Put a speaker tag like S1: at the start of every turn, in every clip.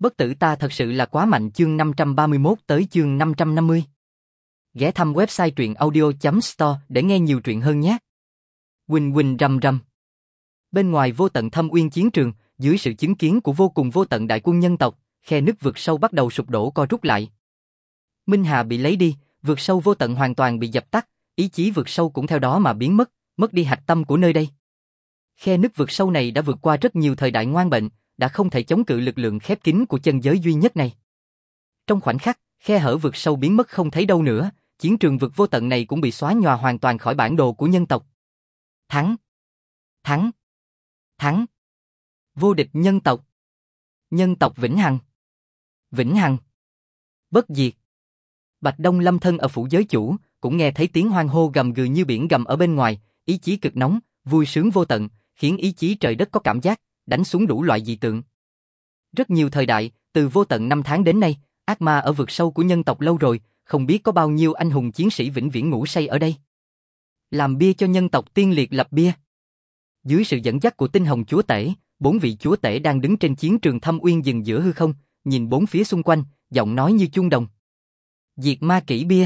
S1: Bất tử ta thật sự là quá mạnh. Chương 531 tới chương 550. Ghé thăm website truyện audio.store để nghe nhiều truyện hơn nhé. Quỳnh quỳnh rầm rầm. Bên ngoài vô tận thâm uyên chiến trường, dưới sự chứng kiến của vô cùng vô tận đại quân nhân tộc, khe nứt vực sâu bắt đầu sụp đổ co rút lại. Minh Hà bị lấy đi, vực sâu vô tận hoàn toàn bị dập tắt, ý chí vực sâu cũng theo đó mà biến mất, mất đi hạch tâm của nơi đây. Khe nứt vực sâu này đã vượt qua rất nhiều thời đại ngoan bệnh, đã không thể chống cự lực lượng khép kín của chân giới duy nhất này. Trong khoảnh khắc, khe hở vực sâu biến mất không thấy đâu nữa, chiến trường vực vô tận này cũng bị xóa nhòa hoàn toàn khỏi bản đồ của nhân tộc. Thắng! Thắng! Thắng! Vô địch nhân tộc! Nhân tộc vĩnh hằng! Vĩnh hằng! Bất diệt! Bạch Đông Lâm thân ở phủ giới chủ, cũng nghe thấy tiếng hoan hô gầm gừ như biển gầm ở bên ngoài, ý chí cực nóng, vui sướng vô tận, khiến ý chí trời đất có cảm giác đánh xuống đủ loại dị tượng. Rất nhiều thời đại, từ vô tận năm tháng đến nay, ác ma ở vực sâu của nhân tộc lâu rồi, không biết có bao nhiêu anh hùng chiến sĩ vĩnh viễn ngủ say ở đây. Làm bia cho nhân tộc tiên liệt lập bia. Dưới sự dẫn dắt của Tinh Hồng Chúa Tể, 4 vị Chúa Tể đang đứng trên chiến trường thâm uyên dừng giữa hư không, nhìn bốn phía xung quanh, giọng nói như chuông đồng. Diệt ma kỷ bia.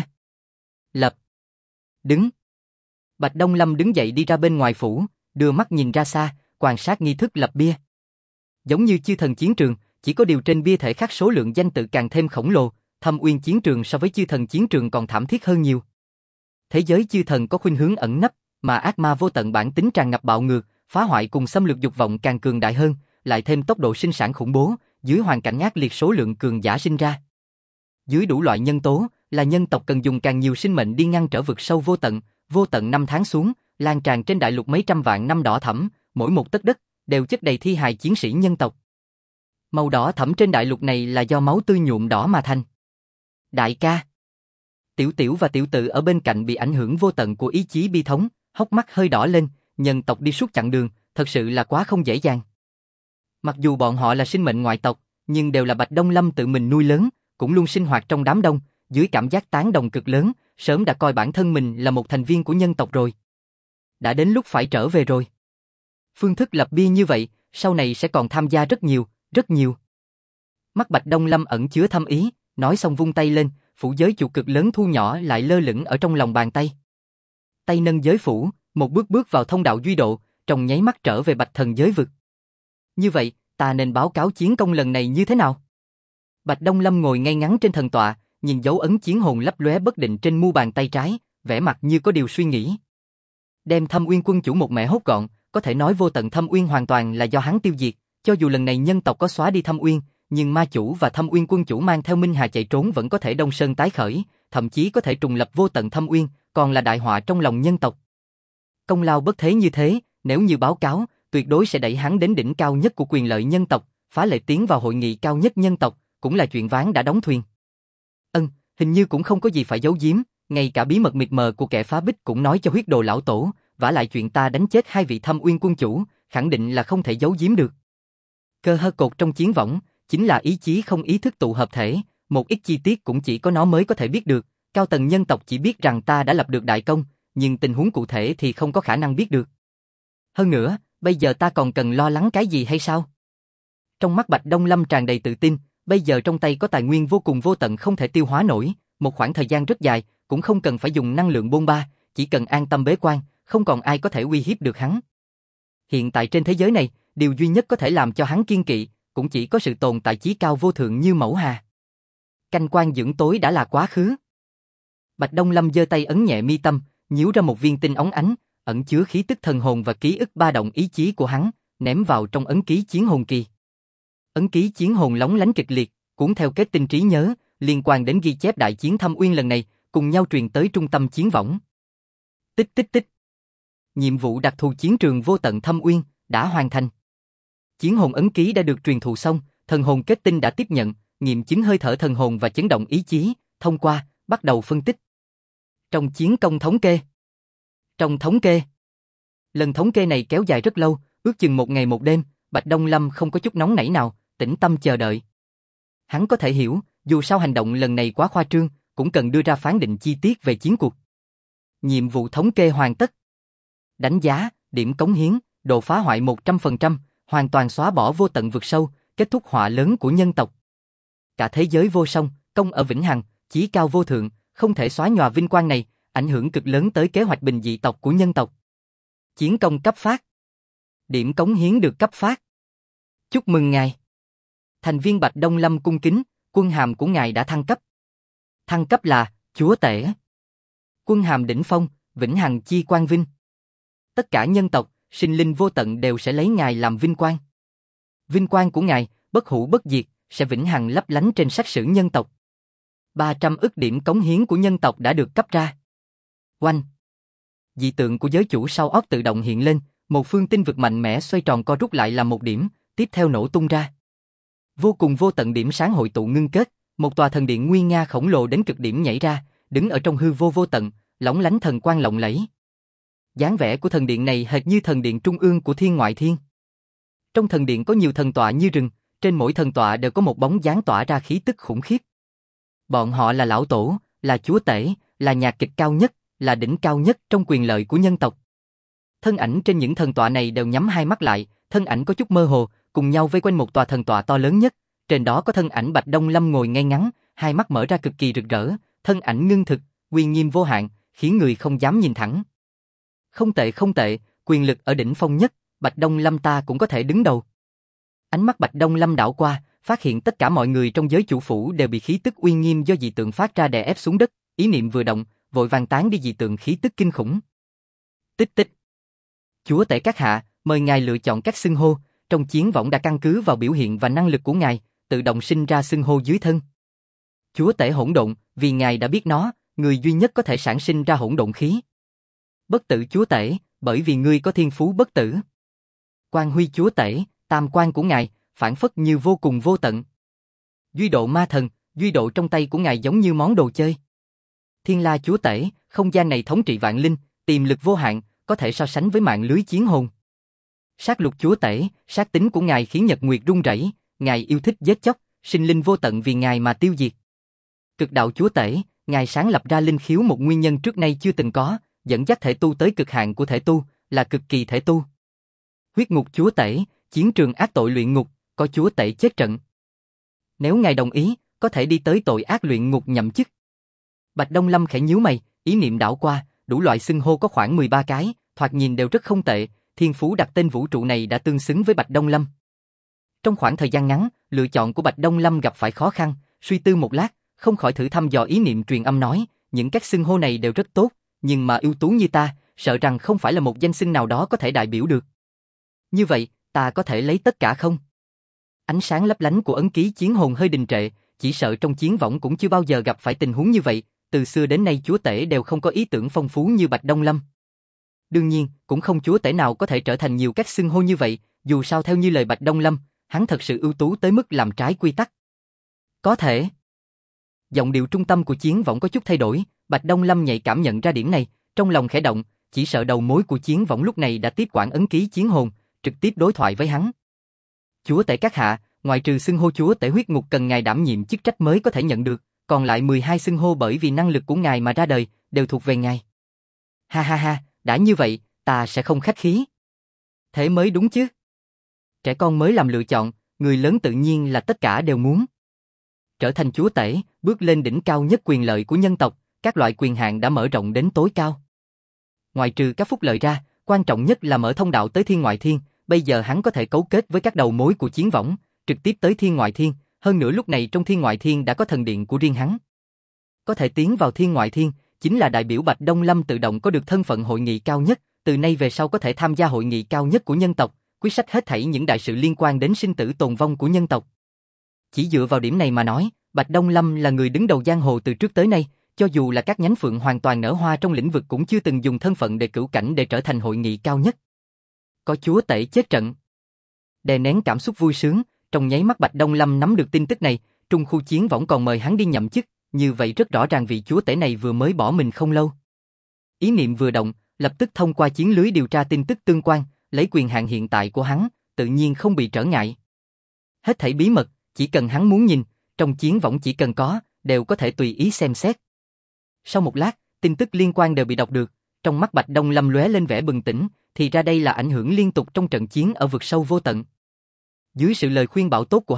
S1: Lập. Đứng. Bạch Đông Lâm đứng dậy đi ra bên ngoài phủ, đưa mắt nhìn ra xa, quan sát nghi thức lập bia. Giống như chư thần chiến trường, chỉ có điều trên bia thể khắc số lượng danh tự càng thêm khổng lồ, thâm uyên chiến trường so với chư thần chiến trường còn thảm thiết hơn nhiều. Thế giới chư thần có khuynh hướng ẩn nấp, mà ác ma vô tận bản tính tràn ngập bạo ngược, phá hoại cùng xâm lược dục vọng càng cường đại hơn, lại thêm tốc độ sinh sản khủng bố, dưới hoàn cảnh ác liệt số lượng cường giả sinh ra. Dưới đủ loại nhân tố, là nhân tộc cần dùng càng nhiều sinh mệnh đi ngăn trở vực sâu vô tận năm tháng xuống, lan tràn trên đại lục mấy trăm vạn năm đỏ thẫm, mỗi một tấc đất đều chất đầy thi hài chiến sĩ nhân tộc. Màu đỏ thẫm trên đại lục này là do máu tươi nhuộm đỏ mà thành. Đại ca. Tiểu Tiểu và Tiểu Tự ở bên cạnh bị ảnh hưởng vô tận của ý chí bi thống, hốc mắt hơi đỏ lên, nhân tộc đi suốt chặng đường, thật sự là quá không dễ dàng. Mặc dù bọn họ là sinh mệnh ngoại tộc, nhưng đều là Bạch Đông Lâm tự mình nuôi lớn, cũng luôn sinh hoạt trong đám đông, dưới cảm giác tán đồng cực lớn, sớm đã coi bản thân mình là một thành viên của nhân tộc rồi. Đã đến lúc phải trở về rồi. Phương thức lập bia như vậy, sau này sẽ còn tham gia rất nhiều, rất nhiều. Mắt Bạch Đông Lâm ẩn chứa thâm ý, nói xong vung tay lên, phủ giới chủ cực lớn thu nhỏ lại lơ lửng ở trong lòng bàn tay. Tay nâng giới phủ, một bước bước vào thông đạo duy độ, trong nháy mắt trở về Bạch Thần giới vực. Như vậy, ta nên báo cáo chiến công lần này như thế nào? Bạch Đông Lâm ngồi ngay ngắn trên thần tọa, nhìn dấu ấn chiến hồn lấp lóe bất định trên mu bàn tay trái, vẻ mặt như có điều suy nghĩ. Đem Thâm Uyên quân chủ một mẻ hốt gọn, có thể nói vô tận Thâm Uyên hoàn toàn là do hắn tiêu diệt, cho dù lần này nhân tộc có xóa đi Thâm Uyên, nhưng ma chủ và Thâm Uyên quân chủ mang theo Minh Hà chạy trốn vẫn có thể đông sơn tái khởi, thậm chí có thể trùng lập vô tận Thâm Uyên, còn là đại họa trong lòng nhân tộc. Công lao bất thế như thế, nếu như báo cáo, tuyệt đối sẽ đẩy hắn đến đỉnh cao nhất của quyền lợi nhân tộc, phá lệ tiến vào hội nghị cao nhất nhân tộc, cũng là chuyện ván đã đóng thuyền. Hình như cũng không có gì phải giấu giếm, ngay cả bí mật mịt mờ của kẻ phá bích cũng nói cho huyết đồ lão tổ, vả lại chuyện ta đánh chết 2 vị Thâm Uyên quân chủ, khẳng định là không thể giấu giếm được. Cơ hơ cột trong chiến võng, chính là ý chí không ý thức tụ hợp thể, một ít chi tiết cũng chỉ có nó mới có thể biết được, cao tầng nhân tộc chỉ biết rằng ta đã lập được đại công, nhưng tình huống cụ thể thì không có khả năng biết được. Hơn nữa, bây giờ ta còn cần lo lắng cái gì hay sao? Trong mắt Bạch Đông Lâm tràn đầy tự tin, bây giờ trong tay có tài nguyên vô cùng vô tận không thể tiêu hóa nổi, một khoảng thời gian rất dài, cũng không cần phải dùng năng lượng bôn ba, chỉ cần an tâm bế quan, không còn ai có thể uy hiếp được hắn. Hiện tại trên thế giới này, điều duy nhất có thể làm cho hắn kiên kỵ, cũng chỉ có sự tồn tại chí cao vô thượng như Mẫu Hà. Canh quan dưỡng tối đã là quá khứ. Bạch Đông Lâm giơ tay ấn nhẹ mi tâm, nhíu ra một viên tinh óng ánh, ẩn chứa khí tức thần hồn và ký ức ba động ý chí của hắn, ném vào trong ấn ký chiến hồn kỳ. Ấn ký chiến hồn lóng lánh kịch liệt, cuốn theo kết tinh trí nhớ, liên quan đến ghi chép đại chiến Thâm Uyên lần này, cùng nhau truyền tới trung tâm chiến võng. Tích tích tích. Nhiệm vụ đặc thù chiến trường vô tận Thâm Uyên đã hoàn thành. Chiến hồn ấn ký đã được truyền thụ xong, thần hồn kết tinh đã tiếp nhận, nghiệm chứng hơi thở thần hồn và chấn động ý chí, thông qua, bắt đầu phân tích. Trong chiến công thống kê. Trong thống kê. Lần thống kê này kéo dài rất lâu, ước chừng 1 ngày 1 đêm, Bạch Đông Lâm không có chút nóng nảy nào, tĩnh tâm chờ đợi. Hắn có thể hiểu, dù sao hành động lần này quá khoa trương, cũng cần đưa ra phán định chi tiết về chiến cuộc. Nhiệm vụ thống kê hoàn tất. Đánh giá, điểm cống hiến, độ phá hoại 100%, hoàn toàn xóa bỏ vô tận vực sâu, kết thúc họa lớn của nhân tộc, Cả thế giới vô song, công ở vĩnh hằng, chí cao vô thượng, không thể xóa nhòa vinh quang này, ảnh hưởng cực lớn tới kế hoạch bình dị tộc của nhân tộc. Chiến công cấp phát. Điểm cống hiến được cấp phát. Chúc mừng ngài. Thành viên Bạch Đông Lâm cung kính, quân hàm của ngài đã thăng cấp. Thăng cấp là chúa tể. Quân hàm đỉnh phong, vĩnh hằng chi quang vinh. Tất cả nhân tộc, sinh linh vô tận đều sẽ lấy ngài làm vinh quang. Vinh quang của ngài, bất hủ bất diệt, sẽ vĩnh hằng lấp lánh trên sách sử nhân tộc. 300 ức điểm cống hiến của nhân tộc đã được cấp ra. Oanh! Dị tượng của giới chủ sau óc tự động hiện lên, một phương tinh vực mạnh mẽ xoay tròn co rút lại làm một điểm, tiếp theo nổ tung ra. Vô cùng vô tận điểm sáng hội tụ ngưng kết, một tòa thần điện nguy nga khổng lồ đến cực điểm nhảy ra, đứng ở trong hư vô vô tận, lóng lánh thần quang lộng lẫy. Dáng vẻ của thần điện này hệt như thần điện trung ương của thiên ngoại thiên. Trong thần điện có nhiều thần tọa như rừng, trên mỗi thần tọa đều có một bóng dáng tỏa ra khí tức khủng khiếp. Bọn họ là lão tổ, là chúa tể, là nhạc kịch cao nhất, là đỉnh cao nhất trong quyền lợi của nhân tộc. Thân ảnh trên những thần tọa này đều nhắm hai mắt lại, thân ảnh có chút mơ hồ, cùng nhau vây quanh một tòa thần tọa to lớn nhất. Trên đó có thân ảnh Bạch Đông Lâm ngồi ngay ngắn, hai mắt mở ra cực kỳ rực rỡ, thân ảnh ngưng thực, uy nghiêm vô hạn, khiến người không dám nhìn thẳng. Không tệ không tệ, quyền lực ở đỉnh phong nhất, Bạch Đông Lâm ta cũng có thể đứng đầu. Ánh mắt Bạch Đông Lâm đảo qua, phát hiện tất cả mọi người trong giới chủ phủ đều bị khí tức uy nghiêm do dị tượng phát ra đè ép xuống đất, ý niệm vừa động, vội vàng tán đi dị tượng khí tức kinh khủng. Tích tích. Chúa tể các hạ, mời ngài lựa chọn các xưng hô, trong chiến võng đã căn cứ vào biểu hiện và năng lực của ngài, tự động sinh ra xưng hô dưới thân. Chúa tể hỗn độn, vì ngài đã biết nó, người duy nhất có thể sản sinh ra hỗn độn khí. Bất tử chúa tể, bởi vì ngươi có thiên phú bất tử. Quang huy chúa tể, tam quan của ngài, phản phất như vô cùng vô tận. Duy độ ma thần, duy độ trong tay của ngài giống như món đồ chơi. Thiên la chúa tể, không gian này thống trị vạn linh, tiềm lực vô hạn, có thể so sánh với mạng lưới chiến hồn. Sát lục chúa tể, sát tính của ngài khiến nhật nguyệt rung rẩy, ngài yêu thích giết chóc, sinh linh vô tận vì ngài mà tiêu diệt. Cực đạo chúa tể, ngài sáng lập ra linh khiếu một nguyên nhân trước nay chưa từng có, dẫn dắt thể tu tới cực hạn của thể tu, là cực kỳ thể tu. Huyết ngục chúa tể, chiến trường ác tội luyện ngục, có chúa tể chết trận. Nếu ngài đồng ý, có thể đi tới tội ác luyện ngục nhậm chức. Bạch Đông Lâm khẽ nhíu mày, ý niệm đảo qua, đủ loại xưng hô có khoảng 13 cái, thoạt nhìn đều rất không tệ, thiên phú đặt tên vũ trụ này đã tương xứng với Bạch Đông Lâm. Trong khoảng thời gian ngắn, lựa chọn của Bạch Đông Lâm gặp phải khó khăn, suy tư một lát, không khỏi thử thăm dò ý niệm truyền âm nói, những các xưng hô này đều rất tốt, nhưng mà ưu tú như ta, sợ rằng không phải là một danh xưng nào đó có thể đại biểu được. Như vậy, ta có thể lấy tất cả không? Ánh sáng lấp lánh của ấn ký chiến hồn hơi đình trệ, chỉ sợ trong chiến võng cũng chưa bao giờ gặp phải tình huống như vậy, từ xưa đến nay chúa tể đều không có ý tưởng phong phú như Bạch Đông Lâm. Đương nhiên, cũng không chúa tể nào có thể trở thành nhiều các xưng hô như vậy, dù sao theo như lời Bạch Đông Lâm, hắn thật sự ưu tú tới mức làm trái quy tắc. Có thể. Giọng điệu trung tâm của chiến võng có chút thay đổi, Bạch Đông Lâm nhạy cảm nhận ra điểm này, trong lòng khẽ động, chỉ sợ đầu mối của chiến võng lúc này đã tiếp quản ấn ký chiến hồn, trực tiếp đối thoại với hắn. Chúa tể các hạ, ngoại trừ xưng hô chúa tể huyết ngục cần ngài đảm nhiệm chức trách mới có thể nhận được, còn lại 12 xưng hô bởi vì năng lực của ngài mà ra đời, đều thuộc về ngài. Ha ha ha, đã như vậy, ta sẽ không khách khí. Thế mới đúng chứ. Trẻ con mới làm lựa chọn, người lớn tự nhiên là tất cả đều muốn. Trở thành chúa tể, bước lên đỉnh cao nhất quyền lợi của nhân tộc, các loại quyền hạn đã mở rộng đến tối cao. Ngoài trừ các phúc lợi ra, quan trọng nhất là mở thông đạo tới thiên ngoại thiên, bây giờ hắn có thể cấu kết với các đầu mối của chiến võng, trực tiếp tới thiên ngoại thiên, hơn nữa lúc này trong thiên ngoại thiên đã có thần điện của riêng hắn. Có thể tiến vào thiên ngoại thiên, chính là đại biểu Bạch Đông Lâm tự động có được thân phận hội nghị cao nhất, từ nay về sau có thể tham gia hội nghị cao nhất của nhân tộc, quyết sách hết thảy những đại sự liên quan đến sinh tử tồn vong của nhân tộc. Chỉ dựa vào điểm này mà nói, Bạch Đông Lâm là người đứng đầu giang hồ từ trước tới nay, cho dù là các nhánh phượng hoàn toàn nở hoa trong lĩnh vực cũng chưa từng dùng thân phận để cửu cảnh để trở thành hội nghị cao nhất. Có chúa tể chết trận. Đè nén cảm xúc vui sướng, trong nháy mắt Bạch Đông Lâm nắm được tin tức này, trung khu chiến võng còn mời hắn đi nhậm chức, như vậy rất rõ ràng vị chúa tể này vừa mới bỏ mình không lâu. Ý niệm vừa động, lập tức thông qua chiến lưới điều tra tin tức tương quan, lấy quyền hạn hiện tại của hắn, tự nhiên không bị trở ngại. Hết thảy bí mật, chỉ cần hắn muốn nhìn, trong chiến võng chỉ cần có, đều có thể tùy ý xem xét. Sau một lát, tin tức liên quan đều bị đọc được, trong mắt Bạch Đông Lâm lóe lên vẻ bừng tỉnh, thì ra đây là ảnh hưởng liên tục trong trận chiến ở vực sâu vô tận. Dưới sự lời khuyên bảo tốt của hắn,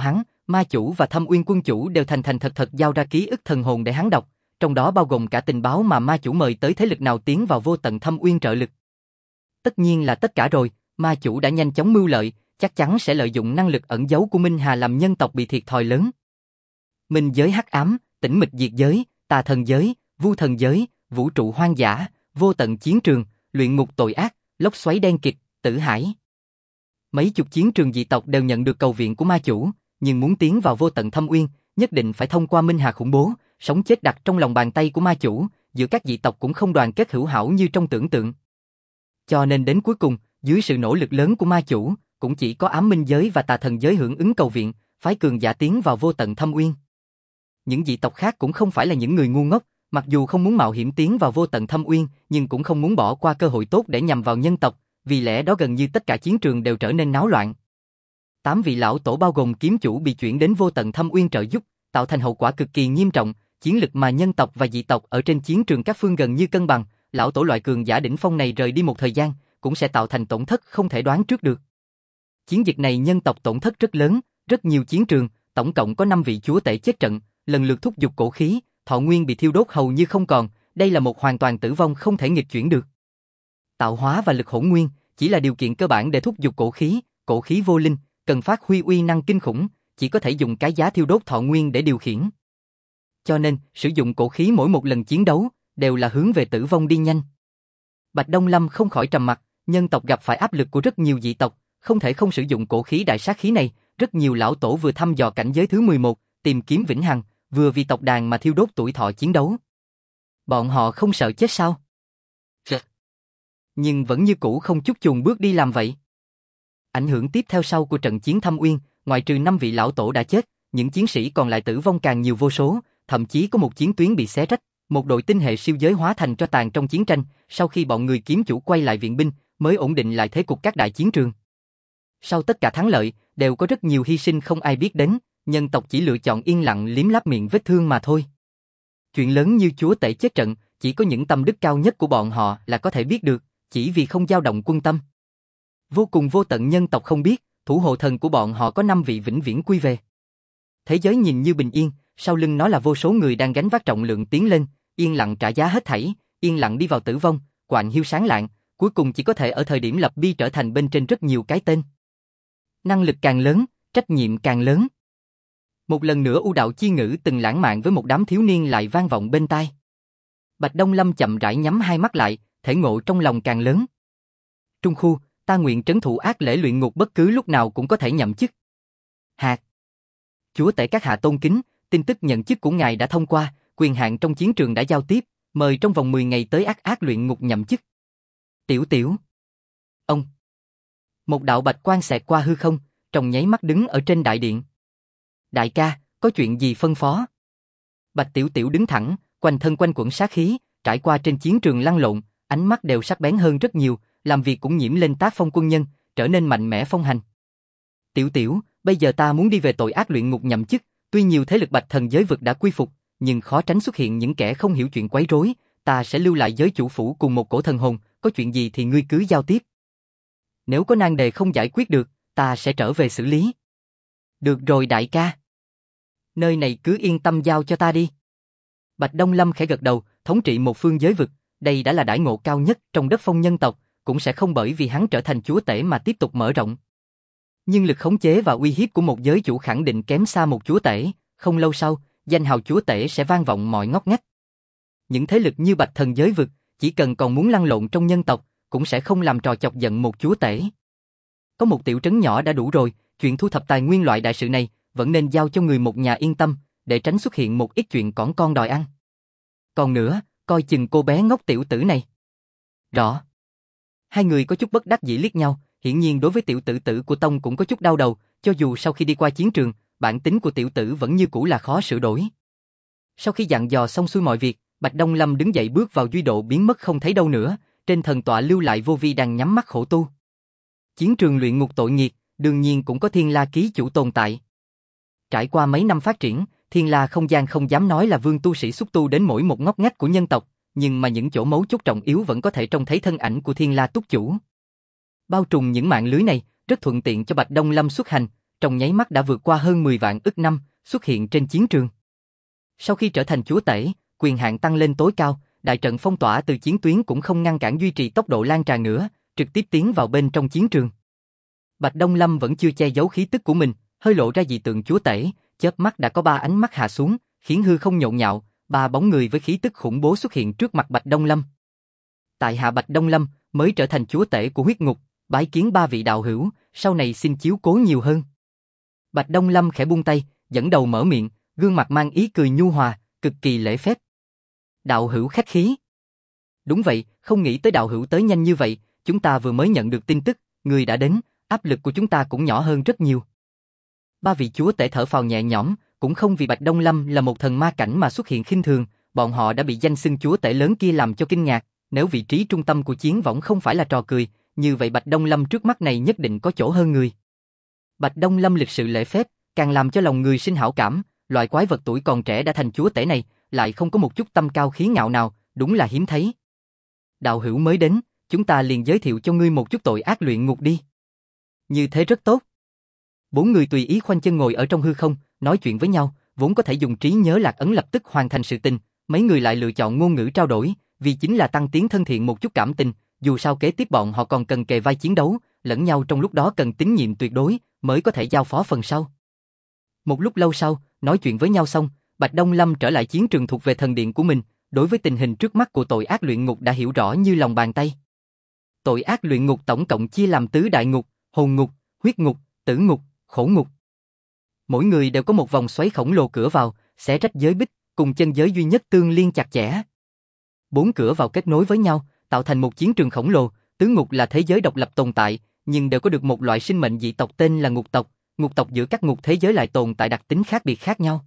S1: Ma chủ và Thâm Uyên quân chủ đều thành thành thật thật giao ra ký ức thần hồn để hắn đọc, trong đó bao gồm cả tình báo mà ma chủ mời tới thế lực nào tiến vào vô tận Thâm Uyên trợ lực. Tất nhiên là tất cả rồi, ma chủ đã nhanh chóng mưu lợi, chắc chắn sẽ lợi dụng năng lực ẩn giấu của Minh Hà làm nhân tộc bị thiệt thòi lớn. Minh giới hắc ám, tĩnh mịch diệt giới, tà thần giới, vu thần giới, vũ trụ hoang dã, vô tận chiến trường, luyện ngục tội ác, lốc xoáy đen kịt, tử hải. Mấy chục chiến trường dị tộc đều nhận được cầu viện của ma chủ, nhưng muốn tiến vào vô tận Thâm Uyên, nhất định phải thông qua Minh Hà khủng bố, sống chết đặt trong lòng bàn tay của ma chủ, giữa các dị tộc cũng không đoàn kết hữu hảo như trong tưởng tượng. Cho nên đến cuối cùng, dưới sự nỗ lực lớn của ma chủ, cũng chỉ có ám minh giới và tà thần giới hưởng ứng cầu viện, phái cường giả tiến vào vô tận Thâm Uyên. Những dị tộc khác cũng không phải là những người ngu ngốc, mặc dù không muốn mạo hiểm tiến vào vô tận Thâm Uyên, nhưng cũng không muốn bỏ qua cơ hội tốt để nhằm vào nhân tộc, vì lẽ đó gần như tất cả chiến trường đều trở nên náo loạn. 8 vị lão tổ bao gồm kiếm chủ bị chuyển đến vô tận Thâm Uyên trợ giúp, tạo thành hậu quả cực kỳ nghiêm trọng, chiến lực mà nhân tộc và dị tộc ở trên chiến trường các phương gần như cân bằng, lão tổ loại cường giả đỉnh phong này rời đi một thời gian, cũng sẽ tạo thành tổn thất không thể đoán trước được. Chiến dịch này nhân tộc tổn thất rất lớn, rất nhiều chiến trường, tổng cộng có 5 vị chúa tể chết trận, lần lượt thúc giục cổ khí, thọ nguyên bị thiêu đốt hầu như không còn, đây là một hoàn toàn tử vong không thể nghịch chuyển được. Tạo hóa và lực hỗn nguyên chỉ là điều kiện cơ bản để thúc giục cổ khí vô linh, cần phát huy uy năng kinh khủng, chỉ có thể dùng cái giá thiêu đốt thọ nguyên để điều khiển. Cho nên, sử dụng cổ khí mỗi một lần chiến đấu, đều là hướng về tử vong đi nhanh. Bạch Đông Lâm không khỏi trầm mặc, nhân tộc gặp phải áp lực của rất nhiều dị tộc, không thể không sử dụng cổ khí đại sát khí này, rất nhiều lão tổ vừa thăm dò cảnh giới thứ 11, tìm kiếm vĩnh hằng, vừa vì tộc đàn mà thiêu đốt tuổi thọ chiến đấu. Bọn họ không sợ chết sao? Nhưng vẫn như cũ không chút chùn bước đi làm vậy. Ảnh hưởng tiếp theo sau của trận chiến Thâm Uyên, ngoài trừ 5 vị lão tổ đã chết, những chiến sĩ còn lại tử vong càng nhiều vô số, thậm chí có một chiến tuyến bị xé rách, một đội tinh hệ siêu giới hóa thành tro tàn trong chiến tranh, sau khi bọn người kiếm chủ quay lại viện binh, mới ổn định lại thế cục các đại chiến trường. Sau tất cả thắng lợi, đều có rất nhiều hy sinh không ai biết đến, nhân tộc chỉ lựa chọn yên lặng liếm láp miệng vết thương mà thôi. Chuyện lớn như chúa tể chết trận, chỉ có những tâm đức cao nhất của bọn họ là có thể biết được, chỉ vì không dao động quân tâm. Vô cùng vô tận nhân tộc không biết, thủ hộ thần của bọn họ có 5 vị vĩnh viễn quy về. Thế giới nhìn như bình yên, sau lưng nó là vô số người đang gánh vác trọng lượng tiến lên, yên lặng trả giá hết thảy, yên lặng đi vào tử vong, quạnh hiu sáng lạng, cuối cùng chỉ có thể ở thời điểm lập bi trở thành bên trên rất nhiều cái tên. Năng lực càng lớn, trách nhiệm càng lớn. Một lần nữa U đạo chi ngữ từng lãng mạn với một đám thiếu niên lại vang vọng bên tai. Bạch Đông Lâm chậm rãi nhắm hai mắt lại, thể ngộ trong lòng càng lớn. Trung khu, ta nguyện trấn thủ ác lễ luyện ngục bất cứ lúc nào cũng có thể nhậm chức. Hạt. Chúa tể các hạ tôn kính, tin tức nhận chức của ngài đã thông qua, quyền hạn trong chiến trường đã giao tiếp, mời trong vòng 10 ngày tới ác luyện ngục nhậm chức. Tiểu tiểu. Ông. Một đạo bạch quang xẹt qua hư không, trong nháy mắt đứng ở trên đại điện. Đại ca, có chuyện gì phân phó? Bạch Tiểu Tiểu đứng thẳng, quanh thân quanh quẩn sát khí, trải qua trên chiến trường lăn lộn, ánh mắt đều sắc bén hơn rất nhiều, làm việc cũng nhiễm lên tác phong quân nhân, trở nên mạnh mẽ phong hành. Tiểu Tiểu, bây giờ ta muốn đi về tội ác luyện ngục nhậm chức, tuy nhiều thế lực bạch thần giới vực đã quy phục, nhưng khó tránh xuất hiện những kẻ không hiểu chuyện quấy rối, ta sẽ lưu lại giới chủ phủ cùng một cổ thần hồn, có chuyện gì thì ngươi cứ giao tiếp. Nếu có nan đề không giải quyết được, ta sẽ trở về xử lý. Được rồi đại ca. Nơi này cứ yên tâm giao cho ta đi. Bạch Đông Lâm khẽ gật đầu, thống trị một phương giới vực, đây đã là đãi ngộ cao nhất trong đất phong nhân tộc, cũng sẽ không bởi vì hắn trở thành chúa tể mà tiếp tục mở rộng. Nhưng lực khống chế và uy hiếp của một giới chủ khẳng định kém xa một chúa tể, không lâu sau, danh hào chúa tể sẽ vang vọng mọi ngóc ngách. Những thế lực như Bạch Thần giới vực, chỉ cần còn muốn lăn lộn trong nhân tộc, cũng sẽ không làm trò chọc giận một chúa tể. Có một tiểu trấn nhỏ đã đủ rồi, chuyện thu thập tài nguyên loại đại sự này, vẫn nên giao cho người một nhà yên tâm, để tránh xuất hiện một ít chuyện cỏn con đòi ăn. Còn nữa, coi chừng cô bé ngốc tiểu tử này. Rõ. Hai người có chút bất đắc dĩ liếc nhau, hiển nhiên đối với tiểu tử tử của Tông cũng có chút đau đầu, cho dù sau khi đi qua chiến trường, bản tính của tiểu tử vẫn như cũ là khó sửa đổi. Sau khi dặn dò xong xuôi mọi việc, Bạch Đông Lâm đứng dậy bước vào duy độ biến mất không thấy đâu nữa, trên thần tọa lưu lại Vô Vi đang nhắm mắt khổ tu. Chiến trường luyện ngục tội nghiệt, đương nhiên cũng có Thiên La ký chủ tồn tại. Trải qua mấy năm phát triển, Thiên La không gian không dám nói là vương tu sĩ xúc tu đến mỗi một ngóc ngách của nhân tộc, nhưng mà những chỗ mấu chốt trọng yếu vẫn có thể trông thấy thân ảnh của Thiên La túc chủ. Bao trùm những mạng lưới này, rất thuận tiện cho Bạch Đông Lâm xuất hành, trong nháy mắt đã vượt qua hơn 10 vạn ức năm, xuất hiện trên chiến trường. Sau khi trở thành chúa tể, quyền hạn tăng lên tối cao, đại trận phong tỏa từ chiến tuyến cũng không ngăn cản duy trì tốc độ lan tràn nữa, trực tiếp tiến vào bên trong chiến trường. Bạch Đông Lâm vẫn chưa che giấu khí tức của mình, hơi lộ ra dị tượng chúa tể, chớp mắt đã có 3 ánh mắt hạ xuống, khiến hư không nhộn nhạo, 3 bóng người với khí tức khủng bố xuất hiện trước mặt Bạch Đông Lâm. Tại hạ Bạch Đông Lâm mới trở thành chúa tể của huyết ngục, bái kiến 3 vị đạo hữu, sau này xin chiếu cố nhiều hơn. Bạch Đông Lâm khẽ buông tay, dẫn đầu mở miệng, gương mặt mang ý cười nhu hòa, cực kỳ lễ phép. Đạo hữu khách khí. Đúng vậy, không nghĩ tới đạo hữu tới nhanh như vậy, chúng ta vừa mới nhận được tin tức, người đã đến, áp lực của chúng ta cũng nhỏ hơn rất nhiều. 3 vị chúa tể thở phào nhẹ nhõm, cũng không vì Bạch Đông Lâm là một thần ma cảnh mà xuất hiện khinh thường, bọn họ đã bị danh xưng chúa tể lớn kia làm cho kinh ngạc, nếu vị trí trung tâm của chiến võng không phải là trò cười, như vậy Bạch Đông Lâm trước mắt này nhất định có chỗ hơn người. Bạch Đông Lâm lịch sự lễ phép, càng làm cho lòng người sinh hảo cảm, loại quái vật tuổi còn trẻ đã thành chúa tể này, lại không có một chút tâm cao khí ngạo nào, đúng là hiếm thấy. Đạo hữu mới đến, chúng ta liền giới thiệu cho ngươi một chút tội ác luyện ngục đi. Như thế rất tốt. 4 người tùy ý khoanh chân ngồi ở trong hư không, nói chuyện với nhau, vốn có thể dùng trí nhớ lạc ấn lập tức hoàn thành sự tình, mấy người lại lựa chọn ngôn ngữ trao đổi, vì chính là tăng tiến thân thiện một chút cảm tình, dù sao kế tiếp bọn họ còn cần kề vai chiến đấu, lẫn nhau trong lúc đó cần tín nhiệm tuyệt đối, mới có thể giao phó phần sau. Một lúc lâu sau, nói chuyện với nhau xong, Bạch Đông Lâm trở lại chiến trường thuộc về thần điện của mình, đối với tình hình trước mắt của tội ác luyện ngục đã hiểu rõ như lòng bàn tay. Tội ác luyện ngục tổng cộng chia làm tứ đại ngục, hồn ngục, huyết ngục, tử ngục, khổ ngục. Mỗi người đều có một vòng xoáy khổng lồ cửa vào, xé rách giới bích, cùng chân giới duy nhất tương liên chặt chẽ. 4 cửa vào kết nối với nhau, tạo thành một chiến trường khổng lồ. Tứ ngục là thế giới độc lập tồn tại, nhưng đều có được một loại sinh mệnh dị tộc tên là ngục tộc. Ngục tộc giữa các ngục thế giới lại tồn tại đặc tính khác biệt khác nhau.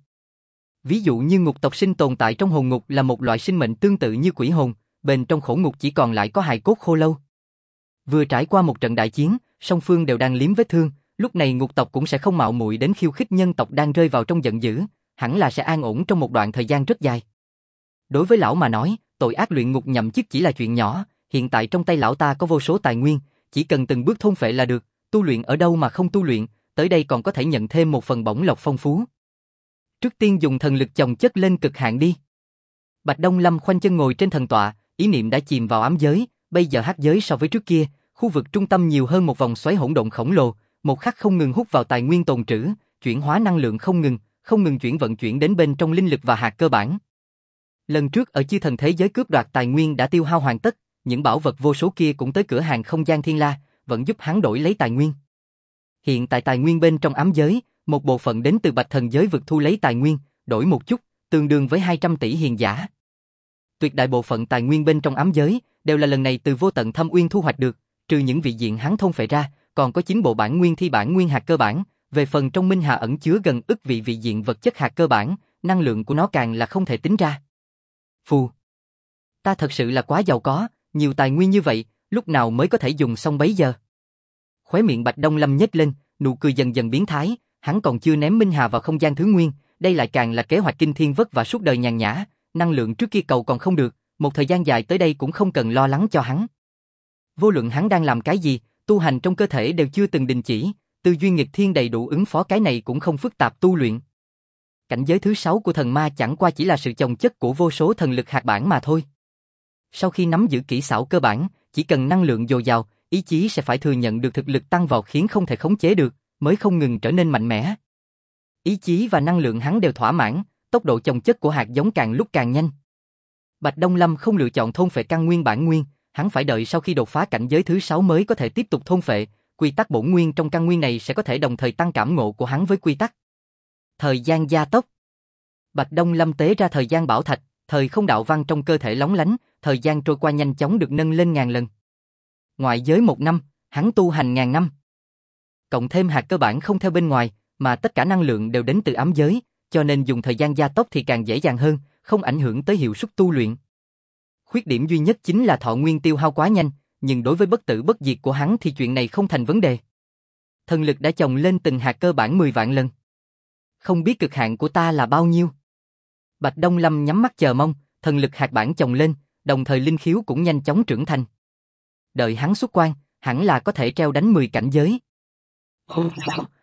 S1: Ví dụ như ngục tộc sinh tồn tại trong hồn ngục là một loại sinh mệnh tương tự như quỷ hồn, bên trong khổ ngục chỉ còn lại có hài cốt khô lâu. Vừa trải qua một trận đại chiến, song phương đều đang liếm vết thương, lúc này ngục tộc cũng sẽ không mạo muội đến khiêu khích nhân tộc đang rơi vào trong giận dữ, hẳn là sẽ an ổn trong một đoạn thời gian rất dài. Đối với lão mà nói, tội ác luyện ngục nhậm chức chỉ là chuyện nhỏ, hiện tại trong tay lão ta có vô số tài nguyên, chỉ cần từng bước thôn phệ là được, tu luyện ở đâu mà không tu luyện, tới đây còn có thể nhận thêm một phần bổng lộc phong phú. Trước tiên dùng thần lực chồng chất lên cực hạn đi. Bạch Đông Lâm khoanh chân ngồi trên thần tọa, ý niệm đã chìm vào ám giới, bây giờ hắc giới so với trước kia, khu vực trung tâm nhiều hơn một vòng xoáy hỗn độn khổng lồ, một khắc không ngừng hút vào tài nguyên tồn trữ, chuyển hóa năng lượng không ngừng vận chuyển đến bên trong linh lực và hạt cơ bản. Lần trước ở chư thần thế giới cướp đoạt tài nguyên đã tiêu hao hoàn tất, những bảo vật vô số kia cũng tới cửa hàng không gian thiên la, vẫn giúp hắn đổi lấy tài nguyên. Hiện tại tài nguyên bên trong ám giới, một bộ phận đến từ bạch thần giới vực thu lấy tài nguyên, đổi một chút, tương đương với 200 tỷ hiền giả. Tuyệt đại bộ phận tài nguyên bên trong ám giới đều là lần này từ vô tận thâm uyên thu hoạch được, trừ những vị diện hắn thôn phệ ra, còn có 9 bộ bản nguyên thi bản nguyên hạt cơ bản, về phần trong minh hà ẩn chứa gần ức vị diện vật chất hạt cơ bản, năng lượng của nó càng là không thể tính ra. Phù, ta thật sự là quá giàu có, nhiều tài nguyên như vậy, lúc nào mới có thể dùng xong bấy giờ? Khóe miệng Bạch Đông Lâm nhếch lên, nụ cười dần dần biến thái, hắn còn chưa ném minh hà vào không gian thứ nguyên, đây lại càng là kế hoạch kinh thiên vất vả suốt đời nhàn nhã, năng lượng trước kia cầu còn không được, một thời gian dài tới đây cũng không cần lo lắng cho hắn. Vô luận hắn đang làm cái gì, tu hành trong cơ thể đều chưa từng đình chỉ, tư duy nghịch thiên đầy đủ ứng phó cái này cũng không phức tạp tu luyện. Cảnh giới thứ 6 của thần ma chẳng qua chỉ là sự chồng chất của vô số thần lực hạt bản mà thôi. Sau khi nắm giữ kỹ xảo cơ bản, chỉ cần năng lượng dồi dào, ý chí sẽ phải thừa nhận được thực lực tăng vọt khiến không thể khống chế được, mới không ngừng trở nên mạnh mẽ. Ý chí và năng lượng hắn đều thỏa mãn, tốc độ chồng chất của hạt giống càng lúc càng nhanh. Bạch Đông Lâm không lựa chọn thôn phệ căn nguyên bản nguyên, hắn phải đợi sau khi đột phá cảnh giới thứ 6 mới có thể tiếp tục thôn phệ, quy tắc bổn nguyên trong căn nguyên này sẽ có thể đồng thời tăng cảm ngộ của hắn với quy tắc. Thời gian gia tốc. Bạch Đông Lâm tế ra thời gian bảo thạch, thời không đạo văn trong cơ thể lóng lánh, thời gian trôi qua nhanh chóng được nâng lên ngàn lần. Ngoại giới 1 năm, hắn tu hành ngàn năm. Cộng thêm hạt cơ bản không theo bên ngoài, mà tất cả năng lượng đều đến từ ám giới, cho nên dùng thời gian gia tốc thì càng dễ dàng hơn, không ảnh hưởng tới hiệu suất tu luyện. Khuyết điểm duy nhất chính là thọ nguyên tiêu hao quá nhanh, nhưng đối với bất tử bất diệt của hắn thì chuyện này không thành vấn đề. Thần lực đã chồng lên từng hạt cơ bản 10 vạn lần. Không biết cực hạn của ta là bao nhiêu? Bạch Đông Lâm nhắm mắt chờ mong, thần lực hạt bản chồng lên, đồng thời linh khiếu cũng nhanh chóng trưởng thành. Đợi hắn xuất quan, hẳn là có thể treo đánh 10 cảnh giới.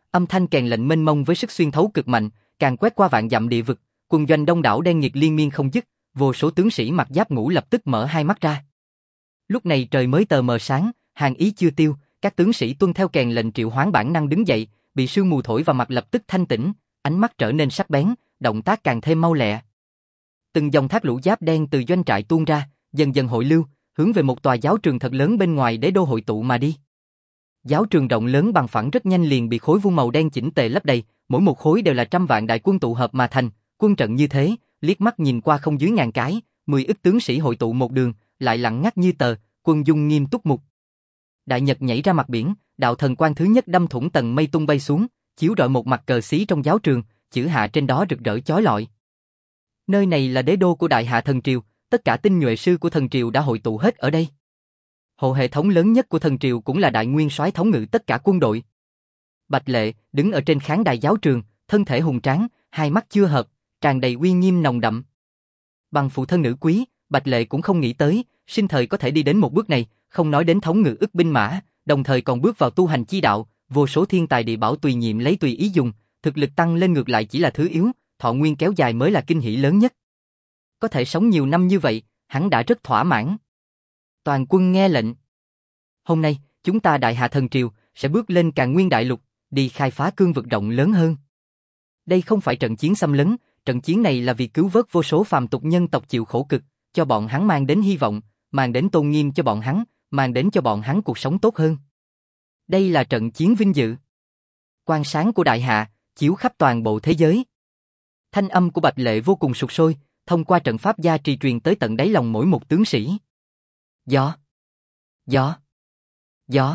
S1: âm thanh kèn lệnh mênh mông với sức xuyên thấu cực mạnh, càng quét qua vạn dặm địa vực, quân doanh đông đảo đen nghịt liên miên không dứt, vô số tướng sĩ mặc giáp ngũ lập tức mở hai mắt ra. Lúc này trời mới tờ mờ sáng, hàn ý chưa tiêu, các tướng sĩ tuân theo kèn lệnh triệu hoán bản năng đứng dậy, bị sương mù thổi vào mặt lập tức thanh tĩnh, ánh mắt trở nên sắc bén, động tác càng thêm mau lẹ. Từng dòng thác lũ giáp đen từ doanh trại tuôn ra, dần dần hội lưu, hướng về một tòa giáo trường thật lớn bên ngoài đế đô hội tụ mà đi. Giáo trường rộng lớn bằng phẳng rất nhanh liền bị khối vuông màu đen chỉnh tề lấp đầy, mỗi một khối đều là trăm vạn đại quân tụ hợp mà thành, quân trận như thế, liếc mắt nhìn qua không dưới ngàn cái, 10 ức tướng sĩ hội tụ một đường, lại lặng ngắt như tờ, quân dung nghiêm túc mục. Đại nhật nhảy ra mặt biển, đạo thần quang thứ nhất đâm thủng tầng mây tung bay xuống, chiếu rọi một mặt cờ xí trong giáo trường, chữ hạ trên đó rực rỡ chói lọi. Nơi này là đế đô của Đại Hạ thần triều, tất cả tinh nhuệ sư của thần triều đã hội tụ hết ở đây. Hộ hệ thống lớn nhất của thần triều cũng là đại nguyên soái thống ngự tất cả quân đội. Bạch Lệ đứng ở trên khán đài giáo trường, thân thể hùng tráng, hai mắt chưa hợp, tràn đầy uy nghiêm nồng đậm. Bằng phụ thân nữ quý, Bạch Lệ cũng không nghĩ tới, sinh thời có thể đi đến một bước này, không nói đến thống ngự ức binh mã, đồng thời còn bước vào tu hành chi đạo, vô số thiên tài địa bảo tùy nhiệm lấy tùy ý dùng, thực lực tăng lên ngược lại chỉ là thứ yếu, thọ nguyên kéo dài mới là kinh hỷ lớn nhất. Có thể sống nhiều năm như vậy, hắn đã rất thỏa mãn. Toàn quân nghe lệnh. Hôm nay, chúng ta Đại Hạ thần triều sẽ bước lên Càn Nguyên đại lục, đi khai phá cương vực rộng lớn hơn. Đây không phải trận chiến xâm lấn, trận chiến này là vì cứu vớt vô số phàm tục nhân tộc chịu khổ cực, cho bọn hắn mang đến hy vọng, mang đến tôn nghiêm cho bọn hắn, mang đến cho bọn hắn cuộc sống tốt hơn. Đây là trận chiến vinh dự. Quang sáng của Đại Hạ chiếu khắp toàn bộ thế giới. Thanh âm của Bạch Lệ vô cùng sục sôi, thông qua trận pháp gia trì truyền tới tận đáy lòng mỗi một tướng sĩ. Gió, gió, gió.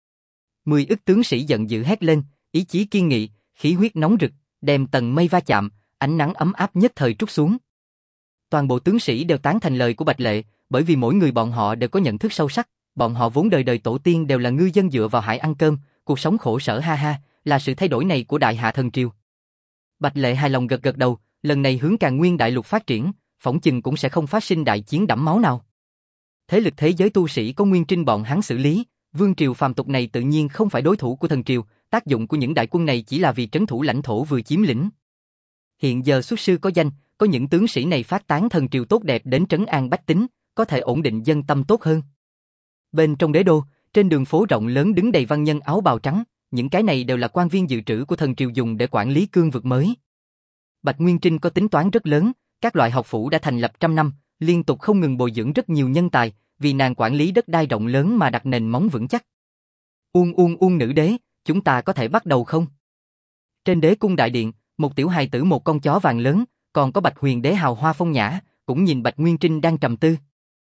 S1: 10 ức tướng sĩ giận dữ hét lên, ý chí kiên nghị, khí huyết nóng rực, đem tầng mây va chạm, ánh nắng ấm áp nhất thời trút xuống. Toàn bộ tướng sĩ đều tán thành lời của Bạch Lệ, bởi vì mỗi người bọn họ đều có nhận thức sâu sắc, bọn họ vốn đời đời tổ tiên đều là ngư dân dựa vào hải ăn cơm, cuộc sống khổ sở ha ha, là sự thay đổi này của Đại Hạ thần triều. Bạch Lệ hài lòng gật gật đầu, lần này hướng Càn Nguyên đại lục phát triển, phỏng chừng cũng sẽ không phát sinh đại chiến đẫm máu nào. Thế lực thế giới tu sĩ có Nguyên Trinh bọn hắn xử lý, vương triều phàm tục này tự nhiên không phải đối thủ của thần triều, tác dụng của những đại quân này chỉ là vì trấn thủ lãnh thổ vừa chiếm lĩnh. Hiện giờ xuất sư có danh, có những tướng sĩ này phát tán thần triều tốt đẹp đến trấn an bách tính, có thể ổn định dân tâm tốt hơn. Bên trong đế đô, trên đường phố rộng lớn đứng đầy văn nhân áo bào trắng, những cái này đều là quan viên dự trữ của thần triều dùng để quản lý cương vực mới. Bạch Nguyên Trinh có tính toán rất lớn, các loại học phủ đã thành lập trăm năm, liên tục không ngừng bồi dưỡng rất nhiều nhân tài, vì nàng quản lý đất đai rộng lớn mà đặt nền móng vững chắc. Uông nữ đế, chúng ta có thể bắt đầu không? Trên đế cung đại điện, một tiểu hài tử một con chó vàng lớn, còn có Bạch Huyền đế hào hoa phong nhã, cũng nhìn Bạch Nguyên Trinh đang trầm tư.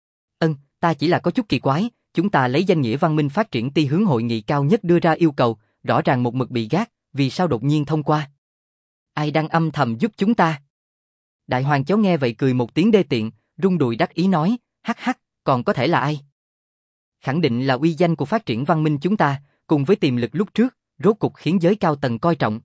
S1: Ta chỉ là có chút kỳ quái, chúng ta lấy danh nghĩa văn minh phát triển ti hướng hội nghị cao nhất đưa ra yêu cầu, rõ ràng một mực bị gác, vì sao đột nhiên thông qua? Ai đang âm thầm giúp chúng ta? Đại hoàng chó nghe vậy cười một tiếng đê tiện, rung đùi đắc ý nói, hắc hắc, còn có thể là ai? Khẳng định là uy danh của phát triển văn minh chúng ta, cùng với tiềm lực lúc trước, rốt cục khiến giới cao tầng coi trọng.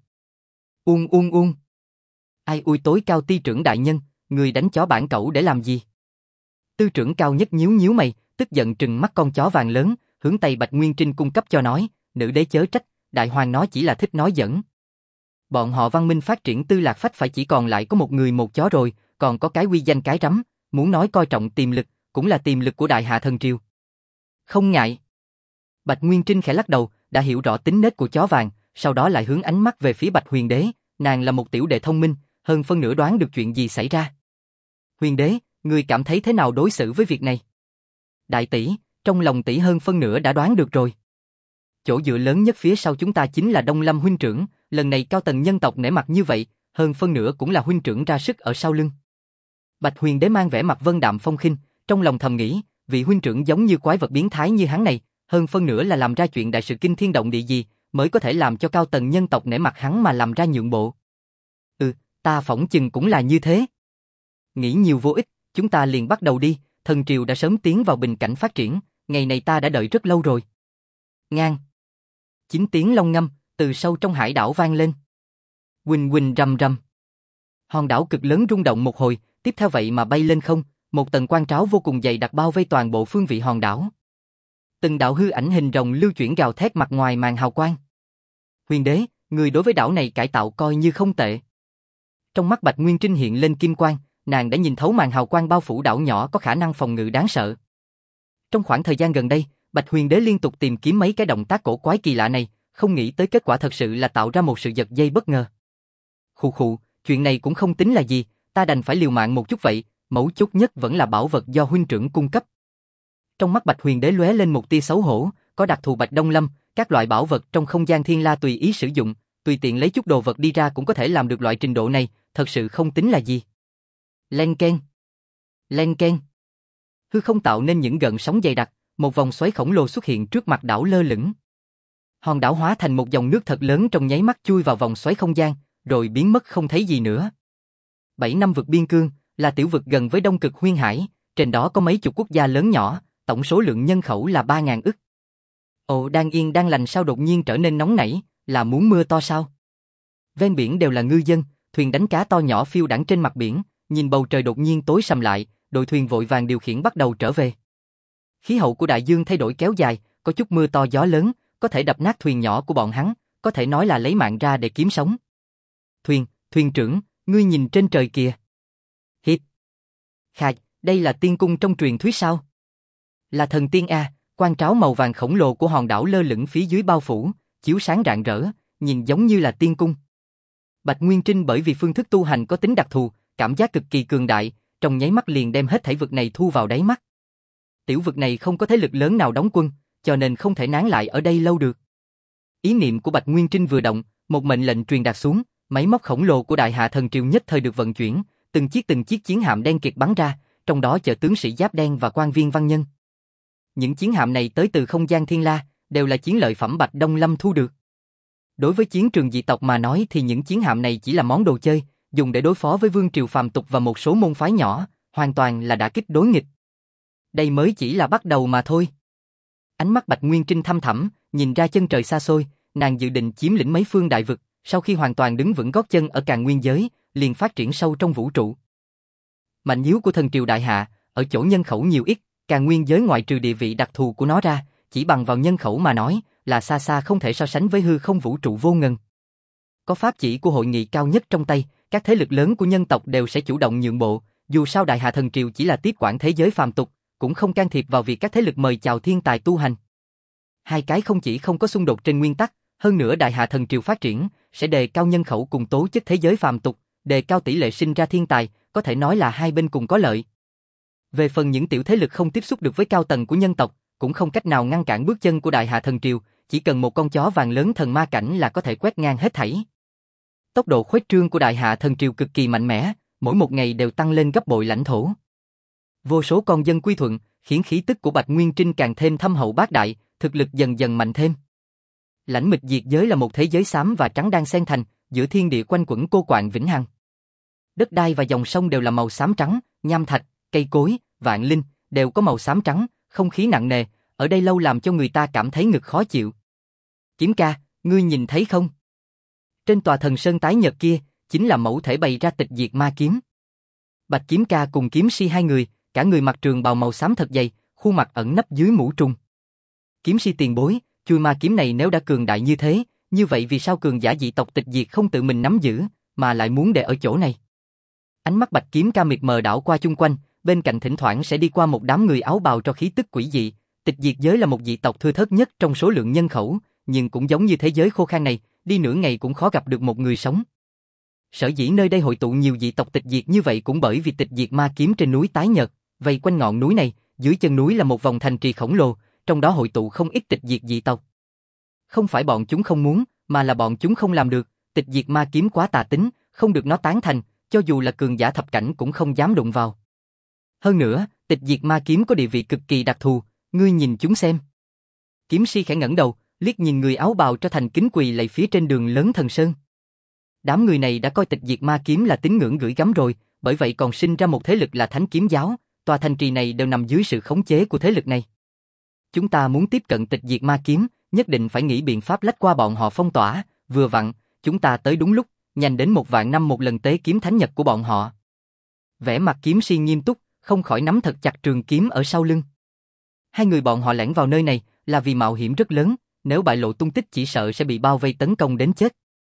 S1: Uông. Ai ui tối cao ti trưởng đại nhân, người đánh chó bản cẩu để làm gì? Tư trưởng cao nhất nhíu nhíu mày, tức giận trừng mắt con chó vàng lớn, hướng tay Bạch Nguyên Trinh cung cấp cho nói, nữ đế chớ trách, đại hoàng nó chỉ là thích nói giỡn. Bọn họ văn minh phát triển Tư Lạc Phách phải chỉ còn lại có một người một chó rồi, còn có cái uy danh cái rắm, muốn nói coi trọng tiềm lực, cũng là tiềm lực của Đại Hạ thần triều. Không ngại. Bạch Nguyên Trinh khẽ lắc đầu, đã hiểu rõ tính nết của chó vàng, sau đó lại hướng ánh mắt về phía Bạch Huyền đế, nàng là một tiểu đệ thông minh, hơn phân nửa đoán được chuyện gì xảy ra. Huyền đế, ngươi cảm thấy thế nào đối xử với việc này? Đại tỷ, trong lòng tỷ hơn phân nửa đã đoán được rồi. Chỗ dựa lớn nhất phía sau chúng ta chính là Đông Lâm huynh trưởng, lần này cao tầng nhân tộc nể mặt như vậy, hơn phân nửa cũng là huynh trưởng ra sức ở sau lưng. Bạch Huyền đế mang vẻ mặt vân đạm phong khinh, trong lòng thầm nghĩ, vị huynh trưởng giống như quái vật biến thái như hắn này, hơn phân nửa là làm ra chuyện đại sự kinh thiên động địa gì, mới có thể làm cho cao tầng nhân tộc nể mặt hắn mà làm ra nhượng bộ. Ta phỏng chừng cũng là như thế. Nghĩ nhiều vô ích, chúng ta liền bắt đầu đi, thần triều đã sớm tiến vào bình cảnh phát triển, ngày này ta đã đợi rất lâu rồi. Ngang. 9 tiếng long ngâm, từ sâu trong hải đảo vang lên. Huỳnh rầm rầm. Hòn đảo cực lớn rung động một hồi, tiếp theo vậy mà bay lên không, một tầng quang tráo vô cùng dày đặc bao vây toàn bộ phương vị hòn đảo. Từng đạo hư ảnh hình rồng lưu chuyển gào thét mặt ngoài màn hào quang. Huyền đế, người đối với đảo này cải tạo coi như không tệ. Trong mắt Bạch Nguyên Trinh hiện lên kim quang, nàng đã nhìn thấu màn hào quang bao phủ đảo nhỏ có khả năng phòng ngự đáng sợ. Trong khoảng thời gian gần đây, Bạch Huyền Đế liên tục tìm kiếm mấy cái động tác cổ quái kỳ lạ này, không nghĩ tới kết quả thật sự là tạo ra một sự giật dây bất ngờ. Khụ khụ, chuyện này cũng không tính là gì, ta đành phải liều mạng một chút vậy, mấu chốt nhất vẫn là bảo vật do huynh trưởng cung cấp. Trong mắt Bạch Huyền Đế lóe lên một tia xấu hổ, có đặc thù Bạch Đông Lâm, các loại bảo vật trong không gian thiên la tùy ý sử dụng, tùy tiện lấy chút đồ vật đi ra cũng có thể làm được loại trình độ này, thật sự không tính là gì. Len keng. Len keng. Hư không tạo nên những gợn sóng dày đặc, một vòng xoáy khổng lồ xuất hiện trước mặt đảo lơ lửng. Hòn đảo hóa thành một dòng nước thật lớn trong nháy mắt chui vào vòng xoáy không gian, rồi biến mất không thấy gì nữa. 7 năm vực biên cương, là tiểu vực gần với Đông Cực Huyên Hải, trên đó có mấy chục quốc gia lớn nhỏ, tổng số lượng nhân khẩu là 3.000 ức. Ồ, đang yên đang lành sao đột nhiên trở nên nóng nảy, là muốn mưa to sao? Ven biển đều là ngư dân, thuyền đánh cá to nhỏ phiêu đãng trên mặt biển, nhìn bầu trời đột nhiên tối sầm lại, đội thuyền vội vàng điều khiển bắt đầu trở về. Khí hậu của đại dương thay đổi kéo dài, có chút mưa to gió lớn, có thể đập nát thuyền nhỏ của bọn hắn, có thể nói là lấy mạng ra để kiếm sống. Thuyền trưởng, ngươi nhìn trên trời kìa. Hiệp. Khà, đây là tiên cung trong truyền thuyết sao? Là thần tiên a, quan tráo màu vàng khổng lồ của hòn đảo lơ lửng phía dưới bao phủ, chiếu sáng rạng rỡ, nhìn giống như là tiên cung. Bạch Nguyên Trinh bởi vì phương thức tu hành có tính đặc thù, cảm giác cực kỳ cường đại, trong nháy mắt liền đem hết thảy vực này thu vào đáy mắt. Tiểu vực này không có thế lực lớn nào đóng quân, cho nên không thể nán lại ở đây lâu được. Ý niệm của Bạch Nguyên Trinh vừa động, một mệnh lệnh truyền đạt xuống, máy móc khổng lồ của Đại Hạ Thần Triều nhất thời được vận chuyển, từng chiếc chiến hạm đen kịt bắn ra, trong đó chở tướng sĩ giáp đen và quan viên văn nhân. Những chiến hạm này tới từ không gian thiên la, đều là chiến lợi phẩm Bạch Đông Lâm thu được. Đối với chiến trường dị tộc mà nói thì những chiến hạm này chỉ là món đồ chơi, dùng để đối phó với vương triều phàm tục và một số môn phái nhỏ, hoàn toàn là đả kích đối nghịch. Đây mới chỉ là bắt đầu mà thôi. Ánh mắt Bạch Nguyên Trinh thăm thẳm, nhìn ra chân trời xa xôi, nàng dự định chiếm lĩnh mấy phương đại vực, sau khi hoàn toàn đứng vững gót chân ở Càn Nguyên giới, liền phát triển sâu trong vũ trụ. Mạnh yếu của thần triều Đại Hạ, ở chỗ nhân khẩu nhiều ít, Càn Nguyên giới ngoại trừ địa vị đặc thù của nó ra, chỉ bằng vào nhân khẩu mà nói, là xa xa không thể so sánh với hư không vũ trụ vô ngần. Có pháp chỉ của hội nghị cao nhất trong tay, các thế lực lớn của nhân tộc đều sẽ chủ động nhượng bộ, dù sao Đại Hạ Thần Triều chỉ là tiếp quản thế giới phàm tục, cũng không can thiệp vào việc các thế lực mời chào thiên tài tu hành. Hai cái không chỉ không có xung đột trên nguyên tắc, hơn nữa Đại Hạ Thần Triều phát triển, sẽ đề cao nhân khẩu cùng tố chất thế giới phàm tục, đề cao tỷ lệ sinh ra thiên tài, có thể nói là hai bên cùng có lợi. Về phần những tiểu thế lực không tiếp xúc được với cao tầng của nhân tộc, cũng không cách nào ngăn cản bước chân của Đại Hạ Thần Triều, chỉ cần một con chó vàng lớn thần ma cảnh là có thể quét ngang hết thảy. Tốc độ khuếch trương của Đại Hạ Thần Triều cực kỳ mạnh mẽ, mỗi một ngày đều tăng lên gấp bội lãnh thổ. Vô số con dân quy thuận, khiến khí tức của Bạch Nguyên Trinh càng thêm thâm hậu bát đại, thực lực dần dần mạnh thêm. Lãnh mịch diệt giới là một thế giới xám và trắng đang xen thành, giữa thiên địa quanh quẩn cô quạng vĩnh hằng. Đất đai và dòng sông đều là màu xám trắng, nham thạch, cây cối, vạn linh đều có màu xám trắng, không khí nặng nề, ở đây lâu làm cho người ta cảm thấy ngực khó chịu. Kiếm ca, ngươi nhìn thấy không? Trên tòa thần sơn tái nhật kia, chính là mẫu thể bày ra tịch diệt ma kiếm. Bạch Kiếm ca cùng kiếm si hai người, cả người mặc trường bào màu xám thật dày, khuôn mặt ẩn nấp dưới mũ trùng. Kiếm si tiền bối, chuôi ma kiếm này nếu đã cường đại như thế, như vậy vì sao cường giả dị tộc tịch diệt không tự mình nắm giữ, mà lại muốn để ở chỗ này? Ánh mắt Bạch Kiếm ca mịt mờ đảo qua chung quanh, bên cạnh thỉnh thoảng sẽ đi qua một đám người áo bào cho khí tức quỷ dị. Tịch diệt giới là một dị tộc thưa thớt nhất trong số lượng nhân khẩu, nhưng cũng giống như thế giới khô khan này, đi nửa ngày cũng khó gặp được một người sống. Sở dĩ nơi đây hội tụ nhiều dị tộc tịch diệt như vậy cũng bởi vì tịch diệt ma kiếm trên núi tái nhật, vây quanh ngọn núi này, dưới chân núi là một vòng thành trì khổng lồ, trong đó hội tụ không ít tịch diệt dị tộc. Không phải bọn chúng không muốn, mà là bọn chúng không làm được, tịch diệt ma kiếm quá tà tính, không được nó tán thành, cho dù là cường giả thập cảnh cũng không dám đụng vào. Hơn nữa, tịch diệt ma kiếm có địa vị cực kỳ đặc thù, ngươi nhìn chúng xem. Kiếm si khẽ ngẩng đầu, liếc nhìn người áo bào cho thành kính quỳ lạy phía trên đường lớn thần sơn. Đám người này đã coi tịch diệt ma kiếm là tín ngưỡng gửi gắm rồi, bởi vậy còn sinh ra một thế lực là Thánh Kiếm Giáo, tòa thành trì này đều nằm dưới sự khống chế của thế lực này. Chúng ta muốn tiếp cận tịch diệt ma kiếm, nhất định phải nghĩ biện pháp lách qua bọn họ phong tỏa, vừa vặn, chúng ta tới đúng lúc, nhanh đến 1.000 năm một lần tế kiếm thánh nhật của bọn họ. Vẻ mặt kiếm si nghiêm túc, không khỏi nắm thật chặt trường kiếm ở sau lưng. Hai người bọn họ lẻn vào nơi này là vì mạo hiểm rất lớn, nếu bại lộ tung tích chỉ sợ sẽ bị bao vây tấn công đến chết.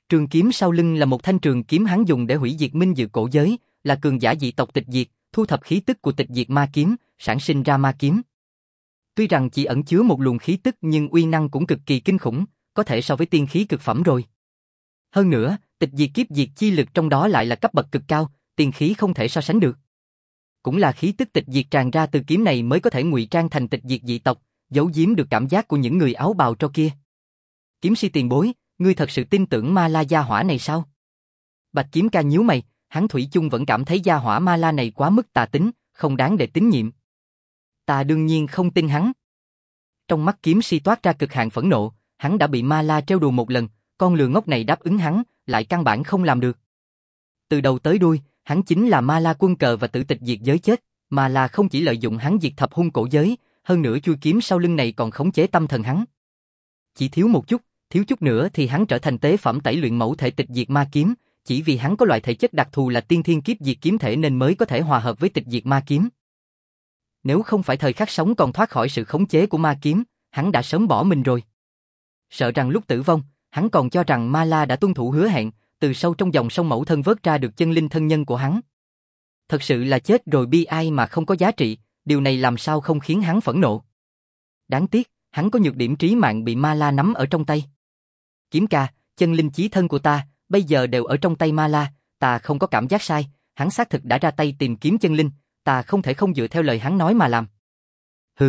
S1: Trường kiếm sau lưng là một thanh trường kiếm hắn dùng để hủy diệt minh dự cổ giới, là cường giả dị tộc tịch diệt, thu thập khí tức của tịch diệt ma kiếm, sản sinh ra ma kiếm. Tuy rằng chỉ ẩn chứa một luồng khí tức nhưng uy năng cũng cực kỳ kinh khủng, có thể so với tiên khí cực phẩm rồi. Hơn nữa, tịch diệt kiếp diệt chi lực trong đó lại là cấp bậc cực cao, tiên khí không thể so sánh được. Cũng là khí tức tịch diệt tràn ra từ kiếm này mới có thể ngụy trang thành tịch diệt dị tộc, giấu giếm được cảm giác của những người áo bào tro kia. Kiếm si tiền bối, ngươi thật sự tin tưởng ma la gia hỏa này sao? Bạch Kiếm Ca nhíu mày, hắn thủy chung vẫn cảm thấy gia hỏa ma la này quá mức tà tính, không đáng để tín nhiệm. Ta đương nhiên không tin hắn. Trong mắt kiếm si toát ra cực hạn phẫn nộ, hắn đã bị ma la trêu đùa một lần, con lừa ngốc này đáp ứng hắn, lại căn bản không làm được. Từ đầu tới đuôi, hắn chính là ma la quân cờ và tử tịch diệt giới chết, ma la không chỉ lợi dụng hắn diệt thập hung cổ giới, hơn nữa chui kiếm sau lưng này còn khống chế tâm thần hắn. Chỉ thiếu một chút, thiếu chút nữa thì hắn trở thành tế phẩm tẩy luyện mẫu thể tịch diệt ma kiếm, chỉ vì hắn có loại thể chất đặc thù là tiên thiên kiếp diệt kiếm thể nên mới có thể hòa hợp với tịch diệt ma kiếm. Nếu không phải thời khắc sống còn thoát khỏi sự khống chế của ma kiếm, hắn đã sớm bỏ mình rồi. Sợ rằng lúc tử vong, hắn còn cho rằng ma la đã tuân thủ hứa hẹn, từ sâu trong dòng sông mẫu thân vớt ra được chân linh thân nhân của hắn. Thật sự là chết rồi bi ai mà không có giá trị, điều này làm sao không khiến hắn phẫn nộ. Đáng tiếc, hắn có nhược điểm trí mạng bị ma la nắm ở trong tay. Kiếm ca, chân linh chí thân của ta, bây giờ đều ở trong tay ma la, ta không có cảm giác sai, hắn xác thực đã ra tay tìm kiếm chân linh, ta không thể không dựa theo lời hắn nói mà làm. Hừ.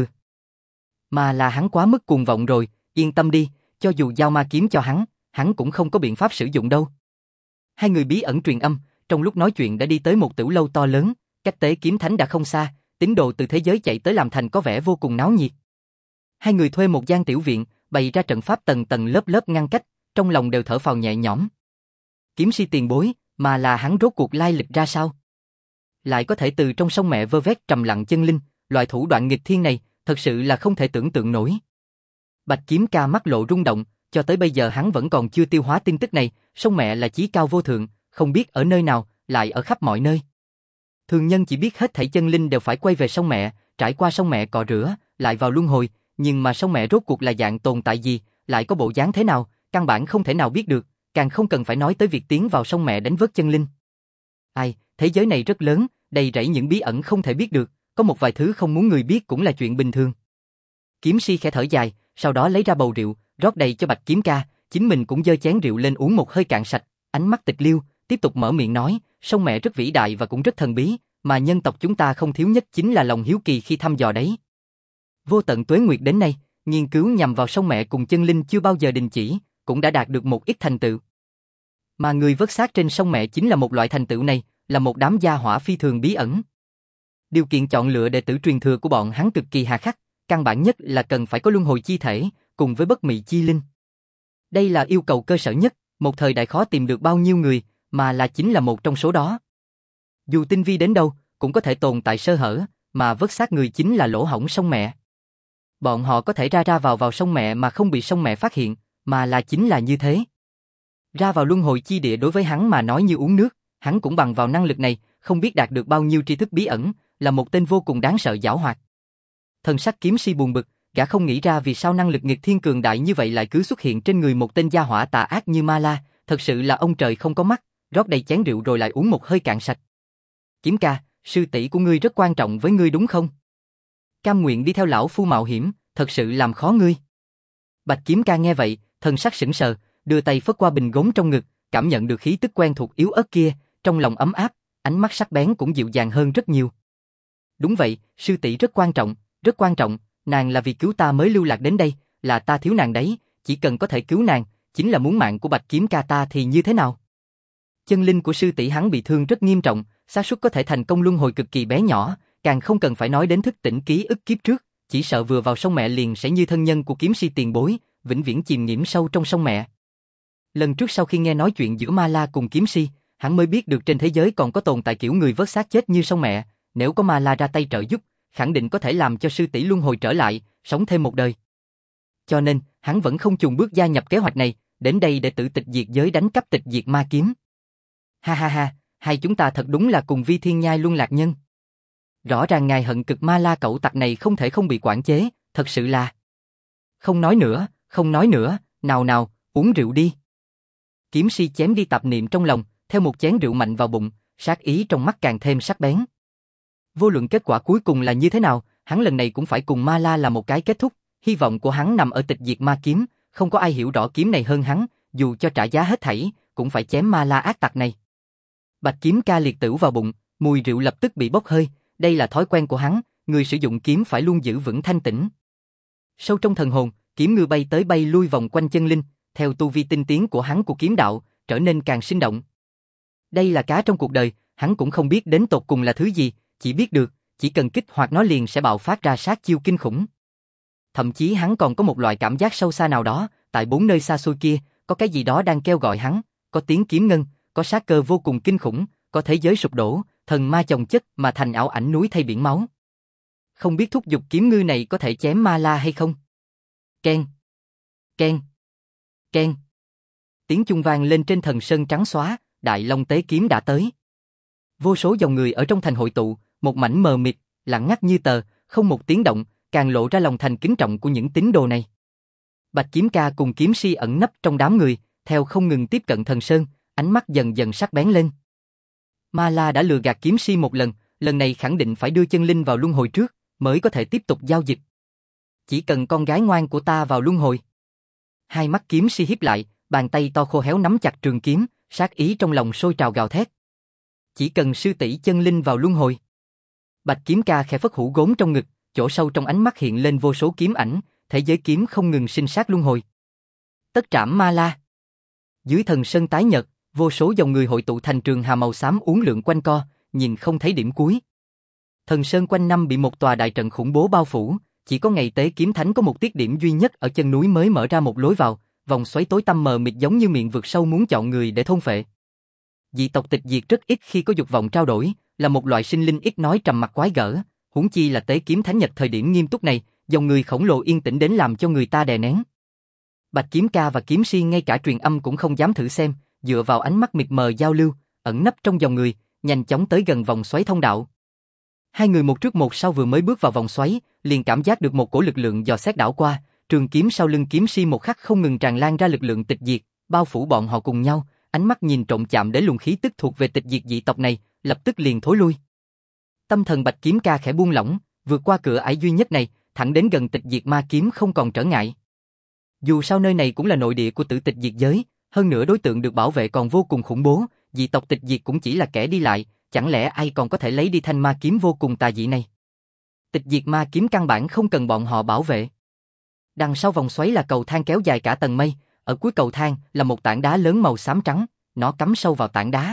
S1: Ma la hắn quá mức cuồng vọng rồi, yên tâm đi, cho dù giao ma kiếm cho hắn cũng không có biện pháp sử dụng đâu. Hai người bí ẩn truyền âm, trong lúc nói chuyện đã đi tới một tửu lâu to lớn, cách Tế Kiếm Thánh đã không xa, tín đồ từ thế giới chạy tới làm thành có vẻ vô cùng náo nhiệt. Hai người thuê một gian tiểu viện, bày ra trận pháp tầng tầng lớp lớp ngăn cách, trong lòng đều thở phào nhẹ nhõm. Kiếm si tiền bối, mà là hắn rốt cuộc lai lịch ra sao? Lại có thể từ trong sông mẹ vơ vét trầm lặng chân linh, loại thủ đoạn nghịch thiên này, thật sự là không thể tưởng tượng nổi. Bạch Kiếm Ca mắt lộ rung động, cho tới bây giờ hắn vẫn còn chưa tiêu hóa tin tức này, sông mẹ là chí cao vô thượng, không biết ở nơi nào, lại ở khắp mọi nơi. Thường nhân chỉ biết hết thảy chân linh đều phải quay về sông mẹ, trải qua sông mẹ cọ rửa, lại vào luân hồi, nhưng mà sông mẹ rốt cuộc là dạng tồn tại gì, lại có bộ dáng thế nào, căn bản không thể nào biết được, càng không cần phải nói tới việc tiến vào sông mẹ đánh vớt chân linh. Ai, thế giới này rất lớn, đầy rẫy những bí ẩn không thể biết được, có một vài thứ không muốn người biết cũng là chuyện bình thường. Kiếm si khẽ thở dài, sau đó lấy ra bầu rượu, rót đầy cho Bạch Kiếm Ca, chính mình cũng giơ chén rượu lên uống một hơi cạn sạch, ánh mắt tịch liêu, tiếp tục mở miệng nói, sông mẹ rất vĩ đại và cũng rất thần bí, mà nhân tộc chúng ta không thiếu nhất chính là lòng hiếu kỳ khi thăm dò đấy. Vô tận tuế nguyệt đến nay, nghiên cứu nhằm vào sông mẹ cùng chân linh chưa bao giờ đình chỉ, cũng đã đạt được một ít thành tựu. Mà người vớt xác trên sông mẹ chính là một loại thành tựu này, là một đám gia hỏa phi thường bí ẩn. Điều kiện chọn lựa đệ tử truyền thừa của bọn hắn cực kỳ hà khắc, căn bản nhất là cần phải có luân hồi chi thể, cùng với bất mị chi linh. Đây là yêu cầu cơ sở nhất, một thời đại khó tìm được bao nhiêu người, mà là chính là một trong số đó. Dù tinh vi đến đâu, cũng có thể tồn tại sơ hở, mà vớt xác người chính là lỗ hổng sông mẹ. Bọn họ có thể ra ra vào sông mẹ mà không bị sông mẹ phát hiện, mà là chính là như thế. Ra vào luân hồi chi địa đối với hắn mà nói như uống nước, hắn cũng bằng vào năng lực này, không biết đạt được bao nhiêu tri thức bí ẩn, là một tên vô cùng đáng sợ giảo hoạt. Thần sắc kiếm si buồn bực, gã không nghĩ ra vì sao năng lực nghịch thiên cường đại như vậy lại cứ xuất hiện trên người một tên gia hỏa tà ác như Ma La, thật sự là ông trời không có mắt, rót đầy chén rượu rồi lại uống một hơi cạn sạch. Kiếm ca, sư tỷ của ngươi rất quan trọng với ngươi đúng không? Cam nguyện đi theo lão phu mạo hiểm, thật sự làm khó ngươi. Bạch Kiếm Ca nghe vậy, thần sắc sững sờ, đưa tay phất qua bình gốm trong ngực, cảm nhận được khí tức quen thuộc yếu ớt kia, trong lòng ấm áp, ánh mắt sắc bén cũng dịu dàng hơn rất nhiều. Đúng vậy, sư tỷ rất quan trọng, nàng là vì cứu ta mới lưu lạc đến đây, là ta thiếu nàng đấy, chỉ cần có thể cứu nàng, chính là muốn mạng của Bạch Kiếm Ca ta thì như thế nào? Chân linh của sư tỷ hắn bị thương rất nghiêm trọng, xác suất có thể thành công luân hồi cực kỳ bé nhỏ, càng không cần phải nói đến thức tỉnh ký ức kiếp trước, chỉ sợ vừa vào sông mẹ liền sẽ như thân nhân của kiếm si tiền bối, vĩnh viễn chìm nghiễm sâu trong sông mẹ. Lần trước sau khi nghe nói chuyện giữa Ma La cùng kiếm si, hắn mới biết được trên thế giới còn có tồn tại kiểu người vớt xác chết như sông mẹ, nếu có Ma La ra tay trợ giúp, khẳng định có thể làm cho sư tỷ luân hồi trở lại, sống thêm một đời. Cho nên, hắn vẫn không chùn bước gia nhập kế hoạch này, đến đây để tự tịch diệt giới đánh cắp tịch diệt ma kiếm. Ha ha ha, hai chúng ta thật đúng là cùng vi thiên nhai luân lạc nhân. Rõ ràng ngài hận cực Ma La cẩu tặc này không thể không bị quản chế, thật sự là... Không nói nữa, nào nào, uống rượu đi. Kiếm si chém đi tạp niệm trong lòng, theo một chén rượu mạnh vào bụng, sát ý trong mắt càng thêm sắc bén. Vô luận kết quả cuối cùng là như thế nào, hắn lần này cũng phải cùng Ma La là một cái kết thúc, hy vọng của hắn nằm ở tịch diệt ma kiếm, không có ai hiểu rõ kiếm này hơn hắn, dù cho trả giá hết thảy, cũng phải chém Ma La ác tặc này. Bạch kiếm ca liệt tửu vào bụng, mùi rượu lập tức bị bốc hơi, đây là thói quen của hắn, người sử dụng kiếm phải luôn giữ vững thanh tĩnh. Sâu trong thần hồn, kiếm ngư bay tới bay lui vòng quanh chân linh, theo tu vi tinh tiến của hắn của kiếm đạo, trở nên càng sinh động. Đây là cá trong cuộc đời, hắn cũng không biết đến tột cùng là thứ gì, chỉ biết được, chỉ cần kích hoạt nó liền sẽ bạo phát ra sát chiêu kinh khủng. Thậm chí hắn còn có một loại cảm giác sâu xa nào đó, tại bốn nơi xa xôi kia, có cái gì đó đang kêu gọi hắn, có tiếng kiếm ngân, có sát cơ vô cùng kinh khủng, có thế giới sụp đổ, thần ma chồng chất mà thành ảo ảnh núi thay biển máu. Không biết thúc giục kiếm ngư này có thể chém Ma La hay không? Keng, keng, keng. Tiếng chuông vang lên trên thần sơn trắng xóa, Đại Long tế kiếm đã tới. Vô số dòng người ở trong thành hội tụ, một mảnh mờ mịt, lặng ngắt như tờ, không một tiếng động, càng lộ ra lòng thành kính trọng của những tín đồ này. Bạch kiếm ca cùng kiếm si ẩn nấp trong đám người, theo không ngừng tiếp cận thần sơn, ánh mắt dần dần sắc bén lên. Ma La đã lừa gạt kiếm si một lần này khẳng định phải đưa chân linh vào luân hồi trước, mới có thể tiếp tục giao dịch. Chỉ cần con gái ngoan của ta vào luân hồi. Hai mắt kiếm si híp lại, bàn tay to khô héo nắm chặt trường kiếm, sát ý trong lòng sôi trào gào thét. Chỉ cần sư tỷ chân linh vào luân hồi. Bạch kiếm ca khẽ phất hũ gốm trong ngực, chỗ sâu trong ánh mắt hiện lên vô số kiếm ảnh, thế giới kiếm không ngừng sinh sát luân hồi. Tất trảm Ma La. Dưới thần sơn tái nhật, vô số dòng người hội tụ thành trường hà màu xám uốn lượn quanh co, nhìn không thấy điểm cuối. Thần sơn quanh năm bị một tòa đại trận khủng bố bao phủ, chỉ có ngày tế kiếm thánh có một tiết điểm duy nhất ở chân núi mới mở ra một lối vào, vòng xoáy tối tăm mờ mịt giống như miệng vực sâu muốn chọn người để thôn phệ. Dị tộc tịch diệt rất ít khi có dục vọng trao đổi, là một loại sinh linh ít nói trầm mặc quái gở, huống chi là tế kiếm thánh nhật thời điểm nghiêm túc này, dòng người khổng lồ yên tĩnh đến làm cho người ta đè nén. Bạch kiếm ca và kiếm si ngay cả truyền âm cũng không dám thử xem, dựa vào ánh mắt mịt mờ giao lưu, ẩn nấp trong dòng người, nhanh chóng tới gần vòng xoáy thông đạo. Hai người một trước một sau vừa mới bước vào vòng xoáy, liền cảm giác được một cổ lực lượng dò xét đảo qua, trường kiếm sau lưng kiếm si một khắc không ngừng tràn lan ra lực lượng tịch diệt, bao phủ bọn họ cùng nhau, ánh mắt nhìn trộm chạm để luồng khí tức thuộc về tịch diệt dị tộc này, lập tức liền thối lui. Tâm thần Bạch kiếm ca khẽ buông lỏng, vượt qua cửa ải duy nhất này, thẳng đến gần tịch diệt ma kiếm không còn trở ngại. Dù sao nơi này cũng là nội địa của tử tịch diệt giới, hơn nữa đối tượng được bảo vệ còn vô cùng khủng bố, dị tộc tịch diệt cũng chỉ là kẻ đi lại, chẳng lẽ ai còn có thể lấy đi thanh ma kiếm vô cùng tà dị này? Tịch diệt ma kiếm căn bản không cần bọn họ bảo vệ. Đằng sau vòng xoáy là cầu thang kéo dài cả tầng mây, ở cuối cầu thang là một tảng đá lớn màu xám trắng, nó cắm sâu vào tảng đá.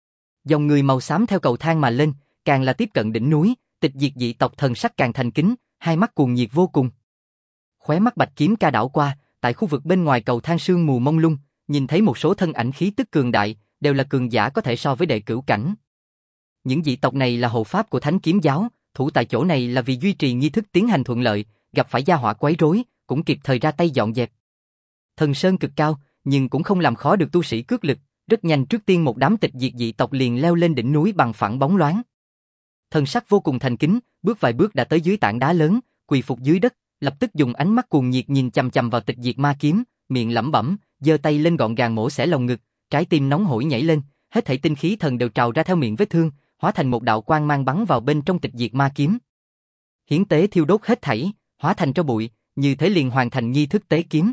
S1: Dòng người màu xám theo cầu thang mà lên, càng là tiếp cận đỉnh núi, tịch diệt dị tộc thần sắc càng thành kính, hai mắt cuồng nhiệt vô cùng. Khóe mắt Bạch kiếm ca đảo qua, tại khu vực bên ngoài cầu thang sương mù mông lung, nhìn thấy một số thân ảnh khí tức cường đại, đều là cường giả có thể so với đệ cửu cảnh. Những dị tộc này là hộ pháp của Thánh Kiếm Giáo, thủ tại chỗ này là vì duy trì nghi thức tiến hành thuận lợi, gặp phải gia họa quấy rối, cũng kịp thời ra tay dọn dẹp. Thần sơn cực cao, nhưng cũng không làm khó được tu sĩ cước lực, rất nhanh trước tiên một đám tịch diệt dị tộc liền leo lên đỉnh núi bằng phẳng bóng loáng. Thần sắc vô cùng thành kính, bước vài bước đã tới dưới tảng đá lớn, quỳ phục dưới đất, lập tức dùng ánh mắt cuồng nhiệt nhìn chằm chằm vào tịch diệt ma kiếm, miệng lẩm bẩm, giơ tay lên gọn gàng mổ xẻ lồng ngực, trái tim nóng hổi nhảy lên, hết thảy tinh khí thần đều trào ra theo miệng vết thương, hóa thành một đạo quang mang bắn vào bên trong tịch diệt ma kiếm. Hiến tế thiêu đốt hết thảy, hóa thành tro bụi, như thế liền hoàn thành nghi thức tế kiếm.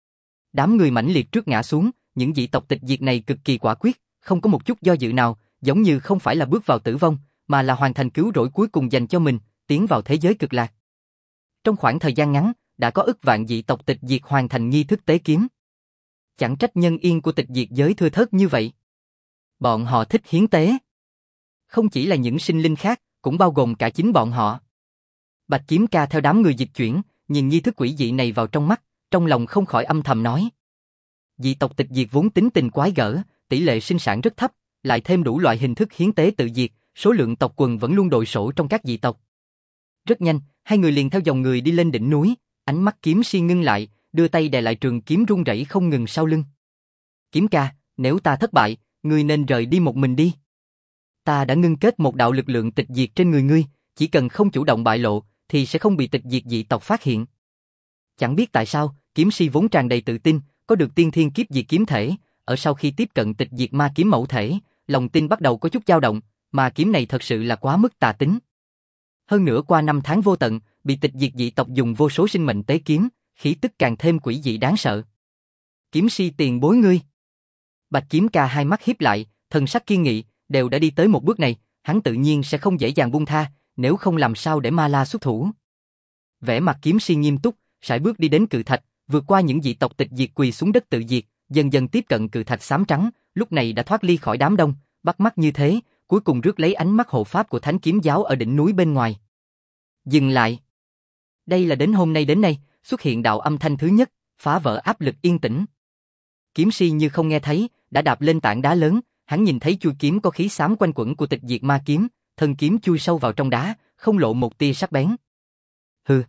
S1: Đám người mãnh liệt trước ngã xuống, những dị tộc tịch diệt này cực kỳ quả quyết, không có một chút do dự nào, giống như không phải là bước vào tử vong, mà là hoàn thành cứu rỗi cuối cùng dành cho mình, tiến vào thế giới cực lạc. Trong khoảng thời gian ngắn, đã có ức vạn dị tộc tịch diệt hoàn thành nghi thức tế kiếm. Chẳng trách nhân yên của tịch diệt giới thưa thớt như vậy. Bọn họ thích hiến tế. Không chỉ là những sinh linh khác, cũng bao gồm cả chính bọn họ. Bạch kiếm ca theo đám người dịch chuyển, nhìn nghi thức quỷ dị này vào trong mắt, trong lòng không khỏi âm thầm nói. Dị tộc tịch diệt vốn tính tình quái gở, tỷ lệ sinh sản rất thấp, lại thêm đủ loại hình thức hiến tế tự diệt, số lượng tộc quần vẫn luôn đội sổ trong các dị tộc. Rất nhanh, hai người liền theo dòng người đi lên đỉnh núi, ánh mắt kiếm si ngưng lại, đưa tay đè lại trường kiếm run rẩy không ngừng sau lưng. Kiếm ca, nếu ta thất bại, ngươi nên rời đi một mình đi. Ta đã ngưng kết một đạo lực lượng tịch diệt trên người ngươi, chỉ cần không chủ động bại lộ, thì sẽ không bị tịch diệt dị tộc phát hiện. Chẳng biết tại sao, kiếm si vốn tràn đầy tự tin, có được tiên thiên kiếp diệt kiếm thể, ở sau khi tiếp cận tịch diệt ma kiếm mẫu thể, lòng tin bắt đầu có chút dao động, mà kiếm này thật sự là quá mức tà tính. Hơn nữa qua năm tháng vô tận, bị tịch diệt dị tộc dùng vô số sinh mệnh tế kiếm, khí tức càng thêm quỷ dị đáng sợ. Kiếm si tiền bối ngươi. Bạch Kiếm Ca hai mắt híp lại, thần sắc kiên nghị, đều đã đi tới một bước này, hắn tự nhiên sẽ không dễ dàng buông tha, nếu không làm sao để Ma La xuất thủ. Vẻ mặt kiếm si nghiêm túc, sải bước đi đến cự thạch, vượt qua những dị tộc tịch diệt quỳ xuống đất tự diệt, dần dần tiếp cận cự thạch xám trắng, lúc này đã thoát ly khỏi đám đông, bắt mắt như thế, cuối cùng rước lấy ánh mắt hộ pháp của Thánh Kiếm Giáo ở đỉnh núi bên ngoài. Dừng lại. Đây là đến hôm nay đến nay, xuất hiện đạo âm thanh thứ nhất, phá vỡ áp lực yên tĩnh. Kiếm si như không nghe thấy, đã đạp lên tảng đá lớn, hắn nhìn thấy chui kiếm có khí xám quanh quẩn của tịch diệt ma kiếm, thân kiếm chui sâu vào trong đá, không lộ một tia sắc bén. Hừ.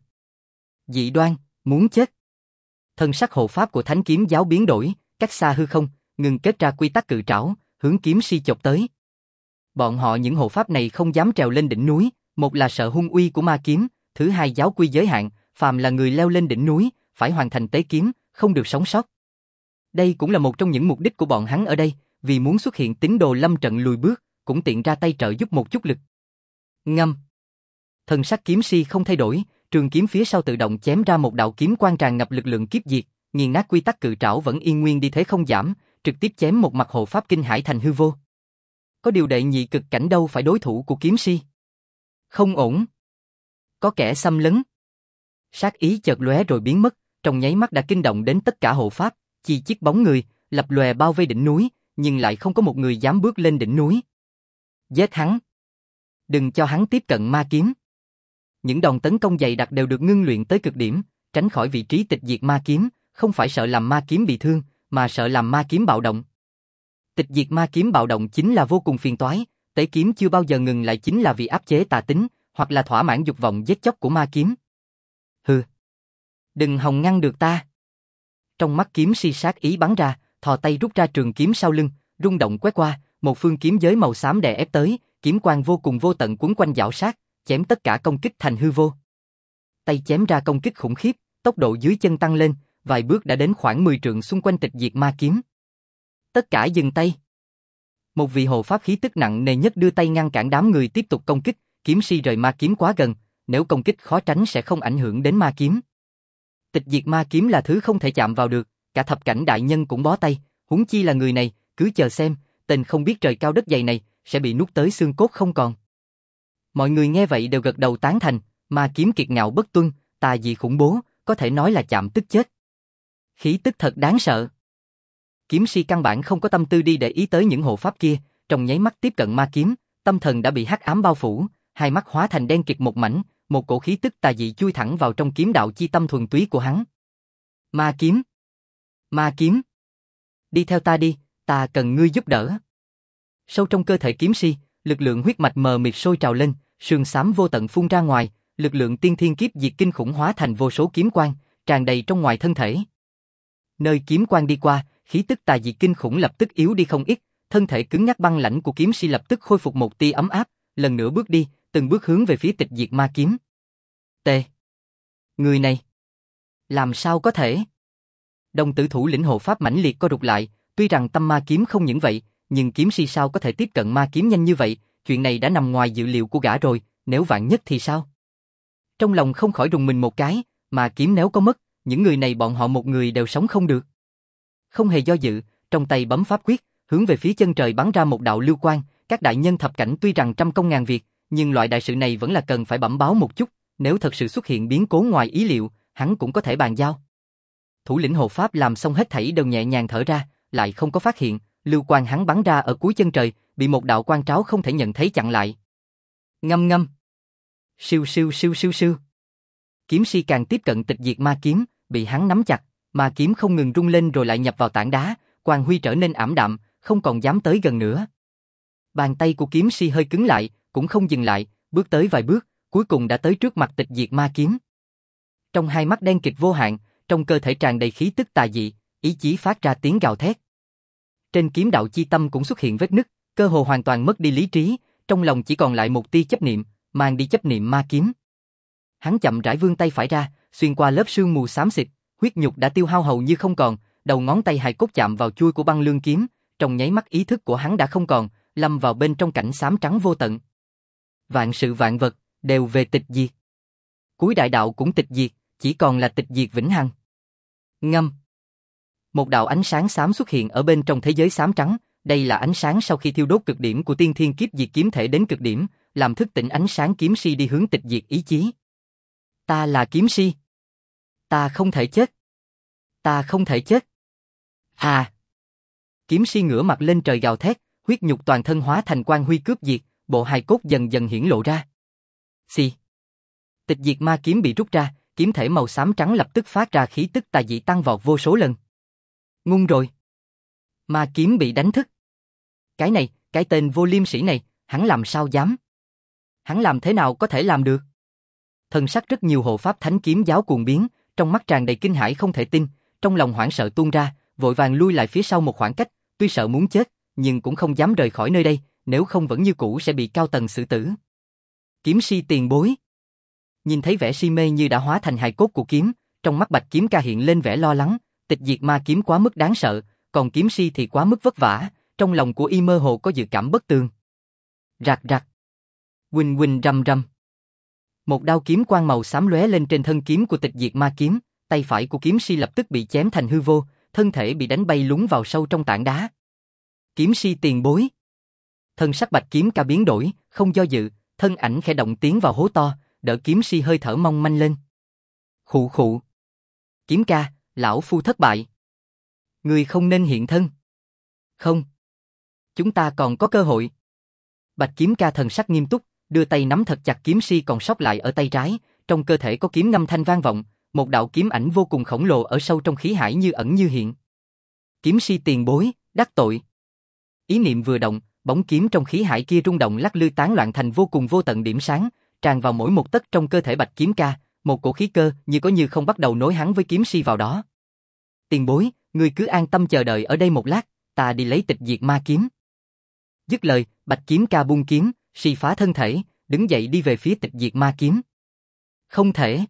S1: Dị đoan, muốn chết. Thân sắc hộ pháp của Thánh Kiếm Giáo biến đổi, cách xa hư không, ngừng kết ra quy tắc cự trảo, hướng kiếm si chộp tới. Bọn họ những hộ pháp này không dám trèo lên đỉnh núi, một là sợ hung uy của ma kiếm, thứ hai giáo quy giới hạn, phàm là người leo lên đỉnh núi, phải hoàn thành tế kiếm, không được sống sót. Đây cũng là một trong những mục đích của bọn hắn ở đây, vì muốn xuất hiện tín đồ lâm trận lùi bước, cũng tiện ra tay trợ giúp một chút lực. Ngâm. Thần sắc kiếm si không thay đổi, trường kiếm phía sau tự động chém ra một đạo kiếm quang tràn ngập lực lượng kiếp diệt, nghiền nát quy tắc cự trảo vẫn yên nguyên đi thế không giảm, trực tiếp chém một mặt hộ pháp kinh hải thành hư vô. Có điều đệ nhị cực cảnh đâu phải đối thủ của kiếm si. Không ổn. Có kẻ xâm lấn. Sát ý chợt lóe rồi biến mất, trong nháy mắt đã kinh động đến tất cả hộ pháp, chi chiếc bóng người, lập lòe bao vây đỉnh núi, nhưng lại không có một người dám bước lên đỉnh núi. Giết hắn. Đừng cho hắn tiếp cận ma kiếm. Những đòn tấn công dày đặc đều được ngưng luyện tới cực điểm, tránh khỏi vị trí tịch diệt ma kiếm, không phải sợ làm ma kiếm bị thương, mà sợ làm ma kiếm bạo động. Tịch diệt ma kiếm bạo động chính là vô cùng phiền toái, tế kiếm chưa bao giờ ngừng lại chính là vì áp chế tà tính, hoặc là thỏa mãn dục vọng giết chóc của ma kiếm. Hừ. Đừng hòng ngăn được ta. Trong mắt kiếm si sát ý bắn ra, thò tay rút ra trường kiếm sau lưng, rung động quét qua, một phương kiếm giới màu xám đè ép tới, kiếm quang vô cùng vô tận quấn quanh giảo sát, chém tất cả công kích thành hư vô. Tay chém ra công kích khủng khiếp, tốc độ dưới chân tăng lên, vài bước đã đến khoảng 10 trượng xung quanh tịch diệt ma kiếm. Tất cả dừng tay. Một vị hộ pháp khí tức nặng nề nhất đưa tay ngăn cản đám người tiếp tục công kích, kiếm si rời ma kiếm quá gần, nếu công kích khó tránh sẽ không ảnh hưởng đến ma kiếm. Tịch diệt ma kiếm là thứ không thể chạm vào được, cả thập cảnh đại nhân cũng bó tay, huống chi là người này, cứ chờ xem, tên không biết trời cao đất dày này sẽ bị nuốt tới xương cốt không còn. Mọi người nghe vậy đều gật đầu tán thành, ma kiếm kiệt ngạo bất tuân, tà dị khủng bố, có thể nói là chạm tức chết. Khí tức thật đáng sợ. Kiếm si căn bản không có tâm tư đi để ý tới những hộ pháp kia, trong nháy mắt tiếp cận ma kiếm, tâm thần đã bị hắc ám bao phủ, hai mắt hóa thành đen kịt một mảnh, một cổ khí tức tà dị chui thẳng vào trong kiếm đạo chi tâm thuần túy của hắn. Ma kiếm! Ma kiếm! Đi theo ta đi, ta cần ngươi giúp đỡ. Sâu trong cơ thể kiếm si, lực lượng huyết mạch mờ mịt sôi trào lên, sương xám vô tận phun ra ngoài, lực lượng tiên thiên kiếp diệt kinh khủng hóa thành vô số kiếm quang, tràn đầy trong ngoài thân thể. Nơi kiếm quang đi qua, khí tức tà dị kinh khủng lập tức yếu đi không ít, thân thể cứng nhắc băng lãnh của kiếm si lập tức khôi phục một tia ấm áp, lần nữa bước đi, từng bước hướng về phía tịch diệt ma kiếm. Tê! Người này! Làm sao có thể? Đồng tử thủ lĩnh hộ pháp mãnh liệt co rụt lại, tuy rằng tâm ma kiếm không những vậy, nhưng kiếm si sao có thể tiếp cận ma kiếm nhanh như vậy, chuyện này đã nằm ngoài dự liệu của gã rồi, nếu vạn nhất thì sao? Trong lòng không khỏi rùng mình một cái, mà kiếm nếu có mất, những người này bọn họ một người đều sống không được. Không hề do dự, trong tay bấm pháp quyết, hướng về phía chân trời bắn ra một đạo lưu quang, các đại nhân thập cảnh tuy rằng trăm công ngàn việc, nhưng loại đại sự này vẫn là cần phải bẩm báo một chút, nếu thật sự xuất hiện biến cố ngoài ý liệu, hắn cũng có thể bàn giao. Thủ lĩnh hộ pháp làm xong hết thảy đều nhẹ nhàng thở ra, lại không có phát hiện, lưu quang hắn bắn ra ở cuối chân trời, bị một đạo quang tráo không thể nhận thấy chặn lại. Ngâm ngâm. Siêu siêu siêu siêu siêu. Kiếm si càng tiếp cận tịch diệt ma kiếm, bị hắn nắm chặt, ma kiếm không ngừng rung lên rồi lại nhập vào tảng đá, quang huy trở nên ảm đạm, không còn dám tới gần nữa. Bàn tay của kiếm si hơi cứng lại, cũng không dừng lại, bước tới vài bước, cuối cùng đã tới trước mặt tịch diệt ma kiếm. Trong hai mắt đen kịt vô hạn, trong cơ thể tràn đầy khí tức tà dị, ý chí phát ra tiếng gào thét. Trên kiếm đạo chi tâm cũng xuất hiện vết nứt, cơ hồ hoàn toàn mất đi lý trí, trong lòng chỉ còn lại một tia chấp niệm, mang đi chấp niệm ma kiếm. Hắn chậm rãi vươn tay phải ra, xuyên qua lớp sương mù xám xịt, huyết nhục đã tiêu hao hầu như không còn, đầu ngón tay hài cốt chạm vào chuôi của băng lương kiếm, trong nháy mắt ý thức của hắn đã không còn, lâm vào bên trong cảnh xám trắng vô tận. Vạn sự vạn vật đều về tịch diệt. Cuối đại đạo cũng tịch diệt, chỉ còn là tịch diệt vĩnh hằng. Ngâm. Một đạo ánh sáng xám xuất hiện ở bên trong thế giới xám trắng, đây là ánh sáng sau khi thiêu đốt cực điểm của tiên thiên kiếp diệt kiếm thể đến cực điểm, làm thức tỉnh ánh sáng kiếm si đi hướng tịch diệt ý chí. Ta là kiếm si. Ta không thể chết. Ta không thể chết. À! Kiếm si ngửa mặt lên trời gào thét, huyết nhục toàn thân hóa thành quang huy cướp diệt, bộ hài cốt dần dần hiển lộ ra. Xì! Tịch diệt ma kiếm bị rút ra, kiếm thể màu xám trắng lập tức phát ra khí tức tà dị tăng vọt vô số lần. Ngung rồi! Ma kiếm bị đánh thức. Cái này, cái tên vô liêm sỉ này, hắn làm sao dám? Hắn làm thế nào có thể làm được? Thần sắc rất nhiều hộ pháp thánh kiếm giáo cuồng biến, trong mắt tràn đầy kinh hãi không thể tin, trong lòng hoảng sợ tuôn ra, vội vàng lui lại phía sau một khoảng cách, tuy sợ muốn chết, nhưng cũng không dám rời khỏi nơi đây, nếu không vẫn như cũ sẽ bị cao tầng xử tử. Kiếm si tiền bối. Nhìn thấy vẻ si mê như đã hóa thành hài cốt của kiếm, trong mắt Bạch Kiếm Ca hiện lên vẻ lo lắng, tịch diệt ma kiếm quá mức đáng sợ, còn kiếm si thì quá mức vất vả, trong lòng của y mơ hồ có dự cảm bất tường. Rạc rạc. Huỳnh huỳnh rầm rầm. Một đao kiếm quang màu xám lóe lên trên thân kiếm của tịch diệt ma kiếm, tay phải của kiếm si lập tức bị chém thành hư vô, thân thể bị đánh bay lún vào sâu trong tảng đá. Kiếm si tiền bối. Thân sắc Bạch Kiếm Ca biến đổi, không do dự, thân ảnh khẽ động tiến vào hố to, đỡ kiếm si hơi thở mong manh lên. Khụ khụ. Kiếm ca, lão phu thất bại. Ngươi không nên hiện thân. Không. Chúng ta còn có cơ hội. Bạch Kiếm Ca thần sắc nghiêm túc, đưa tay nắm thật chặt kiếm si còn sót lại ở tay trái, trong cơ thể có kiếm ngâm thanh vang vọng, một đạo kiếm ảnh vô cùng khổng lồ ở sâu trong khí hải như ẩn như hiện. Kiếm si tiền bối, đắc tội. Ý niệm vừa động, bóng kiếm trong khí hải kia rung động lắc lư tán loạn thành vô cùng vô tận điểm sáng, tràn vào mỗi một tấc trong cơ thể Bạch Kiếm Ca, một cổ khí cơ như có như không bắt đầu nối hắn với kiếm si vào đó. Tiền bối, ngươi cứ an tâm chờ đợi ở đây một lát, ta đi lấy tịch diệt ma kiếm. Dứt lời, Bạch Kiếm Ca buông kiếm, si phá thân thể, đứng dậy đi về phía tịch diệt ma kiếm. Không thể.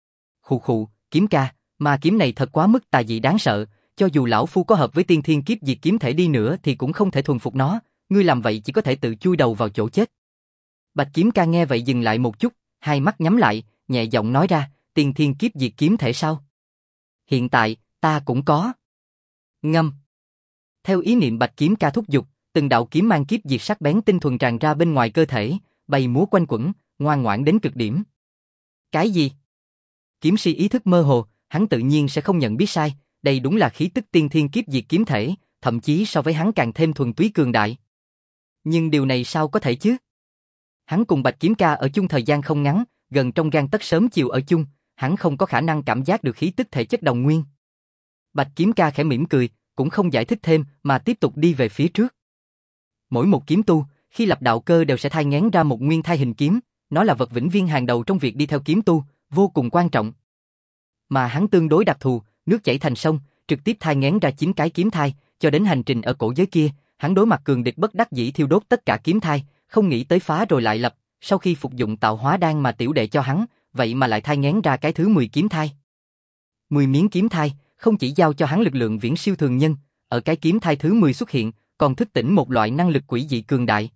S1: Khụ khụ, Kiếm ca, ma kiếm này thật quá mức tà dị đáng sợ, cho dù lão phu có hợp với tiên thiên kiếp diệt kiếm thể đi nữa thì cũng không thể thuần phục nó, ngươi làm vậy chỉ có thể tự chui đầu vào chỗ chết. Bạch Kiếm Ca nghe vậy dừng lại một chút, hai mắt nhắm lại, nhẹ giọng nói ra, tiên thiên kiếp diệt kiếm thể sao? Hiện tại, ta cũng có. Ngâm. Theo ý niệm Bạch Kiếm Ca thúc giục, từng đạo kiếm mang kiếp diệt sắc bén tinh thuần tràn ra bên ngoài cơ thể, bay múa quanh quẩn, ngoan ngoãn đến cực điểm. Cái gì? Kiếm si ý thức mơ hồ, hắn tự nhiên sẽ không nhận biết sai, đây đúng là khí tức tiên thiên kiếp diệt kiếm thể, thậm chí so với hắn càng thêm thuần túy cường đại. Nhưng điều này sao có thể chứ? Hắn cùng Bạch Kiếm Ca ở chung thời gian không ngắn, gần trong gang tấc sớm chiều ở chung, hắn không có khả năng cảm giác được khí tức thể chất đồng nguyên. Bạch Kiếm Ca khẽ mỉm cười, cũng không giải thích thêm mà tiếp tục đi về phía trước. Mỗi một kiếm tu, khi lập đạo cơ đều sẽ thai nghén ra một nguyên thai hình kiếm, nó là vật vĩnh viễn hàng đầu trong việc đi theo kiếm tu, vô cùng quan trọng. Mà hắn tương đối đặc thù, nước chảy thành sông, trực tiếp thai nghén ra 9 cái kiếm thai, cho đến hành trình ở cổ giới kia, hắn đối mặt cường địch bất đắc dĩ thiêu đốt tất cả kiếm thai, không nghĩ tới phá rồi lại lập, sau khi phục dụng tạo hóa đan mà tiểu đệ cho hắn, vậy mà lại thai nghén ra cái thứ 10 kiếm thai. 10 miếng kiếm thai, không chỉ giao cho hắn lực lượng viễn siêu thường nhân, ở cái kiếm thai thứ 10 xuất hiện, còn thức tỉnh một loại năng lực quỷ dị cường đại.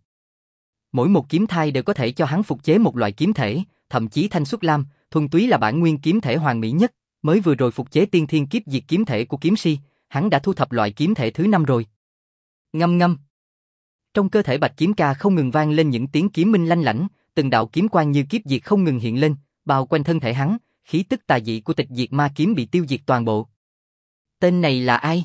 S1: Mỗi một kiếm thai đều có thể cho hắn phục chế một loại kiếm thể, thậm chí thanh xuất lam, thuần túy là bản nguyên kiếm thể hoàn mỹ nhất, mới vừa rồi phục chế tiên thiên kiếp diệt kiếm thể của kiếm si, hắn đã thu thập loại kiếm thể thứ 5 rồi. Ngâm ngâm. Trong cơ thể Bạch Kiếm Ca không ngừng vang lên những tiếng kiếm minh lanh lảnh, từng đạo kiếm quang như kiếp diệt không ngừng hiện lên, bao quanh thân thể hắn, khí tức tà dị của tịch diệt ma kiếm bị tiêu diệt toàn bộ. Tên này là ai?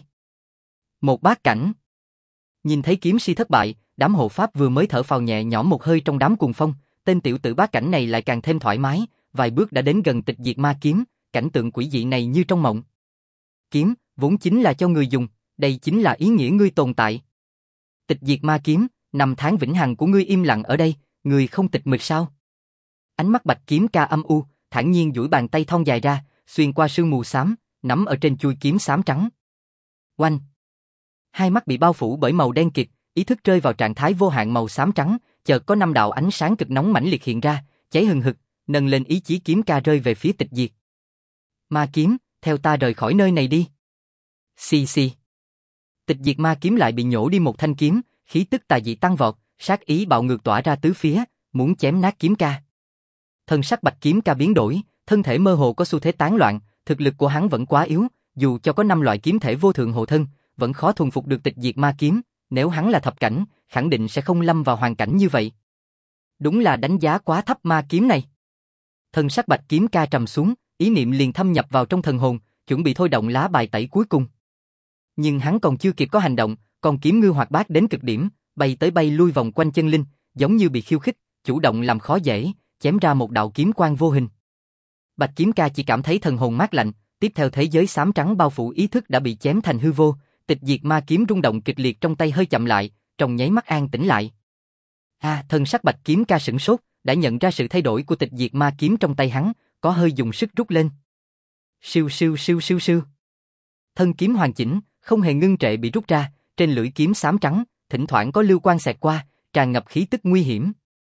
S1: Một bát cảnh. Nhìn thấy kiếm si thất bại, đám hộ pháp vừa mới thở phào nhẹ nhõm một hơi trong đám cuồng phong, tên tiểu tử bát cảnh này lại càng thêm thoải mái, vài bước đã đến gần tịch diệt ma kiếm, cảnh tượng quỷ dị này như trong mộng. Kiếm, vốn chính là cho người dùng, đây chính là ý nghĩa ngươi tồn tại. Tịch diệt ma kiếm, năm tháng vĩnh hằng của ngươi im lặng ở đây, ngươi không tịch mịch sao? Ánh mắt Bạch Kiếm Ca âm u, thản nhiên duỗi bàn tay thon dài ra, xuyên qua sương mù xám, nắm ở trên chuôi kiếm xám trắng. Oanh! Hai mắt bị bao phủ bởi màu đen kịt, ý thức rơi vào trạng thái vô hạn màu xám trắng, chợt có 5 đạo ánh sáng cực nóng mãnh liệt hiện ra, cháy hừng hực, nâng lên ý chí Kiếm Ca rơi về phía tịch diệt. Ma kiếm, theo ta rời khỏi nơi này đi. Xì xì. Tịch diệt ma kiếm lại bị nhổ đi một thanh kiếm, khí tức tà dị tăng vọt, sát ý bạo ngược tỏa ra tứ phía, muốn chém nát kiếm ca. Thân sắc bạch kiếm ca biến đổi, thân thể mơ hồ có xu thế tán loạn, thực lực của hắn vẫn quá yếu, dù cho có 5 loại kiếm thể vô thượng hộ thân, vẫn khó thuần phục được tịch diệt ma kiếm, nếu hắn là thập cảnh, khẳng định sẽ không lâm vào hoàn cảnh như vậy. Đúng là đánh giá quá thấp ma kiếm này. Thân sắc bạch kiếm ca trầm xuống, ý niệm liền thâm nhập vào trong thần hồn, chuẩn bị thôi động lá bài tẩy cuối cùng. Nhưng hắn còn chưa kịp có hành động, con kiếm ngư hoạt bát đến cực điểm, bay tới bay lui vòng quanh chân linh, giống như bị khiêu khích, chủ động làm khó dễ, chém ra một đạo kiếm quang vô hình. Bạch kiếm ca chỉ cảm thấy thần hồn mát lạnh, tiếp theo thế giới xám trắng bao phủ ý thức đã bị chém thành hư vô, tịch diệt ma kiếm rung động kịch liệt trong tay hơi chậm lại, trong nháy mắt an tĩnh lại. Thân sắc bạch kiếm ca sửng sốt, đã nhận ra sự thay đổi của tịch diệt ma kiếm trong tay hắn, có hơi dùng sức rút lên. Siêu siêu siêu siêu siêu. Thân kiếm hoàn chỉnh, không hề ngưng trệ bị rút ra, trên lưỡi kiếm xám trắng, thỉnh thoảng có lưu quang xẹt qua, tràn ngập khí tức nguy hiểm.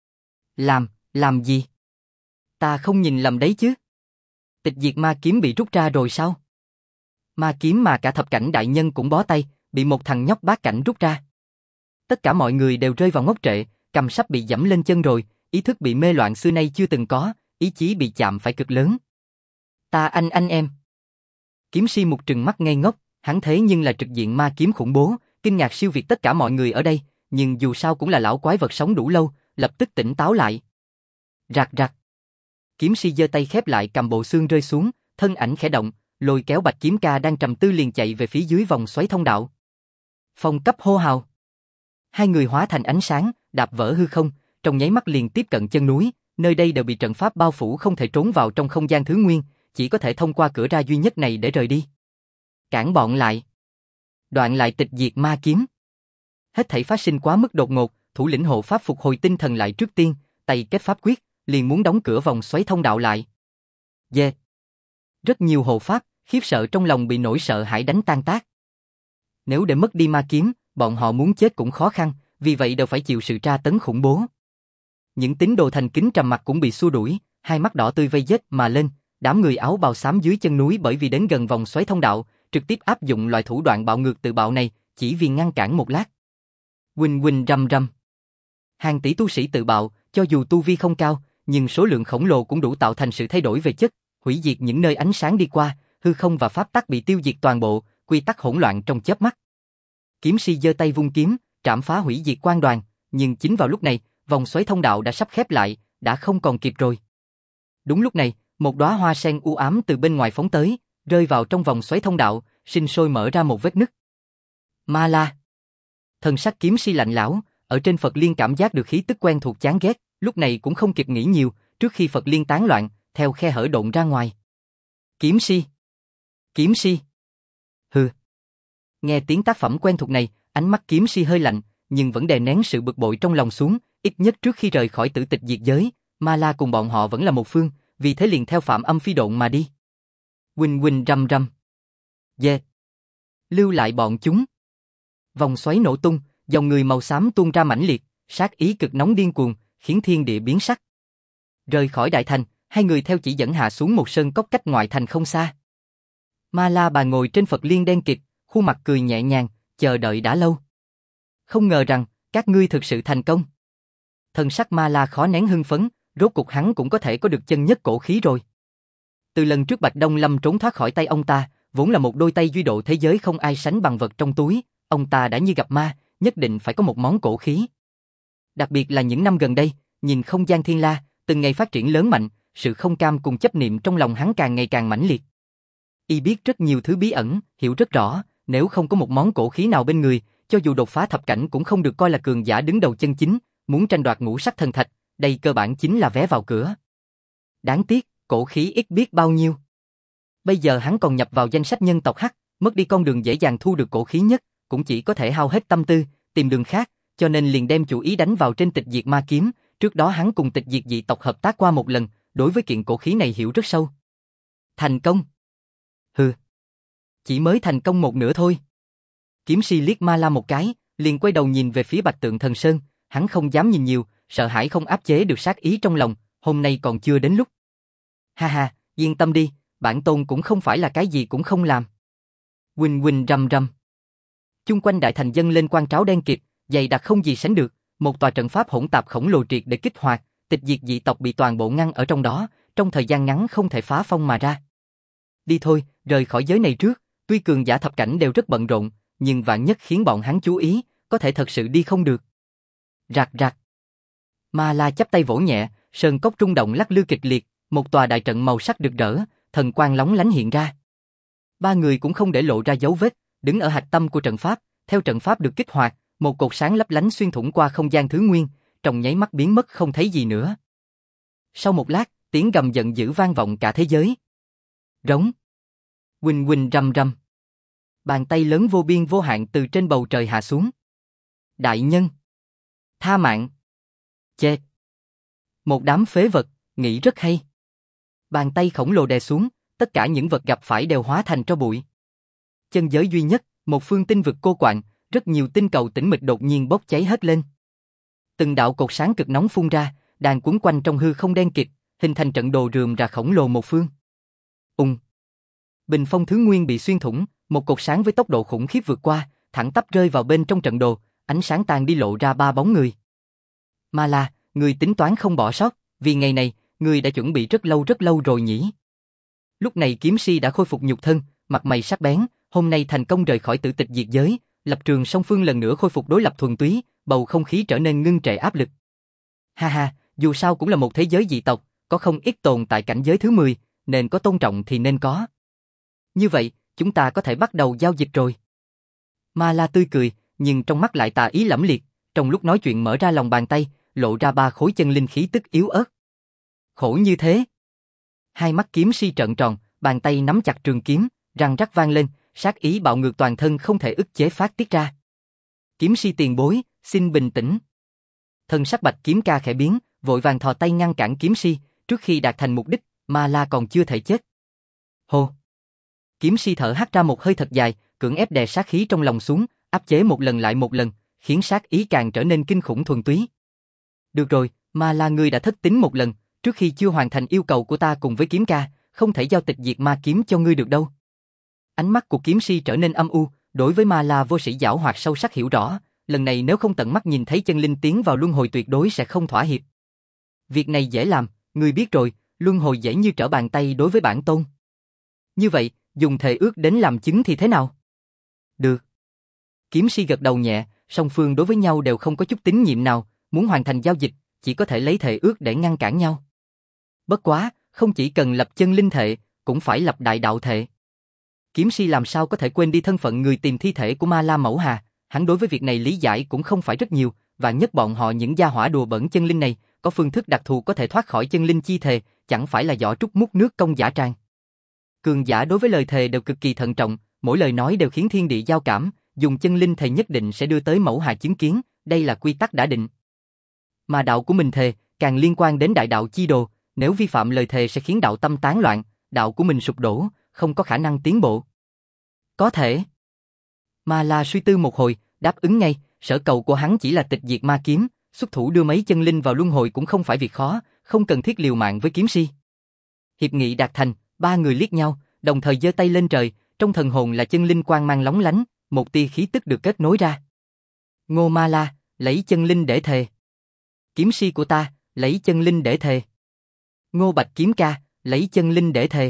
S1: Làm gì? Ta không nhìn lầm đấy chứ? Tịch diệt ma kiếm bị rút ra rồi sao? Ma kiếm mà cả thập cảnh đại nhân cũng bó tay, bị một thằng nhóc bát cảnh rút ra. Tất cả mọi người đều rơi vào ngốc trệ, cầm sắp bị giẫm lên chân rồi, ý thức bị mê loạn xưa nay chưa từng có, ý chí bị chạm phải cực lớn. Anh em. Kiếm si một trừng mắt ngây ngốc, hắn thế nhưng là trực diện ma kiếm khủng bố, kinh ngạc siêu việt tất cả mọi người ở đây, nhưng dù sao cũng là lão quái vật sống đủ lâu, lập tức tỉnh táo lại. Rạc rạc. Kiếm si giơ tay khép lại cầm bộ xương rơi xuống, thân ảnh khẽ động, lôi kéo bạch kiếm ca đang trầm tư liền chạy về phía dưới vòng xoáy thông đạo. Phong cấp hô hào. Hai người hóa thành ánh sáng, đạp vỡ hư không, trong nháy mắt liền tiếp cận chân núi, nơi đây đều bị trận pháp bao phủ không thể trốn vào trong không gian thứ nguyên, chỉ có thể thông qua cửa ra duy nhất này để rời đi. Cản bọn lại. Đoạn lại tịch diệt ma kiếm. Hết thảy phát sinh quá mức đột ngột, thủ lĩnh hộ pháp phục hồi tinh thần lại trước tiên, tay kết pháp quyết, liền muốn đóng cửa vòng xoáy thông đạo lại. Rất nhiều hộ pháp, khiếp sợ trong lòng bị nỗi sợ hãi đánh tan tác. Nếu để mất đi ma kiếm, bọn họ muốn chết cũng khó khăn, vì vậy đều phải chịu sự tra tấn khủng bố. Những tín đồ thành kính trầm mặc cũng bị xua đuổi, hai mắt đỏ tươi vây giết mà lên, đám người áo bào xám dưới chân núi bởi vì đến gần vòng xoáy thông đạo, trực tiếp áp dụng loại thủ đoạn bạo ngược tự bạo này, chỉ vì ngăn cản một lát. Huỳnh huỳnh rầm rầm. Hàng tỷ tu sĩ tự bạo, cho dù tu vi không cao, nhưng số lượng khổng lồ cũng đủ tạo thành sự thay đổi về chất, hủy diệt những nơi ánh sáng đi qua, hư không và pháp tắc bị tiêu diệt toàn bộ, quy tắc hỗn loạn trong chớp mắt. Kiếm si giơ tay vung kiếm, trảm phá hủy diệt quang đoàn, nhưng chính vào lúc này, vòng xoáy thông đạo đã sắp khép lại, đã không còn kịp rồi. Đúng lúc này, một đóa hoa sen u ám từ bên ngoài phóng tới, rơi vào trong vòng xoáy thông đạo, sinh sôi mở ra một vết nứt. Ma La. Thần sắc kiếm si lạnh lẽo, ở trên Phật Liên cảm giác được khí tức quen thuộc chán ghét, lúc này cũng không kịp nghĩ nhiều, trước khi Phật Liên tán loạn, theo khe hở độn ra ngoài. Kiếm si. Kiếm si. Hừ. Nghe tiếng tác phẩm quen thuộc này, ánh mắt kiếm si hơi lạnh, nhưng vẫn đè nén sự bực bội trong lòng xuống, ít nhất trước khi rời khỏi tử tịch diệt giới, Ma La cùng bọn họ vẫn là một phương, vì thế liền theo Phạm Âm Phi độn mà đi. Huỳnh huỳnh rầm rầm. Lưu lại bọn chúng. Vòng xoáy nổ tung, dòng người màu xám tuôn ra mãnh liệt, sát ý cực nóng điên cuồng, khiến thiên địa biến sắc. Rời khỏi đại thành, hai người theo chỉ dẫn hạ xuống một sơn cốc cách ngoại thành không xa. Ma La bà ngồi trên Phật Liên đen kịt, khuôn mặt cười nhẹ nhàng, chờ đợi đã lâu. Không ngờ rằng, các ngươi thực sự thành công. Thần sắc Ma La khó nén hưng phấn, rốt cuộc hắn cũng có thể có được chân nhất cổ khí rồi. Từ lần trước Bạch Đông Lâm trốn thoát khỏi tay ông ta, vốn là một đôi tay duy độ thế giới không ai sánh bằng vật trong túi, ông ta đã như gặp ma, nhất định phải có một món cổ khí. Đặc biệt là những năm gần đây, nhìn không gian thiên la, từng ngày phát triển lớn mạnh, sự không cam cùng chấp niệm trong lòng hắn càng ngày càng mãnh liệt. Y biết rất nhiều thứ bí ẩn, hiểu rất rõ, nếu không có một món cổ khí nào bên người, cho dù đột phá thập cảnh cũng không được coi là cường giả đứng đầu chân chính, muốn tranh đoạt ngũ sắc thần thạch, đây cơ bản chính là vé vào cửa. Đáng tiếc, cổ khí ít biết bao nhiêu. Bây giờ hắn còn nhập vào danh sách nhân tộc Hắc, mất đi con đường dễ dàng thu được cổ khí nhất, cũng chỉ có thể hao hết tâm tư, tìm đường khác, cho nên liền đem chủ ý đánh vào trên tịch diệt ma kiếm, trước đó hắn cùng tịch diệt dị tộc hợp tác qua một lần, đối với kiện cổ khí này hiểu rất sâu. Thành công. Hừ. Chỉ mới thành công một nửa thôi. Kiếm si liếc Ma La một cái, liền quay đầu nhìn về phía Bạch Tượng Thần Sơn, hắn không dám nhìn nhiều, sợ hãi không áp chế được sát ý trong lòng, hôm nay còn chưa đến lúc. Ha ha, yên tâm đi, bản tôn cũng không phải là cái gì cũng không làm. Huỳnh huỳnh rầm rầm. Chung quanh đại thành dâng lên quang tráo đen kịt, dày đặc không gì sánh được, một tòa trận pháp hỗn tạp khổng lồ triệt để kích hoạt, tịch diệt dị tộc bị toàn bộ ngăn ở trong đó, trong thời gian ngắn không thể phá phong mà ra. Đi thôi, rời khỏi giới này trước, tuy cường giả thập cảnh đều rất bận rộn, nhưng vạn nhất khiến bọn hắn chú ý, có thể thật sự đi không được. Rạc rạc. Ma La chắp tay vỗ nhẹ, sơn cốc rung động lắc lư kịch liệt, một tòa đại trận màu sắc rực rỡ, thần quang lóng lánh hiện ra. Ba người cũng không để lộ ra dấu vết, đứng ở hạch tâm của trận pháp, theo trận pháp được kích hoạt, một cột sáng lấp lánh xuyên thủng qua không gian thứ nguyên, trong nháy mắt biến mất không thấy gì nữa. Sau một lát, tiếng gầm giận dữ vang vọng cả thế giới. Rống. Huỳnh huỳnh rầm rầm. Bàn tay lớn vô biên vô hạn từ trên bầu trời hạ xuống. Đại nhân. Tha mạng. Chê. Một đám phế vật, nghĩ rất hay. Bàn tay khổng lồ đè xuống, tất cả những vật gặp phải đều hóa thành tro bụi. Chân giới duy nhất, một phương tinh vực cô quạng, rất nhiều tinh cầu tĩnh mịch đột nhiên bốc cháy hết lên. Từng đạo cột sáng cực nóng phun ra, đàn cuốn quanh trong hư không đen kịt, hình thành trận đồ rườm rà khổng lồ một phương. Bình phong thứ nguyên bị xuyên thủng, một cột sáng với tốc độ khủng khiếp vượt qua, thẳng tắp rơi vào bên trong trận đồ, ánh sáng tàn đi lộ ra ba bóng người. Ma La, người tính toán không bỏ sót, vì ngày này, người đã chuẩn bị rất lâu rồi nhỉ. Lúc này kiếm si đã khôi phục nhục thân, mặt mày sắc bén, hôm nay thành công rời khỏi tử tịch diệt giới, lập trường song phương lần nữa khôi phục đối lập thuần túy, bầu không khí trở nên ngưng trệ áp lực. Ha ha, dù sao cũng là một thế giới dị tộc, có không ít tồn tại cảnh giới thứ 10, nên có tôn trọng thì nên có. Như vậy, chúng ta có thể bắt đầu giao dịch rồi. Ma La tươi cười, nhưng trong mắt lại tà ý lẫm liệt, trong lúc nói chuyện mở ra lòng bàn tay, lộ ra 3 khối chân linh khí tức yếu ớt. Khổ như thế. Hai mắt kiếm si trợn tròn, bàn tay nắm chặt trường kiếm, răng rắc vang lên, sát ý bạo ngược toàn thân không thể ức chế phát tiết ra. Kiếm si tiền bối, xin bình tĩnh. Thân sắc Bạch Kiếm Ca khẽ biến, vội vàng thò tay ngăn cản kiếm si, trước khi đạt thành mục đích, Ma La còn chưa thể chết. Hô. Kiếm si thở hắt ra một hơi thật dài, cưỡng ép đè sát khí trong lòng xuống, áp chế một lần lại một lần, khiến sát ý càng trở nên kinh khủng thuần túy. Được rồi, Ma La ngươi đã thất tín một lần, trước khi chưa hoàn thành yêu cầu của ta cùng với Kiếm Ca, không thể giao tịch diệt ma kiếm cho ngươi được đâu. Ánh mắt của kiếm si trở nên âm u, đối với Ma La vô sĩ giảo hoạt sâu sắc hiểu rõ, lần này nếu không tận mắt nhìn thấy chân linh tiến vào luân hồi tuyệt đối sẽ không thỏa hiệp. Việc này dễ làm, ngươi biết rồi, luân hồi dễ như trở bàn tay đối với bản tôn. Như vậy, dùng thề ước đến làm chứng thì thế nào? Được. Kiếm si gật đầu nhẹ, song phương đối với nhau đều không có chút tín nhiệm nào, muốn hoàn thành giao dịch, chỉ có thể lấy thề ước để ngăn cản nhau. Bất quá, không chỉ cần lập chân linh thệ, cũng phải lập đại đạo thệ. Kiếm si làm sao có thể quên đi thân phận người tìm thi thể của Ma La Mẫu Hà, hắn đối với việc này lý giải cũng không phải rất nhiều, và nhất bọn họ những gia hỏa đùa bẩn chân linh này, có phương thức đặc thù có thể thoát khỏi chân linh chi thề, chẳng phải là giỏ trúc múc nước công giả trang. Cường giả đối với lời thề đều cực kỳ thận trọng, mỗi lời nói đều khiến thiên địa giao cảm, dùng chân linh thề nhất định sẽ đưa tới Mẫu Hà chứng kiến, đây là quy tắc đã định. Mà đạo của mình thề, càng liên quan đến đại đạo chi đồ, nếu vi phạm lời thề sẽ khiến đạo tâm tán loạn, đạo của mình sụp đổ, không có khả năng tiến bộ. Có thể. Ma La suy tư một hồi, đáp ứng ngay, sở cầu của hắn chỉ là tịch diệt ma kiếm, xuất thủ đưa mấy chân linh vào luân hồi cũng không phải việc khó, không cần thiết liều mạng với kiếm si. Hiệp nghị đạt thành, ba người liếc nhau, đồng thời giơ tay lên trời, trong thần hồn là chân linh quang mang lóng lánh, một tia khí tức được kết nối ra. Ngô Ma La, lấy chân linh để thề. Kiếm si của ta, lấy chân linh để thề. Ngô Bạch Kiếm Ca, lấy chân linh để thề.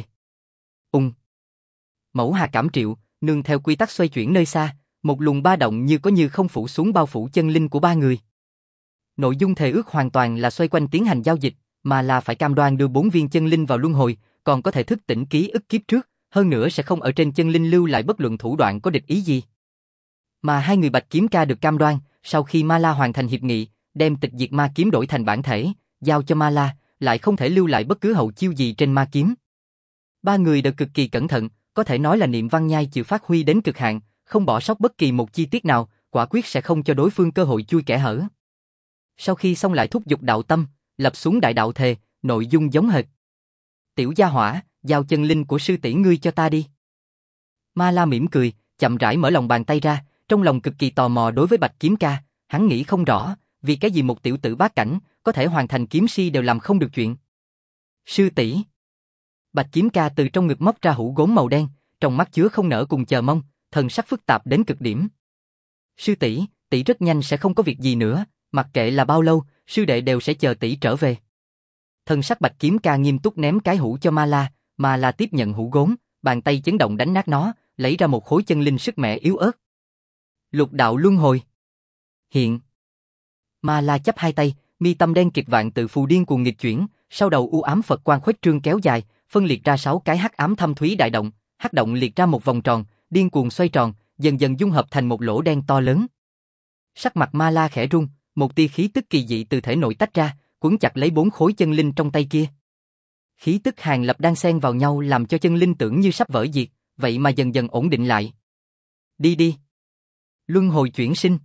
S1: Mẫu Hà cảm triệu, nương theo quy tắc xoay chuyển nơi xa, một luồng ba động như có như không phủ xuống bao phủ chân linh của ba người. Nội dung thề ước hoàn toàn là xoay quanh tiến hành giao dịch, mà là phải cam đoan đưa 4 viên chân linh vào luân hồi, còn có thể thức tỉnh ký ức kiếp trước, hơn nữa sẽ không ở trên chân linh lưu lại bất luận thủ đoạn có địch ý gì. Mà hai người Bạch Kiếm Ca được cam đoan, sau khi Ma La hoàn thành hiệp nghị, đem tịch diệt ma kiếm đổi thành bản thể, giao cho Ma La, lại không thể lưu lại bất cứ hậu chiêu gì trên ma kiếm. Ba người đều cực kỳ cẩn thận, có thể nói là Niệm Văn Nhai chịu phát huy đến cực hạn, không bỏ sót bất kỳ một chi tiết nào, quả quyết sẽ không cho đối phương cơ hội chui kẽ hở. Sau khi xong lại thúc giục đạo tâm, lập xuống đại đạo thề, nội dung giống hệt. Tiểu gia hỏa, giao chân linh của sư tỷ ngươi cho ta đi. Ma La mỉm cười, chậm rãi mở lòng bàn tay ra, trong lòng cực kỳ tò mò đối với Bạch Kiếm Ca, hắn nghĩ không rõ, vì cái gì một tiểu tử bát cảnh, có thể hoàn thành kiếm si đều làm không được chuyện. Sư tỷ. Bạch Kiếm Ca từ trong ngực móc ra hũ gốm màu đen, trong mắt chứa không nở cùng chờ mong, thần sắc phức tạp đến cực điểm. Sư tỷ, tỷ rất nhanh sẽ không có việc gì nữa, mặc kệ là bao lâu, sư đệ đều sẽ chờ tỷ trở về. Thần sắc Bạch Kiếm Ca nghiêm túc ném cái hũ cho Ma La tiếp nhận hũ gốm, bàn tay chấn động đánh nát nó, lấy ra một khối chân linh sức mẻ yếu ớt. Lục đạo luân hồi. Hiện. Ma La chắp hai tay, mi tâm đen kịt vạn tự phù điên cuồng nghịch chuyển, sau đầu u ám Phật quang khuếch trương kéo dài, phân liệt ra 6 cái hắc ám thâm thúy đại động, hắc động liệt ra một vòng tròn, điên cuồng xoay tròn, dần dần dung hợp thành một lỗ đen to lớn. Sắc mặt Ma La khẽ run, một tia khí tức kỳ dị từ thể nội tách ra, quấn chặt lấy 4 khối chân linh trong tay kia. Khí tức hàn lập đang xen vào nhau làm cho chân linh tưởng như sắp vỡ diệt, vậy mà dần dần ổn định lại. Đi đi. Luân hồi chuyển sinh.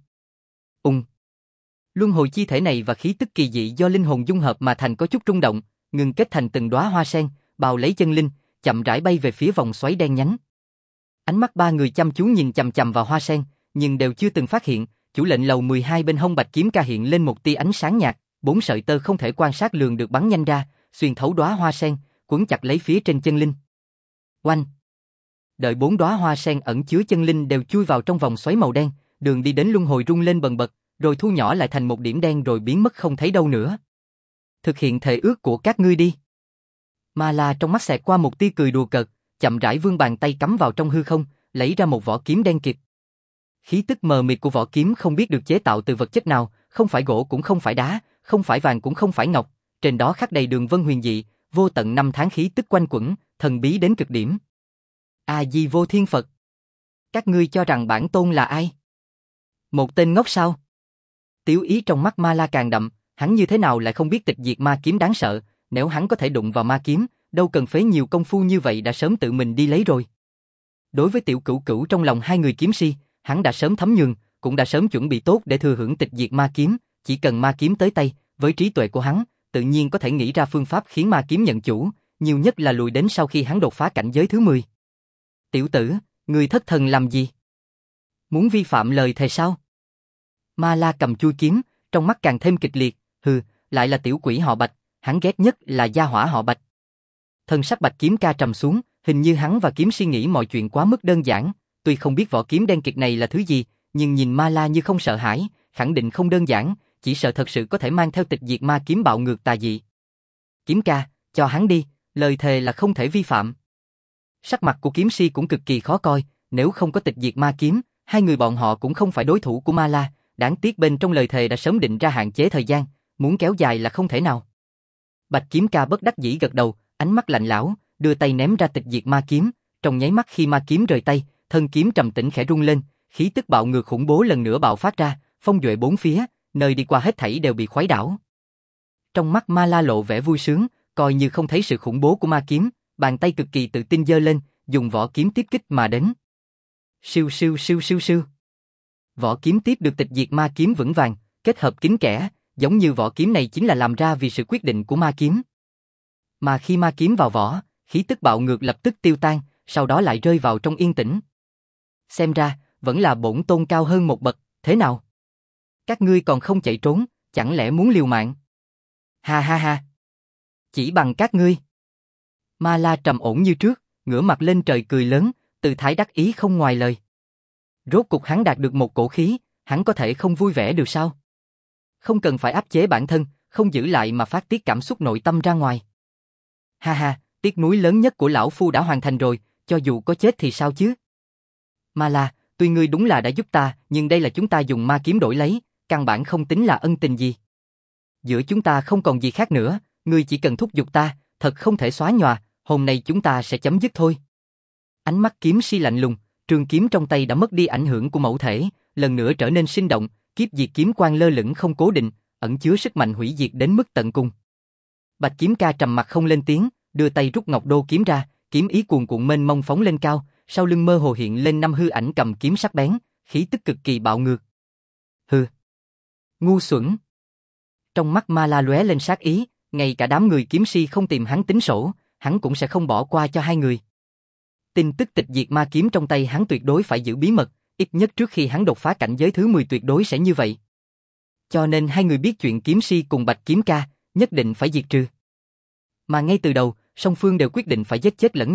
S1: Luân hồi chi thể này và khí tức kỳ dị do linh hồn dung hợp mà thành có chút rung động, ngừng kết thành từng đóa hoa sen, bào lấy chân linh, chậm rãi bay về phía vòng xoáy đen nhánh. Ánh mắt ba người chăm chú nhìn chằm chằm vào hoa sen, nhưng đều chưa từng phát hiện, chủ lệnh lầu 12 bên hông Bạch Kiếm Ca hiện lên một tia ánh sáng nhạt, 4 sợi tơ không thể quan sát lường được bắn nhanh ra, xuyên thấu đóa hoa sen, quấn chặt lấy phía trên chân linh. Oanh! Đợi 4 đóa hoa sen ẩn chứa chân linh đều chui vào trong vòng xoáy màu đen, đường đi đến luân hồi rung lên bần bật, rồi thu nhỏ lại thành một điểm đen rồi biến mất không thấy đâu nữa. Thực hiện thệ ước của các ngươi đi. Ma La trong mắt xẹt qua một tia cười đùa cợt, chậm rãi vươn bàn tay cắm vào trong hư không, lấy ra một vỏ kiếm đen kịt. Khí tức mờ mịt của vỏ kiếm không biết được chế tạo từ vật chất nào, không phải gỗ cũng không phải đá, không phải vàng cũng không phải ngọc, trên đó khắc đầy đường vân huyền dị, vô tận năm tháng khí tức quanh quẩn, thần bí đến cực điểm. A Di Vô Thiên Phật. Các ngươi cho rằng bản tôn là ai? Một tên ngốc sao? Tiểu ý trong mắt Ma La càng đậm, hắn như thế nào lại không biết tịch diệt ma kiếm đáng sợ, nếu hắn có thể đụng vào ma kiếm, đâu cần phế nhiều công phu như vậy đã sớm tự mình đi lấy rồi. Đối với tiểu cửu cửu trong lòng hai người kiếm si, hắn đã sớm thấm nhường, cũng đã sớm chuẩn bị tốt để thừa hưởng tịch diệt ma kiếm, chỉ cần ma kiếm tới tay, với trí tuệ của hắn, tự nhiên có thể nghĩ ra phương pháp khiến ma kiếm nhận chủ, nhiều nhất là lùi đến sau khi hắn đột phá cảnh giới thứ 10. Tiểu tử, người thất thần làm gì? Muốn vi phạm lời thề sao? Ma La cầm chui kiếm, trong mắt càng thêm kịch liệt, hừ, lại là tiểu quỷ họ Bạch, hắn ghét nhất là gia hỏa họ Bạch. Thân sắc Bạch Kiếm Ca trầm xuống, hình như hắn và kiếm suy nghĩ mọi chuyện quá mức đơn giản, tuy không biết vỏ kiếm đen kịt này là thứ gì, nhưng nhìn Ma La như không sợ hãi, khẳng định không đơn giản, chỉ sợ thật sự có thể mang theo tịch diệt ma kiếm bạo ngược tà dị. Kiếm Ca, cho hắn đi, lời thề là không thể vi phạm. Sắc mặt của kiếm si cũng cực kỳ khó coi, nếu không có tịch diệt ma kiếm, hai người bọn họ cũng không phải đối thủ của Ma La, đáng tiếc bên trong lời thề đã sớm định ra hạn chế thời gian, muốn kéo dài là không thể nào. Bạch Kiếm Ca bất đắc dĩ gật đầu, ánh mắt lạnh lẽo, đưa tay ném ra tịch diệt ma kiếm, trong nháy mắt khi ma kiếm rời tay, thân kiếm trầm tĩnh khẽ rung lên, khí tức bạo ngược khủng bố lần nữa bạo phát ra, phong duệ bốn phía, nơi đi qua hết thảy đều bị khuấy đảo. Trong mắt Ma La lộ vẻ vui sướng, coi như không thấy sự khủng bố của ma kiếm, bàn tay cực kỳ tự tin giơ lên, dùng vỏ kiếm tiếp kích mà đến. Siêu siêu siêu siêu siêu. Vỏ kiếm tiếp được tịch diệt ma kiếm vững vàng, kết hợp kín kẽ, giống như vỏ kiếm này chính là làm ra vì sự quyết định của ma kiếm. Mà khi ma kiếm vào vỏ, khí tức bạo ngược lập tức tiêu tan, sau đó lại rơi vào trong yên tĩnh. Xem ra, vẫn là bổn tôn cao hơn một bậc, thế nào? Các ngươi còn không chạy trốn, chẳng lẽ muốn liều mạng? Ha ha ha. Chỉ bằng các ngươi. Ma La trầm ổn như trước, ngửa mặt lên trời cười lớn, tư thái đắc ý không ngoài lời. Rốt cục hắn đạt được một cổ khí, hắn có thể không vui vẻ được sao? Không cần phải áp chế bản thân, không giữ lại mà phát tiết cảm xúc nội tâm ra ngoài. Ha ha, tiếc nuối lớn nhất của lão phu đã hoàn thành rồi, cho dù có chết thì sao chứ? Ma La, tuy ngươi đúng là đã giúp ta, nhưng đây là chúng ta dùng ma kiếm đổi lấy, căn bản không tính là ân tình gì. Giữa chúng ta không còn gì khác nữa, ngươi chỉ cần thúc giục ta, thật không thể xóa nhòa, hôm nay chúng ta sẽ chấm dứt thôi. Ánh mắt kiếm si lạnh lùng, trường kiếm trong tay đã mất đi ảnh hưởng của mẫu thể, lần nữa trở nên sinh động, kiếp diệt kiếm quang lơ lửng không cố định, ẩn chứa sức mạnh hủy diệt đến mức tận cùng. Bạch Kiếm Ca trầm mặt không lên tiếng, đưa tay rút ngọc đô kiếm ra, kiếm ý cuồn cuộn mênh mông phóng lên cao, sau lưng mơ hồ hiện lên 5 hư ảnh cầm kiếm sắc bén, khí tức cực kỳ bạo ngược. Hừ, ngu xuẩn. Trong mắt Ma La lóe lên sát ý, ngay cả đám người kiếm si không tìm hắn tính sổ, hắn cũng sẽ không bỏ qua cho hai người. Tin tức tịch diệt ma kiếm trong tay hắn tuyệt đối phải giữ bí mật, ít nhất trước khi hắn đột phá cảnh giới thứ 10 tuyệt đối sẽ như vậy. Cho nên hai người biết chuyện kiếm si cùng Bạch Kiếm Ca, nhất định phải diệt trừ. Mà ngay từ đầu, song phương đều quyết định phải giết chết lẫn nhau,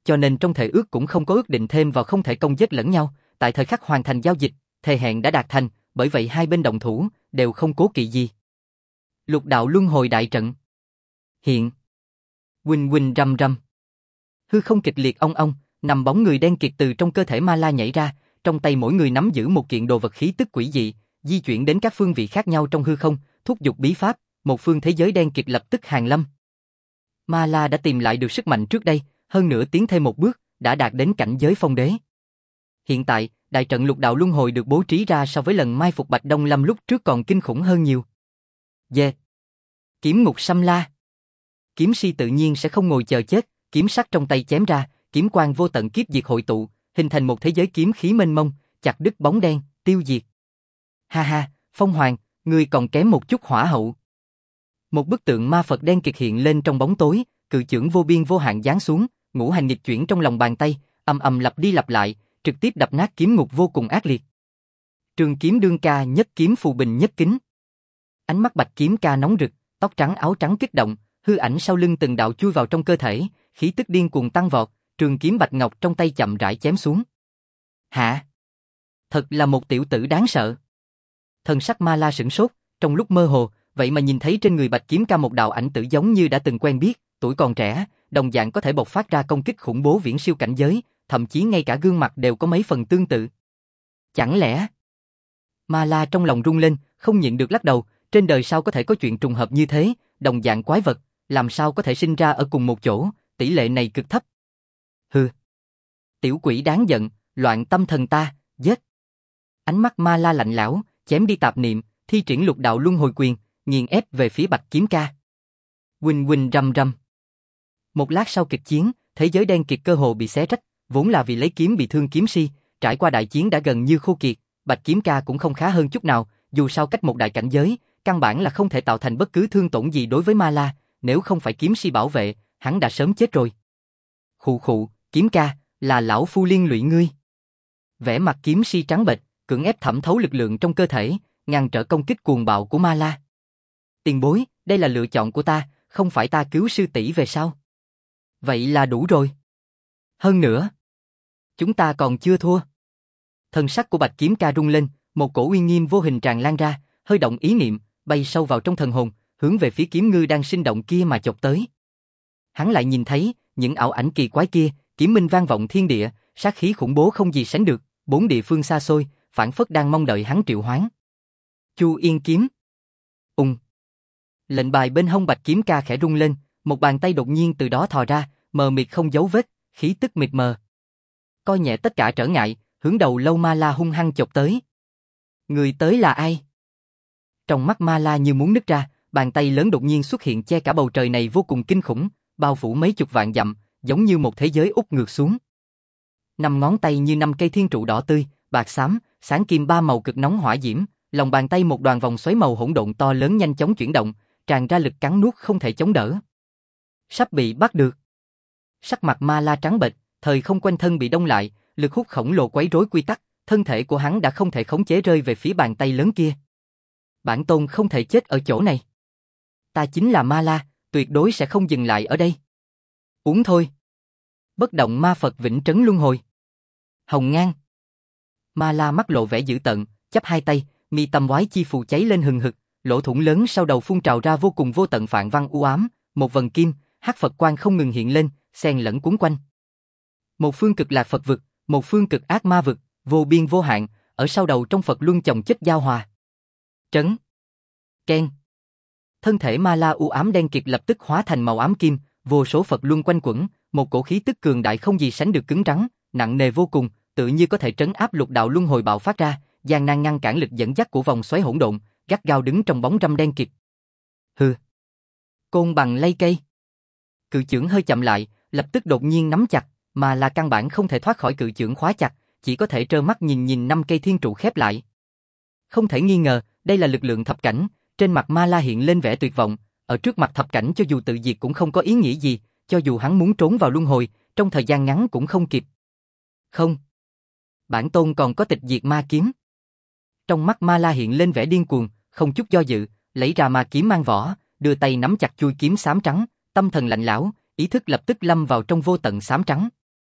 S1: cho nên trong thệ ước cũng không có ước định thêm vào không thể công giết lẫn nhau, tại thời khắc hoàn thành giao dịch, thề hẹn đã đạt thành, bởi vậy hai bên động thủ, đều không cố kỵ gì. Lục đạo luân hồi đại trận. Hiện. Huỳnh huỳnh rầm rầm. Hư không kịch liệt ong ong, nằm bóng người đen kịt từ trong cơ thể ma la nhảy ra, trong tay mỗi người nắm giữ một kiện đồ vật khí tức quỷ dị, di chuyển đến các phương vị khác nhau trong hư không, thúc giục bí pháp, một phương thế giới đen kịt lập tức hàng lâm. Ma la đã tìm lại được sức mạnh trước đây, hơn nữa tiến thêm một bước, đã đạt đến cảnh giới phong đế. Hiện tại, đại trận lục đạo luân hồi được bố trí ra so với lần mai phục Bạch Đông Lâm lúc trước còn kinh khủng hơn nhiều. Yeah. Kiếm ngục xâm la. Kiếm si tự nhiên sẽ không ngồi chờ chết, kiếm sắc trong tay chém ra, kiếm quang vô tận kiếp diệt hội tụ, hình thành một thế giới kiếm khí mênh mông, chặt đứt bóng đen, tiêu diệt. Ha ha, Phong Hoàng, ngươi còn kém một chút hỏa hậu. Một bức tượng ma Phật đen kịt hiện lên trong bóng tối, cự chưởng vô biên vô hạn giáng xuống, ngũ hành nghịch chuyển trong lòng bàn tay, ầm ầm lặp đi lặp lại, trực tiếp đập nát kiếm ngục vô cùng ác liệt. Trường kiếm đương ca nhất kiếm phù bình nhất kính. Ánh mắt Bạch Kiếm Ca nóng rực, tóc trắng áo trắng kích động, hư ảnh sau lưng từng đạo chui vào trong cơ thể, khí tức điên cuồng tăng vọt, trường kiếm bạch ngọc trong tay chậm rãi chém xuống. Hả? Thật là một tiểu tử đáng sợ. Thần sắc ma la sửng sốt, trong lúc mơ hồ, vậy mà nhìn thấy trên người Bạch Kiếm Ca một đạo ảnh tử giống như đã từng quen biết, tuổi còn trẻ, đồng dạng có thể bộc phát ra công kích khủng bố viễn siêu cảnh giới, thậm chí ngay cả gương mặt đều có mấy phần tương tự. Chẳng lẽ? Ma la trong lòng rung lên, không nhịn được lắc đầu, trên đời sao có thể có chuyện trùng hợp như thế, đồng dạng quái vật, làm sao có thể sinh ra ở cùng một chỗ, tỷ lệ này cực thấp. Hừ. Tiểu quỷ đáng giận, loạn tâm thần ta, giết. Ánh mắt ma la lạnh lẽo, chém đi tạp niệm, thi triển lục đạo luân hồi quyền, nghiền ép về phía Bạch Kiếm Ca. Huỳnh huỳnh rầm rầm. Một lát sau kịch chiến, thế giới đen kịt cơ hồ bị xé rách, vốn là vì lấy kiếm bị thương kiếm si, trải qua đại chiến đã gần như khô kiệt, Bạch Kiếm Ca cũng không khá hơn chút nào, dù sao cách một đại cảnh giới, căn bản là không thể tạo thành bất cứ thương tổn gì đối với ma la, nếu không phải kiếm si bảo vệ, hắn đã sớm chết rồi. Khụ khụ, Kiếm Ca, là lão phu liên lụy ngươi. Vẻ mặt kiếm si trắng bệch, cưỡng ép thẩm thấu lực lượng trong cơ thể, ngăn trở công kích cuồng bạo của ma la. Tiền bối, đây là lựa chọn của ta, không phải ta cứu sư tỷ về sau. Vậy là đủ rồi. Hơn nữa, chúng ta còn chưa thua. Thần sắc của Bạch Kiếm Ca rung lên, một cổ uy nghiêm vô hình tràn lan ra, hơi động ý niệm, bay sâu vào trong thần hồn, hướng về phía kiếm ngư đang sinh động kia mà chộp tới. Hắn lại nhìn thấy, những ảo ảnh kỳ quái kia, kiếm minh vang vọng thiên địa, sát khí khủng bố không gì sánh được, bốn địa phương xa xôi, phảng phất đang mong đợi hắn triệu hoán. Chu Yên kiếm. Lệnh bài bên hông Bạch Kiếm Ca khẽ rung lên, một bàn tay đột nhiên từ đó thò ra, mờ mịt không dấu vết, khí tức mịt mờ. Coi nhẹ tất cả trở ngại, hướng đầu lâu ma la hung hăng chộp tới. Người tới là ai? Trong mắt ma la như muốn nứt ra, bàn tay lớn đột nhiên xuất hiện che cả bầu trời này vô cùng kinh khủng, bao phủ mấy chục vạn dặm, giống như một thế giới úp ngược xuống. Năm ngón tay như năm cây thiên trụ đỏ tươi, bạc xám, sáng kim ba màu cực nóng hỏa diễm, lòng bàn tay một đoàn vòng xoáy màu hỗn độn to lớn nhanh chóng chuyển động, tràn ra lực cắn nuốt không thể chống đỡ. Sắp bị bắt được. Sắc mặt ma la trắng bệch, thời không quanh thân bị đông lại, lực hút khổng lồ quấy rối quy tắc, thân thể của hắn đã không thể khống chế rơi về phía bàn tay lớn kia. Bản tôn không thể chết ở chỗ này. Ta chính là ma la, tuyệt đối sẽ không dừng lại ở đây. Uống thôi. Bất động ma Phật vĩnh trấn luân hồi. Hồng ngang. Ma la mắt lộ vẻ dữ tợn, chắp hai tay, mi tâm oái chi phù cháy lên hừng hực, lỗ thủng lớn sau đầu phun trào ra vô cùng vô tận phạn văn u ám, một vần kim, hắc Phật quang không ngừng hiện lên, xen lẫn cuốn quanh. Một phương cực lạc Phật vực, một phương cực ác ma vực, vô biên vô hạn, ở sau đầu trong Phật luân chồng chất giao hòa. Trấn. Ken. Thân thể ma la u ám đen kịt lập tức hóa thành màu ám kim, vô số Phật luân quanh quẩn, một cổ khí tức cường đại không gì sánh được cứng rắn, nặng nề vô cùng, tự như có thể trấn áp lục đạo luân hồi bạo phát ra, gian nan ngăn cản lực dẫn dắt của vòng xoáy hỗn độn, gắt gao đứng trong bóng râm đen kịt. Hừ. Côn bằng lay cây. Cự chưởng hơi chậm lại, lập tức đột nhiên nắm chặt, mà là căn bản không thể thoát khỏi cự chưởng khóa chặt, chỉ có thể trơ mắt nhìn năm cây thiên trụ khép lại. Không thể nghi ngờ, đây là lực lượng thập cảnh, trên mặt ma la hiện lên vẻ tuyệt vọng, ở trước mặt thập cảnh cho dù tự diệt cũng không có ý nghĩa gì, cho dù hắn muốn trốn vào luân hồi, trong thời gian ngắn cũng không kịp. Không. Bản tôn còn có tịch diệt ma kiếm. Trong mắt ma la hiện lên vẻ điên cuồng, không chút do dự, lấy ra ma kiếm mang vỏ, đưa tay nắm chặt chuôi kiếm xám trắng, tâm thần lạnh lẽo, ý thức lập tức lâm vào trong vô tận xám trắng.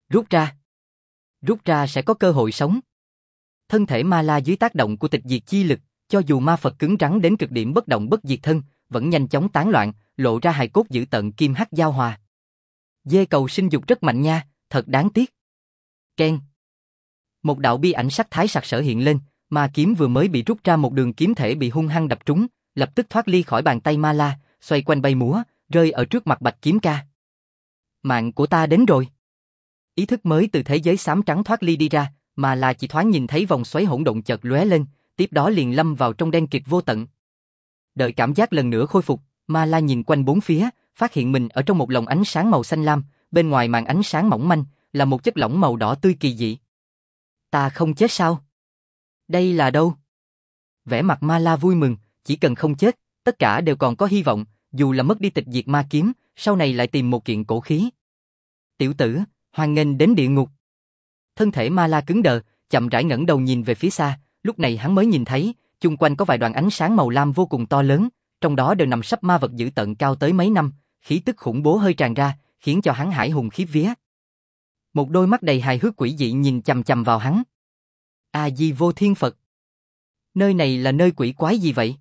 S1: Rút ra. Rút ra sẽ có cơ hội sống. Thân thể Ma La dưới tác động của tịch diệt chi lực, cho dù ma Phật cứng rắn đến cực điểm bất động bất diệt thân, vẫn nhanh chóng tán loạn, lộ ra hài cốt dữ tợn kim hắc giao hòa. Dê cầu sinh dục rất mạnh nha, thật đáng tiếc. Keng. Một đạo bi ảnh sắc thái sặc sỡ hiện lên, ma kiếm vừa mới bị rút ra một đường kiếm thể bị hung hăng đập trúng, lập tức thoát ly khỏi bàn tay Ma La, xoay quanh bay múa, rơi ở trước mặt Bạch Kiếm Ca. Mạng của ta đến rồi. Ý thức mới từ thế giới xám trắng thoát ly đi ra, mà là chỉ thoáng nhìn thấy vòng xoáy hỗn độn chợt lóe lên, tiếp đó liền lâm vào trong đen kịt vô tận. Đợi cảm giác lần nữa khôi phục, Ma La nhìn quanh bốn phía, phát hiện mình ở trong một lồng ánh sáng màu xanh lam, bên ngoài màn ánh sáng mỏng manh là một chất lỏng màu đỏ tươi kỳ dị. Ta không chết sao? Đây là đâu? Vẻ mặt Ma La vui mừng, chỉ cần không chết, tất cả đều còn có hy vọng, dù là mất đi tịch diệt ma kiếm, sau này lại tìm một kiện cổ khí. Tiểu tử, hoan nghênh đến địa ngục. Thân thể Ma La cứng đờ, chậm rãi ngẩng đầu nhìn về phía xa, lúc này hắn mới nhìn thấy, chung quanh có vài đoàn ánh sáng màu lam vô cùng to lớn, trong đó đều nằm sấp ma vật dữ tợn cao tới mấy năm, khí tức khủng bố hơi tràn ra, khiến cho hắn hải hùng khiếp vía. Một đôi mắt đầy hài hước quỷ dị nhìn chằm chằm vào hắn. A Di Vô Thiên Phật. Nơi này là nơi quỷ quái gì vậy?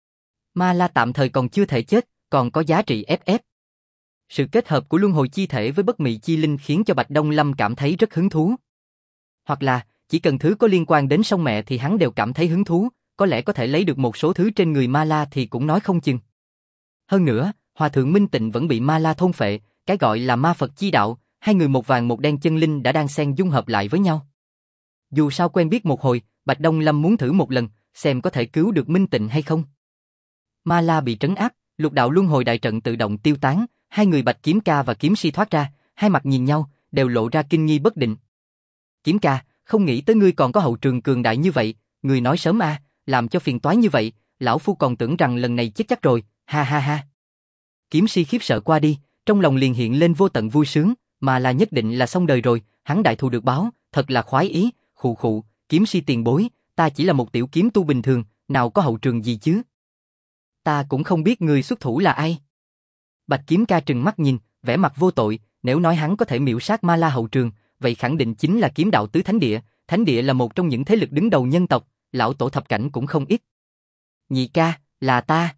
S1: Ma La tạm thời còn chưa thể chết, còn có giá trị FF. Sự kết hợp của luân hồi chi thể với bất mị chi linh khiến cho Bạch Đông Lâm cảm thấy rất hứng thú. Hoặc là, chỉ cần thứ có liên quan đến sông mẹ thì hắn đều cảm thấy hứng thú, có lẽ có thể lấy được một số thứ trên người Ma La thì cũng nói không chừng. Hơn nữa, Hòa Thượng Minh Tịnh vẫn bị Ma La thôn phệ, cái gọi là ma Phật chi đạo, hai người một vàng một đen chân linh đã đang xen dung hợp lại với nhau. Dù sao quen biết một hồi, Bạch Đông Lâm muốn thử một lần, xem có thể cứu được Minh Tịnh hay không. Ma La bị trấn áp, lục đạo luân hồi đại trận tự động tiêu tán, hai người Bạch Kiếm Ca và Kiếm Si thoát ra, hai mặt nhìn nhau, đều lộ ra kinh nghi bất định. Kiếm Ca, không nghĩ tới ngươi còn có hậu trường cường đại như vậy, ngươi nói sớm a, làm cho phiền toái như vậy, lão phu còn tưởng rằng lần này chết chắc rồi, ha ha ha. Kiếm Si khiếp sợ qua đi, trong lòng liền hiện lên vô tận vui sướng, mà là nhất định là xong đời rồi, hắn đại thù được báo, thật là khoái ý, khụ khụ, Kiếm Si tiền bối, ta chỉ là một tiểu kiếm tu bình thường, nào có hậu trường gì chứ? Ta cũng không biết người xuất thủ là ai. Bạch Kiếm Ca trừng mắt nhìn, vẻ mặt vô tội, nếu nói hắn có thể miểu sát Ma La hậu trường, vậy khẳng định chính là kiếm đạo tứ thánh địa là một trong những thế lực đứng đầu nhân tộc, lão tổ thập cảnh cũng không ít. Nhị ca, là ta.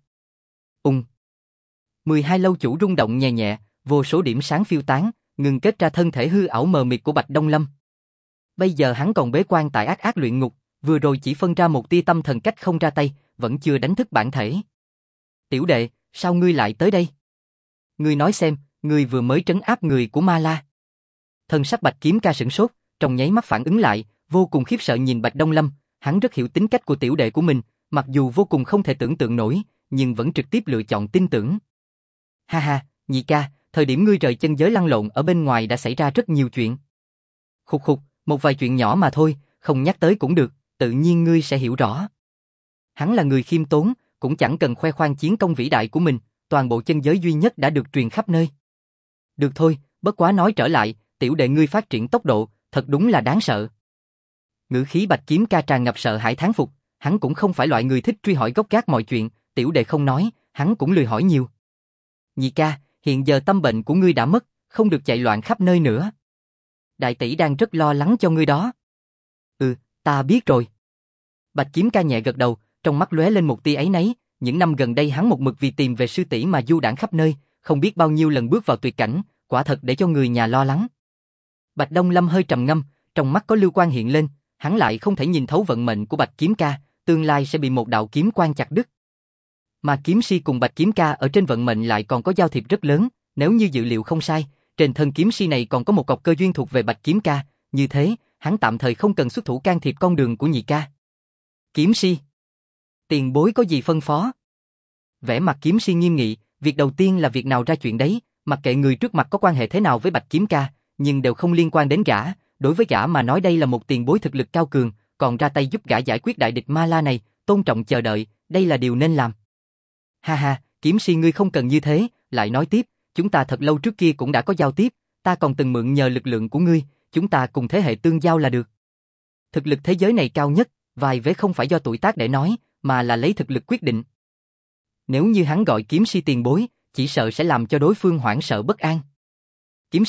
S1: 12 lâu chủ rung động nhẹ nhẹ, vô số điểm sáng phiêu tán, ngừng kết ra thân thể hư ảo mờ mịt của Bạch Đông Lâm. Bây giờ hắn còn bế quan tại ác luyện ngục, vừa rồi chỉ phân ra một tia tâm thần cách không ra tay, vẫn chưa đánh thức bản thể. Tiểu đệ, sao ngươi lại tới đây? Ngươi nói xem, ngươi vừa mới trấn áp người của Ma La. Thân sắc Bạch Kiếm Ca sửng sốt, trong nháy mắt phản ứng lại, vô cùng khiếp sợ nhìn Bạch Đông Lâm, hắn rất hiểu tính cách của tiểu đệ của mình, mặc dù vô cùng không thể tưởng tượng nổi, nhưng vẫn trực tiếp lựa chọn tin tưởng. Ha ha, nhị ca, thời điểm ngươi rời chân giới lăn lộn ở bên ngoài đã xảy ra rất nhiều chuyện. Khục khục, một vài chuyện nhỏ mà thôi, không nhắc tới cũng được, tự nhiên ngươi sẽ hiểu rõ. Hắn là người khiêm tốn, cũng chẳng cần khoe khoang chiến công vĩ đại của mình, toàn bộ chân giới duy nhất đã được truyền khắp nơi. Được thôi, bất quá nói trở lại, tiểu đệ ngươi phát triển tốc độ, thật đúng là đáng sợ. Ngữ khí Bạch Kiếm Ca tràn ngập sợ hãi thán phục, hắn cũng không phải loại người thích truy hỏi gốc gác mọi chuyện, tiểu đệ không nói, hắn cũng lười hỏi nhiều. Nhị ca, hiện giờ tâm bệnh của ngươi đã mất, không được chạy loạn khắp nơi nữa. Đại tỷ đang rất lo lắng cho ngươi đó. Ta biết rồi. Bạch Kiếm Ca nhẹ gật đầu, trong mắt lóe lên một tia áy náy, những năm gần đây hắn một mực vì tìm về sư tỷ mà du đãng khắp nơi, không biết bao nhiêu lần bước vào tuyệt cảnh, quả thật để cho người nhà lo lắng. Bạch Đông Lâm hơi trầm ngâm, trong mắt có lưu quang hiện lên, hắn lại không thể nhìn thấu vận mệnh của Bạch Kiếm Ca, tương lai sẽ bị một đạo kiếm quan chặt đứt. Mà Kiếm Si cùng Bạch Kiếm Ca ở trên vận mệnh lại còn có giao thiệp rất lớn, nếu như dự liệu không sai, trên thân Kiếm Si này còn có một cọc cơ duyên thuộc về Bạch Kiếm Ca, như thế, hắn tạm thời không cần xuất thủ can thiệp con đường của nhị ca. Kiếm Si, tiền bối có gì phân phó? Vẻ mặt Kiếm Si nghiêm nghị, việc đầu tiên là việc nào ra chuyện đấy, mặc kệ người trước mặt có quan hệ thế nào với Bạch Kiếm Ca, nhưng đều không liên quan đến gã, đối với gã mà nói đây là một tiền bối thực lực cao cường, còn ra tay giúp gã giải quyết đại địch Ma La này, tôn trọng chờ đợi, đây là điều nên làm. Ha ha, Kiếm Si ngươi không cần như thế, lại nói tiếp, chúng ta thật lâu trước kia cũng đã có giao tiếp, ta còn từng mượn nhờ lực lượng của ngươi, chúng ta cùng thế hệ tương giao là được. Thực lực thế giới này cao nhất, vài vế không phải do tuổi tác để nói, mà là lấy thực lực quyết định. Nếu như hắn gọi Kiếm Si tiền bối, chỉ sợ sẽ làm cho đối phương hoảng sợ bất an. Kiếm Si,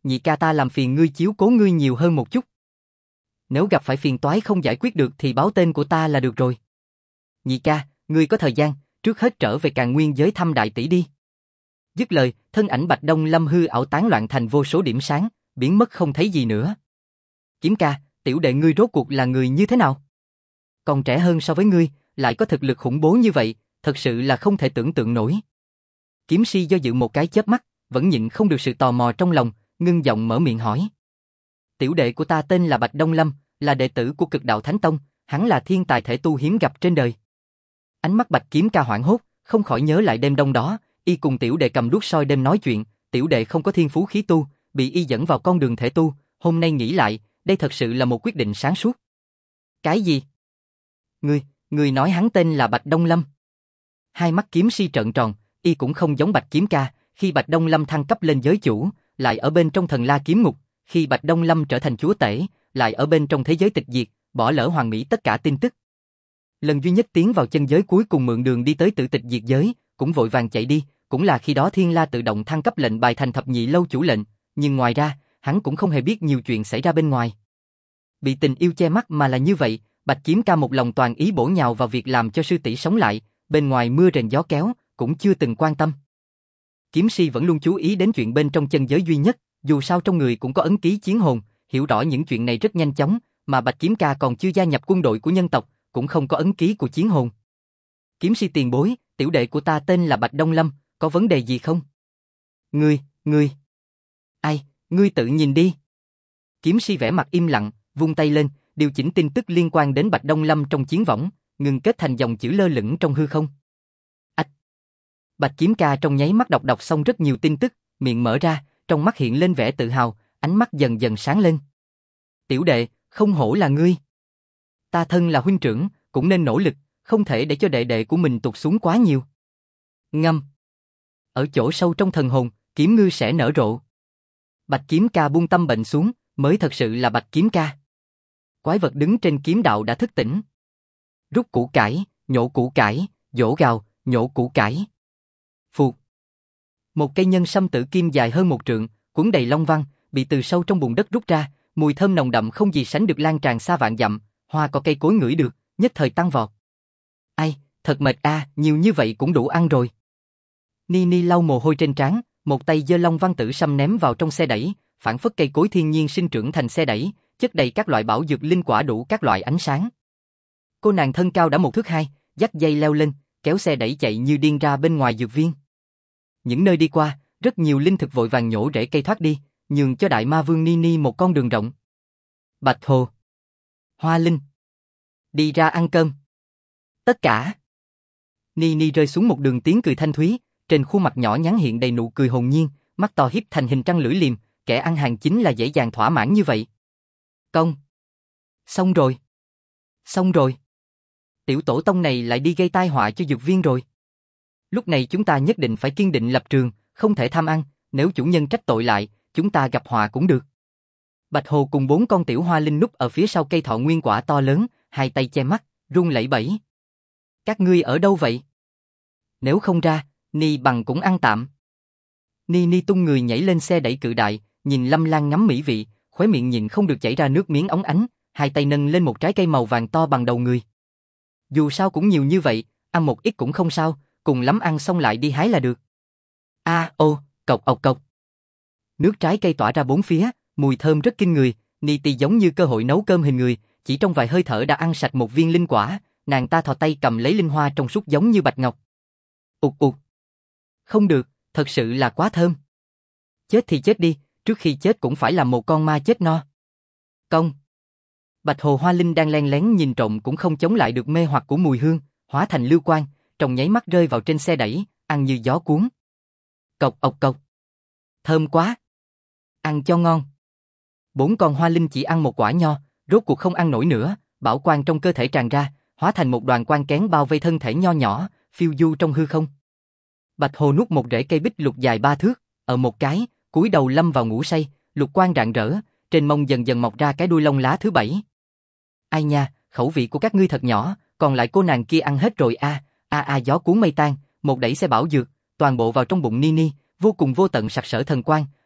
S1: nhị ca ta làm phiền ngươi chiếu cố ngươi nhiều hơn một chút. Nếu gặp phải phiền toái không giải quyết được thì báo tên của ta là được rồi. Nhị ca, ngươi có thời gian, trước hết trở về Càn Nguyên giới thăm đại tỷ đi. Dứt lời, thân ảnh Bạch Đông Lâm hư ảo tán loạn thành vô số điểm sáng, biến mất không thấy gì nữa. Kiếm ca, tiểu đệ ngươi rốt cuộc là người như thế nào? Còn trẻ hơn so với ngươi, lại có thực lực khủng bố như vậy, thật sự là không thể tưởng tượng nổi. Kiếm si do dự một cái chớp mắt, vẫn nhịn không được sự tò mò trong lòng, ngưng giọng mở miệng hỏi. Tiểu đệ của ta tên là Bạch Đông Lâm, là đệ tử của Cực Đạo Thánh Tông, hắn là thiên tài thể tu hiếm gặp trên đời. Ánh mắt Bạch Kiếm ca hoảng hốt, không khỏi nhớ lại đêm đông đó, y cùng tiểu đệ cầm đuốc soi đêm nói chuyện, tiểu đệ không có thiên phú khí tu, bị y dẫn vào con đường thể tu, hôm nay nghĩ lại, đây thật sự là một quyết định sáng suốt. Cái gì? Ngươi nói hắn tên là Bạch Đông Lâm? Hai mắt kiếm si trợn tròn, y cũng không giống Bạch Kiếm ca, khi Bạch Đông Lâm thăng cấp lên giới chủ, lại ở bên trong Thần La Kiếm Ngục, khi Bạch Đông Lâm trở thành chúa tể, lại ở bên trong thế giới tịch diệt, bỏ lỡ hoàn mỹ tất cả tin tức. Lần duy nhất tiến vào chân giới cuối cùng mượn đường đi tới Tử Tịch diệt giới, cũng vội vàng chạy đi, cũng là khi đó Thiên La tự động thăng cấp lệnh bài thành thập nhị lâu chủ lệnh, nhưng ngoài ra, hắn cũng không hề biết nhiều chuyện xảy ra bên ngoài. Bị tình yêu che mắt mà là như vậy, Bạch Kiếm ca một lòng toàn ý bổ nhào vào việc làm cho sư tỷ sống lại, bên ngoài mưa rền gió kéo, cũng chưa từng quan tâm. Kiếm si vẫn luôn chú ý đến chuyện bên trong chân giới duy nhất, dù sao trong người cũng có ấn ký chiến hồn, hiểu rõ những chuyện này rất nhanh chóng, mà Bạch Kiếm ca còn chưa gia nhập quân đội của nhân tộc, cũng không có ấn ký của chiến hồn. Kiếm si tiền bối, tiểu đệ của ta tên là Bạch Đông Lâm, có vấn đề gì không? Ngươi. Ai, ngươi tự nhìn đi. Kiếm si vẻ mặt im lặng, vung tay lên, điều chỉnh tin tức liên quan đến Bạch Đông Lâm trong chiến võng, ngừng kết thành dòng chữ lơ lửng trong hư không. Ách! Bạch Kiếm ca trong nháy mắt đọc xong rất nhiều tin tức, miệng mở ra, trong mắt hiện lên vẻ tự hào, ánh mắt dần dần sáng lên. Tiểu đệ, không hổ là ngươi. Ta thân là huynh trưởng, cũng nên nỗ lực, không thể để cho đệ đệ của mình tụt xuống quá nhiều. Ngâm. Ở chỗ sâu trong thần hồn, kiếm ngư sẽ nở rộ. Bạch Kiếm ca buông tâm bệnh xuống, mới thật sự là Bạch Kiếm ca. Quái vật đứng trên kiếm đạo đã thức tỉnh. Rút củ cải, nhổ củ cải, dỗ gào, nhổ củ cải. Phụt. Một cây nhân sâm tử kim dài hơn 1 trượng, cuốn đầy long văn, bị từ sâu trong bùn đất rút ra, mùi thơm nồng đậm không gì sánh được lan tràn xa vạn dặm, hoa cỏ cây cối ngửi được, nhất thời tăng vọt. Ai, thật mệt a, nhiều như vậy cũng đủ ăn rồi. Nini lau mồ hôi trên trán, một tay giơ long văn tử sâm ném vào trong xe đẩy, phảng phất cây cối thiên nhiên sinh trưởng thành xe đẩy, chất đầy các loại bảo dược linh quả đủ các loại ánh sáng. Cô nàng thân cao đã 1 thước 2, dắt dây leo lên, kéo xe đẩy chạy như điên ra bên ngoài dược viên. Những nơi đi qua, rất nhiều linh thực vội vàng nhổ rễ cây thoát đi, nhường cho đại ma vương Nini một con đường rộng. Bạch Hồ, Hoa Linh, đi ra ăn cơm. Tất cả. Nini rơi xuống một đường tiếng cười thanh thúy, trên khuôn mặt nhỏ nhắn hiện đầy nụ cười hồn nhiên, mắt to hiếp thành hình trăng lưỡi liềm, kẻ ăn hàng chính là dễ dàng thỏa mãn như vậy. Công. Xong rồi. Xong rồi. Tiểu tổ tông này lại đi gây tai họa cho dược viên rồi. Lúc này chúng ta nhất định phải kiên định lập trường, không thể tham ăn, nếu chủ nhân trách tội lại, chúng ta gặp họa cũng được. Bạch Hồ cùng 4 con tiểu hoa linh núp ở phía sau cây thọ nguyên quả to lớn, hai tay che mắt, run lẩy bẩy. Các ngươi ở đâu vậy? Nếu không ra, Ni bằng cũng ăn tạm. Ni tung người nhảy lên xe đẩy cự đại, nhìn Lâm Lan ngắm mỹ vị, khóe miệng nhịn không được chảy ra nước miếng óng ánh, hai tay nâng lên một trái cây màu vàng to bằng đầu người. Dù sao cũng nhiều như vậy, ăn một ít cũng không sao, cùng lắm ăn xong lại đi hái là được. Cộc ọc cộc. Nước trái cây tỏa ra bốn phía, mùi thơm rất kinh người, Niti giống như cơ hội nấu cơm hình người, chỉ trong vài hơi thở đã ăn sạch một viên linh quả, nàng ta thò tay cầm lấy linh hoa trong suốt giống như bạch ngọc. Ụt. Không được, thật sự là quá thơm. Chết thì chết đi, trước khi chết cũng phải làm một con ma chết no. Công. Bạch Hồ Hoa Linh đang len lén nhìn trộm cũng không chống lại được mê hoặc của mùi hương, hóa thành lưu quang, trong nháy mắt rơi vào trên xe đẩy, ăn như gió cuốn. Cộc ọc cộc. Thơm quá. Ăn cho ngon. 4 con hoa linh chỉ ăn một quả nho, rốt cuộc không ăn nổi nữa, bảo quang trong cơ thể tràn ra, hóa thành một đoàn quang kén bao vây thân thể nho nhỏ, phiêu du trong hư không. Bạch Hồ nuốt một rễ cây bích lục dài 3 thước, ở một cái, cúi đầu lâm vào ngủ say, lục quang rạng rỡ, trên mông dần dần mọc ra cái đuôi lông lá thứ 7. Ai nha, khẩu vị của các ngươi thật nhỏ, còn lại cô nàng kia ăn hết rồi gió cuốn mây tan, một đẩy xe bảo dược, toàn bộ vào trong bụng Nini, vô cùng vô tận sặc sỡ thần quang,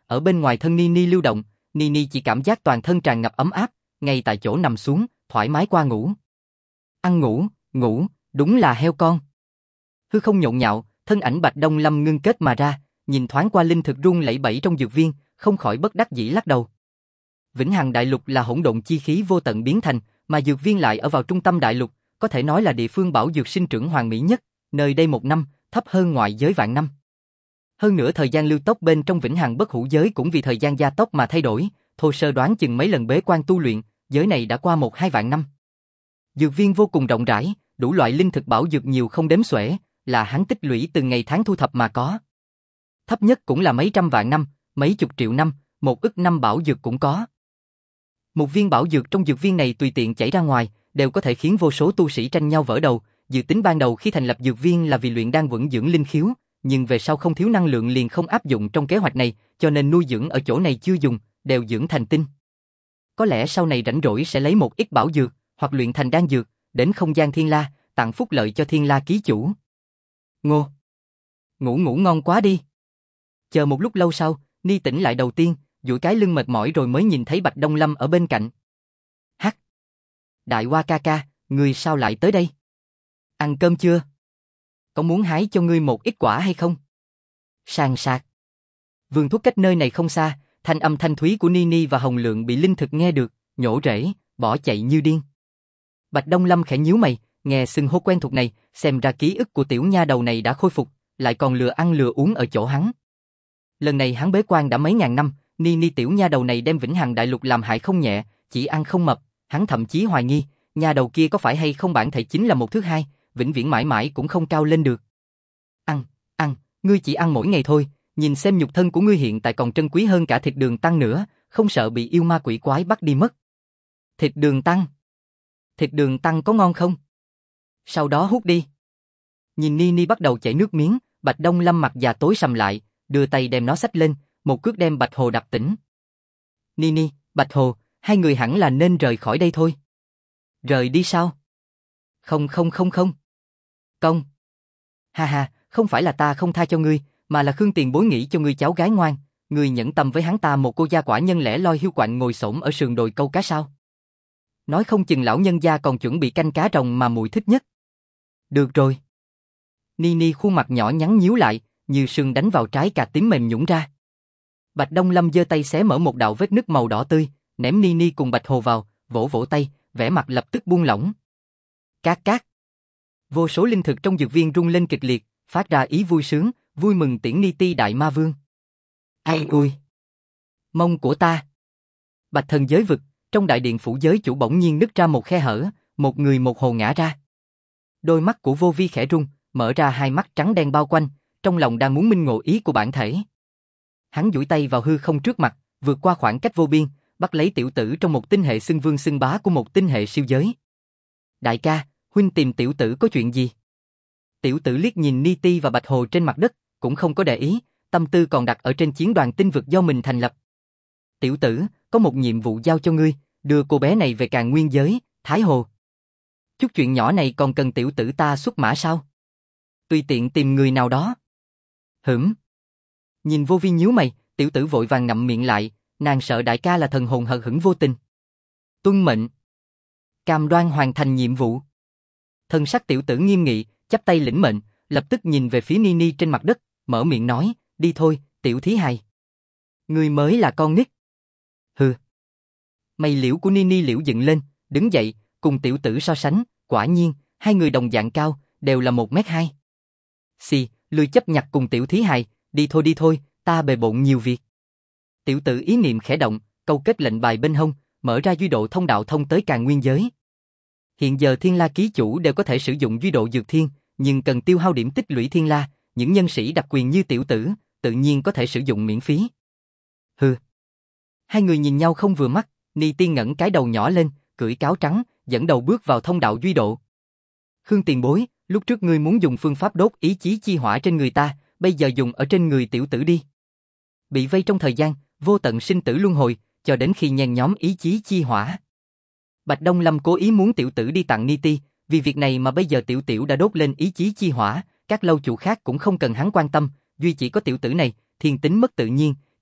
S1: ở bên ngoài thân Nini lưu động, Nini chỉ cảm giác toàn thân tràn ngập ấm áp, ngay tại chỗ nằm xuống, thoải mái qua ngủ. Ăn ngủ, ngủ, đúng là heo con. Hư không nhộn nhạo, thân ảnh Bạch Đông Lâm ngưng kết mà ra, nhìn thoáng qua linh thực rung lẩy bẩy trong dược viên, không khỏi bất đắc dĩ lắc đầu. Vĩnh Hằng Đại Lục là hỗn độn chi khí vô tận biến thành, mà dược viên lại ở vào trung tâm đại lục, có thể nói là địa phương bảo dược sinh trưởng hoàn mỹ nhất, nơi đây 1 năm, thấp hơn ngoại giới vạn năm. Hơn nữa thời gian lưu tốc bên trong Vĩnh Hằng Bất Hủ giới cũng vì thời gian gia tốc mà thay đổi, thô sơ đoán chừng mấy lần bế quan tu luyện, giới này đã qua 1-2 vạn năm. Dược viên vô cùng rộng rãi, đủ loại linh thực bảo dược nhiều không đếm xuể, là hắn tích lũy từng ngày tháng thu thập mà có. Thấp nhất cũng là mấy trăm vạn năm, mấy chục triệu năm, 1 ức năm bảo dược cũng có. Một viên bảo dược trong dược viên này tùy tiện chảy ra ngoài, đều có thể khiến vô số tu sĩ tranh nhau vỡ đầu. Dự tính ban đầu khi thành lập dược viên là vì luyện đan vận dưỡng linh khiếu, nhưng về sau không thiếu năng lượng liền không áp dụng trong kế hoạch này, cho nên nuôi dưỡng ở chỗ này chưa dùng, đều dưỡng thành tinh. Có lẽ sau này rảnh rỗi sẽ lấy một ít bảo dược, hoặc luyện thành đan dược, đến không gian Thiên La, tặng phúc lợi cho Thiên La ký chủ. Ngô! Ngủ ngon quá đi. Chờ một lúc lâu sau, Ni tỉnh lại đầu tiên, duỗi cái lưng mệt mỏi rồi mới nhìn thấy Bạch Đông Lâm ở bên cạnh. Hắc! Đại Hoa ca ca, ngươi sao lại tới đây? Ăn cơm chưa? Có muốn hái cho ngươi một ít quả hay không? Sàn sạc. Vườn thuốc cách nơi này không xa, thanh âm thanh thúy của Nini và Hồng Lượng bị linh thực nghe được, nhổ rễ, bỏ chạy như điên. Bạch Đông Lâm khẽ nhíu mày, nghe xưng hô quen thuộc này, xem ra ký ức của tiểu nha đầu này đã khôi phục, lại còn lừa ăn lừa uống ở chỗ hắn. Lần này hắn bế quan đã mấy ngàn năm, Nini tiểu nha đầu này đem Vĩnh Hằng Đại Lục làm hại không nhẹ, chỉ ăn không mập, hắn thậm chí hoài nghi, nha đầu kia có phải hay không bản thể chính là một thứ hai, vĩnh viễn mãi mãi cũng không cao lên được. Ăn, ngươi chỉ ăn mỗi ngày thôi, nhìn xem nhục thân của ngươi hiện tại còn trân quý hơn cả thịt đường tăng nữa, không sợ bị yêu ma quỷ quái bắt đi mất. Thịt đường tăng? Thịt đường tăng có ngon không? Sau đó hút đi. Nhìn Nini bắt đầu chảy nước miếng, Bạch Đông Lâm mặt già tối sầm lại, đưa tay đem nó xách lên, một cước đem Bạch Hồ đập tỉnh. Nini, Bạch Hồ, hai người hẳn là nên rời khỏi đây thôi. Rời đi sao? Không. Công. Ha, không phải là ta không tha cho ngươi, mà là Khương Tiền Bối nghĩ cho ngươi cháu gái ngoan, ngươi nhẫn tâm với hắn ta một cô gia quả nhân lẻ loi hiu quạnh ngồi xổm ở sườn đồi câu cá sao? Nói không chừng lão nhân gia còn chuẩn bị canh cá rồng mà muội thích nhất. Được rồi. Nini khuôn mặt nhỏ nhắn nhíu lại, như sừng đánh vào trái cà tím mềm nhũn ra. Bạch Đông Lâm giơ tay xé mở một đạo vết nứt màu đỏ tươi, ném Nini cùng Bạch Hồ vào, vỗ tay, vẻ mặt lập tức buông lỏng. Cát. Vô số linh thực trong dược viên rung lên kịch liệt, phát ra ý vui sướng, vui mừng tiễn Ni-ti Đại Ma Vương. Ai ui! Mông của ta! Bạch Thần giới vực, trong đại điện phủ giới chủ bỗng nhiên nứt ra một khe hở, một người một hồ ngã ra. Đôi mắt của Vô Vi khẽ rung, mở ra hai mắt trắng đen bao quanh, trong lòng đang muốn minh ngộ ý của bản thể. Hắn duỗi tay vào hư không trước mặt, vượt qua khoảng cách vô biên, bắt lấy tiểu tử trong một tinh hệ xưng vương xưng bá của một tinh hệ siêu giới. Đại ca, huynh tìm tiểu tử có chuyện gì? Tiểu tử liếc nhìn Ni-ti và Bạch Hồ trên mặt đất, cũng không có để ý, tâm tư còn đặt ở trên chiến đoàn tinh vực do mình thành lập. Tiểu tử, có một nhiệm vụ giao cho ngươi, đưa cô bé này về Càn Nguyên giới, Thái Hồ. Chút chuyện nhỏ này còn cần tiểu tử ta xuất mã sao? Tùy tiện tìm người nào đó. Nhìn Vô Vi nhíu mày, tiểu tử vội vàng ngậm miệng lại, nàng sợ đại ca là thần hồn hờ hững vô tình. Tuân mệnh. Cam đoan hoàn thành nhiệm vụ. Thần sắc tiểu tử nghiêm nghị, chắp tay lĩnh mệnh, lập tức nhìn về phía Nini trên mặt đất, mở miệng nói, đi thôi, tiểu thí hài. Ngươi mới là con nít. Hừ. Mày liễu của Nini liễu dựng lên, đứng dậy, cùng tiểu tử so sánh, quả nhiên, hai người đồng dạng cao, đều là 1m2. Xì, lười chấp nhặt cùng tiểu thí hài, đi thôi, ta bề bộn nhiều việc. Tiểu tử ý niệm khẽ động, câu kết lệnh bài bên hông, mở ra duy độ thông đạo thông tới Càn Nguyên giới. Hiện giờ Thiên La ký chủ đều có thể sử dụng duy độ dược thiên, nhưng cần tiêu hao điểm tích lũy Thiên La, những nhân sĩ đặc quyền như tiểu tử, tự nhiên có thể sử dụng miễn phí. Hừ. Hai người nhìn nhau không vừa mắt, Ni-ti ngẩng cái đầu nhỏ lên, cưỡi cáo trắng, dẫn đầu bước vào thông đạo duy độ. Khương Tiền Bối, lúc trước ngươi muốn dùng phương pháp đốt ý chí chi hỏa trên người ta, bây giờ dùng ở trên người tiểu tử đi. Bị vây trong thời gian, vô tận sinh tử luân hồi, cho đến khi nhen nhóm ý chí chi hỏa. Bạch Đông Lâm cố ý muốn tiểu tử đi tặng Ni-ti, vì việc này mà bây giờ tiểu tiểu đã đốt lên ý chí chi hỏa, các lâu chủ khác cũng không cần hắn quan tâm, duy chỉ có tiểu tử này, thiên tính mất tự nhiên,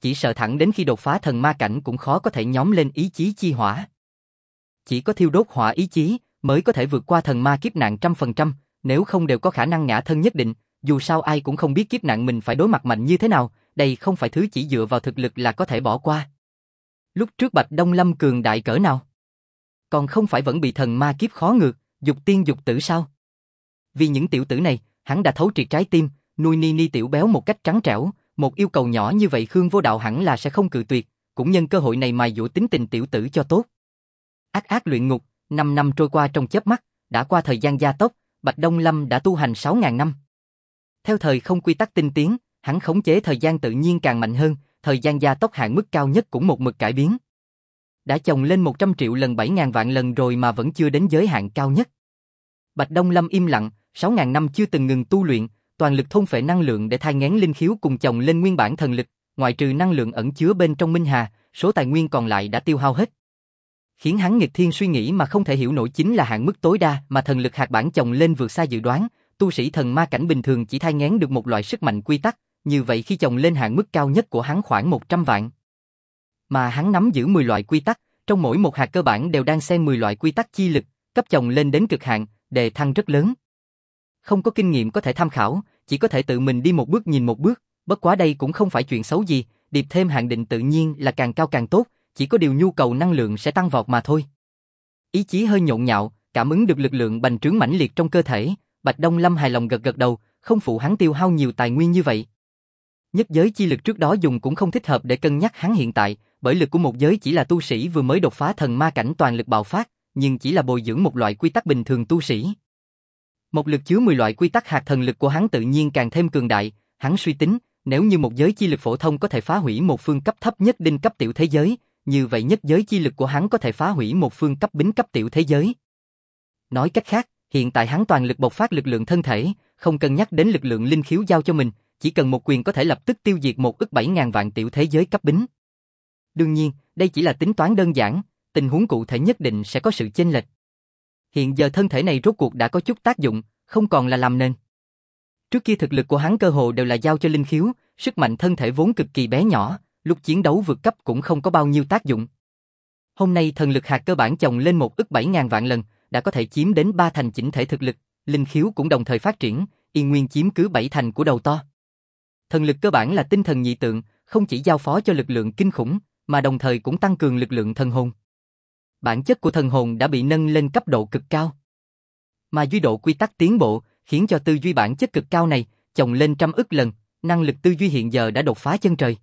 S1: chỉ sợ thẳng đến khi đột phá thần ma cảnh cũng khó có thể nhóm lên ý chí chi hỏa. Chỉ có thiêu đốt hỏa ý chí mới có thể vượt qua thần ma kiếp nạn 100%, nếu không đều có khả năng ngã thân nhất định, dù sao ai cũng không biết kiếp nạn mình phải đối mặt mạnh như thế nào, đây không phải thứ chỉ dựa vào thực lực là có thể bỏ qua. Lúc trước Bạch Đông Lâm cường đại cỡ nào? Còn không phải vẫn bị thần ma kiếp khó ngược, dục tiên dục tử sao? Vì những tiểu tử này, hắn đã thấu triệt trái tim, nuôi ni ni tiểu béo một cách trắng trẻo, một yêu cầu nhỏ như vậy Khương Vô Đạo hẳn là sẽ không cự tuyệt, cũng nhân cơ hội này mài dũa tính tình tiểu tử cho tốt. Ác luyện ngục, 5 năm trôi qua trong chớp mắt, đã qua thời gian gia tốc, Bạch Đông Lâm đã tu hành 6.000 năm. Theo thời không quy tắc tinh tiến, hắn khống chế thời gian tự nhiên càng mạnh hơn, thời gian gia tốc hạn mức cao nhất cũng một mực cải biến. Đã chồng lên 100 triệu lần 7.000 vạn lần rồi mà vẫn chưa đến giới hạn cao nhất. Bạch Đông Lâm im lặng, 6.000 năm chưa từng ngừng tu luyện, toàn lực thôn phệ năng lượng để thai nghén linh khiếu cùng chồng lên nguyên bản thần lực, ngoại trừ năng lượng ẩn chứa bên trong Minh Hà, số tài nguyên còn lại đã tiêu hao hết. Khiến hắn nghịch thiên suy nghĩ mà không thể hiểu nổi chính là hạn mức tối đa mà thần lực hạt bản chồng lên vượt xa dự đoán, tu sĩ thần ma cảnh bình thường chỉ thai nghén được một loại sức mạnh quy tắc, như vậy khi chồng lên hạn mức cao nhất của hắn khoảng 100 vạn. Mà hắn nắm giữ 10 loại quy tắc, trong mỗi một hạt cơ bản đều đang xen 10 loại quy tắc chi lực, cấp chồng lên đến cực hạn, đề thăng rất lớn. Không có kinh nghiệm có thể tham khảo, chỉ có thể tự mình đi một bước nhìn một bước, bất quá đây cũng không phải chuyện xấu gì, điệp thêm hạn định tự nhiên là càng cao càng tốt, chỉ có điều nhu cầu năng lượng sẽ tăng vọt mà thôi. Ý chí hơi nhộn nhạo, cảm ứng được lực lượng bành trướng mãnh liệt trong cơ thể, Bạch Đông Lâm hài lòng gật gật đầu, không phụ hắn tiêu hao nhiều tài nguyên như vậy. Nhất giới chi lực trước đó dùng cũng không thích hợp để cân nhắc hắn hiện tại, bởi lực của một giới chỉ là tu sĩ vừa mới đột phá thần ma cảnh toàn lực bạo phát, nhưng chỉ là bồi dưỡng một loại quy tắc bình thường tu sĩ. Một lực chứa 10 loại quy tắc hạt thần lực của hắn tự nhiên càng thêm cường đại, hắn suy tính, nếu như một giới chi lực phổ thông có thể phá hủy một phương cấp thấp nhất đinh cấp tiểu thế giới, như vậy nhất giới chi lực của hắn có thể phá hủy một phương cấp bính cấp tiểu thế giới. Nói cách khác, hiện tại hắn toàn lực bộc phát lực lượng thân thể, không cân nhắc đến lực lượng linh khiếu giao cho mình, chỉ cần một quyền có thể lập tức tiêu diệt 1.700.000 vạn tiểu thế giới cấp bính. Đương nhiên, đây chỉ là tính toán đơn giản, tình huống cụ thể nhất định sẽ có sự chênh lệch. Hiện giờ thân thể này rốt cuộc đã có chút tác dụng, không còn là làm nền. Trước kia thực lực của hắn cơ hồ đều là giao cho linh khiếu, sức mạnh thân thể vốn cực kỳ bé nhỏ, lúc chiến đấu vượt cấp cũng không có bao nhiêu tác dụng. Hôm nay thần lực hạt cơ bản chồng lên 1.700.000 vạn lần, đã có thể chiếm đến 3 thành chỉnh thể thực lực, linh khiếu cũng đồng thời phát triển, Yên Nguyên chiếm cứ 7 thành của đầu to. Thần lực cơ bản là tinh thần nhị tượng, không chỉ giao phó cho lực lượng kinh khủng, mà đồng thời cũng tăng cường lực lượng thần hồn. Bản chất của thần hồn đã bị nâng lên cấp độ cực cao. Mà duy độ quy tắc tiến bộ, khiến cho tư duy bản chất cực cao này, chồng lên 100 ức lần, năng lực tư duy hiện giờ đã đột phá chân trời.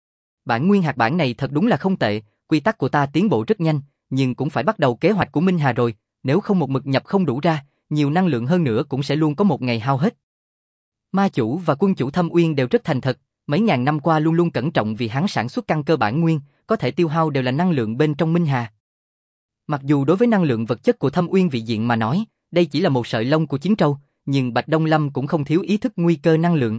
S1: Bản nguyên hạt bản này thật đúng là không tệ, quy tắc của ta tiến bộ rất nhanh, nhưng cũng phải bắt đầu kế hoạch của Minh Hà rồi, nếu không một mực nhập không đủ ra, nhiều năng lượng hơn nữa cũng sẽ luôn có một ngày hao hết. Ma chủ và quân chủ Thâm Uyên đều rất thành thật, mấy ngàn năm qua luôn luôn cẩn trọng vì hắn sản xuất căn cơ bản nguyên, có thể tiêu hao đều là năng lượng bên trong Minh Hà. Mặc dù đối với năng lượng vật chất của Thâm Uyên vị diện mà nói, đây chỉ là một sợi lông của chiến trâu, nhưng Bạch Đông Lâm cũng không thiếu ý thức nguy cơ năng lượng.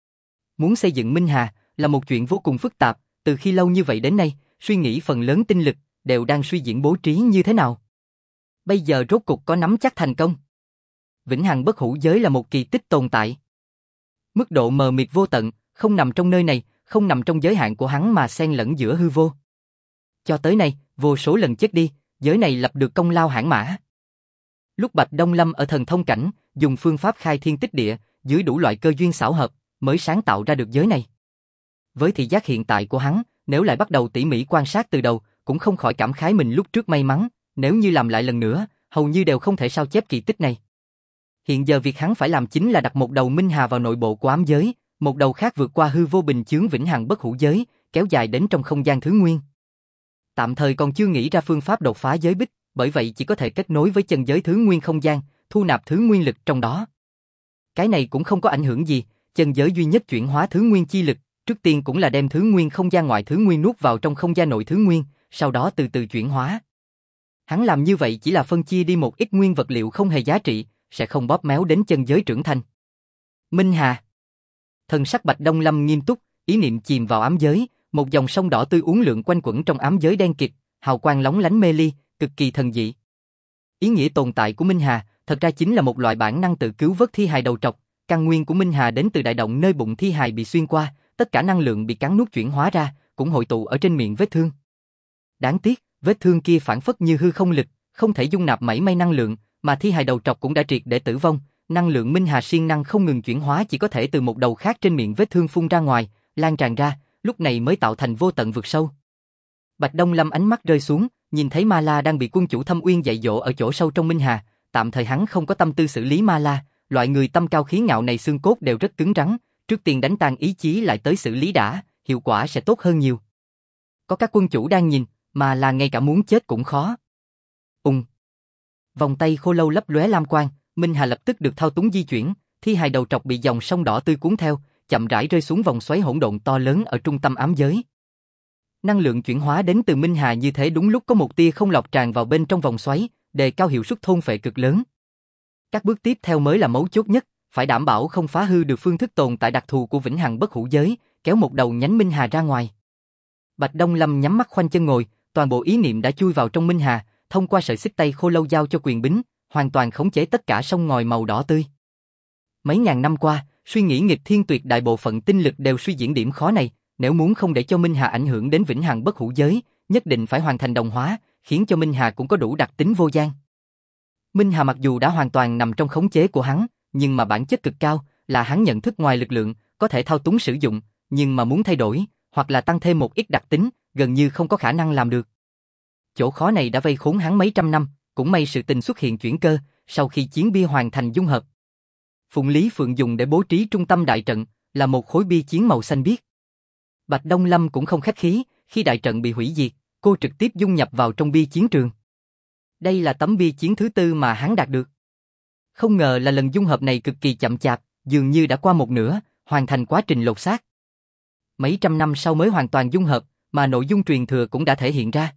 S1: Muốn xây dựng Minh Hà là một chuyện vô cùng phức tạp, từ khi lâu như vậy đến nay, suy nghĩ phần lớn tinh lực đều đang suy diễn bố trí như thế nào. Bây giờ rốt cục có nắm chắc thành công. Vĩnh hằng bất hủ giới là một kỳ tích tồn tại. Mức độ mờ mịt vô tận, không nằm trong nơi này, không nằm trong giới hạn của hắn mà xen lẫn giữa hư vô. Cho tới nay, vô số lần chết đi, giới này lập được công lao hãn mã. Lúc Bạch Đông Lâm ở thần thông cảnh, dùng phương pháp khai thiên tích địa, dưới đủ loại cơ duyên xảo hợp, mới sáng tạo ra được giới này. Với thị giác hiện tại của hắn, nếu lại bắt đầu tỉ mỉ quan sát từ đầu, cũng không khỏi cảm khái mình lúc trước may mắn, nếu như làm lại lần nữa, hầu như đều không thể sao chép kỳ tích này. Hiện giờ việc hắn phải làm chính là đặt một đầu Minh Hà vào nội bộ của ám giới, một đầu khác vượt qua hư vô bình chướng vĩnh hằng bất hủ giới, kéo dài đến trong không gian thứ nguyên. Tạm thời còn chưa nghĩ ra phương pháp đột phá giới bích, bởi vậy chỉ có thể kết nối với chân giới thứ nguyên không gian, thu nạp thứ nguyên lực trong đó. Cái này cũng không có ảnh hưởng gì, chân giới duy nhất chuyển hóa thứ nguyên chi lực, trước tiên cũng là đem thứ nguyên không gian ngoại thứ nguyên nuốt vào trong không gian nội thứ nguyên, sau đó từ từ chuyển hóa. Hắn làm như vậy chỉ là phân chia đi một ít nguyên vật liệu không hề giá trị, sẽ không bóp méo đến chân giới trưởng thành. Minh Hà. Thần sắc Bạch Đông Lâm nghiêm túc, ý niệm chìm vào ám giới, một dòng sông đỏ tươi uốn lượn quanh quẩn trong ám giới đen kịt, hào quang lóng lánh mê ly, cực kỳ thần dị. Ý nghĩa tồn tại của Minh Hà, thật ra chính là một loại bản năng tự cứu vớt thi hài đầu trọc, căn nguyên của Minh Hà đến từ đại động nơi bụng thi hài bị xuyên qua, tất cả năng lượng bị cắn nuốt chuyển hóa ra, cũng hội tụ ở trên miệng vết thương. Đáng tiếc, vết thương kia phản phất như hư không lực, không thể dung nạp mảy may năng lượng, mà thi hài đầu trọc cũng đã triệt để tử vong, năng lượng minh hà siêng năng không ngừng chuyển hóa chỉ có thể từ một đầu khác trên miệng vết thương phun ra ngoài, lan tràn ra, lúc này mới tạo thành vô tận vực sâu. Bạch Đông Lâm ánh mắt rơi xuống, nhìn thấy Ma La đang bị quân chủ Thâm Uyên dạy dỗ ở chỗ sâu trong minh hà, tạm thời hắn không có tâm tư xử lý Ma La, loại người tâm cao khí ngạo này xương cốt đều rất cứng rắn, trước tiên đánh tan ý chí lại tới xử lý đã, hiệu quả sẽ tốt hơn nhiều. Có các quân chủ đang nhìn, mà là ngay cả muốn chết cũng khó. Vòng tay khô lâu lấp lóe lam quang, minh hà lập tức được thao túng di chuyển, thi hài đầu trọc bị dòng sông đỏ tươi cuốn theo, chậm rãi rơi xuống vòng xoáy hỗn độn to lớn ở trung tâm ám giới. Năng lượng chuyển hóa đến từ minh hà như thế đúng lúc có một tia không lọc tràn vào bên trong vòng xoáy, đề cao hiệu suất thôn phệ cực lớn. Các bước tiếp theo mới là mấu chốt nhất, phải đảm bảo không phá hư được phương thức tồn tại đặc thù của vĩnh hằng bất hủ giới, kéo một đầu nhánh minh hà ra ngoài. Bạch Đông Lâm nhắm mắt khoanh chân ngồi, toàn bộ ý niệm đã chui vào trong minh hà, thông qua sợi xích tay khô lâu giao cho quyền bính, hoàn toàn khống chế tất cả sông ngòi màu đỏ tươi. Mấy ngàn năm qua, suy nghĩ nghịch thiên tuyệt đại bộ phận tinh lực đều suy diễn điểm khó này, nếu muốn không để cho minh hà ảnh hưởng đến vĩnh hằng bất hủ giới, nhất định phải hoàn thành đồng hóa, khiến cho minh hà cũng có đủ đặc tính vô gian. Minh hà mặc dù đã hoàn toàn nằm trong khống chế của hắn, nhưng mà bản chất cực cao, là hắn nhận thức ngoài lực lượng, có thể thao túng sử dụng, nhưng mà muốn thay đổi, hoặc là tăng thêm một ít đặc tính, gần như không có khả năng làm được. Chỗ khó này đã vây khốn hắn mấy trăm năm, cũng may sự tình xuất hiện chuyển cơ, sau khi chiến bia hoàn thành dung hợp. Phụng Lý Phượng dùng để bố trí trung tâm đại trận, là một khối bia chiến màu xanh biếc. Bạch Đông Lâm cũng không khách khí, khi đại trận bị hủy diệt, cô trực tiếp dung nhập vào trong bia chiến trường. Đây là tấm bia chiến thứ 4 mà hắn đạt được. Không ngờ là lần dung hợp này cực kỳ chậm chạp, dường như đã qua một nửa, hoàn thành quá trình lột xác. Mấy trăm năm sau mới hoàn toàn dung hợp, mà nội dung truyền thừa cũng đã thể hiện ra.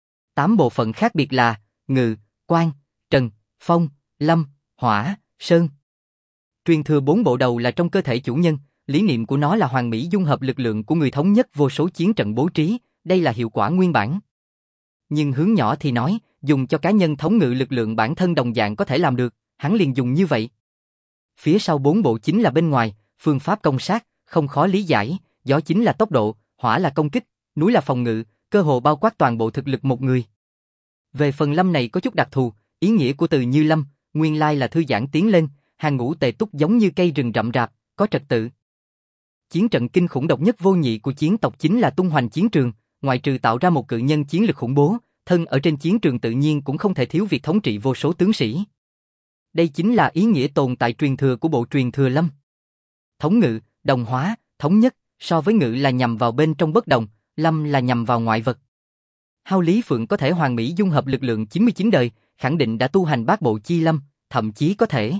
S1: 8 bộ phận khác biệt là Ngự, Quang, Trần, Phong, Lâm, Hỏa, Sơn. Truyền thừa 4 bộ đầu là trong cơ thể chủ nhân, lý niệm của nó là hoàn mỹ dung hợp lực lượng của người thống nhất vô số chiến trận bố trí, đây là hiệu quả nguyên bản. Nhưng hướng nhỏ thì nói, dùng cho cá nhân thống ngự lực lượng bản thân đồng dạng có thể làm được, hắn liền dùng như vậy. Phía sau 4 bộ chính là bên ngoài, phương pháp công sát, không khó lý giải, gió chính là tốc độ, hỏa là công kích, núi là phòng ngự, cơ hồ bao quát toàn bộ thực lực một người. Về phần lâm này có chút đặc thù, ý nghĩa của từ như lâm, nguyên lai là thư giãn tiến lên, hàng ngũ tề túc giống như cây rừng rậm rạp, có trật tự. Chiến trận kinh khủng độc nhất vô nhị của chiến tộc chính là tung hoành chiến trường, ngoại trừ tạo ra một cự nhân chiến lực khủng bố, thân ở trên chiến trường tự nhiên cũng không thể thiếu việc thống trị vô số tướng sĩ. Đây chính là ý nghĩa tồn tại truyền thừa của bộ truyền thừa lâm. Thống ngự, đồng hóa, thống nhất, so với ngự là nhằm vào bên trong bất đồng, lâm là nhằm vào ngoại vật. Hao Lý Phượng có thể hoàn mỹ dung hợp lực lượng 99 đời, khẳng định đã tu hành bát bộ chi lâm, thậm chí có thể.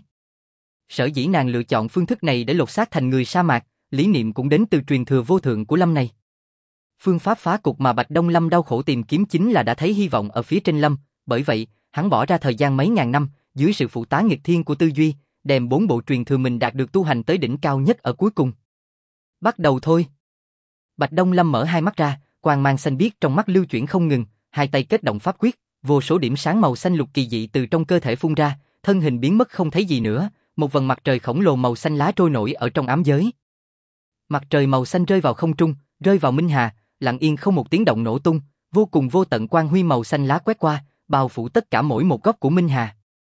S1: Sở dĩ nàng lựa chọn phương thức này để lột xác thành người sa mạc, lý niệm cũng đến từ truyền thừa vô thượng của lâm này. Phương pháp phá cục mà Bạch Đông Lâm đau khổ tìm kiếm chính là đã thấy hy vọng ở phía trên lâm, bởi vậy, hắn bỏ ra thời gian mấy ngàn năm, dưới sự phụ tá nghịch thiên của tư duy, đem 4 bộ truyền thừa mình đạt được tu hành tới đỉnh cao nhất ở cuối cùng. Bắt đầu thôi. Bạch Đông Lâm mở hai mắt ra, quang mang xanh biếc trong mắt lưu chuyển không ngừng, hai tay kết động pháp quyết, vô số điểm sáng màu xanh lục kỳ dị từ trong cơ thể phun ra, thân hình biến mất không thấy gì nữa, một vầng mặt trời khổng lồ màu xanh lá trôi nổi ở trong ám giới. Mặt trời màu xanh rơi vào không trung, rơi vào minh hà, lặng yên không một tiếng động nổ tung, vô cùng vô tận quang huy màu xanh lá quét qua, bao phủ tất cả mỗi một góc của minh hà.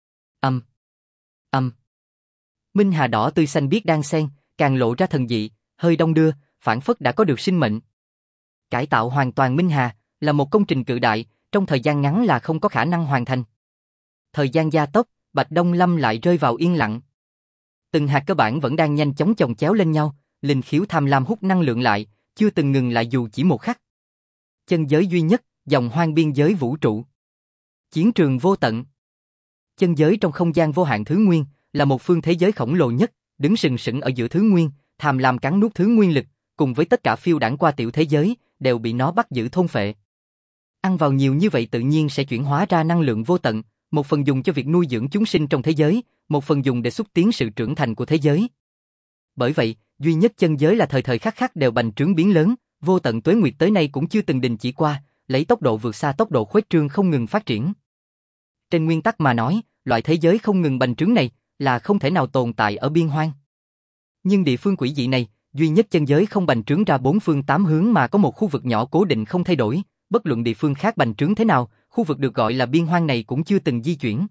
S1: Minh hà đỏ tươi xanh biếc đan xen, càng lộ ra thần dị, hơi đông đưa, phảng phất đã có được sinh mệnh. Cải tạo hoàn toàn minh hà là một công trình cự đại, trong thời gian ngắn là không có khả năng hoàn thành. Thời gian gia tốc, Bạch Đông Lâm lại rơi vào yên lặng. Từng hạt cơ bản vẫn đang nhanh chóng chồng chéo lên nhau, linh khiếu tham lam hút năng lượng lại, chưa từng ngừng lại dù chỉ một khắc. Chân giới duy nhất, dòng hoang biên giới vũ trụ. Chiến trường vô tận. Chân giới trong không gian vô hạn thứ nguyên, là một phương thế giới khổng lồ nhất, đứng sừng sững ở giữa thứ nguyên, tham lam cắn nuốt thứ nguyên lực, cùng với tất cả phiêu đãng qua tiểu thế giới, đều bị nó bắt giữ thôn phệ. Ăn vào nhiều như vậy tự nhiên sẽ chuyển hóa ra năng lượng vô tận, một phần dùng cho việc nuôi dưỡng chúng sinh trong thế giới, một phần dùng để xúc tiến sự trưởng thành của thế giới. Bởi vậy, duy nhất chân giới là thời thời khắc khắc đều bành trướng biến lớn, vô tận tuế nguyệt tới nay cũng chưa từng đình chỉ qua, lấy tốc độ vượt xa tốc độ khuếch trương không ngừng phát triển. Trên nguyên tắc mà nói, loại thế giới không ngừng bành trướng này là không thể nào tồn tại ở biên hoang. Nhưng địa phương quỷ dị này, duy nhất chân giới không bành trướng ra bốn phương tám hướng mà có một khu vực nhỏ cố định không thay đổi, bất luận địa phương khác bành trướng thế nào, khu vực được gọi là biên hoang này cũng chưa từng di chuyển.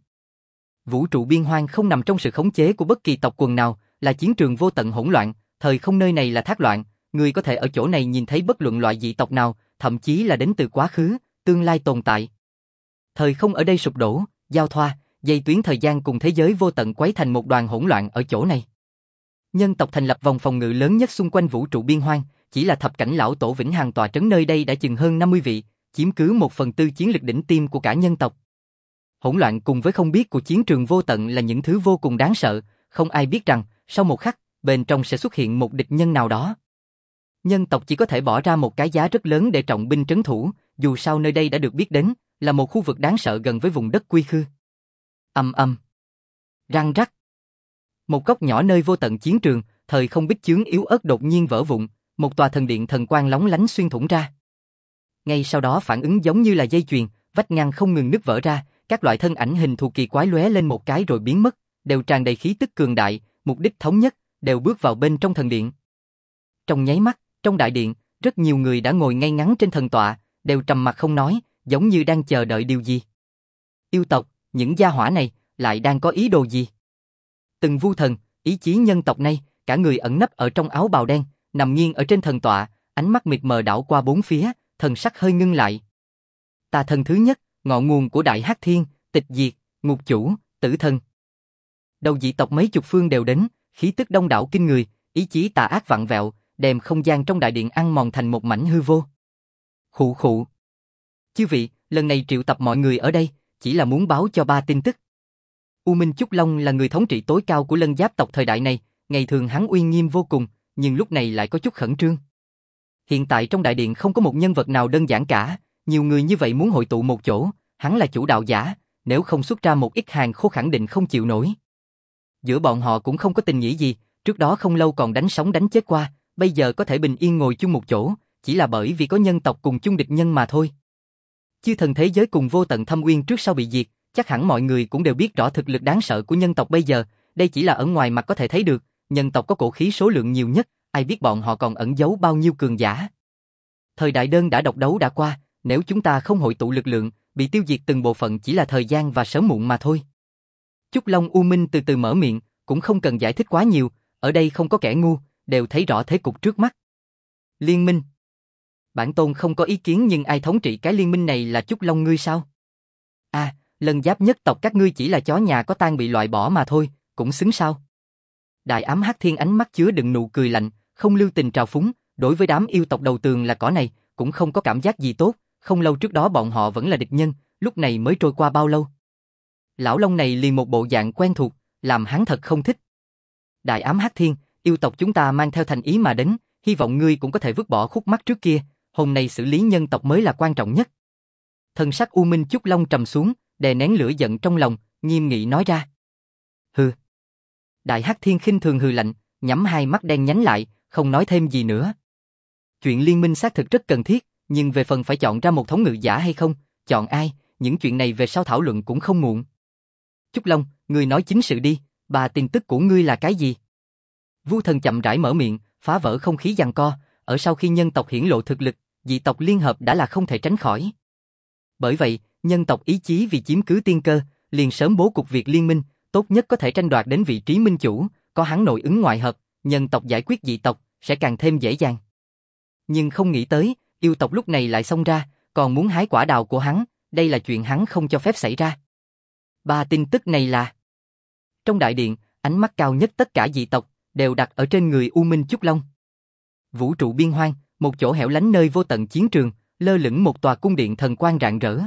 S1: Vũ trụ biên hoang không nằm trong sự khống chế của bất kỳ tộc quần nào, là chiến trường vô tận hỗn loạn, thời không nơi này là thác loạn, người có thể ở chỗ này nhìn thấy bất luận loại dị tộc nào, thậm chí là đến từ quá khứ, tương lai tồn tại. Thời không ở đây sụp đổ, giao thoa, dây tuyến thời gian cùng thế giới vô tận quấy thành một đoàn hỗn loạn ở chỗ này. Nhân tộc thành lập vòng phòng ngự lớn nhất xung quanh vũ trụ biên hoang, chỉ là thập cảnh lão tổ vĩnh hằng tọa trấn nơi đây đã chừng hơn 50 vị, chiếm cứ 1/4 chiến lực đỉnh tiêm của cả nhân tộc. Hỗn loạn cùng với không biết của chiến trường vô tận là những thứ vô cùng đáng sợ, không ai biết rằng, sau một khắc, bên trong sẽ xuất hiện một địch nhân nào đó. Nhân tộc chỉ có thể bỏ ra một cái giá rất lớn để trọng binh trấn thủ, dù sao nơi đây đã được biết đến, là một khu vực đáng sợ gần với vùng đất quy khư. Ầm ầm, răng rắc. Một góc nhỏ nơi vô tận chiến trường, thời không bích chướng yếu ớt đột nhiên vỡ vụn, một tòa thần điện thần quang lóng lánh xuyên thủng ra. Ngay sau đó phản ứng giống như là dây chuyền, vách ngăn không ngừng nứt vỡ ra, các loại thân ảnh hình thù kỳ quái lóe lên một cái rồi biến mất, đều tràn đầy khí tức cường đại, mục đích thống nhất, đều bước vào bên trong thần điện. Trong nháy mắt, trong đại điện, rất nhiều người đã ngồi ngay ngắn trên thần tọa, đều trầm mặc không nói, giống như đang chờ đợi điều gì. Yêu tộc, những gia hỏa này, lại đang có ý đồ gì? Từng vu thần, ý chí nhân tộc này, cả người ẩn nấp ở trong áo bào đen, nằm nghiêng ở trên thần tọa, ánh mắt mịt mờ đảo qua bốn phía, thần sắc hơi ngưng lại. Tà thần thứ nhất, ngọn nguồn của Đại Hắc Thiên, Tịch Diệt, Ngục Chủ, Tử Thần. Đầu dị tộc mấy chục phương đều đến, khí tức đông đảo kinh người, ý chí tà ác vặn vẹo, đem không gian trong đại điện ăn mòn thành một mảnh hư vô. Khụ khụ. Chư vị, lần này triệu tập mọi người ở đây, chỉ là muốn báo cho ba tin tức. U Minh Chúc Long là người thống trị tối cao của Lân Giáp tộc thời đại này, ngày thường hắn uy nghiêm vô cùng, nhưng lúc này lại có chút khẩn trương. Hiện tại trong đại điện không có một nhân vật nào đơn giản cả, nhiều người như vậy muốn hội tụ một chỗ, hắn là chủ đạo giả, nếu không xuất ra một ít hàng khô khẳng định không chịu nổi. Giữa bọn họ cũng không có tình nghĩa gì, trước đó không lâu còn đánh sống đánh chết qua, bây giờ có thể bình yên ngồi chung một chỗ, chỉ là bởi vì có nhân tộc cùng chung địch nhân mà thôi. Chư thần thế giới cùng vô tận thâm uyên trước sau bị diệt, chắc hẳn mọi người cũng đều biết rõ thực lực đáng sợ của nhân tộc bây giờ, đây chỉ là ở ngoài mặt có thể thấy được, nhân tộc có cổ khí số lượng nhiều nhất, ai biết bọn họ còn ẩn giấu bao nhiêu cường giả. Thời đại đơn đã độc đấu đã qua, nếu chúng ta không hội tụ lực lượng, bị tiêu diệt từng bộ phận chỉ là thời gian và sớm muộn mà thôi. Chúc Long U Minh từ từ mở miệng, cũng không cần giải thích quá nhiều, ở đây không có kẻ ngu, đều thấy rõ thế cục trước mắt. Liên minh. Bản tôn không có ý kiến nhưng ai thống trị cái liên minh này là Chúc Long ngươi sao? À, Lân Giáp nhất tộc các ngươi chỉ là chó nhà có tang bị loại bỏ mà thôi, cũng xứng sao? Đại Ám Hắc Thiên ánh mắt chứa đựng nụ cười lạnh, không lưu tình trào phúng, đối với đám yêu tộc đầu tường là cỏ này, cũng không có cảm giác gì tốt, không lâu trước đó bọn họ vẫn là địch nhân, lúc này mới trôi qua bao lâu. Lão Long này liền một bộ dạng quen thuộc, làm hắn thật không thích. Đại Ám Hắc Thiên, yêu tộc chúng ta mang theo thành ý mà đến, hy vọng ngươi cũng có thể vứt bỏ khúc mắc trước kia, hôm nay xử lý nhân tộc mới là quan trọng nhất. Thần sắc U Minh Chúc Long trầm xuống, đè nén lửa giận trong lòng, nghiêm nghị nói ra. Hừ. Đại Hắc Thiên khinh thường hừ lạnh, nhắm hai mắt đen nhánh lại, không nói thêm gì nữa. Chuyện liên minh xác thực rất cần thiết, nhưng về phần phải chọn ra một thống ngự giả hay không, chọn ai, những chuyện này về sau thảo luận cũng không muộn. Chúc Long, ngươi nói chính sự đi, ba tin tức của ngươi là cái gì? Vu Thần chậm rãi mở miệng, phá vỡ không khí giằng co, ở sau khi nhân tộc hiển lộ thực lực, dị tộc liên hợp đã là không thể tránh khỏi. Bởi vậy, nhân tộc ý chí vì chiếm cứ tiên cơ, liền sớm bố cục việc liên minh, tốt nhất có thể tranh đoạt đến vị trí minh chủ, có hắn nội ứng ngoại hợp, nhân tộc giải quyết dị tộc sẽ càng thêm dễ dàng. Nhưng không nghĩ tới, yêu tộc lúc này lại xông ra, còn muốn hái quả đào của hắn, đây là chuyện hắn không cho phép xảy ra. Ba tin tức này là: trong đại điện, ánh mắt cao nhất tất cả dị tộc đều đặt ở trên người U Minh Chúc Long. Vũ trụ biên hoang, một chỗ hẻo lánh nơi vô tận chiến trường, lơ lửng một tòa cung điện thần quang rạng rỡ.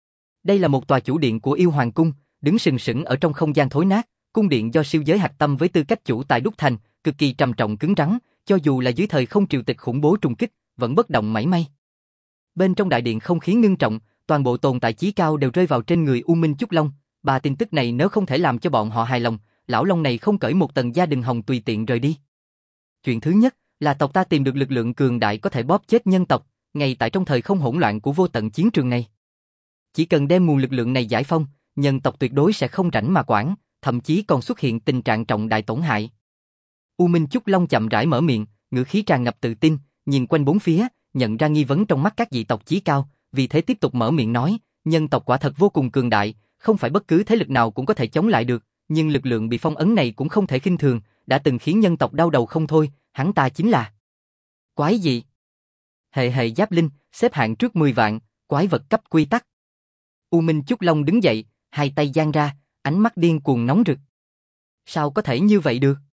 S1: Đây là một tòa chủ điện của Yêu Hoàng cung, đứng sừng sững ở trong không gian thối nát, cung điện do siêu giới hạch tâm với tư cách chủ tài đúc thành, cực kỳ trầm trọng cứng rắn, cho dù là dưới thời không triều tịch khủng bố trùng kích, vẫn bất động mảy may. Bên trong đại điện không khí ngưng trọng, toàn bộ tồn tại chí cao đều rơi vào trên người U Minh Chúc Long. Ba tin tức này nếu không thể làm cho bọn họ hài lòng, lão Long này không cởi một tầng da đừng hòng tùy tiện rời đi. Chuyện thứ nhất là tộc ta tìm được lực lượng cường đại có thể bóp chết nhân tộc, ngay tại trong thời không hỗn loạn của vô tận chiến trường này. Chỉ cần đem nguồn lực lượng này giải phóng, nhân tộc tuyệt đối sẽ không rảnh mà quản, thậm chí còn xuất hiện tình trạng trọng đại tổn hại. U Minh Chúc Long chậm rãi mở miệng, ngữ khí tràn ngập tự tin, nhìn quanh bốn phía, nhận ra nghi vấn trong mắt các dị tộc chí cao, vì thế tiếp tục mở miệng nói, nhân tộc quả thật vô cùng cường đại, không phải bất cứ thế lực nào cũng có thể chống lại được, nhưng lực lượng bị phong ấn này cũng không thể khinh thường, đã từng khiến nhân tộc đau đầu không thôi, hắn ta chính là quái dị. Hệ hệ giáp linh, xếp hạng trước 10 vạn, quái vật cấp quy tắc. U Minh Chúc Long đứng dậy, hai tay giang ra, ánh mắt điên cuồng nóng rực. Sao có thể như vậy được?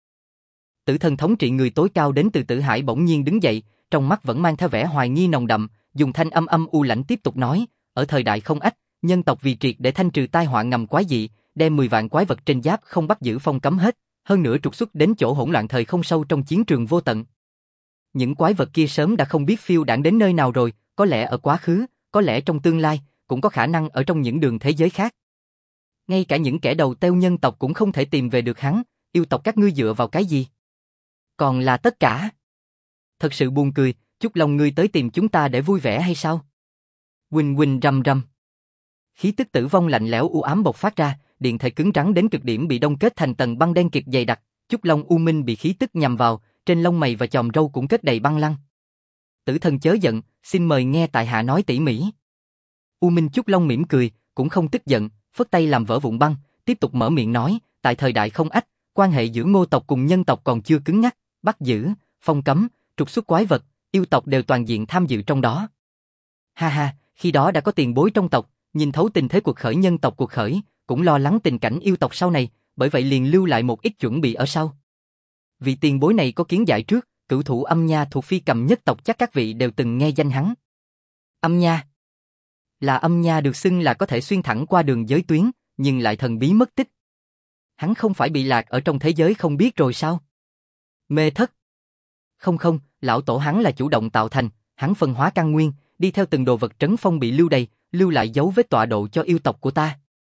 S1: Tử thần thống trị người tối cao đến từ Tử Hải bỗng nhiên đứng dậy, trong mắt vẫn mang theo vẻ hoài nghi nồng đậm, dùng thanh âm âm u lãnh tiếp tục nói, ở thời đại không ách, nhân tộc vì triệt để thanh trừ tai họa ngầm quái dị, đem 10 vạn quái vật trên giáp không bắt giữ phong cấm hết, hơn nữa trục xuất đến chỗ hỗn loạn thời không sâu trong chiến trường vô tận. Những quái vật kia sớm đã không biết phiêu đãng đến nơi nào rồi, có lẽ ở quá khứ, có lẽ trong tương lai, cũng có khả năng ở trong những đường thế giới khác. Ngay cả những kẻ đầu têu nhân tộc cũng không thể tìm về được hắn, yêu tộc các ngươi dựa vào cái gì? Còn là tất cả. Thật sự buồn cười, Chúc Long ngươi tới tìm chúng ta để vui vẻ hay sao? Huỳnh huỳnh rầm rầm. Khí tức tử vong lạnh lẽo u ám bộc phát ra, điện thể cứng rắn đến cực điểm bị đông kết thành tầng băng đen kịt dày đặc, Chúc Long U Minh bị khí tức nhằm vào, trên lông mày và chòm râu cũng kết đầy băng lăng. Tử thần chớ giận, xin mời nghe tại hạ nói tỉ mỉ. U Minh Chúc Long mỉm cười, cũng không tức giận, phất tay làm vỡ vụn băng, tiếp tục mở miệng nói, tại thời đại không ách, quan hệ giữa Ngô tộc cùng nhân tộc còn chưa cứng nhắc, bắt giữ, phong cấm, trục xuất quái vật, yêu tộc đều toàn diện tham dự trong đó. Ha ha, khi đó đã có tiền bối trong tộc, nhìn thấu tình thế cuộc khởi nhân tộc cuộc khởi, cũng lo lắng tình cảnh yêu tộc sau này, bởi vậy liền lưu lại một ít chuẩn bị ở sau. Vị tiền bối này có kiến giải trước, cửu thủ Âm Nha thuộc phi cầm nhất tộc chắc các vị đều từng nghe danh hắn. Âm Nha là Âm Nha được xưng là có thể xuyên thẳng qua đường giới tuyến, nhưng lại thần bí mất tích. Hắn không phải bị lạc ở trong thế giới không biết rồi sao? Mê thất. Không không, lão tổ hắn là chủ động tạo thành, hắn phân hóa căn nguyên, đi theo từng đồ vật trấn phong bị lưu đầy, lưu lại dấu vết tọa độ cho yêu tộc của ta.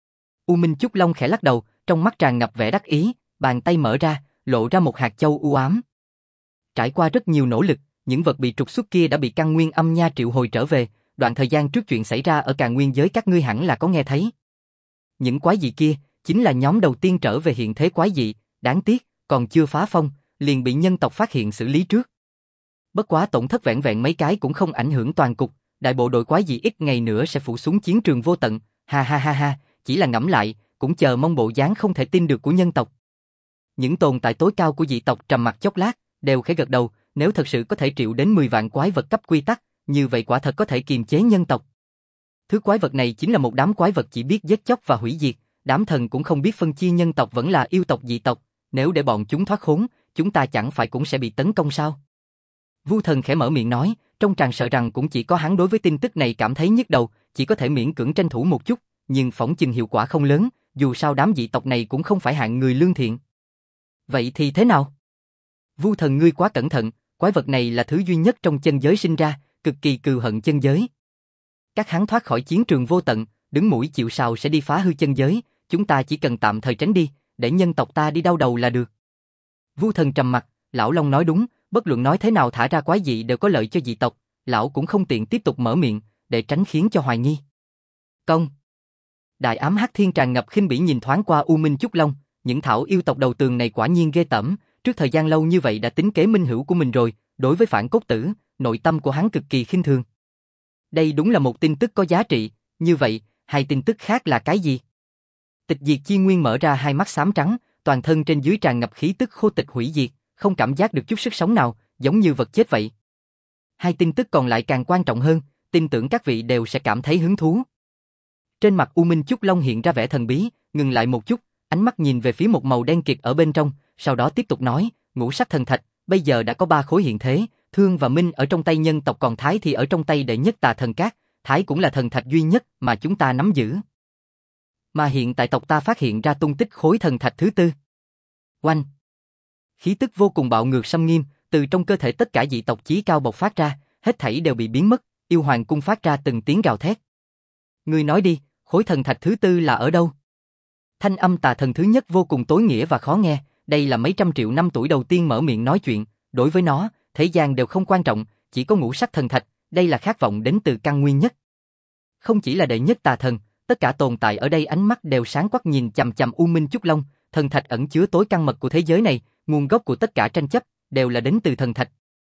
S1: U Minh Chúc Long khẽ lắc đầu, trong mắt tràn ngập vẻ đắc ý, bàn tay mở ra, lộ ra một hạt châu u ám. Trải qua rất nhiều nỗ lực, những vật bị trục xuất kia đã bị căn nguyên Âm Nha triệu hồi trở về, đoạn thời gian trước chuyện xảy ra ở Càn Nguyên giới các ngươi hẳn là có nghe thấy. Những quái dị kia, chính là nhóm đầu tiên trở về hiện thế quái dị, đáng tiếc, còn chưa phá phong, liền bị nhân tộc phát hiện xử lý trước. Bất quá tổn thất vẹn vẹn mấy cái cũng không ảnh hưởng toàn cục, đại bộ đội quái dị ít ngày nữa sẽ phủ xuống chiến trường vô tận, ha ha ha ha, chỉ là ngẫm lại, cũng chờ mong bộ dáng không thể tin được của nhân tộc. Những tồn tại tối cao của dị tộc trầm mặc chốc lát, đều khẽ gật đầu, nếu thật sự có thể triệu đến 10 vạn quái vật cấp quy tắc, như vậy quả thật có thể kiềm chế nhân tộc. Thứ quái vật này chính là một đám quái vật chỉ biết giết chóc và hủy diệt, đám thần cũng không biết phân chia nhân tộc vẫn là yêu tộc dị tộc, nếu để bọn chúng thoát khốn, chúng ta chẳng phải cũng sẽ bị tấn công sao? Vu Thần khẽ mở miệng nói, trong tràng sợ rằng cũng chỉ có hắn đối với tin tức này cảm thấy nhức đầu, chỉ có thể miễn cưỡng tranh thủ một chút, nhưng phỏng chừng hiệu quả không lớn, dù sao đám dị tộc này cũng không phải hạng người lương thiện. Vậy thì thế nào? Vu Thần ngươi quá cẩn thận, quái vật này là thứ duy nhất trong chân giới sinh ra, cực kỳ cừu hận chân giới. Các hắn thoát khỏi chiến trường vô tận, đứng mũi chịu sào sẽ đi phá hư chân giới, chúng ta chỉ cần tạm thời tránh đi, để nhân tộc ta đi đau đầu là được. Vu Thần trầm mặt, lão Long nói đúng, bất luận nói thế nào thả ra quái dị đều có lợi cho dị tộc, lão cũng không tiện tiếp tục mở miệng, để tránh khiến cho hoài nghi. Công. Đại ám hắc thiên tràn ngập khinh bỉ nhìn thoáng qua U Minh Chúc Long, những thảo yêu tộc đầu tường này quả nhiên ghê tởm, trước thời gian lâu như vậy đã tính kế minh hữu của mình rồi, đối với phản cốt tử, nội tâm của hắn cực kỳ khinh thường. Đây đúng là một tin tức có giá trị, như vậy, hai tin tức khác là cái gì? Tịch diệt chi nguyên mở ra hai mắt xám trắng, toàn thân trên dưới tràn ngập khí tức khô tịch hủy diệt, không cảm giác được chút sức sống nào, giống như vật chết vậy. Hai tin tức còn lại càng quan trọng hơn, tin tưởng các vị đều sẽ cảm thấy hứng thú. Trên mặt U Minh Chúc Long hiện ra vẻ thần bí, ngừng lại một chút, ánh mắt nhìn về phía một màu đen kịt ở bên trong, sau đó tiếp tục nói, ngũ sắc thần thạch, bây giờ đã có 3 khối hiện thế, Thương và Minh ở trong tay nhân tộc còn Thái thì ở trong tay đệ nhất Tà Thần Cát, Thái cũng là thần thạch duy nhất mà chúng ta nắm giữ. Mà hiện tại tộc ta phát hiện ra tung tích khối thần thạch thứ 4. Oanh! Khí tức vô cùng bạo ngược xâm nghiêm, từ trong cơ thể tất cả dị tộc chí cao bộc phát ra, hết thảy đều bị biến mất, yêu hoàng cung phát ra từng tiếng gào thét. Ngươi nói đi, khối thần thạch thứ 4 là ở đâu? Thanh âm Tà Thần thứ nhất vô cùng tối nghĩa và khó nghe, đây là mấy trăm triệu năm tuổi đầu tiên mở miệng nói chuyện, đối với nó, thế gian đều không quan trọng, chỉ có ngũ sắc thần thạch, đây là khát vọng đến từ căn nguyên nhất. Không chỉ là đệ nhất Tà Thần, tất cả tồn tại ở đây ánh mắt đều sáng quắc nhìn chằm chằm U Minh Chúc Long, thần thạch ẩn chứa tối căn mật của thế giới này, nguồn gốc của tất cả tranh chấp đều là đến từ thần thạch,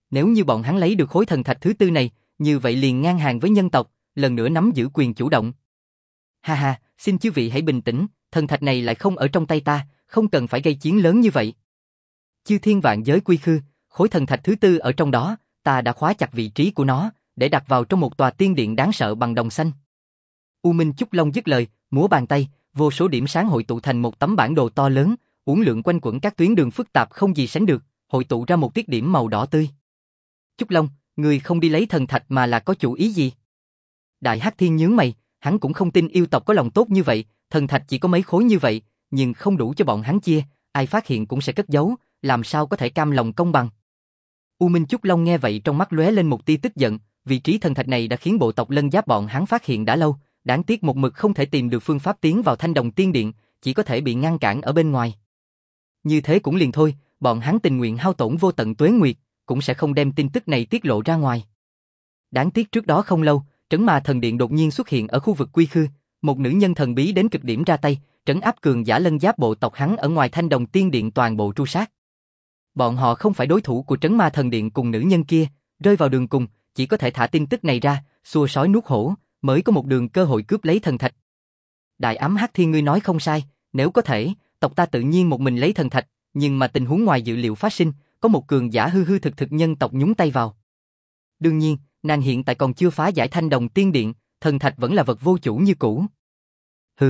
S1: Nếu như bọn hắn lấy được khối thần thạch thứ tư này, như vậy liền ngang hàng với nhân tộc, lần nữa nắm giữ quyền chủ động. Ha ha, xin chư vị hãy bình tĩnh, thần thạch này lại không ở trong tay ta, không cần phải gây chiến lớn như vậy. Chư thiên vạn giới quy khư, khối thần thạch thứ tư ở trong đó, ta đã khóa chặt vị trí của nó, để đặt vào trong một tòa tiên điện đáng sợ bằng đồng xanh. U Minh Chúc Long dứt lời, múa bàn tay, vô số điểm sáng hội tụ thành một tấm bản đồ to lớn, uốn lượn quanh quẩn các tuyến đường phức tạp không gì sánh được, hội tụ ra một tiết điểm màu đỏ tươi. Chúc Long, ngươi không đi lấy thần thạch mà là có chủ ý gì? Đại Hắc Thiên nhướng mày, hắn cũng không tin yêu tộc có lòng tốt như vậy, thần thạch chỉ có mấy khối như vậy, nhưng không đủ cho bọn hắn chia, ai phát hiện cũng sẽ cất giấu, làm sao có thể cam lòng công bằng. U Minh Chúc Long nghe vậy trong mắt lóe lên một tia tức giận, vị trí thần thạch này đã khiến bộ tộc Lân Giáp bọn hắn phát hiện đã lâu, đáng tiếc một mực không thể tìm được phương pháp tiến vào Thanh Đồng Tiên Điện, chỉ có thể bị ngăn cản ở bên ngoài. Như thế cũng liền thôi, bọn hắn tình nguyện hao tổn vô tận tuế nguyệt, cũng sẽ không đem tin tức này tiết lộ ra ngoài. Đáng tiếc trước đó không lâu, Trấn Ma Thần Điện đột nhiên xuất hiện ở khu vực quy khư, một nữ nhân thần bí đến cực điểm ra tay, trấn áp cường giả Lân Giáp bộ tộc hắn ở ngoài Thanh Đồng Tiên Điện toàn bộ tru sát. Bọn họ không phải đối thủ của Trấn Ma Thần Điện cùng nữ nhân kia, rơi vào đường cùng, chỉ có thể thả tin tức này ra, xua sói nuốt hổ, mới có một đường cơ hội cướp lấy thần thạch. Đại Ám Hắc Thiên ngươi nói không sai, nếu có thể, tộc ta tự nhiên một mình lấy thần thạch, nhưng mà tình huống ngoài dự liệu phát sinh, có một cường giả hư hư thực thực nhân tộc nhúng tay vào. Đương nhiên, nàng hiện tại còn chưa phá giải Thanh Đồng Tiên Điện, thần thạch vẫn là vật vô chủ như cũ. Hừ,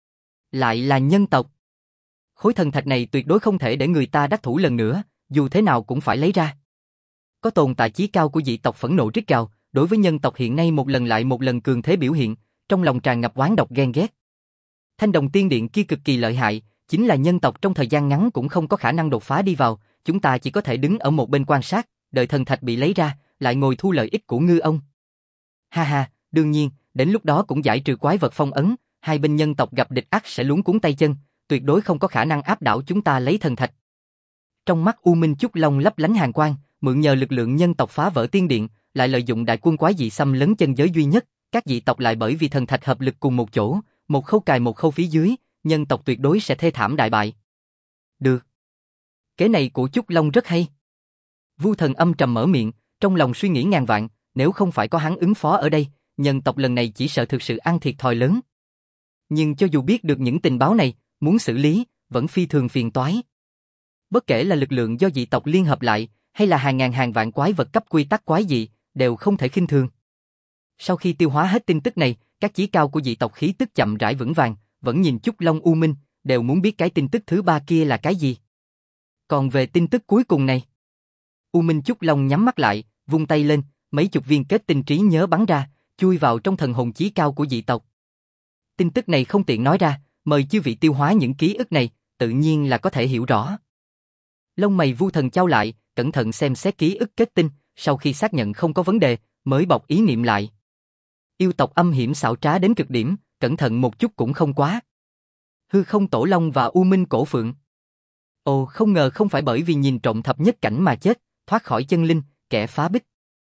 S1: lại là nhân tộc. Khối thần thạch này tuyệt đối không thể để người ta đắc thủ lần nữa, dù thế nào cũng phải lấy ra. Có tồn tại chí cao của dị tộc phẫn nộ rít gào, đối với nhân tộc hiện nay một lần lại một lần cường thế biểu hiện, trong lòng tràn ngập oán độc ghen ghét. Thanh Đồng Tiên Điện kia cực kỳ lợi hại, chính là nhân tộc trong thời gian ngắn cũng không có khả năng đột phá đi vào, chúng ta chỉ có thể đứng ở một bên quan sát, đợi thần thạch bị lấy ra, lại ngồi thu lợi ích của ngư ông. Ha ha, đương nhiên, đến lúc đó cũng giải trừ quái vật phong ấn, hai bên nhân tộc gặp địch ắt sẽ luống cuống tay chân, tuyệt đối không có khả năng áp đảo chúng ta lấy thần thạch. Trong mắt U Minh Chúc Long lấp lánh hàn quang, mượn nhờ lực lượng nhân tộc phá vỡ tiên điện, lại lợi dụng đại quân quái dị xâm lấn chân giới duy nhất, các dị tộc lại bởi vì thần thạch hợp lực cùng một chỗ, một khâu cài một khâu phía dưới, nhân tộc tuyệt đối sẽ thê thảm đại bại. Được. Kế này của Chúc Long rất hay. Vu Thần âm trầm mở miệng, trong lòng suy nghĩ ngàn vạn, nếu không phải có hắn ứng phó ở đây, nhân tộc lần này chỉ sợ thực sự ăn thiệt thòi lớn. Nhưng cho dù biết được những tình báo này, muốn xử lý, vẫn phi thường phiền toái. Bất kể là lực lượng do dị tộc liên hợp lại, hay là hàng ngàn hàng vạn quái vật cấp quy tắc quái dị, đều không thể khinh thường. Sau khi tiêu hóa hết tin tức này, các chí cao của dị tộc khí tức chậm rãi vững vàng, vẫn nhìn Chúc Long U Minh, đều muốn biết cái tin tức thứ ba kia là cái gì. Còn về tin tức cuối cùng này, U Minh Chúc Long nhắm mắt lại, vung tay lên, mấy chục viên kết tinh trí nhớ bắn ra, chui vào trong thần hồn chí cao của dị tộc. Tin tức này không tiện nói ra, mời chư vị tiêu hóa những ký ức này, tự nhiên là có thể hiểu rõ. Lông mày Vu Thần chau lại, cẩn thận xem xét ký ức kết tinh, sau khi xác nhận không có vấn đề, mới bọc ý niệm lại. Yêu tộc âm hiểm xảo trá đến cực điểm, cẩn thận một chút cũng không quá. Hư Không Tổ Long và U Minh Cổ Phượng. Ồ, không ngờ không phải bởi vì nhìn trộm thập nhất cảnh mà chết, thoát khỏi chân linh, kẻ phá bích.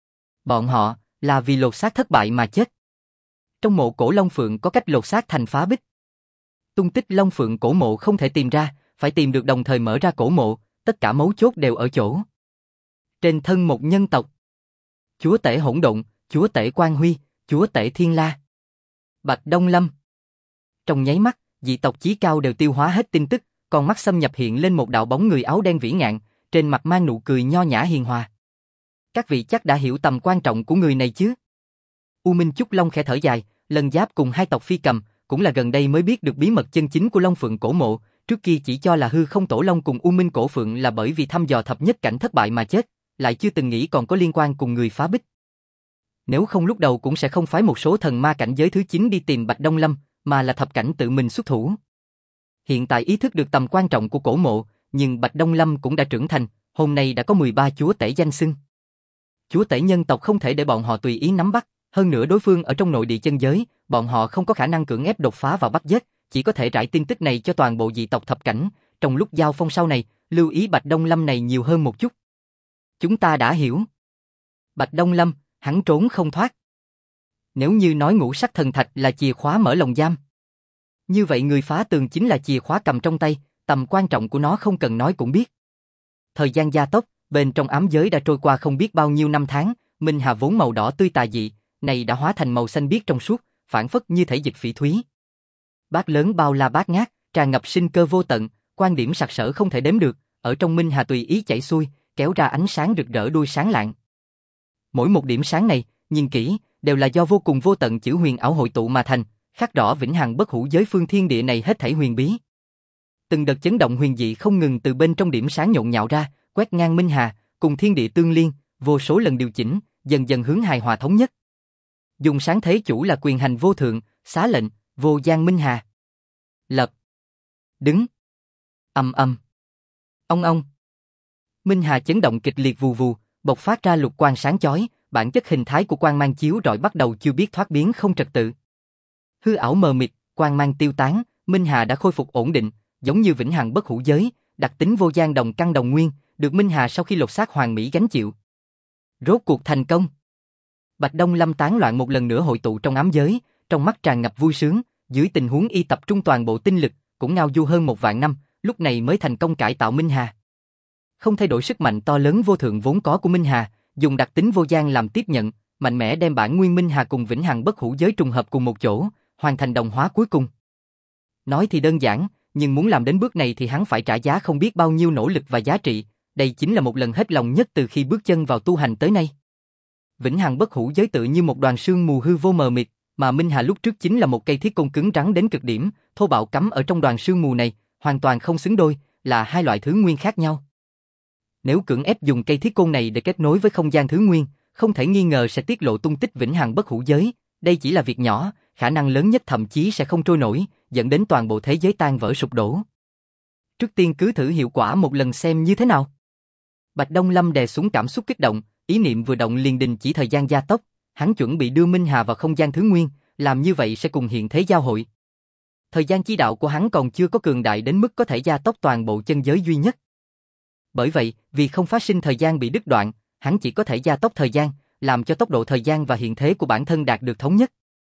S1: Bọn họ là vì lột xác thất bại mà chết. Trong mộ cổ Long Phượng có cách lột xác thành phá bích. Tung tích Long Phượng cổ mộ không thể tìm ra, phải tìm được đồng thời mở ra cổ mộ, tất cả mấu chốt đều ở chỗ. Trên thân một nhân tộc. Chúa tể hỗn độn, chúa tể Quang Huy, chúa tể Thiên La. Bạch Đông Lâm. Trong nháy mắt, dị tộc chí cao đều tiêu hóa hết tin tức, con mắt xâm nhập hiện lên một đạo bóng người áo đen vĩ ngạn, trên mặt mang nụ cười nho nhã hiền hòa. Các vị chắc đã hiểu tầm quan trọng của người này chứ? U Minh Chúc Long khẽ thở dài, Lân Giáp cùng hai tộc Phi Cầm, cũng là gần đây mới biết được bí mật chân chính của Long Phượng cổ mộ, trước kia chỉ cho là Hư Không Tổ Long cùng U Minh Cổ Phượng là bởi vì thăm dò thập nhất cảnh thất bại mà chết, lại chưa từng nghĩ còn có liên quan cùng người phá bích. Nếu không lúc đầu cũng sẽ không phái một số thần ma cảnh giới thứ 9 đi tìm Bạch Đông Lâm, mà là thập cảnh tự mình xuất thủ. Hiện tại ý thức được tầm quan trọng của cổ mộ, nhưng Bạch Đông Lâm cũng đã trưởng thành, hôm nay đã có 13 chúa tể danh xưng. Chúa tể nhân tộc không thể để bọn họ tùy ý nắm bắt, hơn nữa đối phương ở trong nội địa chân giới, bọn họ không có khả năng cưỡng ép đột phá vào bắt giết, chỉ có thể rải tin tức này cho toàn bộ dị tộc thập cảnh, trong lúc giao phong sau này, lưu ý Bạch Đông Lâm này nhiều hơn một chút. Chúng ta đã hiểu. Bạch Đông Lâm, hắn trốn không thoát. Nếu như nói ngũ sắc thần thạch là chìa khóa mở lồng giam, như vậy người phá tường chính là chìa khóa cầm trong tay, tầm quan trọng của nó không cần nói cũng biết. Thời gian gia tốc, bên trong ám giới đã trôi qua không biết bao nhiêu năm tháng, minh hà vốn màu đỏ tươi tà dị, này đã hóa thành màu xanh biếc trong suốt, phản phất như thể dịch phỉ thúy. Bát lớn bao la bát ngát, tràn ngập sinh cơ vô tận, quan điểm sặc sỡ không thể đếm được, ở trong minh hà tùy ý chảy xuôi, kéo ra ánh sáng rực rỡ đuôi sáng lạng. Mỗi một điểm sáng này, nhìn kỹ, đều là do vô cùng vô tận chữ huyền ảo hội tụ mà thành, khắc rõ vĩnh hằng bất hủ giới phương thiên địa này hết thảy huyền bí. Từng đợt chấn động huyền dị không ngừng từ bên trong điểm sáng nhộn nhạo ra, quét ngang minh hà, cùng thiên địa tương liên, vô số lần điều chỉnh, dần dần hướng hài hòa thống nhất. Dùng sáng thế chủ là quyền hành vô thượng, xá lệnh, vô gian minh hà. Lập. Đứng. Âm âm. Ông. Minh hà chấn động kịch liệt vù vù, bộc phát ra lục quang sáng chói, bản chất hình thái của quang mang chiếu rọi bắt đầu chưa biết thoát biến không trật tự. Hư ảo mờ mịt, quang mang tiêu tán, minh hà đã khôi phục ổn định, giống như vĩnh hằng bất hủ giới, đặc tính vô gian đồng căn đồng nguyên, được minh hà sau khi lột xác hoàn mỹ gánh chịu. Rốt cuộc thành công. Bạch Đông Lâm tán loạn một lần nữa hội tụ trong ám giới, trong mắt tràn ngập vui sướng, dưới tình huống y tập trung toàn bộ tinh lực, cũng ngao du hơn 1.000 năm, lúc này mới thành công cải tạo minh hà. Không thay đổi sức mạnh to lớn vô thượng vốn có của minh hà, dùng đặc tính vô gian làm tiếp nhận, mạnh mẽ đem bản nguyên minh hà cùng vĩnh hằng bất hủ giới trùng hợp cùng một chỗ, hoàn thành đồng hóa cuối cùng. Nói thì đơn giản, nhưng muốn làm đến bước này thì hắn phải trả giá không biết bao nhiêu nỗ lực và giá trị, đây chính là một lần hết lòng nhất từ khi bước chân vào tu hành tới nay. Vĩnh hằng bất hủ giới tự như một đoàn sương mù hư vô mờ mịt, mà minh hà lúc trước chính là một cây thiết côn cứng rắn đến cực điểm, thô bạo cắm ở trong đoàn sương mù này, hoàn toàn không xứng đôi, là hai loại thứ nguyên khác nhau. Nếu cưỡng ép dùng cây thiết côn này để kết nối với không gian thứ nguyên, không thể nghi ngờ sẽ tiết lộ tung tích vĩnh hằng bất hủ giới, đây chỉ là việc nhỏ, khả năng lớn nhất thậm chí sẽ không trôi nổi, dẫn đến toàn bộ thế giới tan vỡ sụp đổ. Trước tiên cứ thử hiệu quả một lần xem như thế nào. Bạch Đông Lâm đè xuống cảm xúc kích động, ý niệm vừa động liền đình chỉ thời gian gia tốc, hắn chuẩn bị đưa minh hà vào không gian thứ nguyên, làm như vậy sẽ cùng hiện thế giao hội. Thời gian chi đạo của hắn còn chưa có cường đại đến mức có thể gia tốc toàn bộ chân giới duy nhất. Bởi vậy, vì không phát sinh thời gian bị đứt đoạn, hắn chỉ có thể gia tốc thời gian, làm cho tốc độ thời gian và hiện thế của bản thân đạt được thống nhất.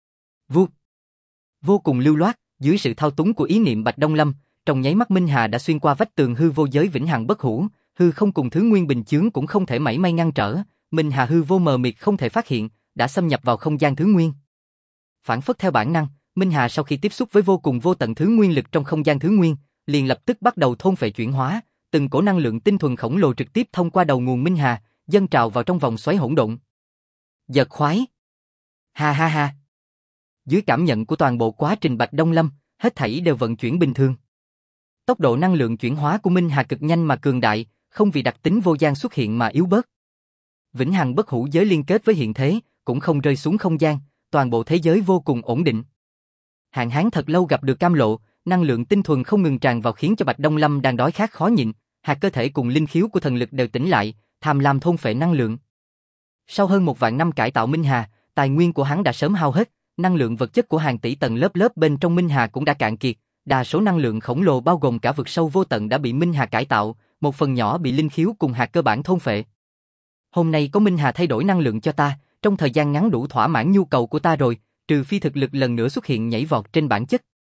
S1: Vô cùng lưu loát, dưới sự thao túng của ý niệm Bạch Đông Lâm, trong nháy mắt minh hà đã xuyên qua vách tường hư vô giới vĩnh hằng bất hủ, hư không cùng thứ nguyên bình chướng cũng không thể mảy may ngăn trở, minh hà hư vô mờ mịt không thể phát hiện, đã xâm nhập vào không gian thứ nguyên. Phản phất theo bản năng, minh hà sau khi tiếp xúc với vô cùng vô tận thứ nguyên lực trong không gian thứ nguyên, liền lập tức bắt đầu thôn phệ chuyển hóa, từng cổ năng lượng tinh thuần khổng lồ trực tiếp thông qua đầu nguồn minh hà, dâng trào vào trong vòng xoáy hỗn độn. Giật khoái. Ha ha ha. Dưới cảm nhận của toàn bộ quá trình Bạch Đông Lâm, hết thảy đều vận chuyển bình thường. Tốc độ năng lượng chuyển hóa của minh hà cực nhanh mà cường đại, không vì đặc tính vô gian xuất hiện mà yếu bớt. Vĩnh hằng bất hủ giới liên kết với hiện thế, cũng không rơi xuống không gian, toàn bộ thế giới vô cùng ổn định. Hạn hán thật lâu gặp được cam lộ, năng lượng tinh thuần không ngừng tràn vào khiến cho Bạch Đông Lâm đang đói khát khó nhịn, hạt cơ thể cùng linh khiếu của thần lực đều tỉnh lại, tham lam thôn phệ năng lượng. Sau hơn 1.000 năm cải tạo minh hà, tài nguyên của hắn đã sớm hao hết, năng lượng vật chất của hàng tỷ tầng lớp lớp bên trong minh hà cũng đã cạn kiệt, đa số năng lượng khổng lồ bao gồm cả vực sâu vô tận đã bị minh hà cải tạo, một phần nhỏ bị linh khiếu cùng hạt cơ bản thôn phệ. Hôm nay có minh hà thay đổi năng lượng cho ta, trong thời gian ngắn đủ thỏa mãn nhu cầu của ta rồi, trừ phi thực lực lần nữa xuất hiện nhảy vọt trên bản chất.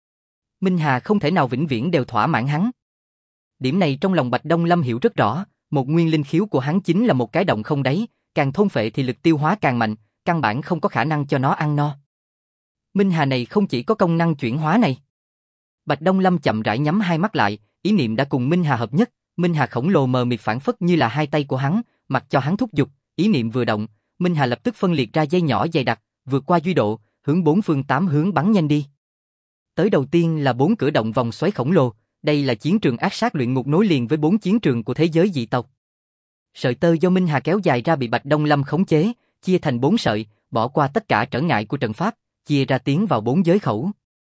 S1: Minh hà không thể nào vĩnh viễn đều thỏa mãn hắn. Điểm này trong lòng Bạch Đông Lâm hiểu rất rõ, một nguyên linh khiếu của hắn chính là một cái động không đáy, càng thôn phệ thì lực tiêu hóa càng mạnh, căn bản không có khả năng cho nó ăn no. Minh hà này không chỉ có công năng chuyển hóa này. Bạch Đông Lâm chậm rãi nhắm hai mắt lại, ý niệm đã cùng minh hà hợp nhất, minh hà khổng lồ mờ mịt phản phất như là hai tay của hắn, mặc cho hắn thúc giục, ý niệm vừa động, minh hà lập tức phân liệt ra dây nhỏ dày đặc, vượt qua duy độ, hướng 4 phương 8 hướng bắn nhanh đi. Tới đầu tiên là 4 cửa động vòng xoáy khổng lồ, đây là chiến trường ác sát luyện ngục nối liền với 4 chiến trường của thế giới dị tộc. Sợi tơ do minh hà kéo dài ra bị Bạch Đông Lâm khống chế, chia thành 4 sợi, bỏ qua tất cả trở ngại của trận pháp, chia ra tiến vào 4 giới khẩu.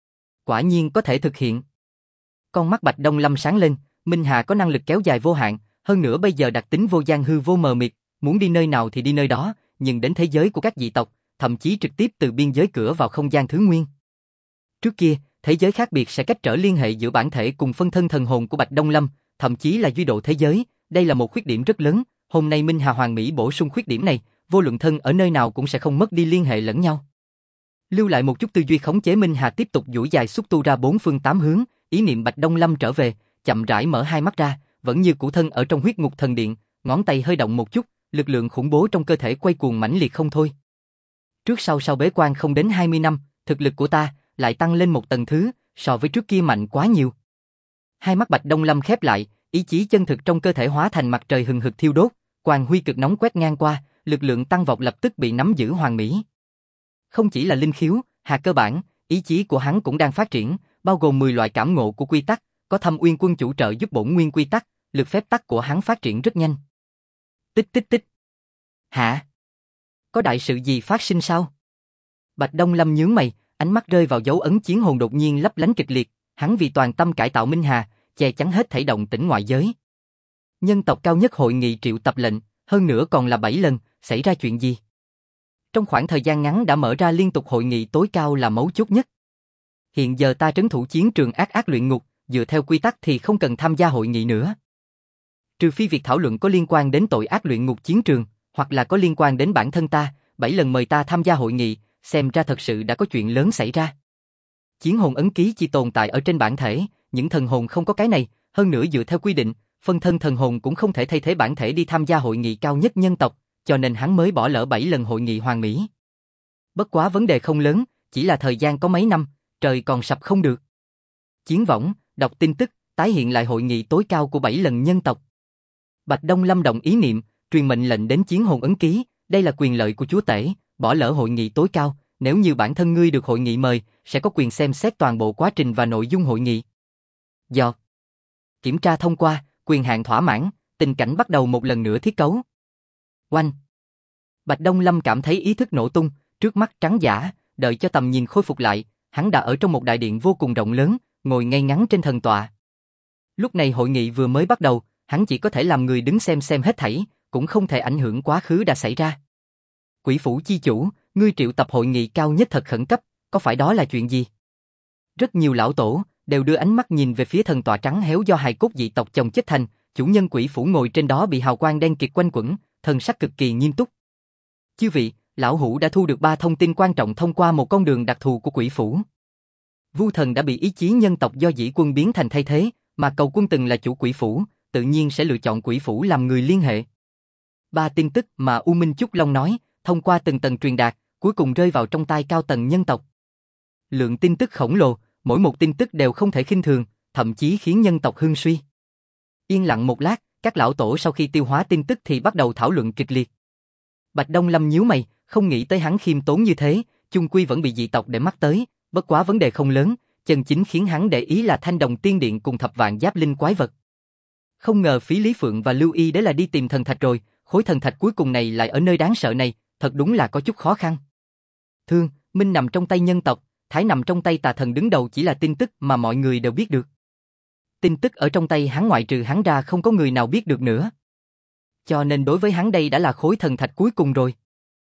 S1: Quả nhiên có thể thực hiện. Con mắt Bạch Đông Lâm sáng lên, minh hà có năng lực kéo dài vô hạn, hơn nữa bây giờ đặc tính vô gian hư vô mờ mịt, muốn đi nơi nào thì đi nơi đó, nhưng đến thế giới của các dị tộc, thậm chí trực tiếp từ biên giới cửa vào không gian thứ nguyên. Trước kia, thế giới khác biệt sẽ cách trở liên hệ giữa bản thể cùng phân thân thần hồn của Bạch Đông Lâm, thậm chí là duy độ thế giới, đây là một khuyết điểm rất lớn, hôm nay minh hà hoàn mỹ bổ sung khuyết điểm này, vô luận thân ở nơi nào cũng sẽ không mất đi liên hệ lẫn nhau. Lưu lại một chút tư duy khống chế minh hà tiếp tục duỗi dài xúc tu ra 4 phương 8 hướng, ý niệm Bạch Đông Lâm trở về, chậm rãi mở hai mắt ra, vẫn như cũ thân ở trong huyết ngục thần điện, ngón tay hơi động một chút, lực lượng khủng bố trong cơ thể quay cuồng mãnh liệt không thôi. Trước sau bế quan không đến 20 năm, thực lực của ta lại tăng lên một tầng thứ, so với trước kia mạnh quá nhiều. Hai mắt Bạch Đông Lâm khép lại, ý chí chân thực trong cơ thể hóa thành mặt trời hừng hực thiêu đốt, quang huy cực nóng quét ngang qua, lực lượng tăng vọt lập tức bị nắm giữ hoàn mỹ. Không chỉ là linh khiếu, hạt cơ bản, ý chí của hắn cũng đang phát triển, bao gồm 10 loại cảm ngộ của quy tắc, có Thâm Uyên Quân chủ trợ giúp bổn nguyên quy tắc, lực phép tắc của hắn phát triển rất nhanh. Tích tích tích. Hả? Có đại sự gì phát sinh sao? Bạch Đông Lâm nhướng mày, ánh mắt rơi vào dấu ấn chiến hồn đột nhiên lấp lánh kịch liệt, hắn vì toàn tâm cải tạo Minh Hà, che chắn hết thảy động tĩnh ngoại giới. Nhân tộc cao nhất hội nghị triệu tập lệnh, hơn nữa còn là 7 lần, xảy ra chuyện gì? Trong khoảng thời gian ngắn đã mở ra liên tục hội nghị tối cao là mấu chốt nhất. Hiện giờ ta trấn thủ chiến trường ác luyện ngục, dựa theo quy tắc thì không cần tham gia hội nghị nữa. Trừ phi việc thảo luận có liên quan đến tội ác luyện ngục chiến trường, hoặc là có liên quan đến bản thân ta, 7 lần mời ta tham gia hội nghị, xem ra thật sự đã có chuyện lớn xảy ra. Chiến hồn ấn ký chỉ tồn tại ở trên bản thể, những thần hồn không có cái này, hơn nữa dựa theo quy định, phân thân thần hồn cũng không thể thay thế bản thể đi tham gia hội nghị cao nhất nhân tộc, cho nên hắn mới bỏ lỡ 7 lần hội nghị hoàn mỹ. Bất quá vấn đề không lớn, chỉ là thời gian có mấy năm, trời còn sập không được. Chiến võng, đọc tin tức, tái hiện lại hội nghị tối cao của 7 lần nhân tộc. Bạch Đông Lâm động ý niệm, truyền mệnh lệnh đến chiến hồn ấn ký, đây là quyền lợi của chúa tể, bỏ lỡ hội nghị tối cao, nếu như bản thân ngươi được hội nghị mời, sẽ có quyền xem xét toàn bộ quá trình và nội dung hội nghị. Dò. Kiểm tra thông qua, quyền hạn thỏa mãn, tình cảnh bắt đầu một lần nữa thiết cấu. Oanh. Bạch Đông Lâm cảm thấy ý thức nổ tung, trước mắt trắng dã, đợi cho tầm nhìn khôi phục lại, hắn đã ở trong một đại điện vô cùng rộng lớn, ngồi ngay ngắn trên thần tọa. Lúc này hội nghị vừa mới bắt đầu, hắn chỉ có thể làm người đứng xem hết thảy, cũng không thể ảnh hưởng quá khứ đã xảy ra. Quỷ phủ chi chủ, ngươi triệu tập hội nghị cao nhất thật khẩn cấp, có phải đó là chuyện gì? Rất nhiều lão tổ đều đưa ánh mắt nhìn về phía thần tọa trắng héo do hài cốt dị tộc chồng chất thành, chủ nhân quỷ phủ ngồi trên đó bị hào quang đen kịt quanh quẩn, thần sắc cực kỳ nghiêm túc. Chư vị, lão hủ đã thu được 3 thông tin quan trọng thông qua một con đường đặc thù của quỷ phủ. Vu thần đã bị ý chí nhân tộc do dĩ quân biến thành thay thế, mà cầu quân từng là chủ quỷ phủ, tự nhiên sẽ lựa chọn quỷ phủ làm người liên hệ. 3 tin tức mà U Minh Chúc Long nói, thông qua từng tầng truyền đạt, cuối cùng rơi vào trong tai cao tầng nhân tộc. Lượng tin tức khổng lồ, mỗi một tin tức đều không thể khinh thường, thậm chí khiến nhân tộc hưng suy. Yên lặng một lát, các lão tổ sau khi tiêu hóa tin tức thì bắt đầu thảo luận kịch liệt. Bạch Đông Lâm nhíu mày, không nghĩ tới hắn khiêm tốn như thế, chung quy vẫn bị dị tộc để mắt tới, bất quá vấn đề không lớn, chân chính khiến hắn để ý là Thanh Đồng Tiên Điện cùng thập vạn giáp linh quái vật. Không ngờ Phí Lý Phượng và Lưu Y đấy là đi tìm thần thạch rồi, khối thần thạch cuối cùng này lại ở nơi đáng sợ này, thật đúng là có chút khó khăn. Thương, Minh nằm trong tay nhân tộc, Thái nằm trong tay tà thần đứng đầu chỉ là tin tức mà mọi người đều biết được. Tin tức ở trong tay hắn ngoại trừ hắn ra không có người nào biết được nữa. Cho nên đối với hắn đây đã là khối thần thạch cuối cùng rồi.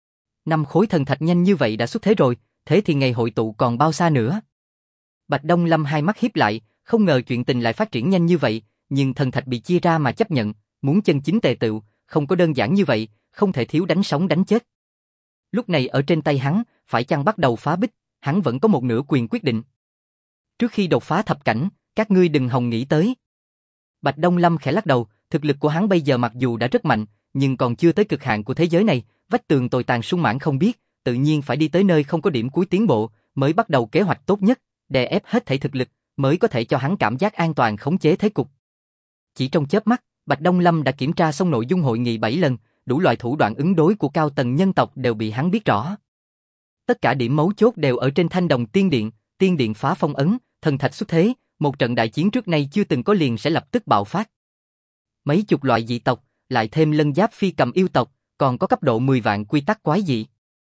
S1: 5 khối thần thạch nhanh như vậy đã xuất thế rồi, thế thì ngày hội tụ còn bao xa nữa? Bạch Đông Lâm hai mắt híp lại, không ngờ chuyện tình lại phát triển nhanh như vậy, nhưng thần thạch bị chia ra mà chấp nhận, muốn chân chính tề tựu, không có đơn giản như vậy, không thể thiếu đánh sống đánh chết. Lúc này ở trên tay hắn, phải chăng bắt đầu phá bích, hắn vẫn có một nửa quyền quyết định. Trước khi đột phá thập cảnh, các ngươi đừng hòng nghĩ tới. Bạch Đông Lâm khẽ lắc đầu, thực lực của hắn bây giờ mặc dù đã rất mạnh, nhưng còn chưa tới cực hạn của thế giới này, vách tường tồi tàn sung mãn không biết, tự nhiên phải đi tới nơi không có điểm cuối tiến bộ, mới bắt đầu kế hoạch tốt nhất, đè ép hết thảy thực lực, mới có thể cho hắn cảm giác an toàn khống chế thế cục. Chỉ trong chớp mắt, Bạch Đông Lâm đã kiểm tra xong nội dung hội nghị 7 lần, đủ loại thủ đoạn ứng đối của cao tầng nhân tộc đều bị hắn biết rõ. Tất cả điểm mấu chốt đều ở trên Thanh Đồng Tiên Điện phá phong ấn, thần thạch xuất thế, một trận đại chiến trước nay chưa từng có liền sẽ lập tức bạo phát. Mấy chục loại dị tộc, lại thêm lân giáp phi cầm yêu tộc, còn có cấp độ 10 vạn quy tắc quái dị.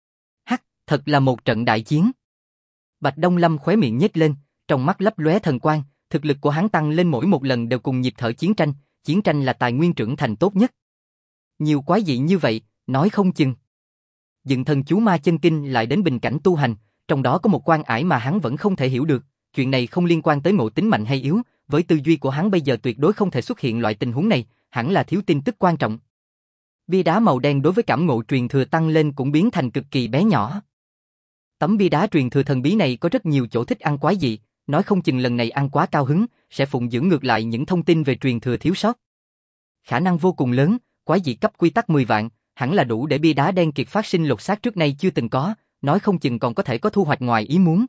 S1: Thật là một trận đại chiến. Bạch Đông Lâm khóe miệng nhếch lên, trong mắt lấp lóe thần quang, thực lực của hắn tăng lên mỗi một lần đều cùng nhịp thở chiến tranh là tài nguyên trưởng thành tốt nhất. Nhiều quái dị như vậy, nói không chừng. Dựng thần chú ma chân kinh lại đến bình cảnh tu hành, trong đó có một quan ải mà hắn vẫn không thể hiểu được, chuyện này không liên quan tới ngộ tính mạnh hay yếu, với tư duy của hắn bây giờ tuyệt đối không thể xuất hiện loại tình huống này, hẳn là thiếu tin tức quan trọng. Bia đá màu đen đối với cảm ngộ truyền thừa tăng lên cũng biến thành cực kỳ bé nhỏ. Tấm bia đá truyền thừa thần bí này có rất nhiều chỗ thích ăn quái dị, nói không chừng lần này ăn quá cao hứng, sẽ phụng dưỡng ngược lại những thông tin về truyền thừa thiếu sót. Khả năng vô cùng lớn, quái dị cấp quy tắc 10 vạn, hẳn là đủ để bia đá đen kiệt phát sinh lột xác trước nay chưa từng có, nói không chừng còn có thể có thu hoạch ngoài ý muốn.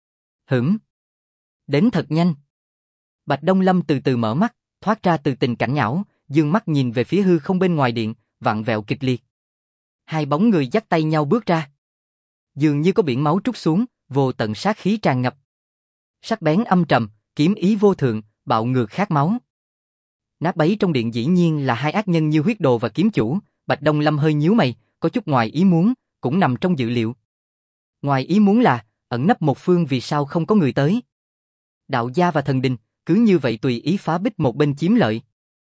S1: Đến thật nhanh. Bạch Đông Lâm từ từ mở mắt, thoát ra từ tình cảnh nhão, dương mắt nhìn về phía hư không bên ngoài điện, vặn vẹo kịch liệt. Hai bóng người dắt tay nhau bước ra. Dường như có biển máu trút xuống, vô tận sát khí tràn ngập. Sắc bén âm trầm, kiếm ý vô thượng, bạo ngược khát máu. Nát bấy trong điện dĩ nhiên là hai ác nhân như Huyết Đồ và Kiếm Chủ. Bạch Đông Lâm hơi nhíu mày, có chút ngoài ý muốn, cũng nằm trong dự liệu. Ngoài ý muốn là, ẩn nấp một phương vì sao không có người tới. Đạo gia và thần đình, cứ như vậy tùy ý phá bích một bên chiếm lợi.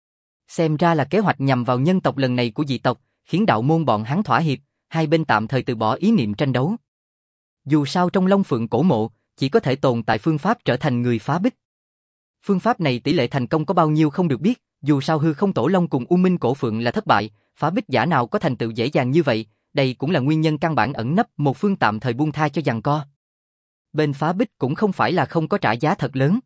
S1: Xem ra là kế hoạch nhằm vào nhân tộc lần này của dị tộc, khiến đạo môn bọn hắn thỏa hiệp, hai bên tạm thời từ bỏ ý niệm tranh đấu. Dù sao trong Long Phượng cổ mộ, chỉ có thể tồn tại phương pháp trở thành người phá bích. Phương pháp này tỷ lệ thành công có bao nhiêu không được biết, dù sao hư không tổ long cùng U Minh cổ phượng là thất bại, phá bích giả nào có thành tựu dễ dàng như vậy, đây cũng là nguyên nhân căn bản ẩn nấp một phương tạm thời buông tha cho giằng co. Bên phá bích cũng không phải là không có trả giá thật lớn.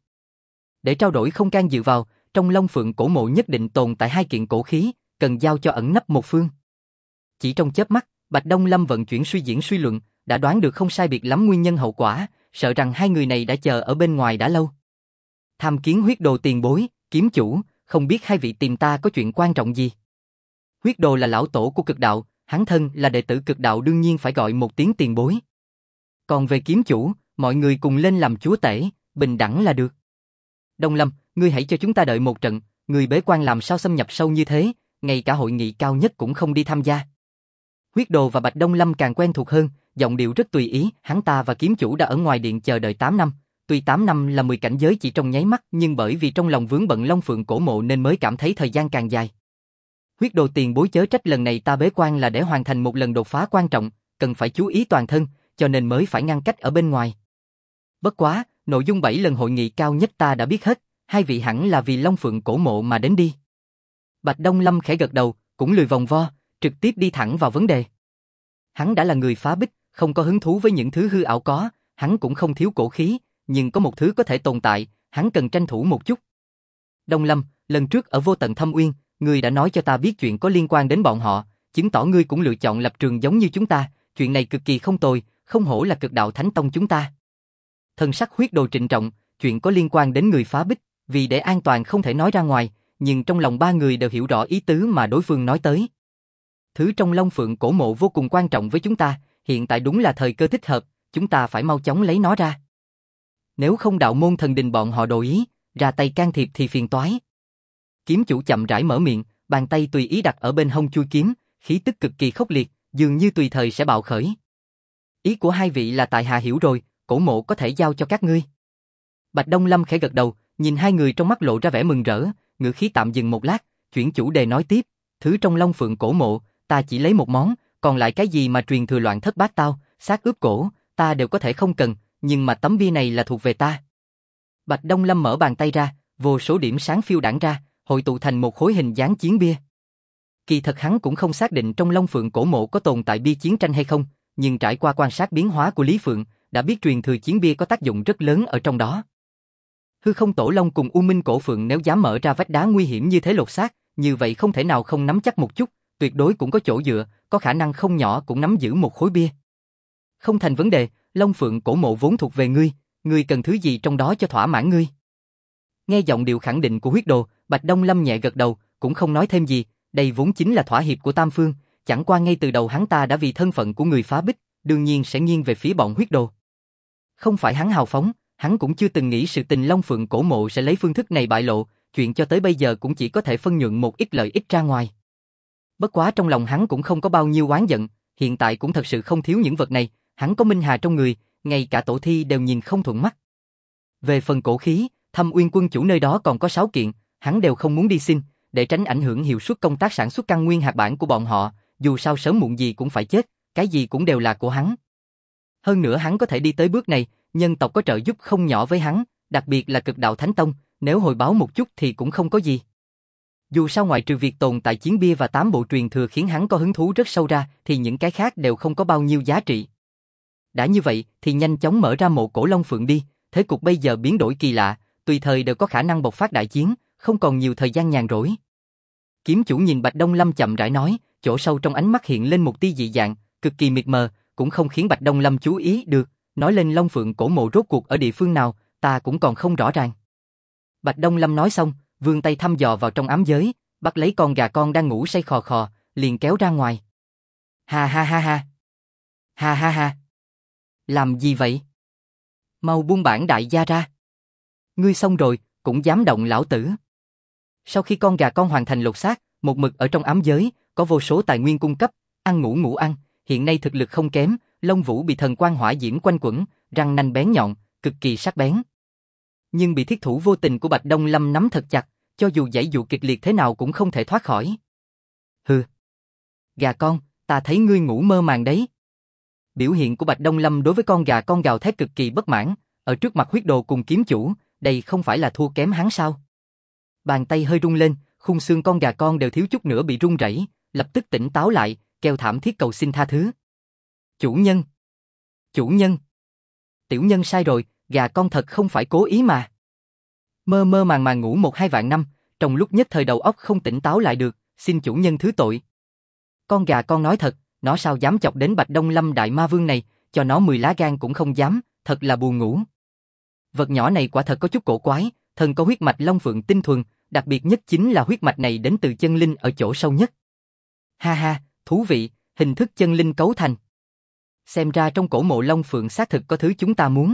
S1: Để trao đổi không can dự vào, trong Long Phượng cổ mộ nhất định tồn tại hai kiện cổ khí, cần giao cho ẩn nấp một phương. Chỉ trong chớp mắt, Bạch Đông Lâm vận chuyển suy diễn suy luận, đã đoán được không sai biệt lắm nguyên nhân hậu quả, sợ rằng hai người này đã chờ ở bên ngoài đã lâu. Tham kiến Huyết Đồ tiền bối, Kiếm Chủ, không biết hai vị tìm ta có chuyện quan trọng gì. Huyết Đồ là lão tổ của cực đạo, hắn thân là đệ tử cực đạo đương nhiên phải gọi một tiếng tiền bối. Còn về Kiếm Chủ, mọi người cùng lên làm chúa tể, bình đẳng là được. Đông Lâm, ngươi hãy cho chúng ta đợi một trận, người bế quan làm sao xâm nhập sâu như thế, ngay cả hội nghị cao nhất cũng không đi tham gia. Huyết Đồ và Bạch Đông Lâm càng quen thuộc hơn, giọng điệu rất tùy ý, hắn ta và Kiếm Chủ đã ở ngoài điện chờ đợi 8 năm, tuy 8 năm là 10 cảnh giới chỉ trong nháy mắt, nhưng bởi vì trong lòng vướng bận Long Phượng cổ mộ nên mới cảm thấy thời gian càng dài. Huyết Đồ tiền bối chớ trách, lần này ta bế quan là để hoàn thành một lần đột phá quan trọng, cần phải chú ý toàn thân, cho nên mới phải ngăn cách ở bên ngoài. Bất quá, nội dung 7 lần hội nghị cao nhất ta đã biết hết, hai vị hẳn là vì Long Phượng cổ mộ mà đến đi. Bạch Đông Lâm khẽ gật đầu, cũng lười vòng vo, trực tiếp đi thẳng vào vấn đề. Hắn đã là người phá bích, không có hứng thú với những thứ hư ảo có, hắn cũng không thiếu cổ khí, nhưng có một thứ có thể tồn tại, hắn cần tranh thủ một chút. Đông Lâm, lần trước ở Vô Tận Thâm Uyên, ngươi đã nói cho ta biết chuyện có liên quan đến bọn họ, chứng tỏ ngươi cũng lựa chọn lập trường giống như chúng ta, chuyện này cực kỳ không tồi, không hổ là cực đạo thánh tông chúng ta. Thần sắc Huyết Đồ trịnh trọng, chuyện có liên quan đến người phá bích, vì để an toàn không thể nói ra ngoài, nhưng trong lòng ba người đều hiểu rõ ý tứ mà đối phương nói tới. Thứ trong Long Phượng cổ mộ vô cùng quan trọng với chúng ta, hiện tại đúng là thời cơ thích hợp, chúng ta phải mau chóng lấy nó ra. Nếu không đạo môn thần đình bọn họ đổi ý, ra tay can thiệp thì phiền toái. Kiếm Chủ chậm rãi mở miệng, bàn tay tùy ý đặt ở bên hông chui kiếm, khí tức cực kỳ khốc liệt, dường như tùy thời sẽ bạo khởi. Ý của hai vị là tại hạ hiểu rồi, cổ mộ có thể giao cho các ngươi. Bạch Đông Lâm khẽ gật đầu, nhìn hai người trong mắt lộ ra vẻ mừng rỡ, ngữ khí tạm dừng một lát, chuyển chủ đề nói tiếp, thứ trong Long Phượng cổ mộ, ta chỉ lấy một món, còn lại cái gì mà truyền thừa loạn thất bát tao, xác ướp cổ, ta đều có thể không cần, nhưng mà tấm bia này là thuộc về ta. Bạch Đông Lâm mở bàn tay ra, vô số điểm sáng phiêu đãng ra, hội tụ thành một khối hình dáng chiến bia. Kỳ thật hắn cũng không xác định trong Long Phượng cổ mộ có tồn tại bia chiến tranh hay không, nhưng trải qua quan sát biến hóa của Lý Phượng, đã biết truyền thừa chiến bia có tác dụng rất lớn ở trong đó. Hư không tổ long cùng U Minh cổ phượng nếu dám mở ra vách đá nguy hiểm như thế lột xác, như vậy không thể nào không nắm chắc một chút, tuyệt đối cũng có chỗ dựa, có khả năng không nhỏ cũng nắm giữ một khối bia. Không thành vấn đề, Long Phượng cổ mộ vốn thuộc về ngươi cần thứ gì trong đó cho thỏa mãn ngươi. Nghe giọng điệu khẳng định của Huyết Đồ, Bạch Đông Lâm nhẹ gật đầu, cũng không nói thêm gì, đây vốn chính là thỏa hiệp của Tam Phương, chẳng qua ngay từ đầu hắn ta đã vì thân phận của người phá bích, đương nhiên sẽ nghiêng về phía bọn Huyết Đồ. Không phải hắn hào phóng, hắn cũng chưa từng nghĩ sự tình Long Phượng cổ mộ sẽ lấy phương thức này bại lộ, chuyện cho tới bây giờ cũng chỉ có thể phân nhuận một ít lợi ích ra ngoài. Bất quá trong lòng hắn cũng không có bao nhiêu oán giận, hiện tại cũng thật sự không thiếu những vật này, hắn có Minh Hà trong người, ngay cả tổ thi đều nhìn không thuận mắt. Về phần cổ khí, Thâm Uyên quân chủ nơi đó còn có 6 kiện, hắn đều không muốn đi xin, để tránh ảnh hưởng hiệu suất công tác sản xuất căn nguyên hạt bản của bọn họ, dù sao sớm muộn gì cũng phải chết, cái gì cũng đều là của hắn. Hơn nữa hắn có thể đi tới bước này, nhân tộc có trợ giúp không nhỏ với hắn, đặc biệt là cực đạo Thánh Tông, nếu hồi báo một chút thì cũng không có gì. Dù sao ngoại trừ việc tồn tại chiến bia và 8 bộ truyền thừa khiến hắn có hứng thú rất sâu ra, thì những cái khác đều không có bao nhiêu giá trị. Đã như vậy thì nhanh chóng mở ra mộ cổ Long Phượng đi, thế cục bây giờ biến đổi kỳ lạ, tùy thời đều có khả năng bộc phát đại chiến, không còn nhiều thời gian nhàn rỗi. Kiếm chủ nhìn Bạch Đông Lâm chậm rãi nói, chỗ sâu trong ánh mắt hiện lên một tia dị dạng, cực kỳ mịt mờ, cũng không khiến Bạch Đông Lâm chú ý được, nói lên Long Phượng cổ mộ rốt cuộc ở địa phương nào, ta cũng còn không rõ ràng. Bạch Đông Lâm nói xong, vươn tay thăm dò vào trong ám giới, bắt lấy con gà con đang ngủ say khò khò, liền kéo ra ngoài. Ha ha ha ha. Ha ha ha. Làm gì vậy? Mau buông bản đại gia ra. Ngươi xong rồi, cũng dám động lão tử. Sau khi con gà con hoàn thành lột xác, một mực ở trong ám giới, có vô số tài nguyên cung cấp, ăn ngủ ngủ ăn, hiện nay thực lực không kém, lông vũ bị thần quang hỏa diễm quanh quẩn, răng nanh bén nhọn, cực kỳ sắc bén. Nhưng bị thiết thủ vô tình của Bạch Đông Lâm nắm thật chặt, cho dù giãy dụ kịch liệt thế nào cũng không thể thoát khỏi. Hừ. Gà con, ta thấy ngươi ngủ mơ màng đấy. Biểu hiện của Bạch Đông Lâm đối với con gà con gào thét cực kỳ bất mãn, ở trước mặt huyết đồ cùng kiếm chủ, đây không phải là thua kém hắn sao? Bàn tay hơi rung lên, khung xương con gà con đều thiếu chút nữa bị rung rẩy, lập tức tỉnh táo lại, kêu thảm thiết cầu xin tha thứ. Chủ nhân! Chủ nhân! Tiểu nhân sai rồi, gà con thật không phải cố ý mà. Mơ mơ màng màng ngủ 1-2 vạn năm, trong lúc nhất thời đầu óc không tỉnh táo lại được, xin chủ nhân thứ tội. Con gà con nói thật, nó sao dám chọc đến Bạch Đông Lâm đại ma vương này, cho nó 10 lá gan cũng không dám, thật là buồn ngủ. Vật nhỏ này quả thật có chút cổ quái, thần có huyết mạch Long Phượng tinh thuần, đặc biệt nhất chính là huyết mạch này đến từ chân linh ở chỗ sâu nhất. Ha ha, thú vị, hình thức chân linh cấu thành. Xem ra trong cổ mộ Long Phượng xác thực có thứ chúng ta muốn.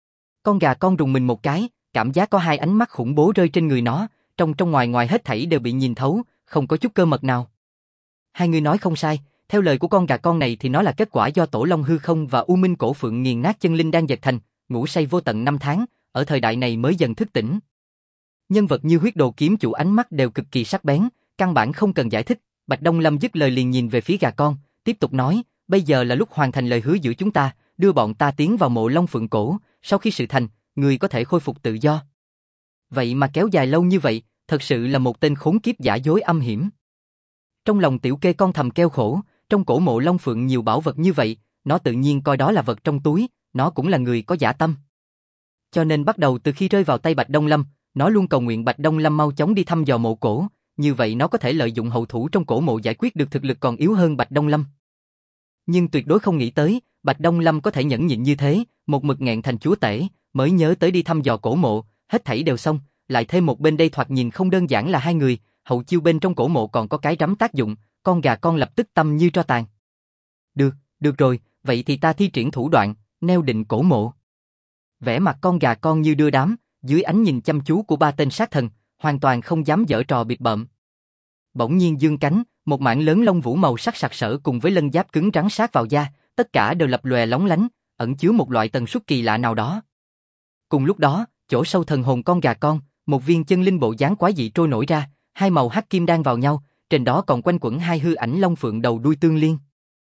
S1: Con gà con rùng mình một cái, cảm giác có hai ánh mắt khủng bố rơi trên người nó, trong ngoài ngoài hết thảy đều bị nhìn thấu, không có chút cơ mật nào. Hai người nói không sai, theo lời của con gà con này thì nó là kết quả do Tổ Long hư không và U Minh cổ phượng nghiền nát chân linh đang dệt thành, ngủ say vô tận 5 tháng, ở thời đại này mới dần thức tỉnh. Nhân vật như huyết đồ kiếm chủ ánh mắt đều cực kỳ sắc bén, căn bản không cần giải thích. Bạch Đông Lâm dứt lời liền nhìn về phía gà con, tiếp tục nói, bây giờ là lúc hoàn thành lời hứa giữa chúng ta, đưa bọn ta tiến vào mộ Long Phượng cổ, sau khi sự thành, người có thể khôi phục tự do. Vậy mà kéo dài lâu như vậy, thật sự là một tên khốn kiếp giả dối âm hiểm. Trong lòng tiểu kê con thầm kêu khổ, trong cổ mộ Long Phượng nhiều bảo vật như vậy, nó tự nhiên coi đó là vật trong túi, nó cũng là người có dã tâm. Cho nên bắt đầu từ khi rơi vào tay Bạch Đông Lâm, nó luôn cầu nguyện Bạch Đông Lâm mau chóng đi thăm dò mộ cổ, như vậy nó có thể lợi dụng hậu thủ trong cổ mộ giải quyết được thực lực còn yếu hơn Bạch Đông Lâm. Nhưng tuyệt đối không nghĩ tới, Bạch Đông Lâm có thể nhẫn nhịn như thế, một mực nghẹn thành chúa tể, mới nhớ tới đi thăm dò cổ mộ, hết thảy đều xong, lại thêm một bên đây thoạt nhìn không đơn giản là hai người, hậu chiêu bên trong cổ mộ còn có cái rắm tác dụng, con gà con lập tức tâm như tro tàn. Được rồi, vậy thì ta thi triển thủ đoạn, neo định cổ mộ. Vẻ mặt con gà con như đưa đám, dưới ánh nhìn chăm chú của ba tên sát thần, hoàn toàn không dám giở trò bịp bợm. Bỗng nhiên dương cánh, một mảng lớn lông vũ màu sắc sặc sỡ cùng với lân giáp cứng rắn sát vào da, tất cả đều lập lòe lóng lánh, ẩn chứa một loại tần suất kỳ lạ nào đó. Cùng lúc đó, chỗ sâu thần hồn con gà con, một viên chân linh bộ dáng quái dị trôi nổi ra, hai màu hắc kim đan vào nhau, trên đó còn quanh quẩn hai hư ảnh long phượng đầu đuôi tương liên.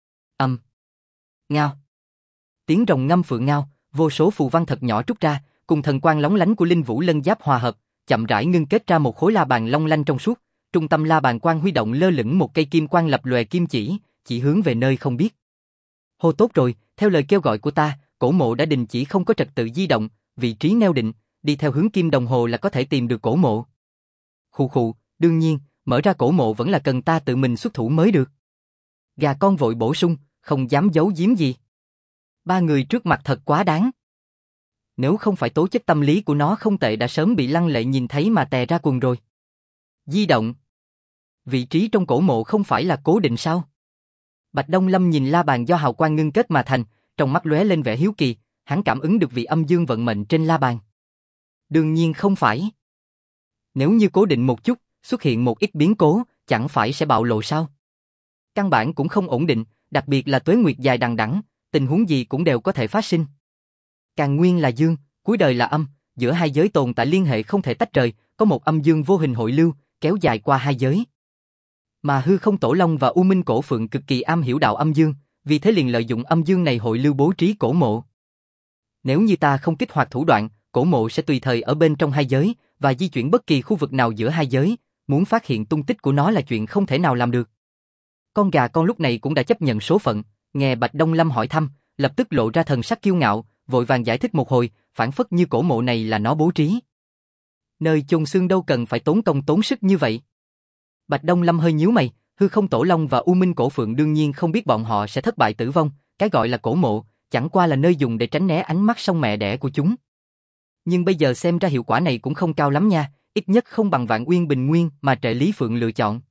S1: Ngao. Tiếng rồng ngâm phượng ngao, vô số phù văn thật nhỏ trút ra, cùng thần quang lóng lánh của linh vũ lân giáp hòa hợp, chậm rãi ngưng kết ra một khối la bàn long lanh trong suốt. Trung tâm la bàn quang huy động lơ lửng một cây kim quang lập lòe kim chỉ hướng về nơi không biết. Hô tốt rồi, theo lời kêu gọi của ta, cổ mộ đã đình chỉ không có trật tự di động, vị trí neo định, đi theo hướng kim đồng hồ là có thể tìm được cổ mộ. Khụ khụ, đương nhiên, mở ra cổ mộ vẫn là cần ta tự mình xuất thủ mới được. Gà con vội bổ sung, không dám giấu giếm gì. Ba người trước mặt thật quá đáng. Nếu không phải tố chất tâm lý của nó không tệ đã sớm bị Lăng Lệ nhìn thấy mà tè ra quần rồi. Di động. Vị trí trong cổ mộ không phải là cố định sao? Bạch Đông Lâm nhìn la bàn do hào quang ngưng kết mà thành, trong mắt lóe lên vẻ hiếu kỳ, hắn cảm ứng được vị âm dương vận mệnh trên la bàn. Đương nhiên không phải. Nếu như cố định một chút, xuất hiện một ít biến cố, chẳng phải sẽ bạo lộ sao? Căn bản cũng không ổn định, đặc biệt là tuế nguyệt dài đằng đẵng, tình huống gì cũng đều có thể phát sinh. Càng nguyên là dương, cuối đời là âm, giữa hai giới tồn tại liên hệ không thể tách rời, có một âm dương vô hình hội lưu, kéo dài qua hai giới. Mà hư không tổ long và U Minh cổ phượng cực kỳ am hiểu đạo âm dương, vì thế liền lợi dụng âm dương này hội lưu bố trí cổ mộ. Nếu như ta không kích hoạt thủ đoạn, cổ mộ sẽ tùy thời ở bên trong hai giới, và di chuyển bất kỳ khu vực nào giữa hai giới, muốn phát hiện tung tích của nó là chuyện không thể nào làm được. Con gà con lúc này cũng đã chấp nhận số phận, nghe Bạch Đông Lâm hỏi thăm, lập tức lộ ra thần sắc kiêu ngạo, vội vàng giải thích một hồi, phản phất như cổ mộ này là nó bố trí. Nơi chôn xương đâu cần phải tốn công tốn sức như vậy. Bạch Đông Lâm hơi nhíu mày, Hư Không Tổ Long và U Minh Cổ Phượng đương nhiên không biết bọn họ sẽ thất bại tử vong, cái gọi là cổ mộ, chẳng qua là nơi dùng để tránh né ánh mắt sông mẹ đẻ của chúng. Nhưng bây giờ xem ra hiệu quả này cũng không cao lắm nha, ít nhất không bằng Vạn Uyên Bình Nguyên mà Trệ Lý Phượng lựa chọn.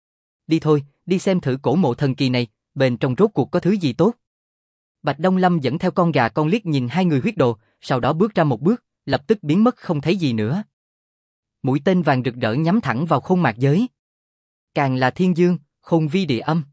S1: Đi thôi, đi xem thử cổ mộ thần kỳ này, bên trong rốt cuộc có thứ gì tốt. Bạch Đông Lâm dẫn theo con gà con liếc nhìn hai người huyết đồ, sau đó bước ra một bước, lập tức biến mất không thấy gì nữa. Mũi tên vàng rực rỡ nhắm thẳng vào khôn mạc giới. Càng là thiên dương, khôn vi địa âm.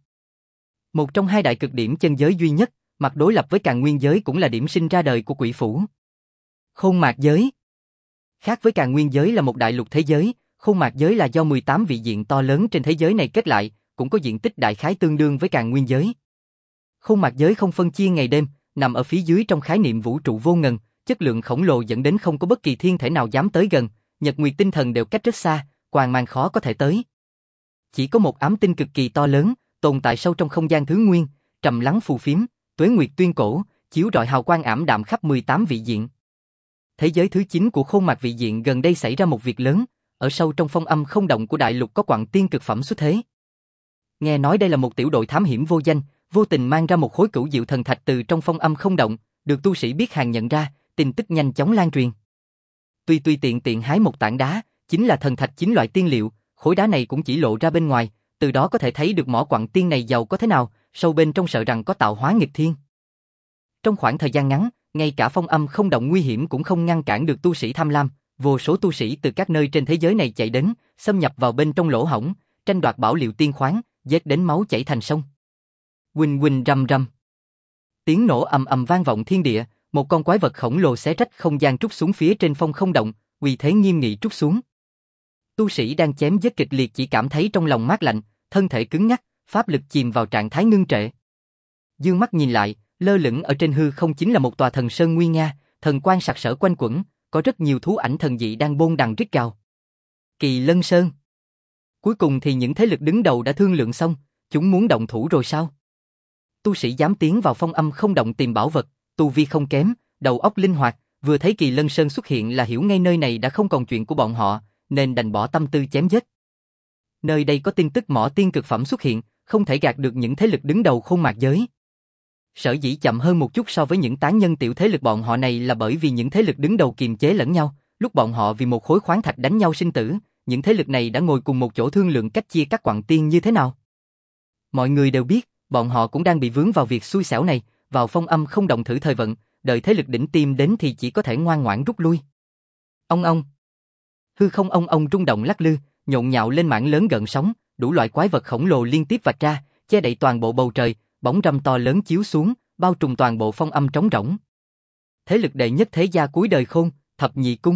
S1: Một trong hai đại cực điểm chân giới duy nhất, mặt đối lập với Càn Nguyên giới cũng là điểm sinh ra đời của quỷ phủ. Khôn mạc giới. Khác với Càn Nguyên giới là một đại lục thế giới, khôn mạc giới là do 18 vị diện to lớn trên thế giới này kết lại, cũng có diện tích đại khái tương đương với Càn Nguyên giới. Khôn mạc giới không phân chia ngày đêm, nằm ở phía dưới trong khái niệm vũ trụ vô ngần, chất lượng khổng lồ dẫn đến không có bất kỳ thiên thể nào dám tới gần, nhật nguyệt tinh thần đều cách rất xa, quang mang khó có thể tới. Chỉ có một ám tinh cực kỳ to lớn, tồn tại sâu trong không gian thứ nguyên, trầm lắng phù phiếm, tuế nguyệt tuyên cổ, chiếu rọi hào quang ảm đạm khắp 18 vị diện. Thế giới thứ 9 của khôn mạc vị diện gần đây xảy ra một việc lớn, ở sâu trong phong âm không động của đại lục có quặng tiên cực phẩm xuất thế. Nghe nói đây là một tiểu đội thám hiểm vô danh, vô tình mang ra một khối cửu diệu thần thạch từ trong phong âm không động, được tu sĩ biết hàng nhận ra, tin tức nhanh chóng lan truyền. Tuy tiện tiện hái một tảng đá, chính là thần thạch 9 loại tiên liệu, khối đá này cũng chỉ lộ ra bên ngoài, từ đó có thể thấy được mỏ quặng tiên này giàu có thế nào, sâu bên trong sợ rằng có tạo hóa nghịch thiên. Trong khoảng thời gian ngắn, ngay cả phong âm không động nguy hiểm cũng không ngăn cản được tu sĩ tham lam, vô số tu sĩ từ các nơi trên thế giới này chạy đến, xâm nhập vào bên trong lỗ hổng, tranh đoạt bảo liệu tiên khoáng, giết đến máu chảy thành sông. Huỳnh huỳnh rầm rầm. Tiếng nổ ầm ầm vang vọng thiên địa, một con quái vật khổng lồ xé rách không gian trút xuống phía trên phong không động, uy thế nghiêm nghị trút xuống. Tu sĩ đang chém giết kịch liệt chỉ cảm thấy trong lòng mát lạnh, thân thể cứng ngắc, pháp lực chìm vào trạng thái ngưng trệ. Dương mắt nhìn lại, lơ lửng ở trên hư không chính là một tòa thần sơn nguy nga, thần quang sặc sỡ quanh quẩn, có rất nhiều thú ảnh thần dị đang bôn đằng rít gào. Kỳ Lân Sơn. Cuối cùng thì những thế lực đứng đầu đã thương lượng xong, chúng muốn động thủ rồi sao? Tu sĩ dám tiến vào phong âm không động tìm bảo vật, tu vi không kém, đầu óc linh hoạt, vừa thấy Kỳ Lân Sơn xuất hiện là hiểu ngay nơi này đã không còn chuyện của bọn họ, nên đành bỏ tâm tư chém giết. Nơi đây có tin tức mỏ tiên cực phẩm xuất hiện, không thể gạt được những thế lực đứng đầu khôn mạc giới. Sở dĩ chậm hơn một chút so với những tán nhân tiểu thế lực bọn họ này là bởi vì những thế lực đứng đầu kiềm chế lẫn nhau, lúc bọn họ vì một khối khoáng thạch đánh nhau sinh tử, những thế lực này đã ngồi cùng một chỗ thương lượng cách chia các quặng tiên như thế nào. Mọi người đều biết, bọn họ cũng đang bị vướng vào việc xui xẻo này, vào phong âm không động thử thời vận, đợi thế lực đỉnh tiêm đến thì chỉ có thể ngoan ngoãn rút lui. Ông. Hư không ông rung động lắc lư, nhộn nhạo lên mảng lớn gợn sóng, đủ loại quái vật khổng lồ liên tiếp vạch ra, che đậy toàn bộ bầu trời, bóng râm to lớn chiếu xuống, bao trùm toàn bộ phong âm trống rỗng. Thế lực đệ nhất thế gia cuối đời Khôn, Thập Nhị Cung.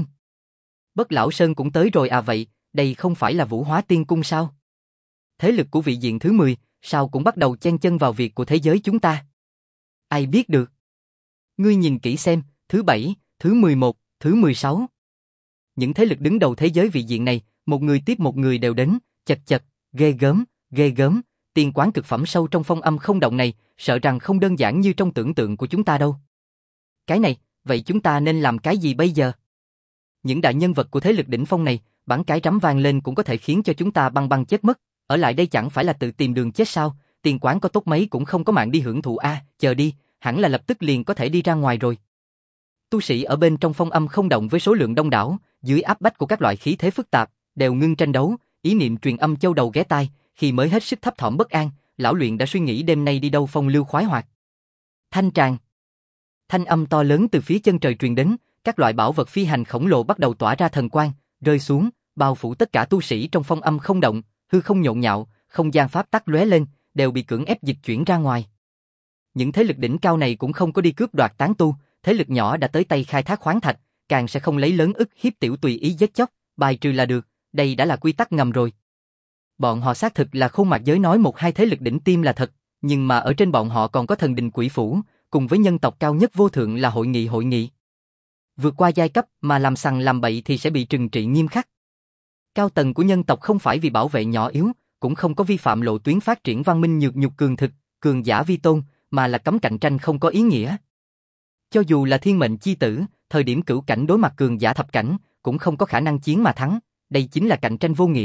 S1: Bất Lão Sơn cũng tới rồi à, vậy, đây không phải là Vũ Hóa Tiên Cung sao? Thế lực của vị diện thứ 10, sao cũng bắt đầu chen chân vào việc của thế giới chúng ta? Ai biết được? Ngươi nhìn kỹ xem, thứ 7, thứ 11, thứ 16. Những thế lực đứng đầu thế giới vị diện này, một người tiếp một người đều đến, chật, ghê gớm, tiên quán cực phẩm sâu trong phong âm không động này, sợ rằng không đơn giản như trong tưởng tượng của chúng ta đâu. Cái này, vậy chúng ta nên làm cái gì bây giờ? Những đại nhân vật của thế lực đỉnh phong này, bắn cái rắm vang lên cũng có thể khiến cho chúng ta băng chết mất, ở lại đây chẳng phải là tự tìm đường chết sao? Tiền quán có tốt mấy cũng không có mạng đi hưởng thụ a, chờ đi, hẳn là lập tức liền có thể đi ra ngoài rồi. Tu sĩ ở bên trong phong âm không động với số lượng đông đảo, dưới áp bách của các loại khí thế phức tạp, đều ngưng tranh đấu, ý niệm truyền âm châu đầu ghé tai, khi mới hết sức thấp thỏm bất an, lão luyện đã suy nghĩ đêm nay đi đâu phong lưu khoái hoạt. Thanh tràng. Thanh âm to lớn từ phía chân trời truyền đến, các loại bảo vật phi hành khổng lồ bắt đầu tỏa ra thần quang, rơi xuống, bao phủ tất cả tu sĩ trong phong âm không động, hư không nhộn nhạo, không gian pháp tắc lóe lên, đều bị cưỡng ép dịch chuyển ra ngoài. Những thế lực đỉnh cao này cũng không có đi cướp đoạt tán tu, thế lực nhỏ đã tới tay khai thác khoáng thạch, càng sẽ không lấy lớn ức hiếp tiểu tùy ý giết chóc, bài trừ là được, đây đã là quy tắc ngầm rồi. Bọn họ xác thực là khôn mạc giới nói một hai thế lực đỉnh tiêm là thật, nhưng mà ở trên bọn họ còn có thần đình quỷ phủ, cùng với nhân tộc cao nhất vô thượng là hội nghị. Vượt qua giai cấp mà làm sằng làm bậy thì sẽ bị trừng trị nghiêm khắc. Cao tầng của nhân tộc không phải vì bảo vệ nhỏ yếu, cũng không có vi phạm lộ tuyến phát triển văn minh nhược nhục cường thực, cường giả vi tôn, mà là cấm cạnh tranh không có ý nghĩa. Cho dù là thiên mệnh chi tử, thời điểm cửu cảnh đối mặt cường giả thập cảnh, cũng không có khả năng chiến mà thắng, đây chính là cạnh tranh vô nghĩa,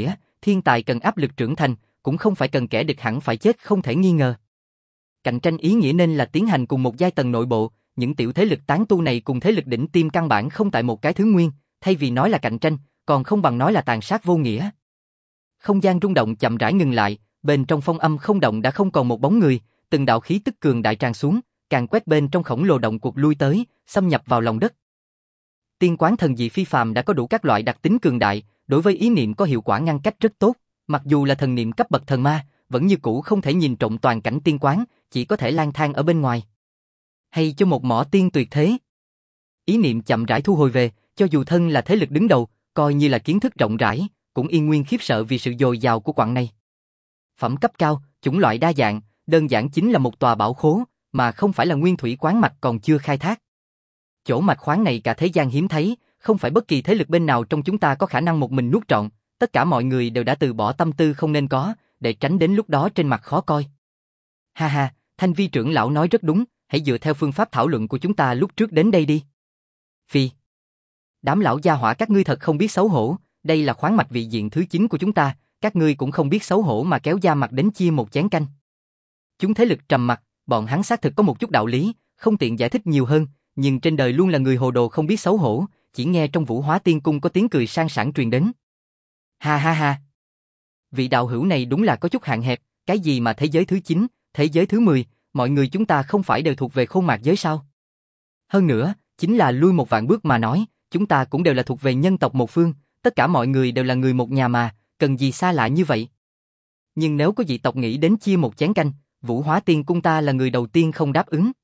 S1: Thiên tài cần áp lực trưởng thành, cũng không phải cần kẻ địch hẳn phải chết không thể nghi ngờ. Cạnh tranh ý nghĩa nên là tiến hành cùng một giai tầng nội bộ, những tiểu thế lực tán tu này cùng thế lực đỉnh tiêm căn bản không tại một cái thứ nguyên, thay vì nói là cạnh tranh, còn không bằng nói là tàn sát vô nghĩa. Không gian rung động chậm rãi ngừng lại, bên trong phong âm không động đã không còn một bóng người, từng đạo khí tức cường đại tràn xuống, càng quét bên trong khổng lồ động cuộc lui tới, xâm nhập vào lòng đất. Tiên quán thần dị phi phàm đã có đủ các loại đặc tính cường đại, đối với ý niệm có hiệu quả ngăn cách rất tốt, mặc dù là thần niệm cấp bậc thần ma, vẫn như cũ không thể nhìn trộm toàn cảnh tiên quán, chỉ có thể lang thang ở bên ngoài. Hay cho một mỏ tiên tuyệt thế. Ý niệm chậm rãi thu hồi về, cho dù thân là thế lực đứng đầu, coi như là kiến thức rộng rãi, cũng yên nguyên khiếp sợ vì sự dồi dào của quặng này. Phẩm cấp cao, chủng loại đa dạng, đơn giản chính là một tòa bảo khố, mà không phải là nguyên thủy quán mạch còn chưa khai thác. Chỗ mạch khoáng này cả thế gian hiếm thấy, không phải bất kỳ thế lực bên nào trong chúng ta có khả năng một mình nuốt trọn, tất cả mọi người đều đã từ bỏ tâm tư không nên có, để tránh đến lúc đó trên mặt khó coi. Ha ha, Thanh Vi trưởng lão nói rất đúng, hãy dựa theo phương pháp thảo luận của chúng ta lúc trước đến đây đi. Phi. Đám lão gia hỏa các ngươi thật không biết xấu hổ, đây là khoáng mạch vị diện thứ 9 của chúng ta, các ngươi cũng không biết xấu hổ mà kéo da mặt đến chia một chén canh. Chúng thế lực trầm mặc, bọn hắn xác thực có một chút đạo lý, không tiện giải thích nhiều hơn, nhưng trên đời luôn là người hồ đồ không biết xấu hổ, chỉ nghe trong Vũ Hóa Tiên Cung có tiếng cười sang sảng truyền đến. Ha ha ha. Vị đạo hữu này đúng là có chút hạn hẹp, cái gì mà thế giới thứ 9, thế giới thứ 10, mọi người chúng ta không phải đều thuộc về khôn mạc giới sao? Hơn nữa, chính là lui một vạn bước mà nói, chúng ta cũng đều là thuộc về nhân tộc một phương, tất cả mọi người đều là người một nhà mà, cần gì xa lạ như vậy? Nhưng nếu có dị tộc nghĩ đến chia một chén canh, Vũ Hóa Tiên Cung ta là người đầu tiên không đáp ứng.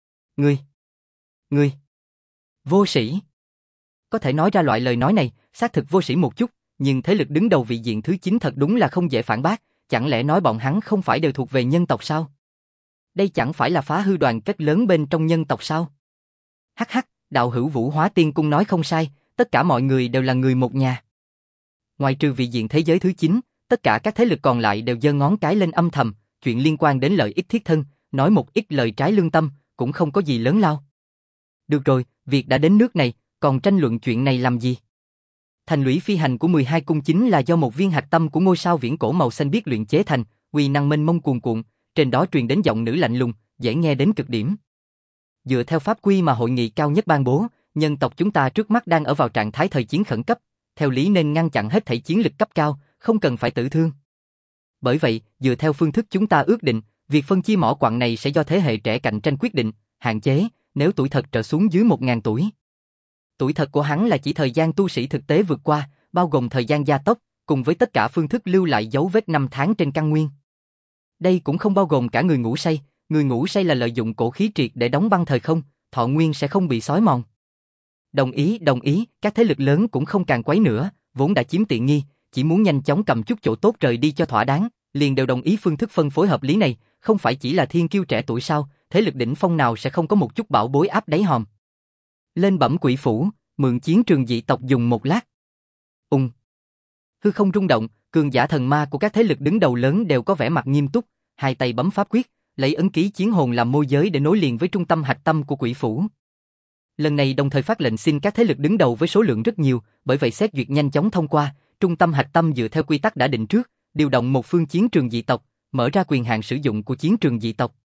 S1: Ngươi, vô sĩ. Có thể nói ra loại lời nói này, xác thực vô sĩ một chút, nhưng thế lực đứng đầu vị diện thứ 9 thật đúng là không dễ phản bác, chẳng lẽ nói bọn hắn không phải đều thuộc về nhân tộc sao? Đây chẳng phải là phá hư đoàn kết lớn bên trong nhân tộc sao? Hắc hắc, đạo hữu Vũ Hóa Tiên Cung nói không sai, tất cả mọi người đều là người một nhà. Ngoài trừ vị diện thế giới thứ 9, tất cả các thế lực còn lại đều giơ ngón cái lên âm thầm, chuyện liên quan đến lợi ích thiết thân, nói một ít lời trái lương tâm, cũng không có gì lớn lao. Được rồi, việc đã đến nước này, còn tranh luận chuyện này làm gì? Thành lũy phi hành của 12 cung chính là do một viên hạt tâm của ngôi sao viễn cổ màu xanh biếc luyện chế thành, uy năng mênh mông cuồn cuộn, trên đó truyền đến giọng nữ lạnh lùng, dễ nghe đến cực điểm. Dựa theo pháp quy mà hội nghị cao nhất ban bố, nhân tộc chúng ta trước mắt đang ở vào trạng thái thời chiến khẩn cấp, theo lý nên ngăn chặn hết thảy chiến lực cấp cao, không cần phải tử thương. Bởi vậy, dựa theo phương thức chúng ta ước định, việc phân chia mỏ quặng này sẽ do thế hệ trẻ cạnh tranh quyết định, hạn chế, nếu tuổi thật trở xuống dưới 1000 tuổi. Tuổi thật của hắn là chỉ thời gian tu sĩ thực tế vượt qua, bao gồm thời gian gia tốc, cùng với tất cả phương thức lưu lại dấu vết năm tháng trên căn nguyên. Đây cũng không bao gồm cả người ngủ say là lợi dụng cổ khí triệt để đóng băng thời không, thọ nguyên sẽ không bị xói mòn. Đồng ý, các thế lực lớn cũng không càng quấy nữa, vốn đã chiếm tiện nghi, chỉ muốn nhanh chóng cầm chút chỗ tốt rời đi cho thỏa đáng, liền đều đồng ý phương thức phân phối hợp lý này, không phải chỉ là thiên kiêu trẻ tuổi sao, thế lực đỉnh phong nào sẽ không có một chút bảo bối áp đáy hòm. Lên bẩm quỷ phủ, mượn chiến trường dị tộc dùng một lát. Hư không rung động, cường giả thần ma của các thế lực đứng đầu lớn đều có vẻ mặt nghiêm túc, hai tay bấm pháp quyết, lấy ấn ký chiến hồn làm môi giới để nối liền với trung tâm hạch tâm của quỷ phủ. Lần này đồng thời phát lệnh xin các thế lực đứng đầu với số lượng rất nhiều, bởi vậy xét duyệt nhanh chóng thông qua, trung tâm hạch tâm dựa theo quy tắc đã định trước, điều động một phương chiến trường dị tộc, mở ra quyền hạn sử dụng của chiến trường dị tộc.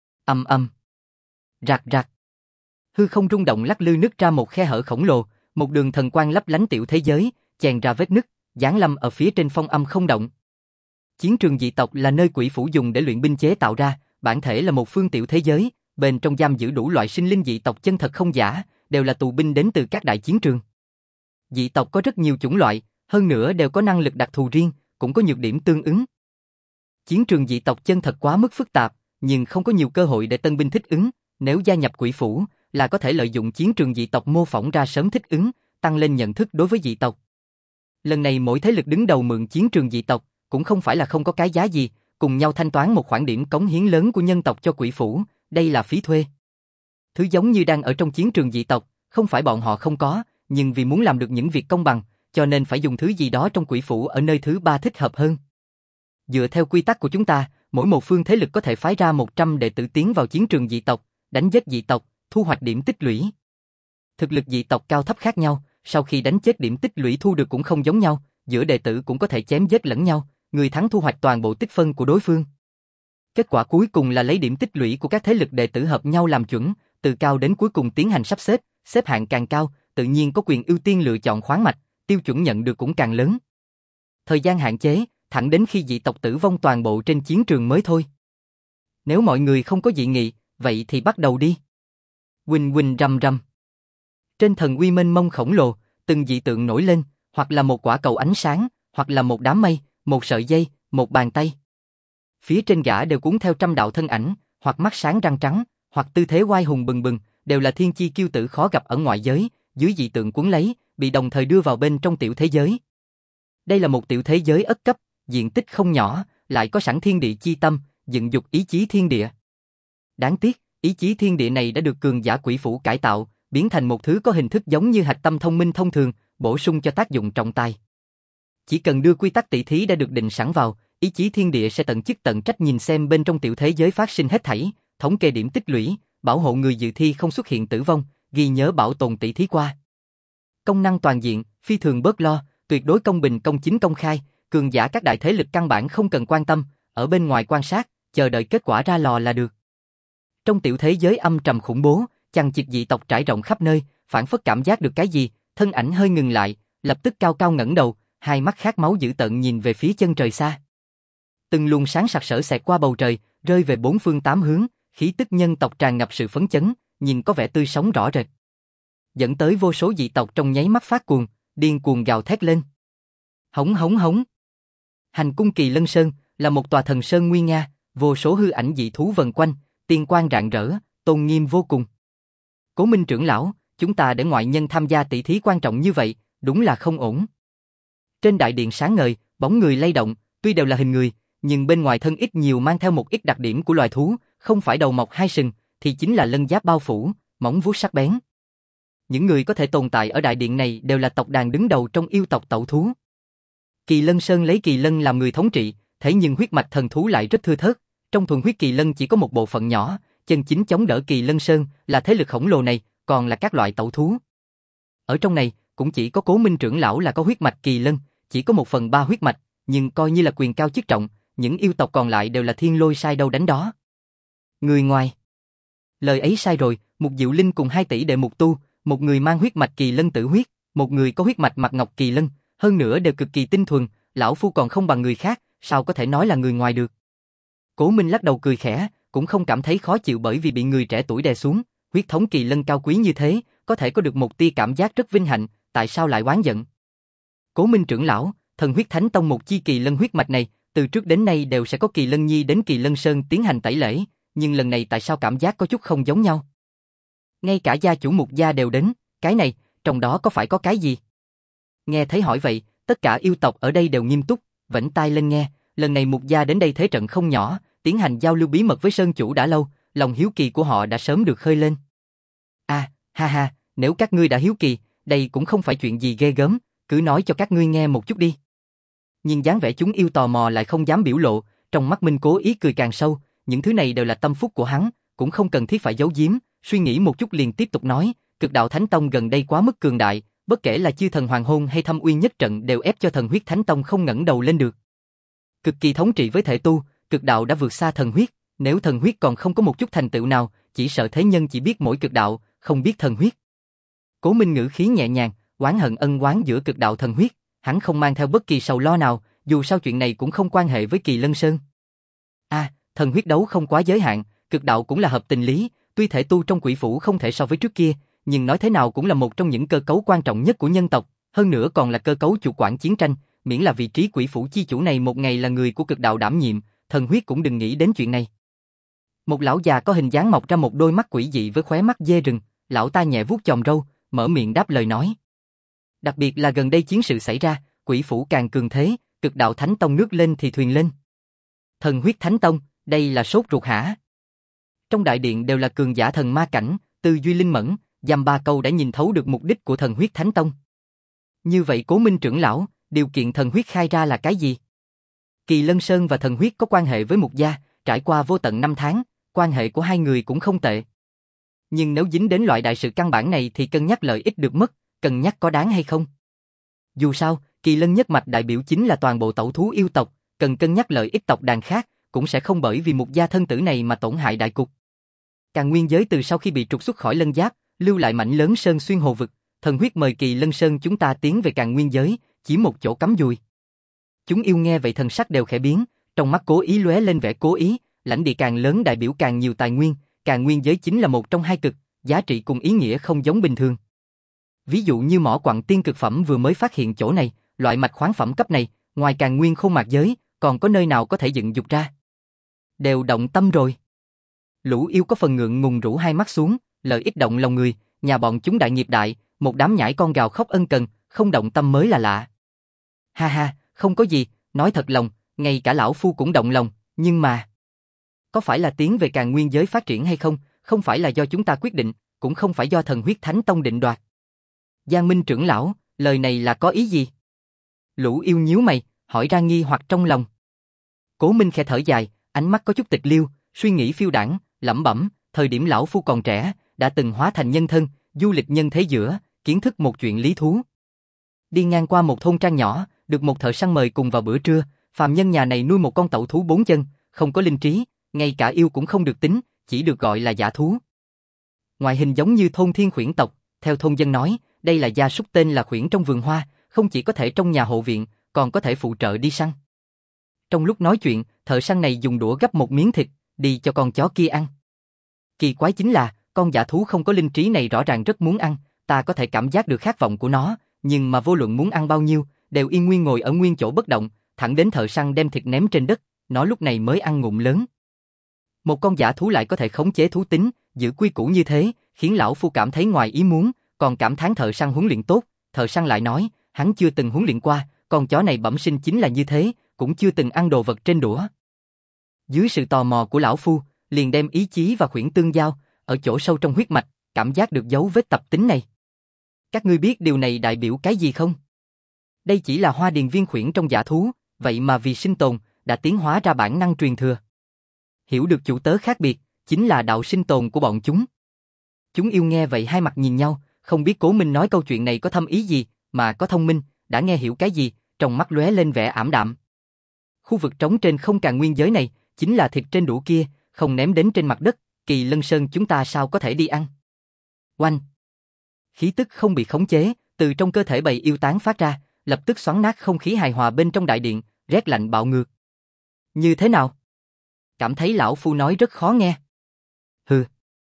S1: Rạc rạc. Hư không rung động lắc lư nứt ra một khe hở khổng lồ, một đường thần quang lấp lánh tiểu thế giới, chèn ra vết nứt, giáng lâm ở phía trên phong âm không động. Chiến trường dị tộc là nơi quỷ phủ dùng để luyện binh chế tạo ra, bản thể là một phương tiểu thế giới, bên trong giam giữ đủ loại sinh linh dị tộc chân thật không giả, đều là tù binh đến từ các đại chiến trường. Dị tộc có rất nhiều chủng loại, hơn nữa đều có năng lực đặc thù riêng, cũng có nhược điểm tương ứng. Chiến trường dị tộc chân thật quá mức phức tạp, nhưng không có nhiều cơ hội để tân binh thích ứng, nếu gia nhập quỷ phủ là có thể lợi dụng chiến trường dị tộc mô phỏng ra sớm thích ứng, tăng lên nhận thức đối với dị tộc. Lần này mỗi thế lực đứng đầu mượn chiến trường dị tộc, cũng không phải là không có cái giá gì, cùng nhau thanh toán một khoản điểm cống hiến lớn của nhân tộc cho quỷ phủ, đây là phí thuê. Thứ giống như đang ở trong chiến trường dị tộc, không phải bọn họ không có, nhưng vì muốn làm được những việc công bằng, cho nên phải dùng thứ gì đó trong quỷ phủ ở nơi thứ ba thích hợp hơn. Dựa theo quy tắc của chúng ta, mỗi một phương thế lực có thể phái ra 100 đệ tử tiến vào chiến trường dị tộc, đánh giết dị tộc, thu hoạch điểm tích lũy. Thực lực dị tộc cao thấp khác nhau, sau khi đánh chết điểm tích lũy thu được cũng không giống nhau, giữa đệ tử cũng có thể chém giết lẫn nhau, người thắng thu hoạch toàn bộ tích phân của đối phương. Kết quả cuối cùng là lấy điểm tích lũy của các thế lực đệ tử hợp nhau làm chuẩn, từ cao đến cuối cùng tiến hành sắp xếp, xếp hạng càng cao, tự nhiên có quyền ưu tiên lựa chọn khoáng mạch, tiêu chuẩn nhận được cũng càng lớn. Thời gian hạn chế, thẳng đến khi dị tộc tử vong toàn bộ trên chiến trường mới thôi. Nếu mọi người không có dị nghị, vậy thì bắt đầu đi. Huỳnh huỳnh rầm rầm. Trên thần uy mênh mông khổng lồ, từng dị tượng nổi lên, hoặc là một quả cầu ánh sáng, hoặc là một đám mây, một sợi dây, một bàn tay. Phía trên gã đều cuốn theo trăm đạo thân ảnh, hoặc mắt sáng răng trắng, hoặc tư thế oai hùng bừng bừng, đều là thiên chi kiêu tử khó gặp ở ngoại giới, dưới dị tượng cuốn lấy, bị đồng thời đưa vào bên trong tiểu thế giới. Đây là một tiểu thế giới ất cấp, diện tích không nhỏ, lại có sẵn thiên địa chi tâm, dựng dục ý chí thiên địa. Đáng tiếc, ý chí thiên địa này đã được cường giả quỷ phủ cải tạo, biến thành một thứ có hình thức giống như hạch tâm thông minh thông thường, bổ sung cho tác dụng trọng tài. Chỉ cần đưa quy tắc tỷ thí đã được định sẵn vào, ý chí thiên địa sẽ tận chức tận trách nhìn xem bên trong tiểu thế giới phát sinh hết thảy, thống kê điểm tích lũy, bảo hộ người dự thi không xuất hiện tử vong, ghi nhớ bảo tồn tỷ thí qua. Công năng toàn diện, phi thường bớt lo, tuyệt đối công bình công chính công khai, cường giả các đại thế lực căn bản không cần quan tâm, ở bên ngoài quan sát, chờ đợi kết quả ra lò là được. Trong tiểu thế giới âm trầm khủng bố, chằng chịt dị tộc trải rộng khắp nơi, phản phất cảm giác được cái gì, thân ảnh hơi ngừng lại, lập tức cao cao ngẩng đầu, hai mắt khát máu dữ tợn nhìn về phía chân trời xa. Từng luồng sáng sặc sỡ xẹt qua bầu trời, rơi về bốn phương tám hướng, khí tức nhân tộc tràn ngập sự phấn chấn, nhìn có vẻ tươi sống rõ rệt. Dẫn tới vô số dị tộc trong nháy mắt phát cuồng, điên cuồng gào thét lên. Hống hống hống. Hành cung Kỳ Lân Sơn là một tòa thần sơn nguy nga, vô số hư ảnh dị thú vần quanh, tiên quang rạng rỡ, tôn nghiêm vô cùng. Cố Minh trưởng lão, chúng ta để ngoại nhân tham gia tỷ thí quan trọng như vậy, đúng là không ổn. Trên đại điện sáng ngời, bóng người lay động, tuy đều là hình người, nhưng bên ngoài thân ít nhiều mang theo một ít đặc điểm của loài thú, không phải đầu mọc hai sừng, thì chính là lân giáp bao phủ, móng vuốt sắc bén. Những người có thể tồn tại ở đại điện này đều là tộc đàn đứng đầu trong yêu tộc tẩu thú. Kỳ Lân Sơn lấy kỳ lân làm người thống trị, thế nhưng huyết mạch thần thú lại rất thưa thớt. Trong thuần huyết kỳ lân chỉ có một bộ phận nhỏ, chân chính chống đỡ Kỳ Lân Sơn là thế lực khổng lồ này, còn là các loại tẩu thú. Ở trong này, cũng chỉ có Cố Minh trưởng lão là có huyết mạch kỳ lân, chỉ có 1/3 huyết mạch, nhưng coi như là quyền cao chức trọng, những yêu tộc còn lại đều là thiên lôi sai đâu đánh đó. Người ngoài. Lời ấy sai rồi, Mục Diệu Linh cùng 2 tỷ đệ Mục Tu, một người mang huyết mạch kỳ lân tử huyết, một người có huyết mạch mặt ngọc kỳ lân, hơn nữa đều cực kỳ tinh thuần, lão phu còn không bằng người khác, sao có thể nói là người ngoài được. Cố Minh lắc đầu cười khẽ, cũng không cảm thấy khó chịu bởi vì bị người trẻ tuổi đè xuống, huyết thống kỳ lân cao quý như thế, có thể có được một tia cảm giác rất vinh hạnh, tại sao lại oán giận. Cố Minh trưởng lão, thần huyết thánh tông một chi kỳ lân huyết mạch này, từ trước đến nay đều sẽ có Kỳ Lân Nhi đến Kỳ Lân Sơn tiến hành tẩy lễ, nhưng lần này tại sao cảm giác có chút không giống nhau? Ngay cả gia chủ Mục gia đều đến, cái này, trong đó có phải có cái gì? Nghe thấy hỏi vậy, tất cả yêu tộc ở đây đều nghiêm túc, vểnh tai lên nghe, lần này Mục gia đến đây thế trận không nhỏ, tiến hành giao lưu bí mật với Sơn chủ đã lâu, lòng hiếu kỳ của họ đã sớm được khơi lên. À, ha ha, nếu các ngươi đã hiếu kỳ, đây cũng không phải chuyện gì ghê gớm, cứ nói cho các ngươi nghe một chút đi. Nhưng dáng vẻ chúng yêu tò mò lại không dám biểu lộ, trong mắt Minh cố ý cười càng sâu, những thứ này đều là tâm phúc của hắn, cũng không cần thiết phải giấu giếm, suy nghĩ một chút liền tiếp tục nói, Cực Đạo Thánh Tông gần đây quá mức cường đại, bất kể là Chư Thần Hoàng Hôn hay Thâm Uyên Nhất Trận đều ép cho Thần Huyết Thánh Tông không ngẩng đầu lên được. Cực kỳ thống trị với thể tu, Cực Đạo đã vượt xa Thần Huyết, nếu Thần Huyết còn không có một chút thành tựu nào, chỉ sợ thế nhân chỉ biết mỗi Cực Đạo, không biết Thần Huyết. Cố Minh ngữ khí nhẹ nhàng, oán hận ân oán giữa Cực Đạo Thần Huyết, hắn không mang theo bất kỳ sầu lo nào, dù sao chuyện này cũng không quan hệ với Kỳ Lân Sơn. Thần huyết đấu không quá giới hạn, Cực Đạo cũng là hợp tình lý, tuy thể tu trong quỷ phủ không thể so với trước kia, nhưng nói thế nào cũng là một trong những cơ cấu quan trọng nhất của nhân tộc, hơn nữa còn là cơ cấu chủ quản chiến tranh, miễn là vị trí quỷ phủ chi chủ này một ngày là người của Cực Đạo đảm nhiệm, thần huyết cũng đừng nghĩ đến chuyện này. Một lão già có hình dáng mọc ra một đôi mắt quỷ dị với khóe mắt dê rừng, lão ta nhẹ vuốt chòm râu, mở miệng đáp lời nói. Đặc biệt là gần đây chiến sự xảy ra, quỷ phủ càng cường thế, Cực Đạo Thánh Tông nước lên thì thuyền lên. Thần huyết Thánh Tông, đây là sốt ruột hả? Trong đại điện đều là cường giả thần ma cảnh, tư duy linh mẫn, dăm ba câu đã nhìn thấu được mục đích của Thần huyết Thánh Tông. Như vậy Cố Minh trưởng lão, điều kiện thần huyết khai ra là cái gì? Kỳ Lân Sơn và thần huyết có quan hệ với Mục gia, trải qua vô tận 5 tháng, quan hệ của hai người cũng không tệ. Nhưng nếu dính đến loại đại sự căn bản này thì cân nhắc lợi ích được mất, cân nhắc có đáng hay không? Dù sao, Kỳ lân nhất mạch đại biểu chính là toàn bộ tẩu thú yêu tộc, cần cân nhắc lợi ích tộc đàn khác, cũng sẽ không bởi vì một gia thân tử này mà tổn hại đại cục. Càn Nguyên giới từ sau khi bị trục xuất khỏi Lân Giáp, lưu lại mảnh lớn sơn xuyên hồ vực, thần huyết mời Kỳ Lân Sơn chúng ta tiến về Càn Nguyên giới, chỉ một chỗ cắm dùi. Chúng yêu nghe vậy thần sắc đều khẽ biến, trong mắt cố ý lóe lên vẻ cố ý, lãnh địa càng lớn đại biểu càng nhiều tài nguyên, Càn Nguyên giới chính là một trong hai cực, giá trị cùng ý nghĩa không giống bình thường. Ví dụ như mỏ quặng tiên cực phẩm vừa mới phát hiện chỗ này, loại mạch khoáng phẩm cấp này, ngoài Càn Nguyên khôn mạc giới, còn có nơi nào có thể dựng dục ra. Đều động tâm rồi. Lũ yêu có phần ngượng ngùng rũ hai mắt xuống, lợi ích động lòng người, nhà bọn chúng đại nghiệp đại, một đám nhãi con gào khóc ân cần, không động tâm mới là lạ. Ha ha, không có gì, nói thật lòng, ngay cả lão phu cũng động lòng, nhưng mà... Có phải là tiến về Càn Nguyên giới phát triển hay không, không phải là do chúng ta quyết định, cũng không phải do thần huyết thánh tông định đoạt. Giang Minh trưởng lão, lời này là có ý gì? Lũ yêu nhíu mày, hỏi ra nghi hoặc trong lòng. Cố Minh khẽ thở dài, ánh mắt có chút tịch liêu, suy nghĩ phiêu đãng, lẩm bẩm, thời điểm lão phu còn trẻ, đã từng hóa thành nhân thân, du lịch nhân thế giữa, kiến thức một chuyện lý thú. Đi ngang qua một thôn trang nhỏ, được một thợ săn mời cùng vào bữa trưa, phàm nhân nhà này nuôi một con tẩu thú 4 chân, không có linh trí, ngay cả yêu cũng không được tính, chỉ được gọi là dã thú. Ngoại hình giống như thôn thiên khuyển tộc, theo thôn dân nói, đây là gia súc tên là khuyển trong vườn hoa, không chỉ có thể trong nhà hộ viện, còn có thể phụ trợ đi săn. Trong lúc nói chuyện, thợ săn này dùng đũa gắp một miếng thịt, đi cho con chó kia ăn. Kỳ quái chính là, con dã thú không có linh trí này rõ ràng rất muốn ăn, ta có thể cảm giác được khát vọng của nó, nhưng mà vô luận muốn ăn bao nhiêu, đều yên nguyên ngồi ở nguyên chỗ bất động, thẳng đến thợ săn đem thịt ném trên đất, nó lúc này mới ăn ngụm lớn. Một con dã thú lại có thể khống chế thú tính, giữ quy củ như thế, khiến lão phu cảm thấy ngoài ý muốn, còn cảm thán thợ săn huấn luyện tốt. Thợ săn lại nói, hắn chưa từng huấn luyện qua, con chó này bẩm sinh chính là như thế, cũng chưa từng ăn đồ vật trên đũa. Dưới sự tò mò của lão phu, liền đem ý chí và khuyển tương giao, ở chỗ sâu trong huyết mạch, cảm giác được dấu vết tập tính này. Các ngươi biết điều này đại biểu cái gì không? Đây chỉ là hoa điền viên khuyển trong dã thú, vậy mà vì sinh tồn, đã tiến hóa ra bản năng truyền thừa. Hiểu được chủ tớ khác biệt, chính là đạo sinh tồn của bọn chúng. Chúng yêu nghe vậy hai mặt nhìn nhau, không biết Cố Minh nói câu chuyện này có thâm ý gì, mà có thông minh, đã nghe hiểu cái gì, trong mắt lóe lên vẻ ảm đạm. Khu vực trống trên không Càn Nguyên giới này, chính là thịt trên đũa kia, không ném đến trên mặt đất, Kỳ Lân Sơn chúng ta sao có thể đi ăn. Oanh! Khí tức không bị khống chế, từ trong cơ thể bầy yêu tán phát ra, lập tức xoắn nát không khí hài hòa bên trong đại điện, rét lạnh bạo ngược. Như thế nào? Cảm thấy lão phu nói rất khó nghe. Hừ.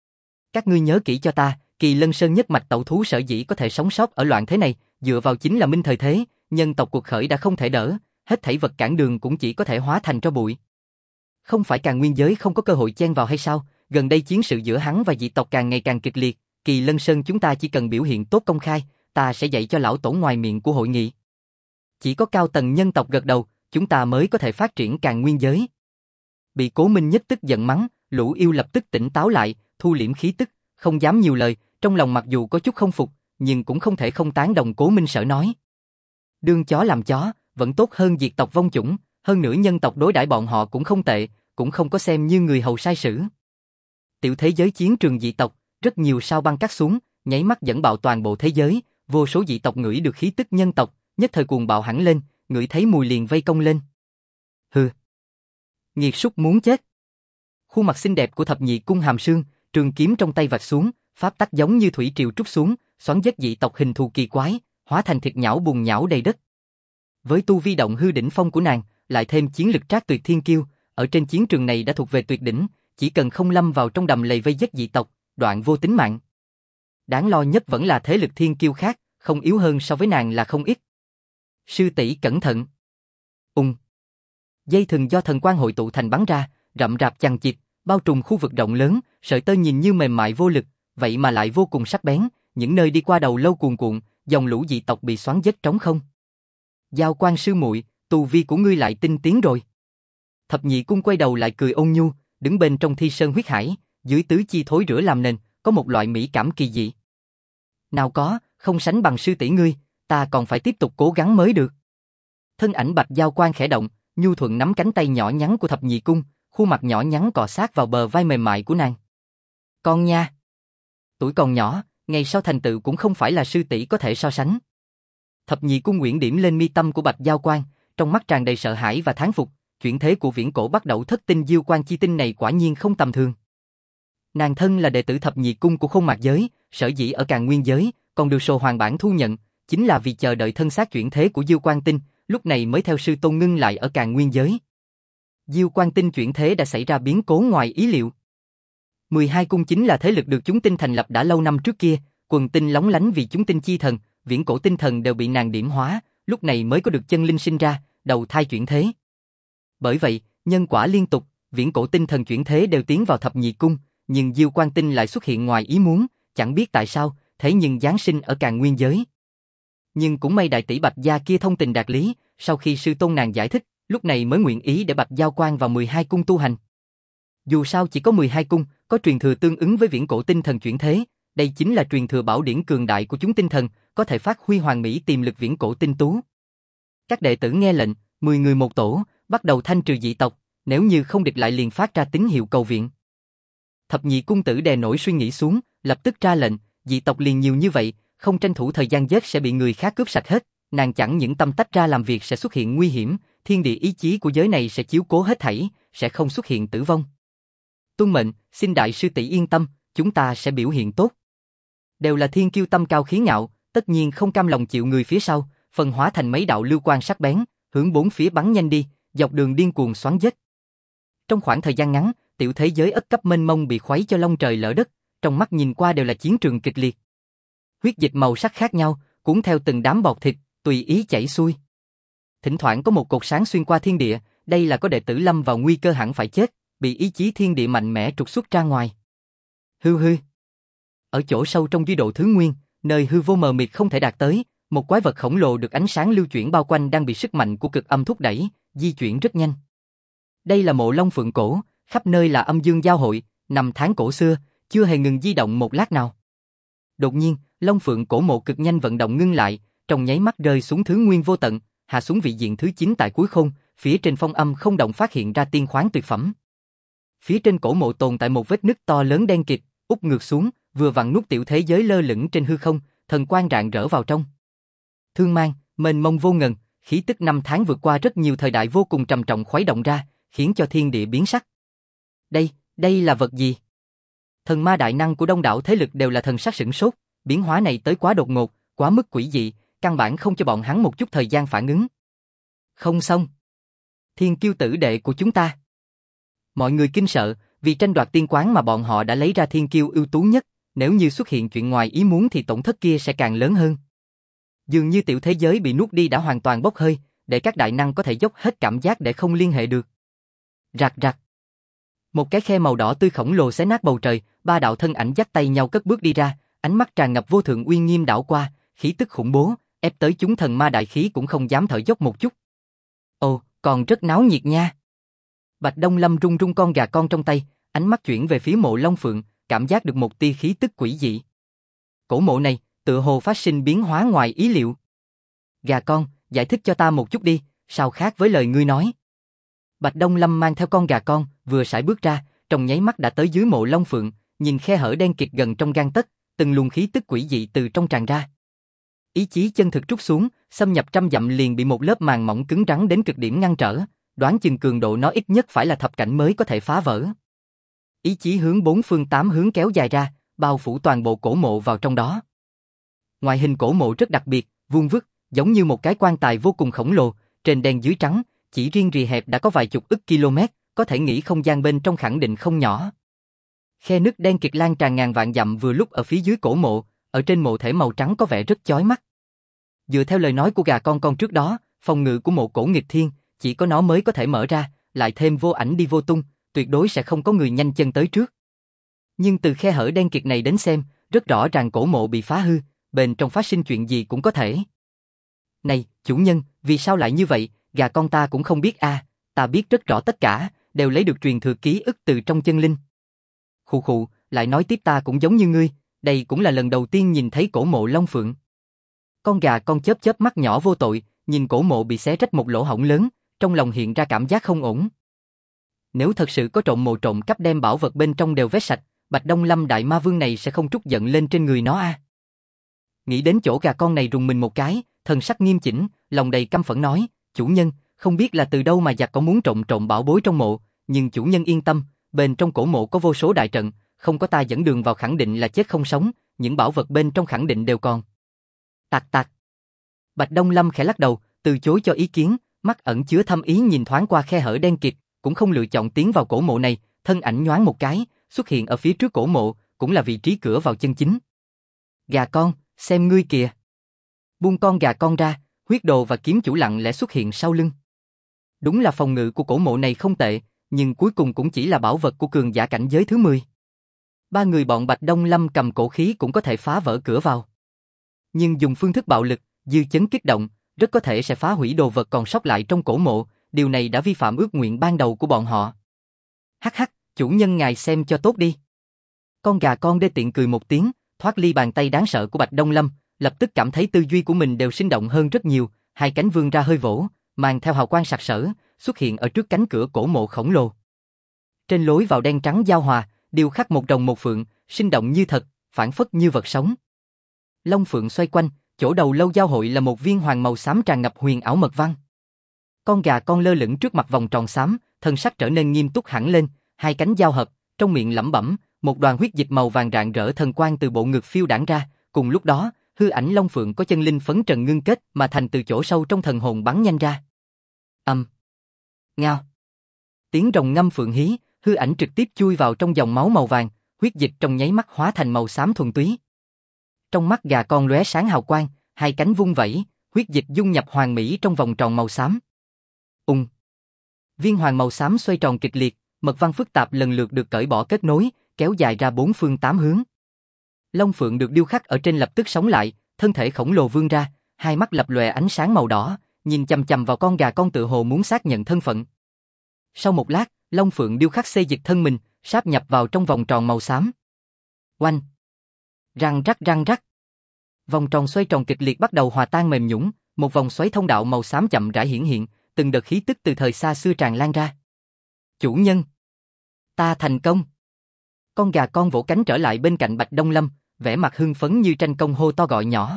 S1: Các ngươi nhớ kỹ cho ta, Kỳ Lân Sơn nhất mạch tẩu thú sở dĩ có thể sống sót ở loạn thế này, dựa vào chính là minh thời thế, nhân tộc cuộc khởi đã không thể đỡ, hết thảy vật cản đường cũng chỉ có thể hóa thành tro bụi. Không phải Càn Nguyên giới không có cơ hội chen vào hay sao? Gần đây chiến sự giữa hắn và dị tộc càng ngày càng kịch liệt, Kỳ Lân Sơn chúng ta chỉ cần biểu hiện tốt công khai, ta sẽ dạy cho lão tổ ngoài miệng của hội nghị. Chỉ có cao tầng nhân tộc gật đầu, chúng ta mới có thể phát triển Càn Nguyên giới. Bị Cố Minh nhất tức giận mắng, lũ yêu lập tức tỉnh táo lại, thu liễm khí tức, không dám nhiều lời, trong lòng mặc dù có chút không phục, nhưng cũng không thể không tán đồng Cố Minh sở nói. Đương chó làm chó, vẫn tốt hơn diệt tộc vong chủng, hơn nữa nhân tộc đối đãi bọn họ cũng không tệ, cũng không có xem như người hầu sai sử. Tiểu thế giới chiến trường dị tộc, rất nhiều sao băng cắt xuống, nháy mắt dẫn bạo toàn bộ thế giới, vô số dị tộc ngửi được khí tức nhân tộc, nhất thời cuồng bạo hẳn lên, ngửi thấy mùi liền vây công lên. Hừ. Nghiệt súc muốn chết. Khuôn mặt xinh đẹp của thập nhị cung hàm sương, trường kiếm trong tay vạch xuống, pháp tắc giống như thủy triều trút xuống, xoắn giết dị tộc hình thù kỳ quái, hóa thành thịt nhão bùn nhão đầy đất. Với tu vi động hư đỉnh phong của nàng, lại thêm chiến lực trác tuyệt thiên kiêu, ở trên chiến trường này đã thuộc về tuyệt đỉnh, chỉ cần không lâm vào trong đầm lầy vây giết dị tộc, đoạn vô tính mạng. Đáng lo nhất vẫn là thế lực thiên kiêu khác, không yếu hơn so với nàng là không ít. Sư tỷ cẩn thận. Dây thừng do thần quang hội tụ thành bắn ra, rậm rạp chằng chịt, bao trùm khu vực rộng lớn, sợi tơ nhìn như mềm mại vô lực, vậy mà lại vô cùng sắc bén, những nơi đi qua đầu lâu cuồn cuộn, dòng lũ dị tộc bị xoắn giết trống không. Giao Quan sư muội, tu vi của ngươi lại tinh tiến rồi. Thập nhị cung quay đầu lại cười ôn nhu, đứng bên trong thi sơn huyết hải, dưới tứ chi thối rữa làm nền, có một loại mỹ cảm kỳ dị. Nào có, không sánh bằng sư tỷ ngươi, ta còn phải tiếp tục cố gắng mới được. Thân ảnh Bạch Giao Quan khẽ động, nhu thuận nắm cánh tay nhỏ nhắn của thập nhị cung, khuôn mặt nhỏ nhắn cọ sát vào bờ vai mềm mại của nàng. Con nha, tuổi còn nhỏ, ngày sau thành tựu cũng không phải là sư tỷ có thể so sánh. Thập nhị cung uyển điểm lên mi tâm của Bạch Giao Quan, trong mắt tràn đầy sợ hãi và thán phục, chuyển thế của viễn cổ bắt đầu thất tinh diêu quan chi tinh này quả nhiên không tầm thường. Nàng thân là đệ tử thập nhị cung của Khôn Mạc giới, sở dĩ ở Càn Nguyên giới, còn được Sồ Hoàng bản thu nhận, chính là vì chờ đợi thân xác chuyển thế của diêu quan tinh, lúc này mới theo sư tôn ngưng lại ở Càn Nguyên giới. Diêu quan tinh chuyển thế đã xảy ra biến cố ngoài ý liệu. 12 cung chính là thế lực được chúng tinh thành lập đã lâu năm trước kia, quần tinh lóng lánh vì chúng tinh chi thần, viễn cổ tinh thần đều bị nàng điểm hóa, lúc này mới có được chân linh sinh ra, đầu thai chuyển thế. Bởi vậy, nhân quả liên tục, viễn cổ tinh thần chuyển thế đều tiến vào thập nhị cung, nhưng Diêu Quan Tinh lại xuất hiện ngoài ý muốn, chẳng biết tại sao, thế nhưng giáng sinh ở Càn Nguyên giới. Nhưng cũng may đại tỷ Bạch Gia kia thông tình đạt lý, sau khi sư tôn nàng giải thích, lúc này mới nguyện ý để Bạch Giao Quan vào 12 cung tu hành. Dù sao chỉ có 12 cung, có truyền thừa tương ứng với viễn cổ tinh thần chuyển thế, đây chính là truyền thừa bảo điển cường đại của chúng tinh thần, có thể phát huy hoàn mỹ tiềm lực viễn cổ tinh tú. Các đệ tử nghe lệnh, 10 người một tổ, bắt đầu thanh trừ dị tộc, nếu như không địch lại liền phát ra tín hiệu cầu viện. Thập nhị cung tử đè nổi suy nghĩ xuống, lập tức ra lệnh, dị tộc liền nhiều như vậy, không tranh thủ thời gian giết sẽ bị người khác cướp sạch hết, nàng chẳng những tâm tách ra làm việc sẽ xuất hiện nguy hiểm, thiên địa ý chí của giới này sẽ chiếu cố hết thảy, sẽ không xuất hiện tử vong. Tuân mệnh, xin đại sư tỷ yên tâm, chúng ta sẽ biểu hiện tốt. Đều là thiên kiêu tâm cao khí ngạo, tất nhiên không cam lòng chịu người phía sau, phân hóa thành mấy đạo lưu quang sắc bén, hướng bốn phía bắn nhanh đi, dọc đường điên cuồng xoắn giết. Trong khoảng thời gian ngắn, tiểu thế giới ất cấp mênh mông bị khuấy cho long trời lở đất, trong mắt nhìn qua đều là chiến trường kịch liệt. Huyết dịch màu sắc khác nhau, cuốn theo từng đám bọt thịt, tùy ý chảy xuôi. Thỉnh thoảng có một cột sáng xuyên qua thiên địa, đây là có đệ tử lâm vào nguy cơ hẳn phải chết, bị ý chí thiên địa mạnh mẽ trục xuất ra ngoài. Hư hư. Ở chỗ sâu trong duy độ thứ nguyên, nơi hư vô mờ mịt không thể đạt tới, một quái vật khổng lồ được ánh sáng lưu chuyển bao quanh đang bị sức mạnh của cực âm thúc đẩy, di chuyển rất nhanh. Đây là mộ Long Phượng cổ, khắp nơi là âm dương giao hội, năm tháng cổ xưa, chưa hề ngừng di động một lát nào. Đột nhiên, Long Phượng cổ mộ cực nhanh vận động ngưng lại, trong nháy mắt rơi xuống thứ nguyên vô tận, hạ xuống vị diện thứ 9 tại cuối khôn, phía trên phong âm không động phát hiện ra tiên khoáng tuyệt phẩm. Phía trên cổ mộ tồn tại một vết nứt to lớn đen kịt, úp ngược xuống, vừa vặn nuốt tiểu thế giới lơ lửng trên hư không, thần quang rạng rỡ vào trong. Thương mang, mênh mông vô ngần, khí tức năm tháng vượt qua rất nhiều thời đại vô cùng trầm trọng khuấy động ra, khiến cho thiên địa biến sắc. Đây là vật gì? Thần ma đại năng của đông đảo thế lực đều là thần sắc sửng sốt, biến hóa này tới quá đột ngột, quá mức quỷ dị, căn bản không cho bọn hắn một chút thời gian phản ứng. Không xong. Thiên kiêu tử đệ của chúng ta. Mọi người kinh sợ, vì tranh đoạt tiên quán mà bọn họ đã lấy ra thiên kiêu ưu tú nhất, nếu như xuất hiện chuyện ngoài ý muốn thì tổn thất kia sẽ càng lớn hơn. Dường như tiểu thế giới bị nuốt đi đã hoàn toàn bốc hơi, để các đại năng có thể dốc hết cảm giác để không liên hệ được. Rạc rạc. Một cái khe màu đỏ tươi khổng lồ xé nát bầu trời, ba đạo thân ảnh dắt tay nhau cất bước đi ra, ánh mắt tràn ngập vô thượng uy nghiêm đảo qua, khí tức khủng bố, ép tới chúng thần ma đại khí cũng không dám thở dốc một chút. Ồ, còn rất náo nhiệt nha. Bạch Đông Lâm rung rung con gà con trong tay, ánh mắt chuyển về phía mộ Long Phượng, cảm giác được một tia khí tức quỷ dị. Cổ mộ này, tựa hồ phát sinh biến hóa ngoài ý liệu. Gà con, giải thích cho ta một chút đi, sao khác với lời ngươi nói. Bạch Đông Lâm mang theo con gà con, vừa sải bước ra, trong nháy mắt đã tới dưới mộ Long Phượng, nhìn khe hở đen kịt gần trong gang tấc, từng luồng khí tức quỷ dị từ trong tràn ra. Ý chí chân thực trút xuống, xâm nhập trăm dặm liền bị một lớp màng mỏng cứng rắn đến cực điểm ngăn trở, đoán chừng cường độ nó ít nhất phải là thập cảnh mới có thể phá vỡ. Ý chí hướng bốn phương tám hướng kéo dài ra, bao phủ toàn bộ cổ mộ vào trong đó. Ngoại hình cổ mộ rất đặc biệt, vuông vức, giống như một cái quan tài vô cùng khổng lồ, trên đen dưới trắng, chỉ riêng rìa hẹp đã có vài chục ức km, có thể nghĩ không gian bên trong khẳng định không nhỏ. Khe nứt đen kịt lan tràn ngàn vạn dặm vừa lúc ở phía dưới cổ mộ, ở trên mộ thể màu trắng có vẻ rất chói mắt. Dựa theo lời nói của gà con trước đó, phòng ngự của mộ cổ nghịch thiên, chỉ có nó mới có thể mở ra, lại thêm vô ảnh đi vô tung, tuyệt đối sẽ không có người nhanh chân tới trước. Nhưng từ khe hở đen kịt này đến xem, rất rõ ràng cổ mộ bị phá hư, bên trong phát sinh chuyện gì cũng có thể. Này, chủ nhân, vì sao lại như vậy, gà con ta cũng không biết a, ta biết rất rõ tất cả, đều lấy được truyền thừa ký ức từ trong chân linh. Khụ khụ, lại nói tiếp ta cũng giống như ngươi, đây cũng là lần đầu tiên nhìn thấy cổ mộ Long Phượng. Con gà con chớp chớp mắt nhỏ vô tội, nhìn cổ mộ bị xé rách một lỗ hổng lớn, trong lòng hiện ra cảm giác không ổn. Nếu thật sự có trộm mộ trộm cắp đem bảo vật bên trong đều vét sạch, Bạch Đông Lâm đại ma vương này sẽ không trút giận lên trên người nó a. Nghĩ đến chỗ gà con này rùng mình một cái, thần sắc nghiêm chỉnh, lòng đầy căm phẫn nói, chủ nhân, không biết là từ đâu mà giặc có muốn trộm bảo bối trong mộ, nhưng chủ nhân yên tâm, bên trong cổ mộ có vô số đại trận, không có ta dẫn đường vào khẳng định là chết không sống, những bảo vật bên trong khẳng định đều còn. Tạc tạc. Bạch Đông Lâm khẽ lắc đầu, từ chối cho ý kiến, mắt ẩn chứa thâm ý nhìn thoáng qua khe hở đen kịt, cũng không lựa chọn tiến vào cổ mộ này, thân ảnh nhoáng một cái, xuất hiện ở phía trước cổ mộ, cũng là vị trí cửa vào chân chính. Gà con, xem ngươi kìa. Buông con gà con ra, huyết đồ và kiếm chủ lặng lẽ xuất hiện sau lưng. Đúng là phòng ngự của cổ mộ này không tệ, nhưng cuối cùng cũng chỉ là bảo vật của cường giả cảnh giới thứ 10. Ba người bọn Bạch Đông Lâm cầm cổ khí cũng có thể phá vỡ cửa vào. Nhưng dùng phương thức bạo lực, dư chấn kích động, rất có thể sẽ phá hủy đồ vật còn sót lại trong cổ mộ, điều này đã vi phạm ước nguyện ban đầu của bọn họ. Hắc hắc, chủ nhân ngài xem cho tốt đi. Con gà con đê tiện cười một tiếng, thoát ly bàn tay đáng sợ của Bạch Đông Lâm, lập tức cảm thấy tư duy của mình đều sinh động hơn rất nhiều, hai cánh vươn ra hơi vỗ, mang theo hào quang sặc sỡ, xuất hiện ở trước cánh cửa cổ mộ khổng lồ. Trên lối vào đen trắng giao hòa, điêu khắc một rồng một phượng, sinh động như thật, phản phất như vật sống. Long phượng xoay quanh, chỗ đầu lâu giao hội là một viên hoàng màu xám tràn ngập huyền ảo mật văn. Con gà con lơ lửng trước mặt vòng tròn xám, thân sắc trở nên nghiêm túc hẳn lên, hai cánh giao hợp, trong miệng lẩm bẩm, một đoàn huyết dịch màu vàng rạng rỡ thần quang từ bộ ngực phiêu đãng ra, cùng lúc đó, hư ảnh long phượng có chân linh phấn trần ngưng kết mà thành từ chỗ sâu trong thần hồn bắn nhanh ra. Ngao. Tiếng rồng ngâm phượng hí, hư ảnh trực tiếp chui vào trong dòng máu màu vàng, huyết dịch trong nháy mắt hóa thành màu xám thuần túy. Trong mắt gà con lóe sáng hào quang, hai cánh vung vẩy, huyết dịch dung nhập hoàn mỹ trong vòng tròn màu xám. Viên hoàng màu xám xoay tròn kịch liệt, mật văn phức tạp lần lượt được cởi bỏ kết nối, kéo dài ra bốn phương tám hướng. Long phượng được điêu khắc ở trên lập tức sống lại, thân thể khổng lồ vươn ra, hai mắt lập lòe ánh sáng màu đỏ, nhìn chằm chằm vào con gà con tự hồ muốn xác nhận thân phận. Sau một lát, long phượng điêu khắc xê dịch thân mình, sáp nhập vào trong vòng tròn màu xám. Oanh! Răng rắc. Vòng tròn xoay tròn kịch liệt bắt đầu hòa tan mềm nhũn, một vòng xoáy thông đạo màu xám chậm rãi hiển hiện, từng đợt khí tức từ thời xa xưa tràn lan ra. Chủ nhân! Ta thành công! Con gà con vỗ cánh trở lại bên cạnh Bạch Đông Lâm, vẻ mặt hưng phấn như tranh công hô to gọi nhỏ.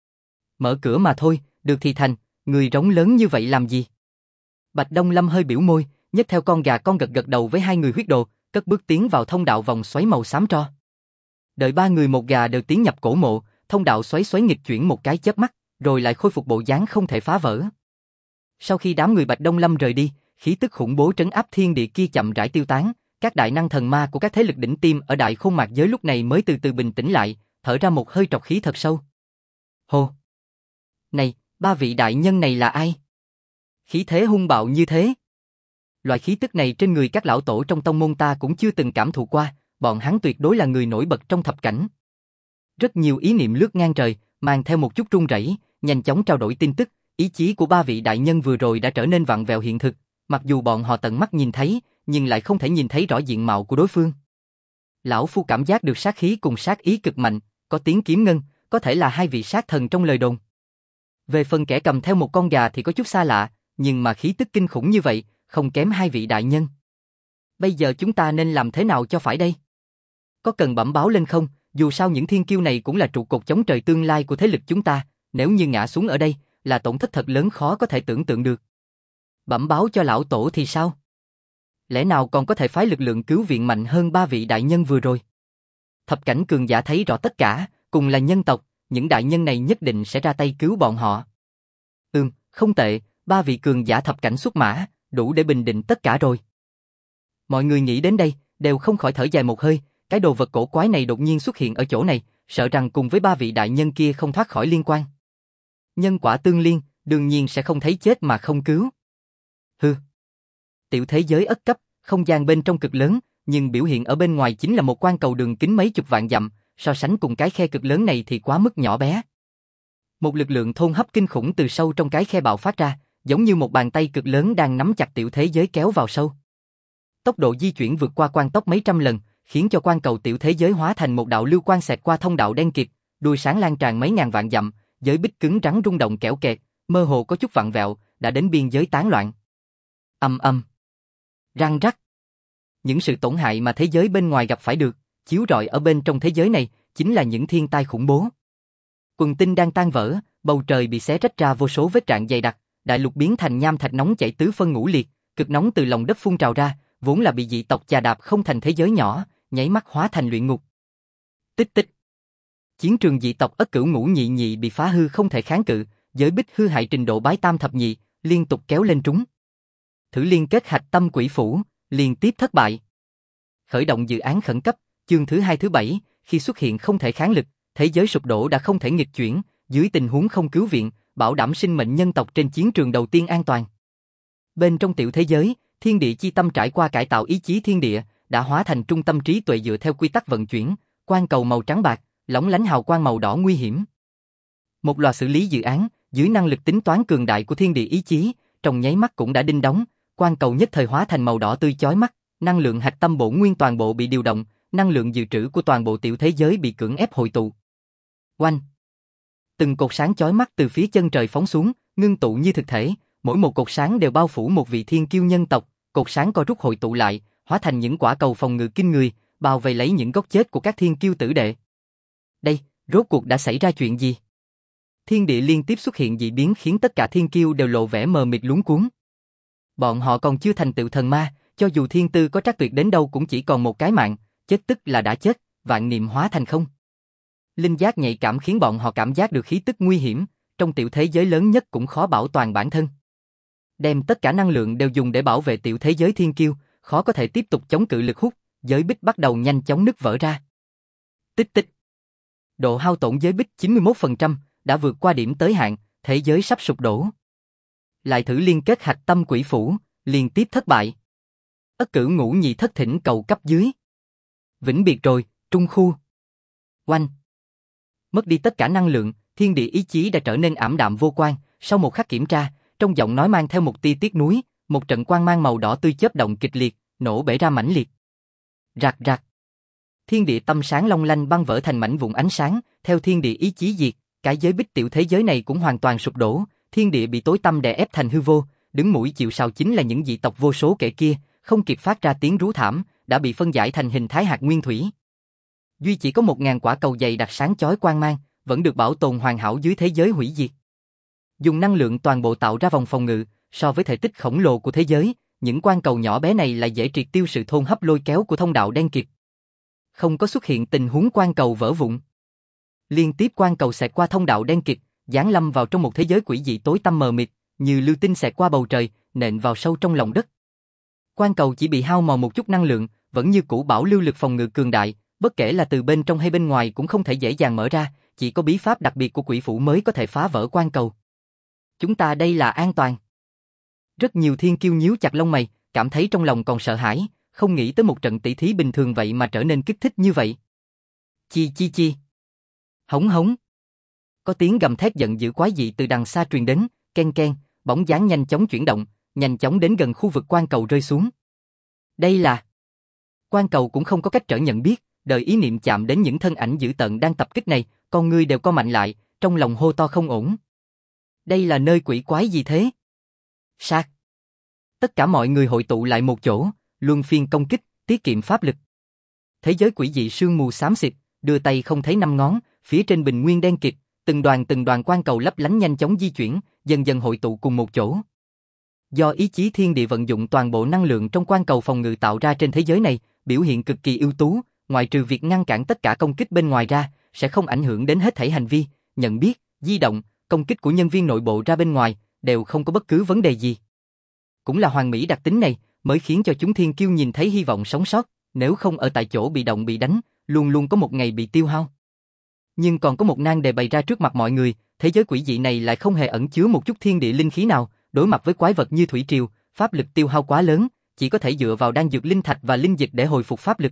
S1: Mở cửa mà thôi, được thì thành, người rống lớn như vậy làm gì? Bạch Đông Lâm hơi biểu môi, nhấc theo con gà con gật đầu với hai người huyết đồ, cất bước tiến vào thông đạo vòng xoáy màu xám tro. Đợi ba người một gà đều tiến nhập cổ mộ, thông đạo xoáy nghịch chuyển một cái chớp mắt, rồi lại khôi phục bộ dáng không thể phá vỡ. Sau khi đám người Bạch Đông Lâm rời đi, khí tức khủng bố trấn áp thiên địa kia chậm rãi tiêu tán, các đại năng thần ma của các thế lực đỉnh tiêm ở Đại Khôn Mạc giới lúc này mới từ từ bình tĩnh lại, thở ra một hơi trọc khí thật sâu. Hô! Này, ba vị đại nhân này là ai? Khí thế hung bạo như thế. Loại khí tức này trên người các lão tổ trong tông môn ta cũng chưa từng cảm thụ qua, bọn hắn tuyệt đối là người nổi bật trong thập cảnh. Rất nhiều ý niệm lướt ngang trời, mang theo một chút run rẩy, nhanh chóng trao đổi tin tức, ý chí của ba vị đại nhân vừa rồi đã trở nên vặn vẹo hiện thực, mặc dù bọn họ tận mắt nhìn thấy, nhưng lại không thể nhìn thấy rõ diện mạo của đối phương. Lão phu cảm giác được sát khí cùng sát ý cực mạnh, có tiếng kiếm ngân, có thể là hai vị sát thần trong lời đồn. Về phần kẻ cầm theo một con gà thì có chút xa lạ, nhưng mà khí tức kinh khủng như vậy, không kém hai vị đại nhân. Bây giờ chúng ta nên làm thế nào cho phải đây? Có cần bẩm báo lên không? Dù sao những thiên kiêu này cũng là trụ cột chống trời tương lai của thế lực chúng ta, nếu như ngã xuống ở đây, là tổn thất thật lớn khó có thể tưởng tượng được. Bẩm báo cho lão tổ thì sao? Lẽ nào còn có thể phái lực lượng cứu viện mạnh hơn ba vị đại nhân vừa rồi? Thập cảnh cường giả thấy rõ tất cả, cùng là nhân tộc, những đại nhân này nhất định sẽ ra tay cứu bọn họ. Không tệ, ba vị cường giả thập cảnh xuất mã, đủ để bình định tất cả rồi. Mọi người nghĩ đến đây, đều không khỏi thở dài một hơi, cái đồ vật cổ quái này đột nhiên xuất hiện ở chỗ này, sợ rằng cùng với ba vị đại nhân kia không thoát khỏi liên quan. Nhân quả tương liên, đương nhiên sẽ không thấy chết mà không cứu. Tiểu thế giới ất cấp, không gian bên trong cực lớn, nhưng biểu hiện ở bên ngoài chính là một quan cầu đường kính mấy chục vạn dặm, so sánh cùng cái khe cực lớn này thì quá mức nhỏ bé. Một lực lượng thôn hấp kinh khủng từ sâu trong cái khe bạo phát ra, giống như một bàn tay cực lớn đang nắm chặt tiểu thế giới kéo vào sâu. Tốc độ di chuyển vượt qua quang tốc mấy trăm lần, khiến cho quan cầu tiểu thế giới hóa thành một đạo lưu quang xẹt qua thông đạo đen kịt, đuôi sáng lan tràn mấy ngàn vạn dặm, giới bích cứng rắn rung động kẽo kẹt, mơ hồ có chút vặn vẹo, đã đến biên giới tán loạn. Răng rắc. Những sự tổn hại mà thế giới bên ngoài gặp phải được, chiếu rọi ở bên trong thế giới này, chính là những thiên tai khủng bố. Quần tinh đang tan vỡ, Bầu trời bị xé rách ra vô số vết rạn dày đặc, đại lục biến thành nham thạch nóng chảy tứ phân ngũ liệt, cực nóng từ lòng đất phun trào ra, vốn là bị dị tộc chà đạp không thành thế giới nhỏ, nháy mắt hóa thành luyện ngục. Tích tích. Chiến trường dị tộc Ất Cửu Ngũ Nhị Nhị bị phá hư không thể kháng cự, giới bích hư hại trình độ bái tam thập nhị, liên tục kéo lên trúng. Thử liên kết hạch tâm quỷ phủ, liên tiếp thất bại. Khởi động dự án khẩn cấp, chương thứ 2 thứ 7, khi xuất hiện không thể kháng lực, thế giới sụp đổ đã không thể nghịch chuyển, dưới tình huống không cứu viện, bảo đảm sinh mệnh nhân tộc trên chiến trường đầu tiên an toàn. Bên trong tiểu thế giới, thiên địa chi tâm trải qua cải tạo ý chí thiên địa, đã hóa thành trung tâm trí tuệ dựa theo quy tắc vận chuyển, quang cầu màu trắng bạc, lóng lánh hào quang màu đỏ nguy hiểm. Một loạt xử lý dự án, dưới năng lực tính toán cường đại của thiên địa ý chí, trong nháy mắt cũng đã đinh đóng, quang cầu nhất thời hóa thành màu đỏ tươi chói mắt, năng lượng hạch tâm bổn nguyên toàn bộ bị điều động, năng lượng dự trữ của toàn bộ tiểu thế giới bị cưỡng ép hội tụ. Oanh! Từng cột sáng chói mắt từ phía chân trời phóng xuống, ngưng tụ như thực thể, mỗi một cột sáng đều bao phủ một vị thiên kiêu nhân tộc, cột sáng co rút hội tụ lại, hóa thành những quả cầu phòng ngự kinh người, bao vây lấy những gốc chết của các thiên kiêu tử đệ. Đây, rốt cuộc đã xảy ra chuyện gì? Thiên địa liên tiếp xuất hiện dị biến khiến tất cả thiên kiêu đều lộ vẻ mờ mịt luống cuống. Bọn họ còn chưa thành tựu thần ma, cho dù thiên tư có trắc tuyệt đến đâu cũng chỉ còn một cái mạng, chết tức là đã chết, vạn niệm hóa thành không. Linh giác nhạy cảm khiến bọn họ cảm giác được khí tức nguy hiểm, trong tiểu thế giới lớn nhất cũng khó bảo toàn bản thân. Đem tất cả năng lượng đều dùng để bảo vệ tiểu thế giới thiên kiêu, khó có thể tiếp tục chống cự lực hút, giới bích bắt đầu nhanh chóng nứt vỡ ra. Tích tích. Độ hao tổn giới bích 91%, đã vượt qua điểm tới hạn, thế giới sắp sụp đổ. Lại thử liên kết hạch tâm quỷ phủ, liên tiếp thất bại. Ất Cửu Ngũ Nhị thất thỉnh cầu cấp dưới. Vĩnh biệt rồi, trung khu. Oanh. Mất đi tất cả năng lượng, thiên địa ý chí đã trở nên ảm đạm vô quang, sau một khắc kiểm tra, trong giọng nói mang theo một tia tiếc nuối, một trận quang mang màu đỏ tươi chớp động kịch liệt, nổ bể ra mãnh liệt. Rạc rạc. Thiên địa tâm sáng long lanh băng vỡ thành mảnh vụn ánh sáng, theo thiên địa ý chí diệt, cái giới bích tiểu thế giới này cũng hoàn toàn sụp đổ, thiên địa bị tối tăm đè ép thành hư vô, đứng mũi chịu sào chính là những dị tộc vô số kể kia, không kịp phát ra tiếng rú thảm, đã bị phân giải thành hình thái hạt nguyên thủy. Duy chỉ có 1000 quả cầu dày đặc sáng chói quang mang, vẫn được bảo tồn hoàn hảo dưới thế giới hủy diệt. Dùng năng lượng toàn bộ tạo ra vòng phòng ngự, so với thể tích khổng lồ của thế giới, những quang cầu nhỏ bé này lại dễ triệt tiêu sự thôn hấp lôi kéo của thông đạo đen kịt. Không có xuất hiện tình huống quang cầu vỡ vụn. Liên tiếp quang cầu xẹt qua thông đạo đen kịt, giáng lâm vào trong một thế giới quỷ dị tối tăm mờ mịt, như lưu tinh xẹt qua bầu trời, nện vào sâu trong lòng đất. Quang cầu chỉ bị hao mòn một chút năng lượng, vẫn như cũ bảo lưu lực phòng ngự cường đại, bất kể là từ bên trong hay bên ngoài cũng không thể dễ dàng mở ra, chỉ có bí pháp đặc biệt của quỷ phủ mới có thể phá vỡ quang cầu. Chúng ta đây là an toàn. Rất nhiều thiên kiêu nhíu chặt lông mày, cảm thấy trong lòng còn sợ hãi, không nghĩ tới một trận tỷ thí bình thường vậy mà trở nên kích thích như vậy. Chi chi chi. Hống hống. Có tiếng gầm thét giận dữ quái dị từ đằng xa truyền đến, ken ken, bóng dáng nhanh chóng chuyển động, nhanh chóng đến gần khu vực quang cầu rơi xuống. Đây là... Quang cầu cũng không có cách trở nhận biết, đợi ý niệm chạm đến những thân ảnh dữ tợn đang tập kích này, con ngươi đều co mạnh lại, trong lòng hô to không ổn. Đây là nơi quỷ quái gì thế? Sát. Tất cả mọi người hội tụ lại một chỗ, luân phiên công kích, tiết kiệm pháp lực. Thế giới quỷ dị sương mù xám xịt, đưa tay không thấy năm ngón, phía trên bình nguyên đen kịt, từng đoàn quang cầu lấp lánh nhanh chóng di chuyển, dần dần hội tụ cùng một chỗ. Do ý chí thiên địa vận dụng toàn bộ năng lượng trong quang cầu phòng ngự tạo ra trên thế giới này, biểu hiện cực kỳ ưu tú, ngoại trừ việc ngăn cản tất cả công kích bên ngoài ra, sẽ không ảnh hưởng đến hết thảy hành vi, nhận biết, di động, công kích của nhân viên nội bộ ra bên ngoài, đều không có bất cứ vấn đề gì. Cũng là hoàn mỹ đặc tính này, mới khiến cho chúng thiên kiêu nhìn thấy hy vọng sống sót, nếu không ở tại chỗ bị động bị đánh, luôn luôn có một ngày bị tiêu hao. Nhưng còn có một nan đề bày ra trước mặt mọi người, thế giới quỷ dị này lại không hề ẩn chứa một chút thiên địa linh khí nào, đối mặt với quái vật như thủy triều, pháp lực tiêu hao quá lớn, chỉ có thể dựa vào đan dược linh thạch và linh dịch để hồi phục pháp lực.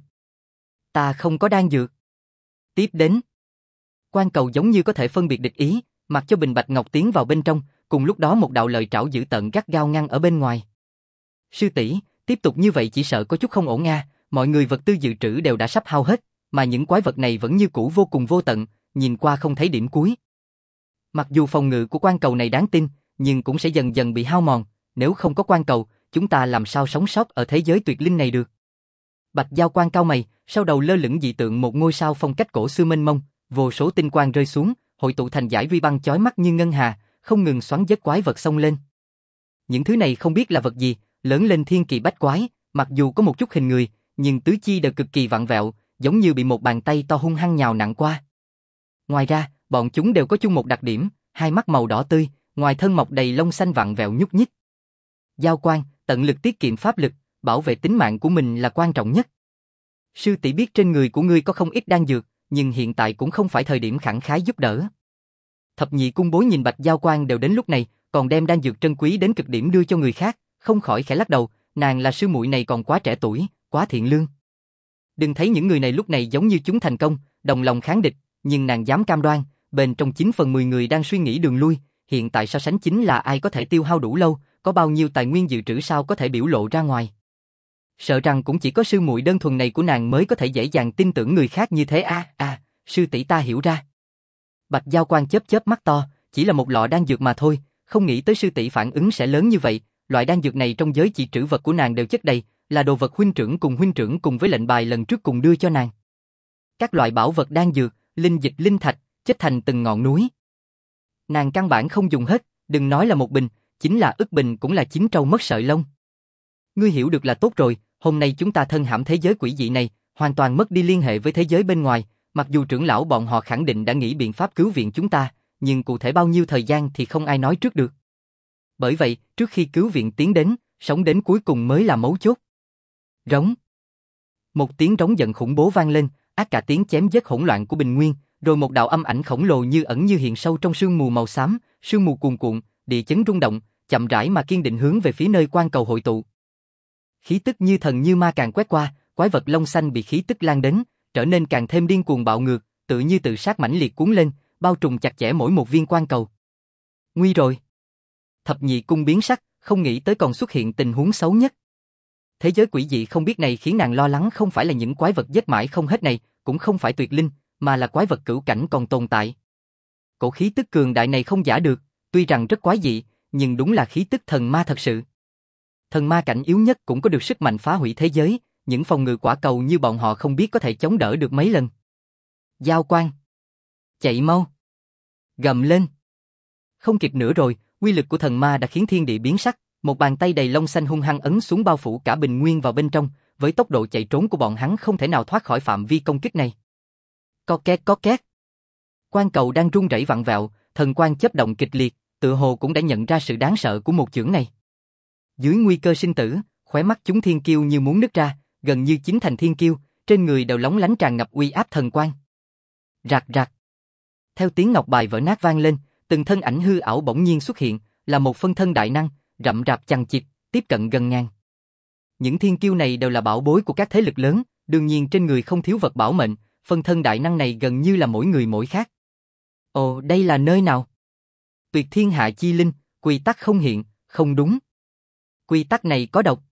S1: Ta không có đan dược. Tiếp đến, quang cầu giống như có thể phân biệt địch ý, mặc cho Bình Bạch Ngọc tiến vào bên trong, cùng lúc đó một đạo lời trảo dữ tợn gắt gao ngăn ở bên ngoài. Sư tỷ, tiếp tục như vậy chỉ sợ có chút không ổn a, mọi người vật tư dự trữ đều đã sắp hao hết, mà những quái vật này vẫn như cũ vô cùng vô tận, nhìn qua không thấy điểm cuối. Mặc dù phòng ngự của quang cầu này đáng tin, nhưng cũng sẽ dần dần bị hao mòn, nếu không có quang cầu, chúng ta làm sao sống sót ở thế giới tuyệt linh này được. Bạch Giao Quan cau mày, sau đầu lơ lửng dị tượng một ngôi sao phong cách cổ xưa mênh mông, vô số tinh quang rơi xuống, hội tụ thành dải ruy băng chói mắt như ngân hà, không ngừng xoắn giết quái vật xông lên. Những thứ này không biết là vật gì, lớn lên thiên kỳ bách quái, mặc dù có một chút hình người, nhưng tứ chi đều cực kỳ vặn vẹo, giống như bị một bàn tay to hung hăng nhào nặng qua. Ngoài ra, bọn chúng đều có chung một đặc điểm, hai mắt màu đỏ tươi, ngoài thân mọc đầy lông xanh vặn vẹo nhúc nhích. Giao Quang, tận lực tiết kiệm pháp lực, bảo vệ tính mạng của mình là quan trọng nhất. Sư tỷ biết trên người của ngươi có không ít đan dược, nhưng hiện tại cũng không phải thời điểm khẳng khái giúp đỡ. Thập nhị cung bối nhìn Bạch Giao Quang đều đến lúc này, còn đem đan dược trân quý đến cực điểm đưa cho người khác, không khỏi khẽ lắc đầu, nàng là sư muội này còn quá trẻ tuổi, quá thiện lương. Đừng thấy những người này lúc này giống như chúng thành công, đồng lòng kháng địch, nhưng nàng dám cam đoan, bên trong 9 phần 10 người đang suy nghĩ đường lui, hiện tại so sánh chính là ai có thể tiêu hao đủ lâu, có bao nhiêu tài nguyên dự trữ sao có thể biểu lộ ra ngoài. Sợ rằng cũng chỉ có sư muội đơn thuần này của nàng mới có thể dễ dàng tin tưởng người khác như thế sư tỷ ta hiểu ra. Bạch Giao Quang chớp chớp mắt to, chỉ là một lọ đan dược mà thôi, không nghĩ tới sư tỷ phản ứng sẽ lớn như vậy, loại đan dược này trong giới chỉ trữ vật của nàng đều chất đầy, là đồ vật huynh trưởng cùng với lệnh bài lần trước cùng đưa cho nàng. Các loại bảo vật đan dược, linh dịch linh thạch, chất thành từng ngọn núi. Nàng căn bản không dùng hết, đừng nói là một bình, chính là ức bình cũng là chín trâu mất sợi lông. Ngươi hiểu được là tốt rồi, hôm nay chúng ta thân hãm thế giới quỷ dị này, hoàn toàn mất đi liên hệ với thế giới bên ngoài, mặc dù trưởng lão bọn họ khẳng định đã nghĩ biện pháp cứu viện chúng ta, nhưng cụ thể bao nhiêu thời gian thì không ai nói trước được. Bởi vậy, trước khi cứu viện tiến đến, sống đến cuối cùng mới là mấu chốt. Rống. Một tiếng rống giận khủng bố vang lên, ác cả tiếng chém giết hỗn loạn của bình nguyên, rồi một đạo âm ảnh khổng lồ như ẩn như hiện sâu trong sương mù màu xám, sương mù cuồn cuộn, địa chấn rung động, chậm rãi mà kiên định hướng về phía nơi quan cầu hội tụ. Khí tức như thần như ma càng quét qua, quái vật lông xanh bị khí tức lan đến, trở nên càng thêm điên cuồng bạo ngược, tự như tự sát mãnh liệt cuốn lên, bao trùm chặt chẽ mỗi một viên quan cầu. Nguy rồi. Thập nhị cung biến sắc, không nghĩ tới còn xuất hiện tình huống xấu nhất. Thế giới quỷ dị không biết này khiến nàng lo lắng không phải là những quái vật giết mãi không hết này, cũng không phải tuyệt linh, mà là quái vật cửu cảnh còn tồn tại. Cổ khí tức cường đại này không giả được, tuy rằng rất quái dị, nhưng đúng là khí tức thần ma thật sự. Thần ma cảnh yếu nhất cũng có được sức mạnh phá hủy thế giới, những phòng ngự quả cầu như bọn họ không biết có thể chống đỡ được mấy lần. Giao Quang, chạy mau, gầm lên. Không kịp nữa rồi, uy lực của thần ma đã khiến thiên địa biến sắc, một bàn tay đầy lông xanh hung hăng ấn xuống bao phủ cả bình nguyên vào bên trong, với tốc độ chạy trốn của bọn hắn không thể nào thoát khỏi phạm vi công kích này. Co két. Quan cầu đang rung rẩy vặn vẹo, thần quang chớp động kịch liệt, tựa hồ cũng đã nhận ra sự đáng sợ của một chưởng này. Dưới nguy cơ sinh tử, khóe mắt chúng thiên kiêu như muốn nứt ra, gần như chín thành thiên kiêu, trên người đều lóng lánh tràn ngập uy áp thần quang. Rạc rạc. Theo tiếng ngọc bài vỡ nát vang lên, từng thân ảnh hư ảo bỗng nhiên xuất hiện, là một phân thân đại năng, rậm rạp chằng chịt, tiếp cận gần ngàn. Những thiên kiêu này đều là bảo bối của các thế lực lớn, đương nhiên trên người không thiếu vật bảo mệnh, phân thân đại năng này gần như là mỗi người mỗi khác. Ồ, đây là nơi nào? Tuyệt thiên hạ chi linh, quy tắc không hiện, không đúng. Quy tắc này có độc.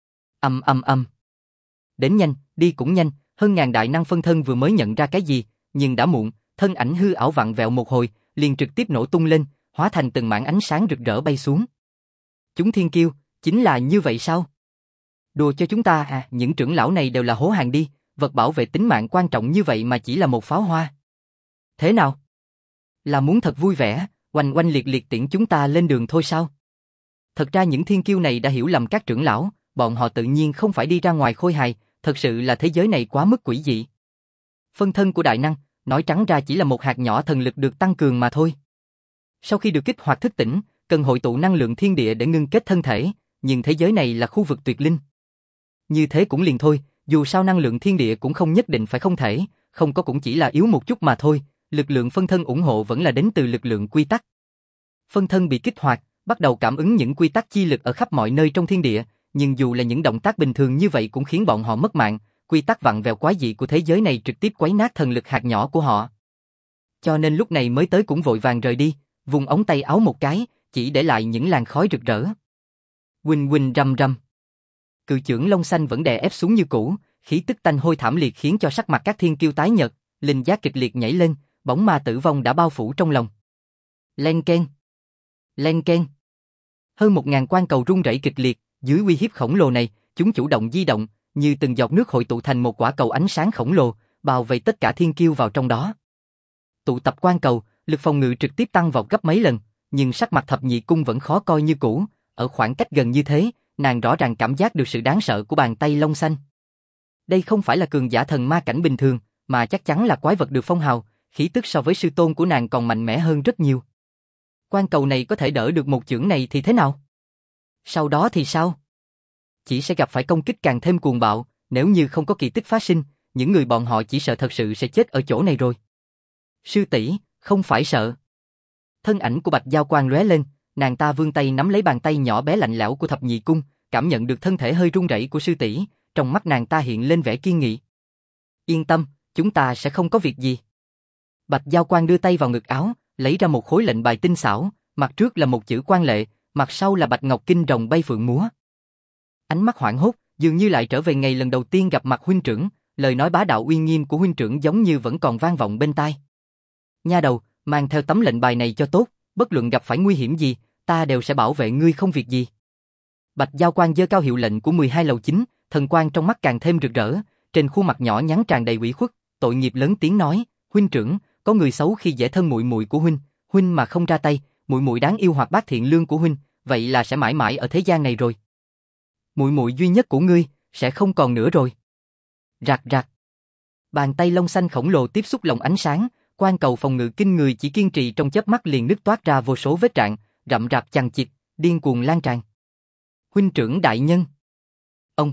S1: Ầm. Đến nhanh, đi cũng nhanh, hơn ngàn đại năng phân thân vừa mới nhận ra cái gì, nhưng đã muộn, thân ảnh hư ảo vặn vẹo một hồi, liền trực tiếp nổ tung lên, hóa thành từng mảng ánh sáng rực rỡ bay xuống. Chúng thiên kiêu, chính là như vậy sao? Đùa cho chúng ta à, những trưởng lão này đều là hố hàng đi, vật bảo vệ tính mạng quan trọng như vậy mà chỉ là một pháo hoa. Thế nào? Là muốn thật vui vẻ, oanh oanh liệt liệt tiễn chúng ta lên đường thôi sao? Thật ra những thiên kiêu này đã hiểu lầm các trưởng lão, bọn họ tự nhiên không phải đi ra ngoài khôi hài, thật sự là thế giới này quá mức quỷ dị. Phân thân của đại năng, nói trắng ra chỉ là một hạt nhỏ thần lực được tăng cường mà thôi. Sau khi được kích hoạt thức tỉnh, cần hội tụ năng lượng thiên địa để ngưng kết thân thể, nhưng thế giới này là khu vực tuyệt linh. Như thế cũng liền thôi, dù sao năng lượng thiên địa cũng không nhất định phải không thể, không có cũng chỉ là yếu một chút mà thôi, lực lượng phân thân ủng hộ vẫn là đến từ lực lượng quy tắc. Phân thân bị kích hoạt, bắt đầu cảm ứng những quy tắc chi lực ở khắp mọi nơi trong thiên địa, nhưng dù là những động tác bình thường như vậy cũng khiến bọn họ mất mạng, quy tắc vặn vẹo quái dị của thế giới này trực tiếp quấy nát thần lực hạt nhỏ của họ. Cho nên lúc này mới tới cũng vội vàng rời đi, vùng ống tay áo một cái, chỉ để lại những làn khói rực rỡ. Huỳnh huỳnh rầm rầm. Cự chưởng lông xanh vẫn đè ép xuống như cũ, khí tức tanh hôi thảm liệt khiến cho sắc mặt các thiên kiêu tái nhợt, linh giác kịch liệt nhảy lên, bóng ma tử vong đã bao phủ trong lòng. Len keng. Len keng. Hơn 1000 quan cầu rung rẩy kịch liệt, dưới uy hiếp khổng lồ này, chúng chủ động di động, như từng giọt nước hội tụ thành một quả cầu ánh sáng khổng lồ, bao vây tất cả thiên kiêu vào trong đó. Tụ tập quan cầu, lực phòng ngự trực tiếp tăng vọt gấp mấy lần, nhưng sắc mặt thập nhị cung vẫn khó coi như cũ, ở khoảng cách gần như thế, nàng rõ ràng cảm giác được sự đáng sợ của bàn tay lông xanh. Đây không phải là cường giả thần ma cảnh bình thường, mà chắc chắn là quái vật được phong hào, khí tức so với sư tôn của nàng còn mạnh mẽ hơn rất nhiều. Quan cầu này có thể đỡ được một chưởng này thì thế nào? Sau đó thì sao? Chỉ sẽ gặp phải công kích càng thêm cuồng bạo, nếu như không có kỳ tích phát sinh, những người bọn họ chỉ sợ thật sự sẽ chết ở chỗ này rồi. Sư tỷ, không phải sợ. Thân ảnh của Bạch Giao Quang lóe lên, nàng ta vươn tay nắm lấy bàn tay nhỏ bé lạnh lẽo của thập nhị cung, cảm nhận được thân thể hơi run rẩy của sư tỷ, trong mắt nàng ta hiện lên vẻ kiên nghị. Yên tâm, chúng ta sẽ không có việc gì. Bạch Giao Quang đưa tay vào ngực áo, lấy ra một khối lệnh bài tinh xảo, mặt trước là một chữ quan lệ, mặt sau là bạch ngọc kinh rồng bay phượng múa. Ánh mắt hoảng hốt, dường như lại trở về ngày lần đầu tiên gặp mặt huynh trưởng, lời nói bá đạo uy nghiêm của huynh trưởng giống như vẫn còn vang vọng bên tai. Nha đầu, mang theo tấm lệnh bài này cho tốt, bất luận gặp phải nguy hiểm gì, ta đều sẽ bảo vệ ngươi không việc gì. Bạch Giao Quang giơ cao hiệu lệnh của 12 lầu chính, thần quang trong mắt càng thêm rực rỡ, trên khuôn mặt nhỏ nhắn tràn đầy ủy khuất, tội nghiệp lớn tiếng nói, huynh trưởng, có người xấu khi dễ thân muội muội của huynh, huynh mà không ra tay, muội muội đáng yêu hoạt bát thiện lương của huynh, vậy là sẽ mãi mãi ở thế gian này rồi. Muội muội duy nhất của ngươi sẽ không còn nữa rồi. Rạc rạc. Bàn tay lông xanh khổng lồ tiếp xúc lồng ánh sáng, quan cầu phòng ngự kinh người chỉ kiên trì trong chớp mắt liền nứt toát ra vô số vết rạn, rậm rạp chằng chịt, điên cuồng lan tràn. Huynh trưởng đại nhân. Ông.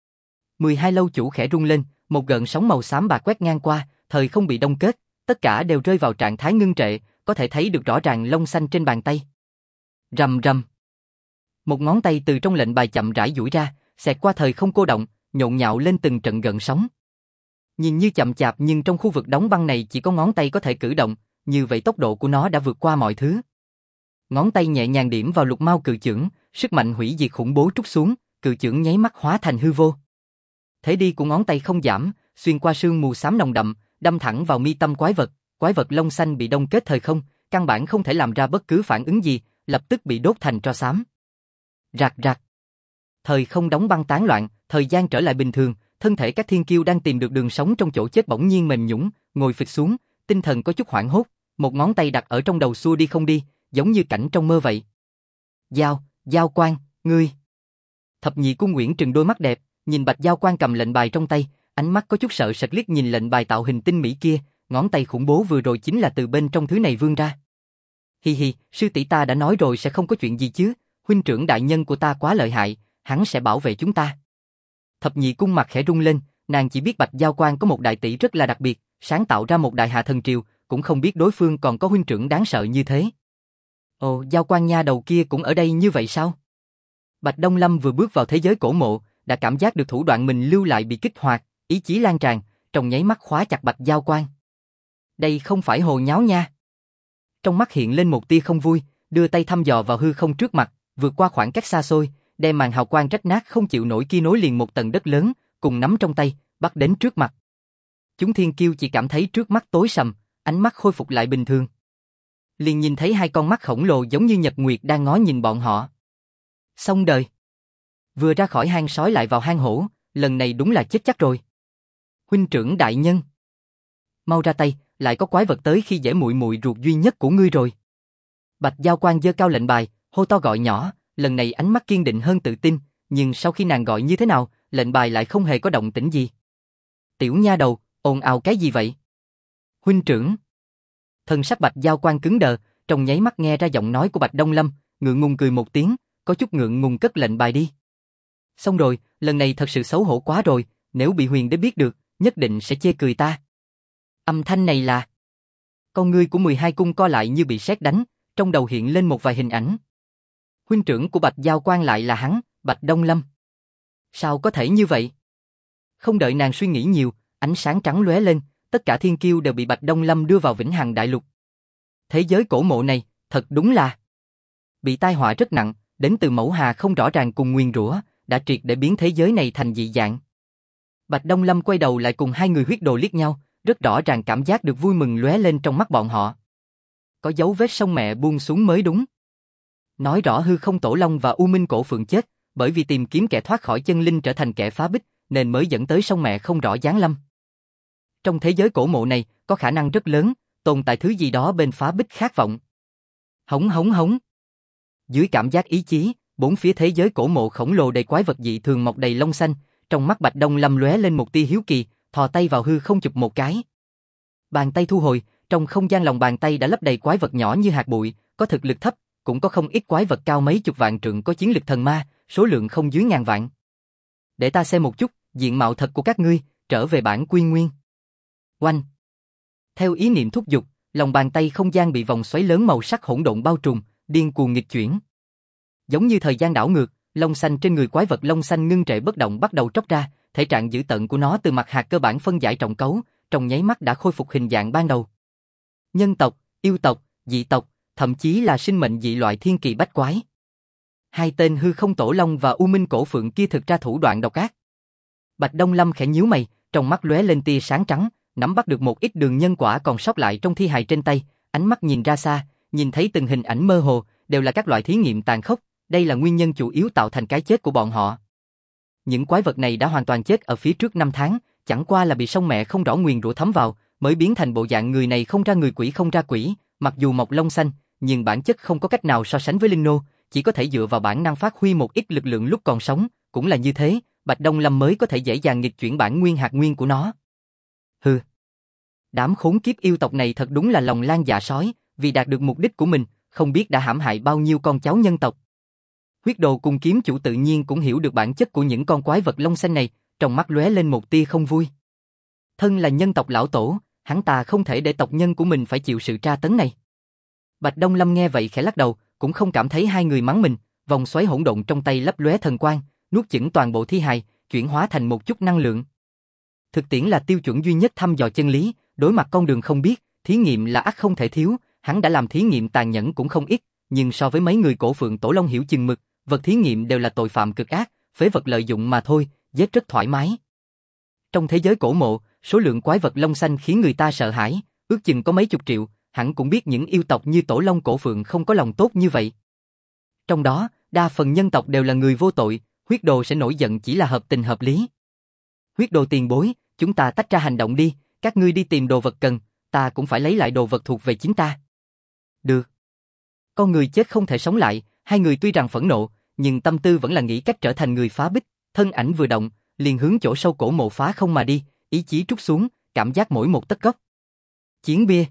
S1: 12 lâu chủ khẽ rung lên, một gợn sóng màu xám bạc quét ngang qua, thời không bị đông kết, tất cả đều rơi vào trạng thái ngưng trệ, có thể thấy được rõ ràng lông xanh trên bàn tay. Rầm rầm. Một ngón tay từ trong lệnh bài chậm rãi duỗi ra, xẹt qua thời không cô động, nhộn nhạo lên từng trận gợn sóng. Nhìn như chậm chạp nhưng trong khu vực đóng băng này chỉ có ngón tay có thể cử động, như vậy tốc độ của nó đã vượt qua mọi thứ. Ngón tay nhẹ nhàng điểm vào lục mao cự chưởng, sức mạnh hủy diệt khủng bố trút xuống, cự chưởng nháy mắt hóa thành hư vô. Thế đi của ngón tay không giảm, xuyên qua sương mù xám nồng đậm, đâm thẳng vào mi tâm quái vật lông xanh bị đông kết thời không, căn bản không thể làm ra bất cứ phản ứng gì, lập tức bị đốt thành tro xám. Rạc rạc. Thời không đóng băng tán loạn, thời gian trở lại bình thường, thân thể các thiên kiêu đang tìm được đường sống trong chỗ chết bỗng nhiên mềm nhũn, ngồi phịch xuống, tinh thần có chút hoảng hốt, một ngón tay đặt ở trong đầu xua đi không đi, giống như cảnh trong mơ vậy. Giao Quang, ngươi. Thập nhị cung Uyển trừng đôi mắt đẹp, nhìn Bạch Giao Quang cầm lệnh bài trong tay, ánh mắt có chút sợ sệt liếc nhìn lệnh bài tạo hình tinh mỹ kia, ngón tay khủng bố vừa rồi chính là từ bên trong thứ này vươn ra. Hi hi, sư tỷ ta đã nói rồi sẽ không có chuyện gì chứ, huynh trưởng đại nhân của ta quá lợi hại, hắn sẽ bảo vệ chúng ta. Thập nhị cung mặt khẽ rung lên, nàng chỉ biết Bạch Giao Quang có một đại tỷ rất là đặc biệt, sáng tạo ra một đại hạ thần triều, cũng không biết đối phương còn có huynh trưởng đáng sợ như thế. Ồ, Giao Quang nha đầu kia cũng ở đây như vậy sao? Bạch Đông Lâm vừa bước vào thế giới cổ mộ, đã cảm giác được thủ đoạn mình lưu lại bị kích hoạt, ý chí lan tràn, trong nháy mắt khóa chặt Bạch Giao Quang. Đây không phải hồ nháo nha. Trong mắt hiện lên một tia không vui, đưa tay thăm dò vào hư không trước mặt, vượt qua khoảng cách xa xôi, đem màn hào quang rách nát không chịu nổi kia nối liền một tầng đất lớn, cùng nắm trong tay, bắt đến trước mặt. Chúng thiên kiêu chỉ cảm thấy trước mắt tối sầm, ánh mắt khôi phục lại bình thường. Liền nhìn thấy hai con mắt khổng lồ giống như nhật nguyệt đang ngó nhìn bọn họ. Xong đời. Vừa ra khỏi hang sói lại vào hang hổ, lần này đúng là chết chắc rồi. Huynh trưởng đại nhân. Mau ra tay, lại có quái vật tới khi dễ muội muội ruột duy nhất của ngươi rồi. Bạch Giao Quang giơ cao lệnh bài, hô to gọi nhỏ, lần này ánh mắt kiên định hơn tự tin, nhưng sau khi nàng gọi như thế nào, lệnh bài lại không hề có động tĩnh gì. Tiểu nha đầu, ồn ào cái gì vậy? Huynh trưởng. Thân sắc Bạch Giao Quang cứng đờ, trong nháy mắt nghe ra giọng nói của Bạch Đông Lâm, ngượng ngùng cười một tiếng, có chút ngượng ngùng cất lệnh bài đi. Xong rồi, lần này thật sự xấu hổ quá rồi, nếu bị Huyền Đế biết được, nhất định sẽ chê cười ta. Âm thanh này là... Con ngươi của 12 cung co lại như bị sét đánh, trong đầu hiện lên một vài hình ảnh. Huynh trưởng của Bạch Giao Quang lại là hắn, Bạch Đông Lâm. Sao có thể như vậy? Không đợi nàng suy nghĩ nhiều, ánh sáng trắng lóe lên, tất cả thiên kiêu đều bị Bạch Đông Lâm đưa vào Vĩnh Hằng Đại Lục. Thế giới cổ mộ này, thật đúng là... Bị tai họa rất nặng, đến từ mẫu hà không rõ ràng cùng nguyền rủa, đã triệt để biến thế giới này thành dị dạng. Bạch Đông Lâm quay đầu lại cùng hai người huyết đồ liếc nhau, rất rõ ràng cảm giác được vui mừng lóe lên trong mắt bọn họ. Có dấu vết sông mẹ buông xuống mới đúng. Nói rõ hư không tổ long và U Minh cổ phượng chết, bởi vì tìm kiếm kẻ thoát khỏi chân linh trở thành kẻ phá bích, nên mới dẫn tới sông mẹ không rõ giáng lâm. Trong thế giới cổ mộ này, có khả năng rất lớn, tồn tại thứ gì đó bên phá bích khát vọng. Hống hống hống. Dưới cảm giác ý chí, bốn phía thế giới cổ mộ khổng lồ đầy quái vật dị thường mọc đầy lông xanh, trong mắt Bạch Đông Lâm lóe lên một tia hiếu kỳ, thò tay vào hư không chụp một cái. Bàn tay thu hồi, trong không gian lòng bàn tay đã lấp đầy quái vật nhỏ như hạt bụi, có thực lực thấp, cũng có không ít quái vật cao mấy chục vạn trượng có chiến lực thần ma, số lượng không dưới ngàn vạn. Để ta xem một chút, diện mạo thật của các ngươi, trở về bản quy nguyên. Oanh! Theo ý niệm thúc giục, lòng bàn tay không gian bị vòng xoáy lớn màu sắc hỗn độn bao trùm, điên cuồng nghịch chuyển. Giống như thời gian đảo ngược, lông xanh trên người quái vật lông xanh ngưng trệ bất động bắt đầu tróc ra, thể trạng dữ tợn của nó từ mặt hạt cơ bản phân giải trọng cấu, trong nháy mắt đã khôi phục hình dạng ban đầu. Nhân tộc, yêu tộc, dị tộc, thậm chí là sinh mệnh dị loại thiên kỳ bách quái. Hai tên hư không tổ long và u minh cổ phượng kia thực ra thủ đoạn độc ác. Bạch Đông Lâm khẽ nhíu mày, trong mắt lóe lên tia sáng trắng, nắm bắt được một ít đường nhân quả còn sót lại trong thi hài trên tay, ánh mắt nhìn ra xa, nhìn thấy từng hình ảnh mơ hồ, đều là các loại thí nghiệm tàn khốc, đây là nguyên nhân chủ yếu tạo thành cái chết của bọn họ. Những quái vật này đã hoàn toàn chết ở phía trước 5 tháng, chẳng qua là bị sông mẹ không rõ nguyền rủa thấm vào, mới biến thành bộ dạng người này không ra người quỷ không ra quỷ, mặc dù mọc lông xanh, nhưng bản chất không có cách nào so sánh với linh nô, chỉ có thể dựa vào bản năng phát huy một ít lực lượng lúc còn sống, cũng là như thế, Bạch Đông Lâm mới có thể dễ dàng nghịch chuyển bản nguyên hạt nguyên của nó. Hừ. Đám khốn kiếp yêu tộc này thật đúng là lòng lang dạ sói, vì đạt được mục đích của mình, không biết đã hãm hại bao nhiêu con cháu nhân tộc. Huyết Đồ cùng kiếm chủ tự nhiên cũng hiểu được bản chất của những con quái vật lông xanh này, trong mắt lóe lên một tia không vui. Thân là nhân tộc lão tổ, hắn ta không thể để tộc nhân của mình phải chịu sự tra tấn này. Bạch Đông Lâm nghe vậy khẽ lắc đầu, cũng không cảm thấy hai người mắng mình, vòng xoáy hỗn độn trong tay lấp lóe thần quang, nuốt chửng toàn bộ thi hài, chuyển hóa thành một chút năng lượng. Thực tiễn là tiêu chuẩn duy nhất thăm dò chân lý, đối mặt con đường không biết, thí nghiệm là ắt không thể thiếu, hắn đã làm thí nghiệm tàn nhẫn cũng không ít, nhưng so với mấy người cổ phượng tổ long hiểu chừng mực, vật thí nghiệm đều là tội phạm cực ác, phế vật lợi dụng mà thôi, giết rất thoải mái. Trong thế giới cổ mộ, số lượng quái vật lông xanh khiến người ta sợ hãi, ước chừng có mấy chục triệu, hẳn cũng biết những yêu tộc như tổ long cổ phượng không có lòng tốt như vậy. Trong đó, đa phần nhân tộc đều là người vô tội, Huyết Đồ sẽ nổi giận chỉ là hợp tình hợp lý. Huyết Đồ tiền bối, chúng ta tách ra hành động đi, các ngươi đi tìm đồ vật cần, ta cũng phải lấy lại đồ vật thuộc về chính ta. Được. Con người chết không thể sống lại, hai người tuy rằng phẫn nộ, nhưng tâm tư vẫn là nghĩ cách trở thành người phá bích, thân ảnh vừa động, liền hướng chỗ sâu cổ mộ phá không mà đi, ý chí trút xuống, cảm giác mỗi một tấc gốc. Chiến bia.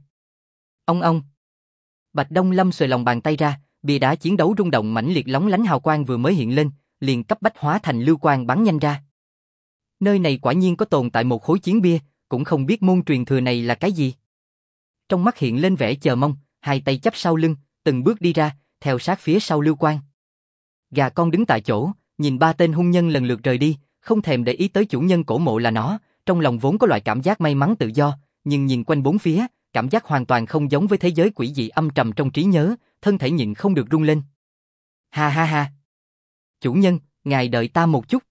S1: Ông. Bạch Đông Lâm xuề lòng bàn tay ra, bia đá chiến đấu rung động mãnh liệt lóng lánh hào quang vừa mới hiện lên, liền cấp bách hóa thành lưu quang bắn nhanh ra. Nơi này quả nhiên có tồn tại một khối chiến bia, cũng không biết môn truyền thừa này là cái gì. Trong mắt hiện lên vẻ chờ mong, hai tay chắp sau lưng, từng bước đi ra, theo sát phía sau lưu quang. Gà con đứng tại chỗ, nhìn ba tên hung nhân lần lượt rời đi, không thèm để ý tới chủ nhân cổ mộ là nó, trong lòng vốn có loại cảm giác may mắn tự do, nhưng nhìn quanh bốn phía, cảm giác hoàn toàn không giống với thế giới quỷ dị âm trầm trong trí nhớ, thân thể nhịn không được rung lên. Ha ha ha. Chủ nhân, ngài đợi ta một chút.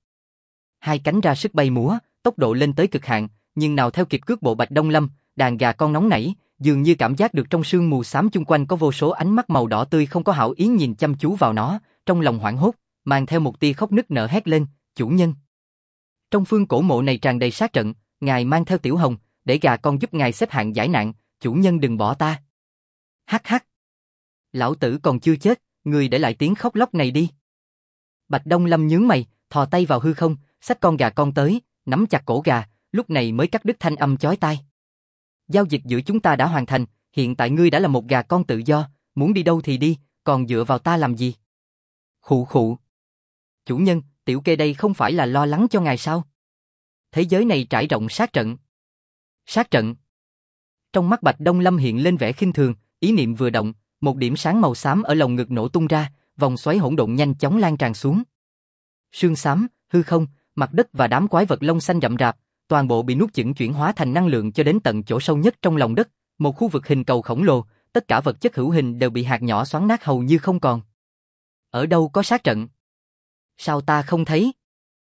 S1: Hai cánh ra sức bay múa, tốc độ lên tới cực hạn, nhưng nào theo kịp cước bộ Bạch Đông Lâm, đàn gà con nóng nảy, dường như cảm giác được trong sương mù xám chung quanh có vô số ánh mắt màu đỏ tươi không có hảo ý nhìn chăm chú vào nó, trong lòng hoảng hốt, mang theo một tia khóc nức nở hét lên, chủ nhân. Trong phương cổ mộ này tràn đầy sát trận, ngài mang theo Tiểu Hồng, để gà con giúp ngài xếp hạng giải nạn, chủ nhân đừng bỏ ta. Hắc hắc. Lão tử còn chưa chết, người để lại tiếng khóc lóc này đi. Bạch Đông Lâm nhướng mày, thò tay vào hư không, xách con gà con tới, nắm chặt cổ gà, lúc này mới cắt đứt thanh âm chói tai. Giao dịch giữa chúng ta đã hoàn thành, hiện tại ngươi đã là một gà con tự do, muốn đi đâu thì đi, còn dựa vào ta làm gì? Khụ khụ. Chủ nhân, tiểu kê đây không phải là lo lắng cho ngài sao? Thế giới này trải rộng sát trận. Sát trận. Trong mắt Bạch Đông Lâm hiện lên vẻ khinh thường, ý niệm vừa động, một điểm sáng màu xám ở lồng ngực nổ tung ra, vòng xoáy hỗn độn nhanh chóng lan tràn xuống. Sương xám, hư không, mặt đất và đám quái vật lông xanh rậm rạp, toàn bộ bị nuốt chửng chuyển hóa thành năng lượng cho đến tận chỗ sâu nhất trong lòng đất, một khu vực hình cầu khổng lồ, tất cả vật chất hữu hình đều bị hạt nhỏ xoắn nát hầu như không còn. Ở đâu có sát trận? Sao ta không thấy?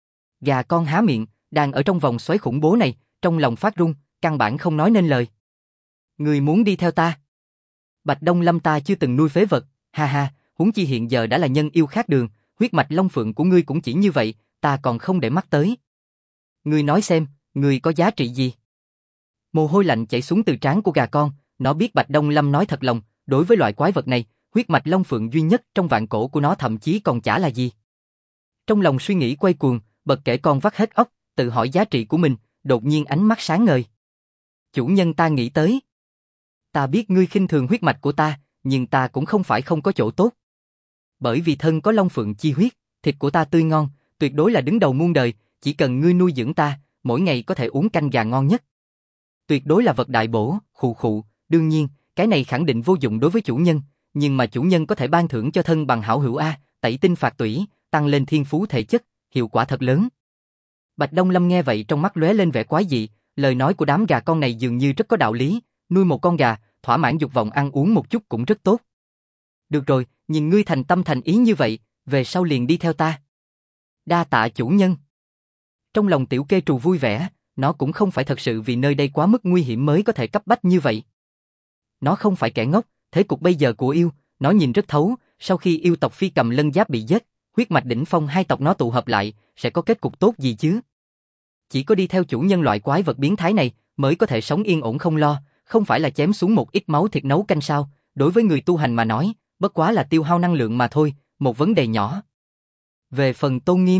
S1: Gà con há miệng, đang ở trong vòng xoáy khủng bố này, trong lòng phát run, căn bản không nói nên lời. Người muốn đi theo ta? Bạch Đông Lâm ta chưa từng nuôi phế vật, ha ha, huống chi hiện giờ đã là nhân yêu khác đường, huyết mạch long phượng của ngươi cũng chỉ như vậy, ta còn không để mắt tới. Ngươi nói xem, ngươi có giá trị gì? Mồ hôi lạnh chảy xuống từ trán của gà con, nó biết Bạch Đông Lâm nói thật lòng, đối với loại quái vật này, huyết mạch Long Phượng duy nhất trong vạn cổ của nó thậm chí còn chả là gì. Trong lòng suy nghĩ quay cuồng, bật kể con vắt hết óc, tự hỏi giá trị của mình, đột nhiên ánh mắt sáng ngời. Chủ nhân, ta nghĩ tới. Ta biết ngươi khinh thường huyết mạch của ta, nhưng ta cũng không phải không có chỗ tốt. Bởi vì thân có Long Phượng chi huyết, thịt của ta tươi ngon, tuyệt đối là đứng đầu muôn đời, chỉ cần ngươi nuôi dưỡng ta, mỗi ngày có thể uống canh gà ngon nhất. Tuyệt đối là vật đại bổ, khụ khụ, đương nhiên, cái này khẳng định vô dụng đối với chủ nhân, nhưng mà chủ nhân có thể ban thưởng cho thân bằng hảo hữu a, tẩy tinh phạt tủy, tăng lên thiên phú thể chất, hiệu quả thật lớn. Bạch Đông Lâm nghe vậy trong mắt lóe lên vẻ quái dị, lời nói của đám gà con này dường như rất có đạo lý, nuôi một con gà, thỏa mãn dục vọng ăn uống một chút cũng rất tốt. Được rồi, nhìn ngươi thành tâm thành ý như vậy, về sau liền đi theo ta. Đa tạ chủ nhân. Trong lòng tiểu kê trù vui vẻ, nó cũng không phải thật sự vì nơi đây quá mức nguy hiểm mới có thể cấp bách như vậy. Nó không phải kẻ ngốc, thế cục bây giờ của yêu, nó nhìn rất thấu, sau khi yêu tộc Phi Cầm Lân Giáp bị giết, huyết mạch đỉnh phong hai tộc nó tụ hợp lại, sẽ có kết cục tốt gì chứ? Chỉ có đi theo chủ nhân loại quái vật biến thái này, mới có thể sống yên ổn không lo, không phải là chém xuống một ít máu thịt nấu canh sao, đối với người tu hành mà nói, bất quá là tiêu hao năng lượng mà thôi, một vấn đề nhỏ. Về phần tôn nghiêm,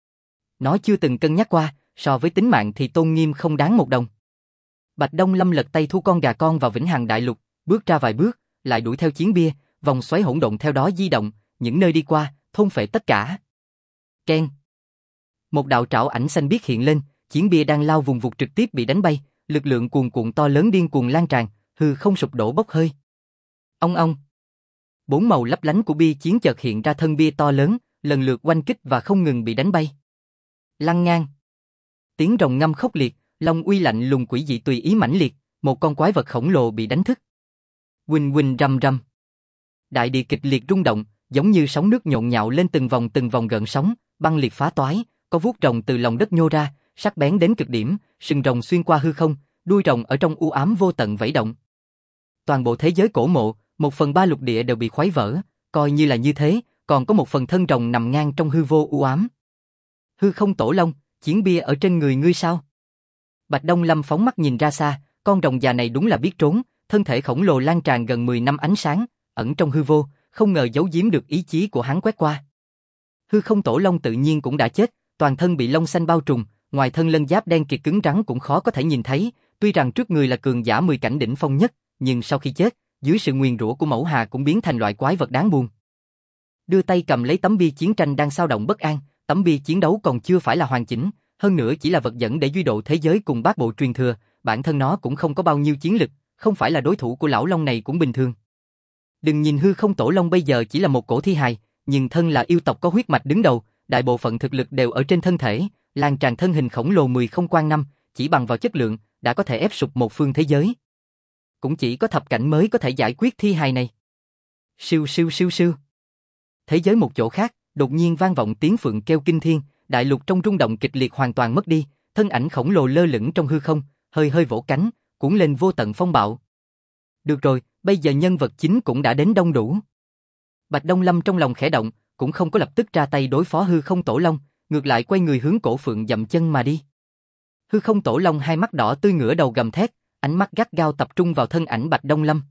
S1: nó chưa từng cân nhắc qua, so với tính mạng thì tôn nghiêm không đáng một đồng. Bạch Đông Lâm lật tay thu con gà con vào Vĩnh Hằng Đại Lục, bước ra vài bước, lại đuổi theo chiến bia, vòng xoáy hỗn độn theo đó di động, những nơi đi qua, thôn phệ tất cả. Keng. Một đạo trảo ảnh xanh biếc hiện lên, chiến bia đang lao vùng vụt trực tiếp bị đánh bay, lực lượng cuồn cuộn to lớn điên cuồng lan tràn, hư không sụp đổ bốc hơi. Ong ong. Bốn màu lấp lánh của bia chiến chợt hiện ra thân bia to lớn, lần lượt oanh kích và không ngừng bị đánh bay. Lăn ngang. Tiếng rồng ngâm khốc liệt, long uy lạnh lùng quỷ dị tùy ý mãnh liệt, một con quái vật khổng lồ bị đánh thức. Huỳnh huỳnh rầm rầm. Đại địa kịch liệt rung động, giống như sóng nước nhộn nhạo lên từng vòng gợn sóng, băng liệt phá toái, có vuốt rồng từ lòng đất nhô ra, sắc bén đến cực điểm, sừng rồng xuyên qua hư không, đuôi rồng ở trong u ám vô tận vẫy động. Toàn bộ thế giới cổ mộ, 1/3 lục địa đều bị khuấy vỡ, coi như là như thế, còn có một phần thân rồng nằm ngang trong hư vô u ám. Hư không tổ long, chiến bia ở trên người ngươi sao? Bạch Đông Lâm phóng mắt nhìn ra xa, con rồng già này đúng là biết trốn, thân thể khổng lồ lan tràn gần 10 năm ánh sáng, ẩn trong hư vô, không ngờ giấu giếm được ý chí của hắn quét qua. Hư không tổ long tự nhiên cũng đã chết, toàn thân bị lông xanh bao trùm, ngoài thân lân giáp đen kịt cứng rắn cũng khó có thể nhìn thấy, tuy rằng trước người là cường giả 10 cảnh đỉnh phong nhất, nhưng sau khi chết, dưới sự nguyền rủa của Mẫu Hà cũng biến thành loại quái vật đáng buồn. Đưa tay cầm lấy tấm bia chiến tranh đang xao động bất an, tấm bia chiến đấu còn chưa phải là hoàn chỉnh, hơn nữa chỉ là vật dẫn để duy độ thế giới cùng bát bộ truyền thừa, bản thân nó cũng không có bao nhiêu chiến lực, không phải là đối thủ của lão long này cũng bình thường. Đừng nhìn hư không tổ long bây giờ chỉ là một cổ thi hài, nhưng thân là yêu tộc có huyết mạch đứng đầu, đại bộ phận thực lực đều ở trên thân thể, lan tràn thân hình khổng lồ 10 không quan năm, chỉ bằng vào chất lượng đã có thể ép sụp một phương thế giới. Cũng chỉ có thập cảnh mới có thể giải quyết thi hài này. Siêu siêu siêu siêu. Thế giới một chỗ khác, đột nhiên vang vọng tiếng phượng kêu kinh thiên, đại lục trong rung động kịch liệt hoàn toàn mất đi, thân ảnh khổng lồ lơ lửng trong hư không, hơi hơi vỗ cánh, cuốn lên vô tận phong bạo. Được rồi, bây giờ nhân vật chính cũng đã đến đông đủ. Bạch Đông Lâm trong lòng khẽ động, cũng không có lập tức ra tay đối phó hư không tổ long, ngược lại quay người hướng cổ phượng dậm chân mà đi. Hư không tổ long hai mắt đỏ tươi ngửa đầu gầm thét, ánh mắt gắt gao tập trung vào thân ảnh Bạch Đông Lâm.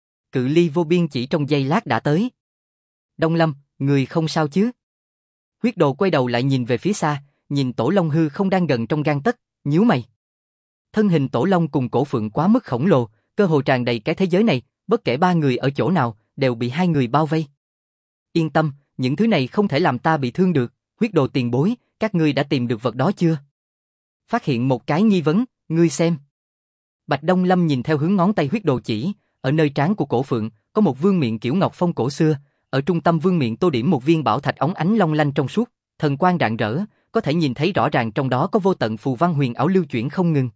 S1: Cự ly vô biên chỉ trong giây lát đã tới. Đông Lâm, người không sao chứ? Huyết Đồ quay đầu lại nhìn về phía xa, nhìn tổ long hư không đang gần trong gang tấc, nhíu mày. Thân hình tổ long cùng cổ phượng quá mức khổng lồ, cơ hồ tràn đầy cái thế giới này, bất kể ba người ở chỗ nào, đều bị hai người bao vây. Yên tâm, những thứ này không thể làm ta bị thương được, Huyết Đồ tiền bối, các ngươi đã tìm được vật đó chưa? Phát hiện một cái nghi vấn, ngươi xem. Bạch Đông Lâm nhìn theo hướng ngón tay Huyết Đồ chỉ, ở nơi trán của cổ phượng, có một vương miện kiểu ngọc phong cổ xưa, ở trung tâm vương miện tô điểm một viên bảo thạch óng ánh long lanh trong suốt, thần quang rạng rỡ, có thể nhìn thấy rõ ràng trong đó có vô tận phù văn huyền ảo lưu chuyển không ngừng.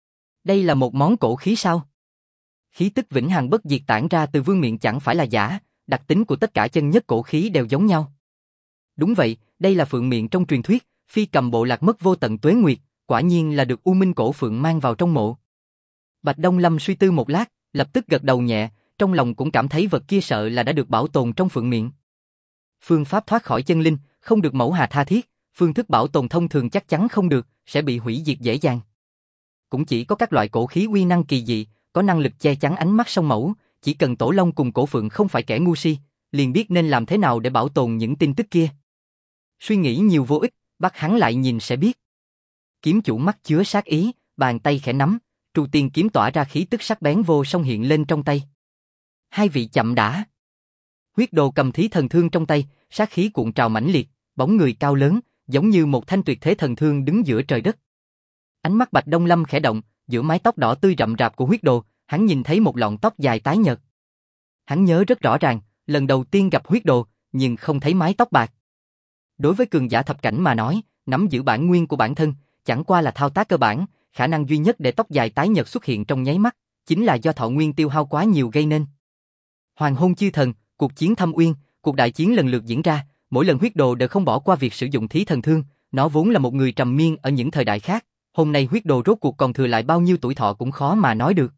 S1: Đây là một món cổ khí sao? Khí tức vĩnh hằng bất diệt tản ra từ vương miện chẳng phải là giả, đặc tính của tất cả chân nhất cổ khí đều giống nhau. Đúng vậy, đây là phượng miện trong truyền thuyết, Phi Cầm bộ lạc mất vô tận tuế nguyệt, quả nhiên là được U Minh cổ phượng mang vào trong mộ. Bạch Đông Lâm suy tư một lát, lập tức gật đầu nhẹ, trong lòng cũng cảm thấy vật kia sợ là đã được bảo tồn trong phượng miện. Phương pháp thoát khỏi chân linh, không được Mẫu Hà tha thiết, phương thức bảo tồn thông thường chắc chắn không được, sẽ bị hủy diệt dễ dàng. Cũng chỉ có các loại cổ khí uy năng kỳ dị, có năng lực che chắn ánh mắt song mẫu, chỉ cần Tổ Long cùng Cổ Phượng không phải kẻ ngu si, liền biết nên làm thế nào để bảo tồn những tin tức kia. Suy nghĩ nhiều vô ích, bắt hắn lại nhìn sẽ biết. Kiếm chủ mắt chứa sát ý, bàn tay khẽ nắm, Tru Tiên kiếm tỏa ra khí tức sắc bén vô song hiện lên trong tay. Hai vị chậm đã. Huyết Đồ cầm thí thần thương trong tay, sát khí cuộn trào mãnh liệt, bóng người cao lớn, giống như một thanh tuyệt thế thần thương đứng giữa trời đất. Ánh mắt Bạch Đông Lâm khẽ động, giữa mái tóc đỏ tươi rậm rạp của Huyết Đồ, hắn nhìn thấy một lọn tóc dài tái nhợt. Hắn nhớ rất rõ ràng, lần đầu tiên gặp Huyết Đồ, nhưng không thấy mái tóc bạc. Đối với cường giả thập cảnh mà nói, nắm giữ bản nguyên của bản thân, chẳng qua là thao tác cơ bản, khả năng duy nhất để tóc dài tái nhợt xuất hiện trong nháy mắt, chính là do thọ nguyên tiêu hao quá nhiều gây nên. Hoàng hôn chư thần, cuộc chiến Thâm Uyên, cuộc đại chiến lần lượt diễn ra, mỗi lần Huyết Đồ đều không bỏ qua việc sử dụng thí thần thương, nó vốn là một người trầm miên ở những thời đại khác, hôm nay Huyết Đồ rốt cuộc còn thừa lại bao nhiêu tuổi thọ cũng khó mà nói được.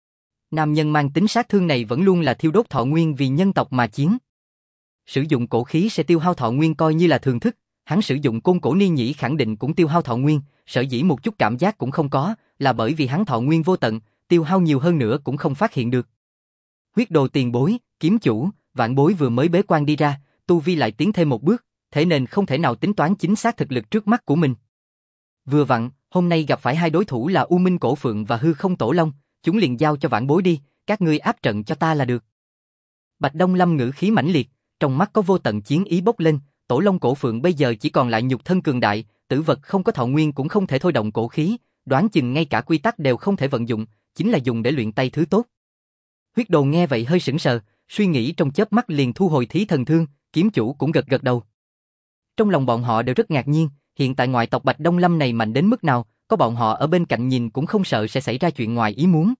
S1: Nam nhân mang tính sát thương này vẫn luôn là thiêu đốt thọ nguyên vì nhân tộc mà chiến. Sử dụng cổ khí sẽ tiêu hao thọ nguyên coi như là thường thức, hắn sử dụng côn cổ ni nhĩ khẳng định cũng tiêu hao thọ nguyên, sở dĩ một chút cảm giác cũng không có, là bởi vì hắn thọ nguyên vô tận, tiêu hao nhiều hơn nữa cũng không phát hiện được. Huyết Đồ tiền bối, kiếm chủ, vạn bối vừa mới bế quan đi ra, tu vi lại tiến thêm một bước, thế nên không thể nào tính toán chính xác thực lực trước mắt của mình. Vừa vặn, hôm nay gặp phải hai đối thủ là U Minh Cổ Phượng và Hư Không Tổ Long, chúng liền giao cho vạn bối đi, các ngươi áp trận cho ta là được. Bạch Đông Lâm ngữ khí mãnh liệt, trong mắt có vô tận chiến ý bốc lên, Tổ Long Cổ Phượng bây giờ chỉ còn lại nhục thân cường đại, tử vật không có thọ nguyên cũng không thể thôi động cổ khí, đoán chừng ngay cả quy tắc đều không thể vận dụng, chính là dùng để luyện tay thứ tốt. Huyết Đồ nghe vậy hơi sững sờ, suy nghĩ trong chớp mắt liền thu hồi thí thần thương, kiếm chủ cũng gật gật đầu. Trong lòng bọn họ đều rất ngạc nhiên, hiện tại ngoại tộc Bạch Đông Lâm này mạnh đến mức nào, có bọn họ ở bên cạnh nhìn cũng không sợ sẽ xảy ra chuyện ngoài ý muốn.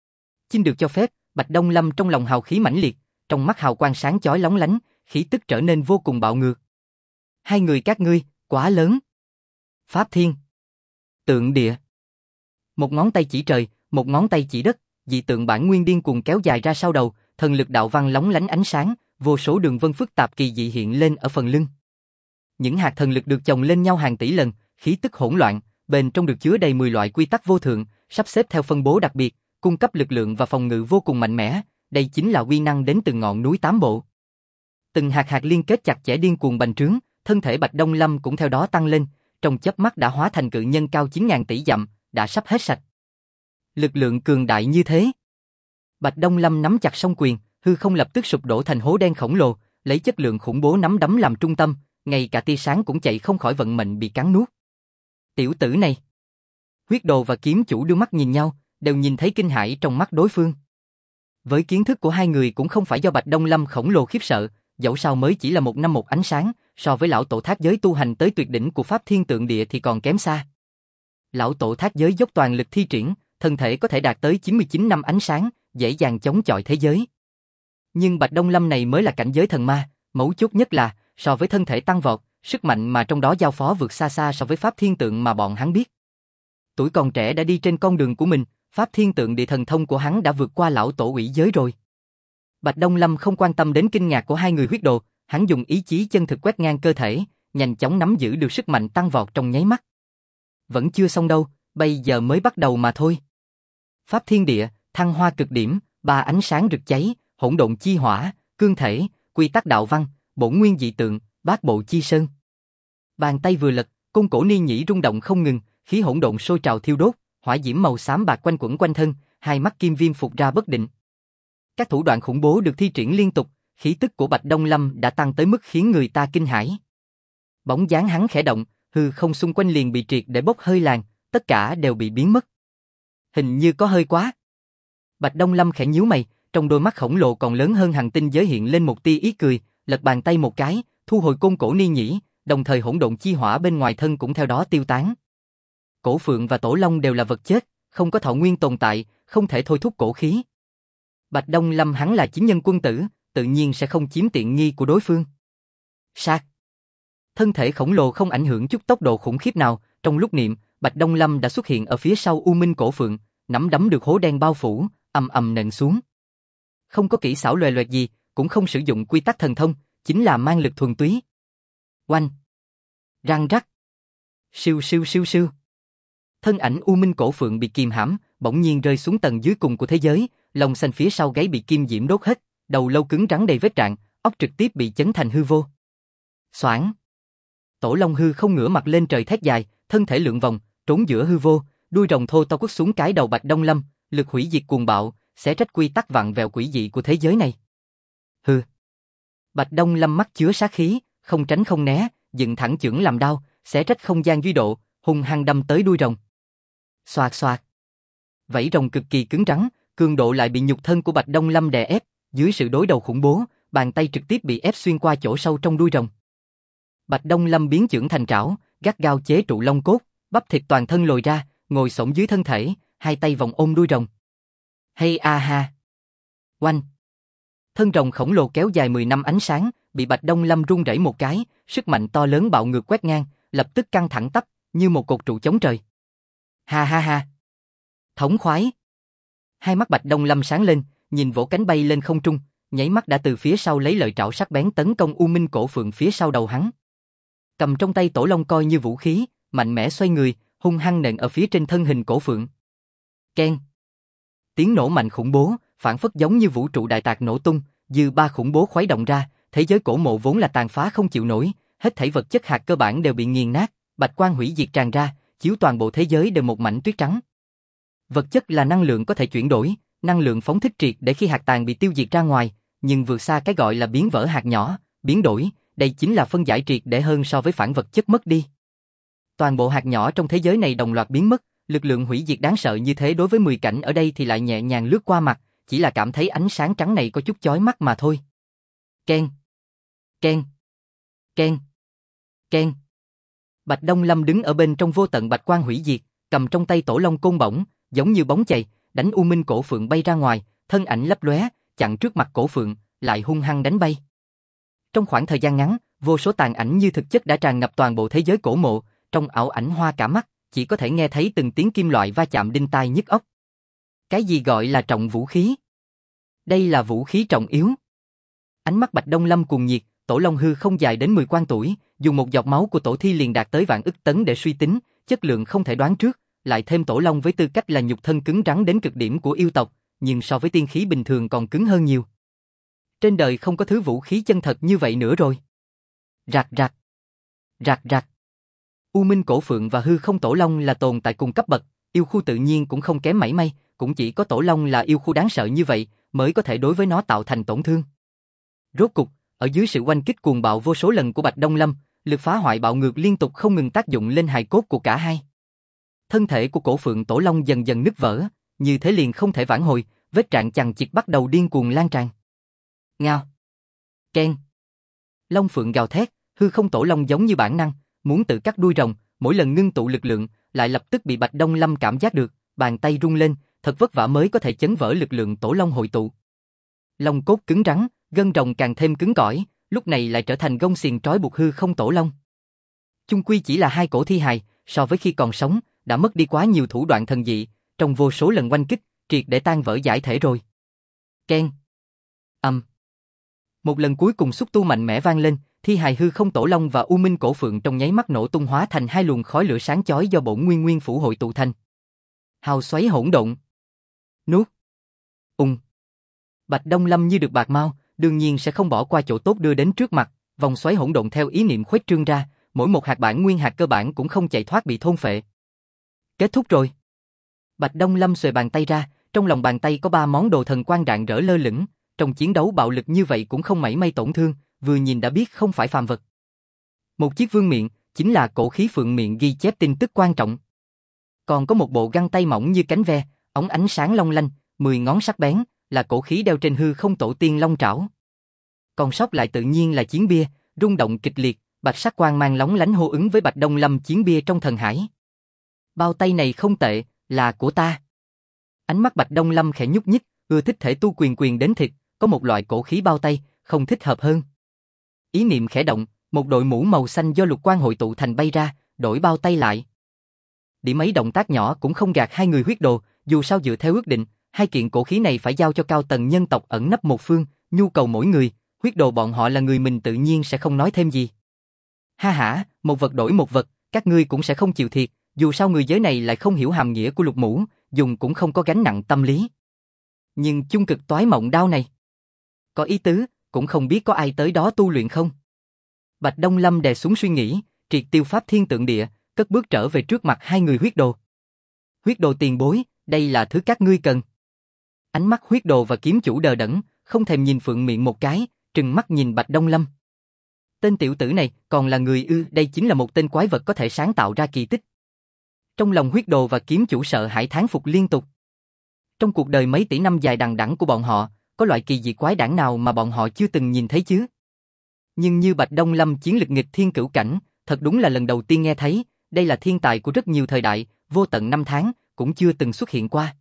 S1: Xin được cho phép, Bạch Đông Lâm trong lòng hào khí mãnh liệt, trong mắt hào quang sáng chói lóng lánh, khí tức trở nên vô cùng bạo ngược. Hai người các ngươi, quá lớn. Pháp Thiên, Tượng Địa. Một ngón tay chỉ trời, một ngón tay chỉ đất, dị tượng bản nguyên điên cuồng kéo dài ra sau đầu, thần lực đạo văn lóng lánh ánh sáng, vô số đường vân phức tạp kỳ dị hiện lên ở phần lưng. Những hạt thần lực được chồng lên nhau hàng tỷ lần, khí tức hỗn loạn, bên trong được chứa đầy 10 loại quy tắc vô thượng, sắp xếp theo phân bố đặc biệt, cung cấp lực lượng và phòng ngự vô cùng mạnh mẽ, đây chính là uy năng đến từ ngọn núi tám bộ. Từng hạt hạt liên kết chặt chẽ điên cuồng bành trướng, thân thể Bạch Đông Lâm cũng theo đó tăng lên, trong chớp mắt đã hóa thành cự nhân cao 9.000 tỷ dặm, đã sắp hết sạch. Lực lượng cường đại như thế. Bạch Đông Lâm nắm chặt song quyền, hư không lập tức sụp đổ thành hố đen khổng lồ, lấy chất lượng khủng bố nắm đấm làm trung tâm, ngay cả tia sáng cũng chạy không khỏi vận mệnh bị cắn nuốt. Tiểu tử này. Huyết Đồ và kiếm chủ đưa mắt nhìn nhau, đều nhìn thấy kinh hãi trong mắt đối phương. Với kiến thức của hai người cũng không phải do Bạch Đông Lâm khổng lồ khiếp sợ, dẫu sao mới chỉ là một năm một ánh sáng, so với lão tổ thác giới tu hành tới tuyệt đỉnh của Pháp Thiên Tượng Địa thì còn kém xa. Lão tổ thác giới dốc toàn lực thi triển, thân thể có thể đạt tới 99 năm ánh sáng, dễ dàng chống chọi thế giới. Nhưng Bạch Đông Lâm này mới là cảnh giới thần ma, mấu chốt nhất là, so với thân thể tăng vọt, sức mạnh mà trong đó giao phó vượt xa xa so với Pháp Thiên Tượng mà bọn hắn biết. Tuổi còn trẻ đã đi trên con đường của mình, Pháp Thiên Tượng Địa thần thông của hắn đã vượt qua lão tổ ủy giới rồi. Bạch Đông Lâm không quan tâm đến kinh ngạc của hai người Huyết Đồ, hắn dùng ý chí chân thực quét ngang cơ thể, nhanh chóng nắm giữ được sức mạnh tăng vọt trong nháy mắt. Vẫn chưa xong đâu, bây giờ mới bắt đầu mà thôi. Pháp Thiên Địa, thăng hoa cực điểm, ba ánh sáng rực cháy, hỗn độn chi hỏa, cương thể, quy tắc đạo văn, bổn nguyên dị tượng, bát bộ chi sơn. Bàn tay vừa lật, côn cổ ni nhĩ rung động không ngừng, khí hỗn độn sôi trào thiêu đốt, hỏa diễm màu xám bạc quanh quẩn quanh thân, hai mắt kim viêm phục ra bất định. Các thủ đoạn khủng bố được thi triển liên tục, khí tức của Bạch Đông Lâm đã tăng tới mức khiến người ta kinh hãi. Bóng dáng hắn khẽ động, hư không xung quanh liền bị triệt để bốc hơi làng, tất cả đều bị biến mất. Hình như có hơi quá. Bạch Đông Lâm khẽ nhíu mày, trong đôi mắt khổng lồ còn lớn hơn hành tinh giới hiện lên một tia ý cười, lật bàn tay một cái, thu hồi côn cổ ni nhĩ, đồng thời hỗn độn chi hỏa bên ngoài thân cũng theo đó tiêu tán. Cổ Phượng và Tổ Long đều là vật chết, không có thọ nguyên tồn tại, không thể thôi thúc cổ khí. Bạch Đông Lâm hắn là chính nhân quân tử, tự nhiên sẽ không chiếm tiện nghi của đối phương. Sát. Thân thể khổng lồ không ảnh hưởng chút tốc độ khủng khiếp nào, trong lúc niệm, Bạch Đông Lâm đã xuất hiện ở phía sau U Minh Cổ Phượng, nắm đấm được hố đen bao phủ, ầm ầm nện xuống. Không có kỹ xảo loè loẹt gì, cũng không sử dụng quy tắc thần thông, chính là mang lực thuần túy. Oanh. Răng rắc. Siêu siêu siêu siêu. Thân ảnh U Minh Cổ Phượng bị kìm hãm, bỗng nhiên rơi xuống tầng dưới cùng của thế giới, lông xanh phía sau gáy bị kim diễm đốt hết, đầu lâu cứng rắn đầy vết rạn, óc trực tiếp bị chấn thành hư vô. Xoảng. Tổ Long hư không ngửa mặt lên trời thét dài, thân thể lượn vòng, trốn giữa hư vô, đuôi rồng thô to quất xuống cái đầu Bạch Đông Lâm, lực hủy diệt cuồng bạo, xé rách quy tắc vặn vẹo quỷ dị của thế giới này. Hừ. Bạch Đông Lâm mắt chứa sát khí, không tránh không né, dựng thẳng chưởng làm đao, xé rách không gian duy độ, hung hăng đâm tới đuôi rồng. Xoạt xoạt. Vảy rồng cực kỳ cứng rắn, cường độ lại bị nhục thân của Bạch Đông Lâm đè ép, dưới sự đối đầu khủng bố, bàn tay trực tiếp bị ép xuyên qua chỗ sâu trong đuôi rồng. Bạch Đông Lâm biến chưởng thành trảo, gắt gao chế trụ long cốt, bắp thịt toàn thân lồi ra, ngồi xổm dưới thân thể, hai tay vòng ôm đuôi rồng. Hay a ha. Oanh. Thân rồng khổng lồ kéo dài 10 năm ánh sáng, bị Bạch Đông Lâm rung rẩy một cái, sức mạnh to lớn bạo ngược quét ngang, lập tức căng thẳng tắp, như một cột trụ chống trời. Ha ha ha. Thống khoái. Hai mắt Bạch Đông Lâm sáng lên, nhìn vỗ cánh bay lên không trung, nháy mắt đã từ phía sau lấy lợi trảo sắc bén tấn công U Minh Cổ Phượng phía sau đầu hắn. Cầm trong tay Tổ Long coi như vũ khí, mạnh mẽ xoay người, hung hăng nện ở phía trên thân hình Cổ Phượng. Keng. Tiếng nổ mạnh khủng bố, phản phất giống như vũ trụ đại tạc nổ tung, dư ba khủng bố khuấy động ra, thế giới cổ mộ vốn là tàn phá không chịu nổi, hết thảy vật chất hạt cơ bản đều bị nghiền nát, bạch quang hủy diệt tràn ra, chiếu toàn bộ thế giới đều một mảnh tuyết trắng. Vật chất là năng lượng có thể chuyển đổi, năng lượng phóng thích triệt để khi hạt tàn bị tiêu diệt ra ngoài, nhưng vượt xa cái gọi là biến vỡ hạt nhỏ, biến đổi, đây chính là phân giải triệt để hơn so với phản vật chất mất đi. Toàn bộ hạt nhỏ trong thế giới này đồng loạt biến mất, lực lượng hủy diệt đáng sợ như thế đối với 10 cảnh ở đây thì lại nhẹ nhàng lướt qua mặt, chỉ là cảm thấy ánh sáng trắng này có chút chói mắt mà thôi. Keng, keng, keng, keng. Bạch Đông Lâm đứng ở bên trong vô tận bạch quang hủy diệt, cầm trong tay Tổ Long côn bổng, giống như bóng chày, đánh U Minh Cổ Phượng bay ra ngoài, thân ảnh lấp lóe, chặn trước mặt Cổ Phượng, lại hung hăng đánh bay. Trong khoảng thời gian ngắn, vô số tàn ảnh như thực chất đã tràn ngập toàn bộ thế giới cổ mộ, trong ảo ảnh hoa cả mắt, chỉ có thể nghe thấy từng tiếng kim loại va chạm đinh tai nhức óc. Cái gì gọi là trọng vũ khí? Đây là vũ khí trọng yếu. Ánh mắt Bạch Đông Lâm cuồng nhiệt, Tổ Long hư không dài đến 10 quan tuổi, dùng một giọt máu của tổ thi liền đạt tới vạn ức tấn để suy tính, chất lượng không thể đoán trước, lại thêm Tổ Long với tư cách là nhục thân cứng rắn đến cực điểm của yêu tộc, nhưng so với tiên khí bình thường còn cứng hơn nhiều. Trên đời không có thứ vũ khí chân thật như vậy nữa rồi. Rạc rạc, rạc rạc. U Minh Cổ Phượng và hư không Tổ Long là tồn tại cùng cấp bậc, yêu khu tự nhiên cũng không kém mảy may, cũng chỉ có Tổ Long là yêu khu đáng sợ như vậy mới có thể đối với nó tạo thành tổn thương. Rốt cục, ở dưới sự oanh kích cuồng bạo vô số lần của Bạch Đông Lâm, lực phá hoại bạo ngược liên tục không ngừng tác dụng lên hài cốt của cả hai. Thân thể của Cổ Phượng Tổ Long dần dần nứt vỡ, như thế liền không thể vãn hồi, vết rạn chằng chịt bắt đầu điên cuồng lan tràn. Ngao. Keng. Long Phượng gào thét, hư không Tổ Long giống như bản năng, muốn tự cắt đuôi rồng, mỗi lần ngưng tụ lực lượng, lại lập tức bị Bạch Đông Lâm cảm giác được, bàn tay rung lên, thật vất vả mới có thể chấn vỡ lực lượng Tổ Long hội tụ. Long cốt cứng rắn, gân rồng càng thêm cứng cỏi, lúc này lại trở thành gông xiềng trói buộc hư không Tổ Long. Chung quy chỉ là hai cổ thi hài, so với khi còn sống, đã mất đi quá nhiều thủ đoạn thần dị, trong vô số lần oanh kích, triệt để tan vỡ giải thể rồi. Keng. Một lần cuối cùng xúc tu mạnh mẽ vang lên, thi hài hư không Tổ Long và U Minh Cổ Phượng trong nháy mắt nổ tung hóa thành hai luồng khói lửa sáng chói do bổn nguyên phủ hội tụ thành. Hào xoáy hỗn độn. Nuốt. Bạch Đông Lâm như được bạc mao, đương nhiên sẽ không bỏ qua chỗ tốt đưa đến trước mặt, vòng xoáy hỗn độn theo ý niệm khuếch trương ra, mỗi một hạt bản nguyên hạt cơ bản cũng không chạy thoát bị thôn phệ. Kết thúc rồi. Bạch Đông Lâm xuề bàn tay ra, trong lòng bàn tay có 3 món đồ thần quang rạng rỡ lơ lửng, trong chiến đấu bạo lực như vậy cũng không mảy may tổn thương, vừa nhìn đã biết không phải phàm vật. Một chiếc vương miện, chính là cổ khí phượng miện ghi chép tin tức quan trọng. Còn có một bộ găng tay mỏng như cánh ve, ống ánh sáng long lanh, 10 ngón sắc bén, là cổ khí đeo trên hư không Tổ Tiên Long Trảo. Còn sót lại tự nhiên là chiến bia, rung động kịch liệt, bạch sắc quang mang lóng lánh hô ứng với Bạch Đông Lâm chiến bia trong thần hải. Bao tay này không tệ, là của ta. Ánh mắt Bạch Đông Lâm khẽ nhúc nhích, ưa thích thể tu quyền quyền đến thịt, có một loại cổ khí bao tay, không thích hợp hơn. Ý niệm khẽ động, một đội mũ màu xanh do lục quang hội tụ thành bay ra, đổi bao tay lại. Điểm mấy động tác nhỏ cũng không gạt hai người huyết đồ, dù sao dựa theo ước định, hai kiện cổ khí này phải giao cho cao tầng nhân tộc ẩn nấp một phương, nhu cầu mỗi người, huyết đồ bọn họ là người mình tự nhiên sẽ không nói thêm gì. Ha hả, một vật đổi một vật, các ngươi cũng sẽ không chịu thiệt, dù sao người giới này lại không hiểu hàm nghĩa của lục mũ, dùng cũng không có gánh nặng tâm lý. Nhưng chung cực toái mộng đao này, có ý tứ, cũng không biết có ai tới đó tu luyện không. Bạch Đông Lâm đè xuống suy nghĩ, triệt tiêu pháp thiên tượng địa, cất bước trở về trước mặt hai người huyết đồ. Huyết đồ tiền bối, đây là thứ các ngươi cần. Ánh mắt huyết đồ và kiếm chủ đờ đẫn, không thèm nhìn Phượng Miện một cái, trừng mắt nhìn Bạch Đông Lâm. Tên tiểu tử này còn là người ư? Đây chính là một tên quái vật có thể sáng tạo ra kỳ tích. Trong lòng huyết đồ và kiếm chủ sợ hãi thán phục liên tục. Trong cuộc đời mấy tỷ năm dài đằng đẵng của bọn họ, có loại kỳ dị quái đản nào mà bọn họ chưa từng nhìn thấy chứ? Nhưng như Bạch Đông Lâm chiến lực nghịch thiên cửu cảnh, thật đúng là lần đầu tiên nghe thấy, đây là thiên tài của rất nhiều thời đại, vô tận năm tháng, cũng chưa từng xuất hiện qua.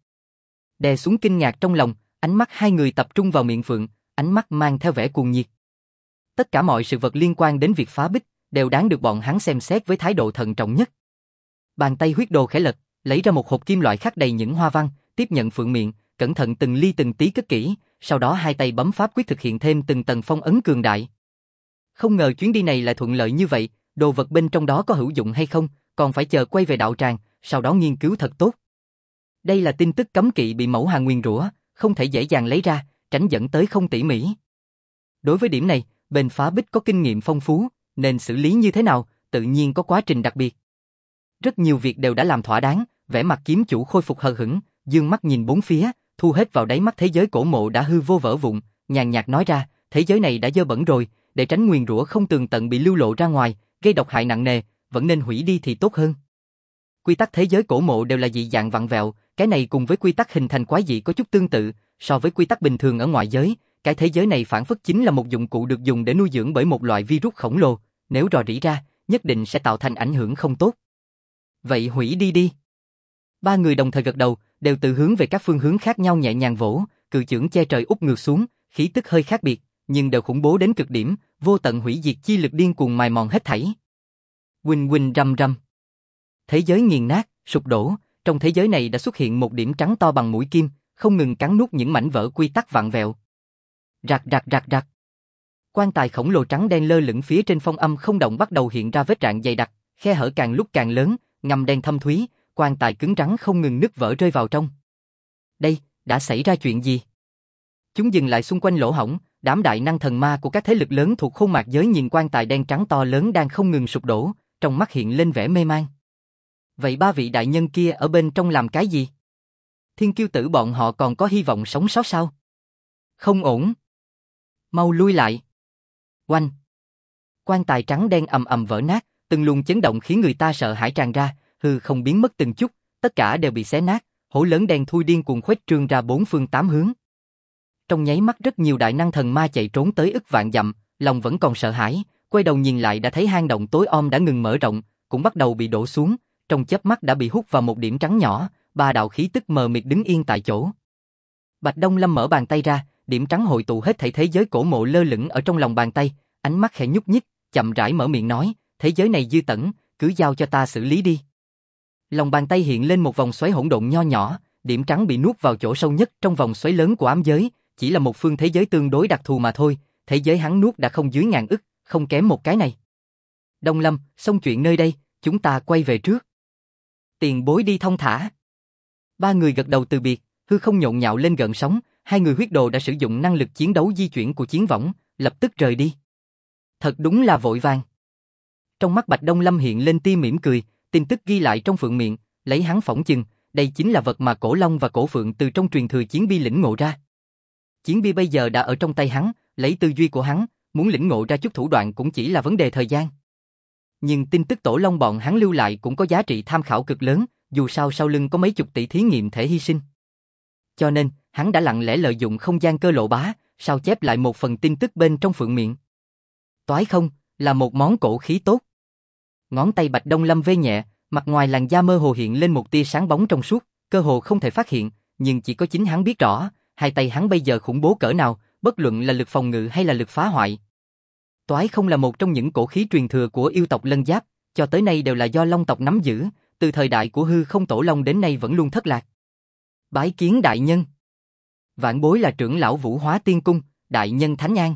S1: Đè xuống kinh ngạc trong lòng, ánh mắt hai người tập trung vào miệng Phượng, ánh mắt mang theo vẻ cuồng nhiệt. Tất cả mọi sự vật liên quan đến việc phá bích, đều đáng được bọn hắn xem xét với thái độ thận trọng nhất. Bàn tay huyết đồ khẽ lật, lấy ra một hộp kim loại khắc đầy những hoa văn, tiếp nhận Phượng Miện, cẩn thận từng ly từng tí cất kỹ, sau đó hai tay bấm pháp quyết thực hiện thêm từng tầng phong ấn cường đại. Không ngờ chuyến đi này lại thuận lợi như vậy, đồ vật bên trong đó có hữu dụng hay không, còn phải chờ quay về đạo tràng, sau đó nghiên cứu thật tốt. Đây là tin tức cấm kỵ bị mẫu hàng nguyền rủa, không thể dễ dàng lấy ra, tránh dẫn tới không tỉ mỉ. Đối với điểm này, bên phá bích có kinh nghiệm phong phú, nên xử lý như thế nào, tự nhiên có quá trình đặc biệt. Rất nhiều việc đều đã làm thỏa đáng, vẻ mặt kiếm chủ khôi phục hờ hững, dương mắt nhìn bốn phía, thu hết vào đáy mắt thế giới cổ mộ đã hư vô vỡ vụn, nhàn nhạt nói ra, thế giới này đã dơ bẩn rồi, để tránh nguyền rủa không tường tận bị lưu lộ ra ngoài, gây độc hại nặng nề, vẫn nên hủy đi thì tốt hơn. Quy tắc thế giới cổ mộ đều là dị dạng vặn vẹo, cái này cùng với quy tắc hình thành quái dị có chút tương tự, so với quy tắc bình thường ở ngoại giới, cái thế giới này phản phất chính là một dụng cụ được dùng để nuôi dưỡng bởi một loại virus khổng lồ, nếu rò rỉ ra, nhất định sẽ tạo thành ảnh hưởng không tốt. Vậy hủy đi đi. Ba người đồng thời gật đầu, đều từ hướng về các phương hướng khác nhau nhẹ nhàng vỗ, cự chưởng che trời úp ngược xuống, khí tức hơi khác biệt, nhưng đều khủng bố đến cực điểm, vô tận hủy diệt chi lực điên cuồng mài mòn hết thảy. Huỳnh huỳnh rầm rầm. Thế giới nghiền nát, sụp đổ, trong thế giới này đã xuất hiện một điểm trắng to bằng mũi kim, không ngừng cắn nuốt những mảnh vỡ quy tắc vặn vẹo. Rạc rạc rạc rạc. Quan tài khổng lồ trắng đen lơ lửng phía trên phong âm không động bắt đầu hiện ra vết rạn dày đặc, khe hở càng lúc càng lớn, ngầm đen thâm thúy, quan tài cứng rắn không ngừng nứt vỡ rơi vào trong. Đây, đã xảy ra chuyện gì? Chúng dừng lại xung quanh lỗ hổng, đám đại năng thần ma của các thế lực lớn thuộc khôn mạc giới nhìn quan tài đen trắng to lớn đang không ngừng sụp đổ, trong mắt hiện lên vẻ mê man. Vậy ba vị đại nhân kia ở bên trong làm cái gì? Thiên kiêu tử bọn họ còn có hy vọng sống sót sao? Không ổn. Mau lui lại. Oanh. Quan tài trắng đen ầm ầm vỡ nát, từng luồng chấn động khiến người ta sợ hãi tràn ra, hư không biến mất từng chút, tất cả đều bị xé nát, hố lớn đen thui điên cuồng khuếch trương ra bốn phương tám hướng. Trong nháy mắt rất nhiều đại năng thần ma chạy trốn tới ức vạn dặm, lòng vẫn còn sợ hãi, quay đầu nhìn lại đã thấy hang động tối om đã ngừng mở rộng, cũng bắt đầu bị đổ xuống, trong chớp mắt đã bị hút vào một điểm trắng nhỏ, ba đạo khí tức mờ mịt đứng yên tại chỗ. Bạch Đông Lâm mở bàn tay ra, điểm trắng hội tụ hết thảy thế giới cổ mộ lơ lửng ở trong lòng bàn tay, ánh mắt khẽ nhúc nhích, chậm rãi mở miệng nói, thế giới này dư tẩn, cứ giao cho ta xử lý đi. Lòng bàn tay hiện lên một vòng xoáy hỗn độn nho nhỏ, điểm trắng bị nuốt vào chỗ sâu nhất trong vòng xoáy lớn của ám giới, chỉ là một phương thế giới tương đối đặc thù mà thôi, thế giới hắn nuốt đã không dưới 1000 ức, không kém một cái này. Đông Lâm, xong chuyện nơi đây, chúng ta quay về trước. Tiền bối đi thong thả. Ba người gật đầu từ biệt, hư không nhộn nhạo lên gợn sóng, hai người huyết đồ đã sử dụng năng lực chiến đấu di chuyển của chiến võng, lập tức rời đi. Thật đúng là vội vàng. Trong mắt Bạch Đông Lâm hiện lên tia mỉm cười, tin tức ghi lại trong Phượng Miện, lấy hắn phỏng chừng, đây chính là vật mà Cổ Long và Cổ Phượng từ trong truyền thừa chiến bi lĩnh ngộ ra. Chiến bi bây giờ đã ở trong tay hắn, lấy tư duy của hắn, muốn lĩnh ngộ ra chút thủ đoạn cũng chỉ là vấn đề thời gian. Nhưng tin tức Tổ Long bọn hắn lưu lại cũng có giá trị tham khảo cực lớn, dù sao sau lưng có mấy chục tỷ thí nghiệm thể hy sinh. Cho nên, hắn đã lặng lẽ lợi dụng không gian cơ lộ bá, sao chép lại một phần tin tức bên trong Phượng Miện. Toái không, là một món cổ khí tốt. Ngón tay Bạch Đông Lâm vê nhẹ, mặt ngoài làn da mơ hồ hiện lên một tia sáng bóng trong suốt, cơ hồ không thể phát hiện, nhưng chỉ có chính hắn biết rõ, hai tay hắn bây giờ khủng bố cỡ nào, bất luận là lực phòng ngự hay là lực phá hoại. Toái không là một trong những cổ khí truyền thừa của yêu tộc Lân Giáp, cho tới nay đều là do Long tộc nắm giữ, từ thời đại của hư không tổ long đến nay vẫn luôn thất lạc. Bái kiến đại nhân. Vạn bối là trưởng lão Vũ Hóa Tiên Cung, đại nhân Thánh An.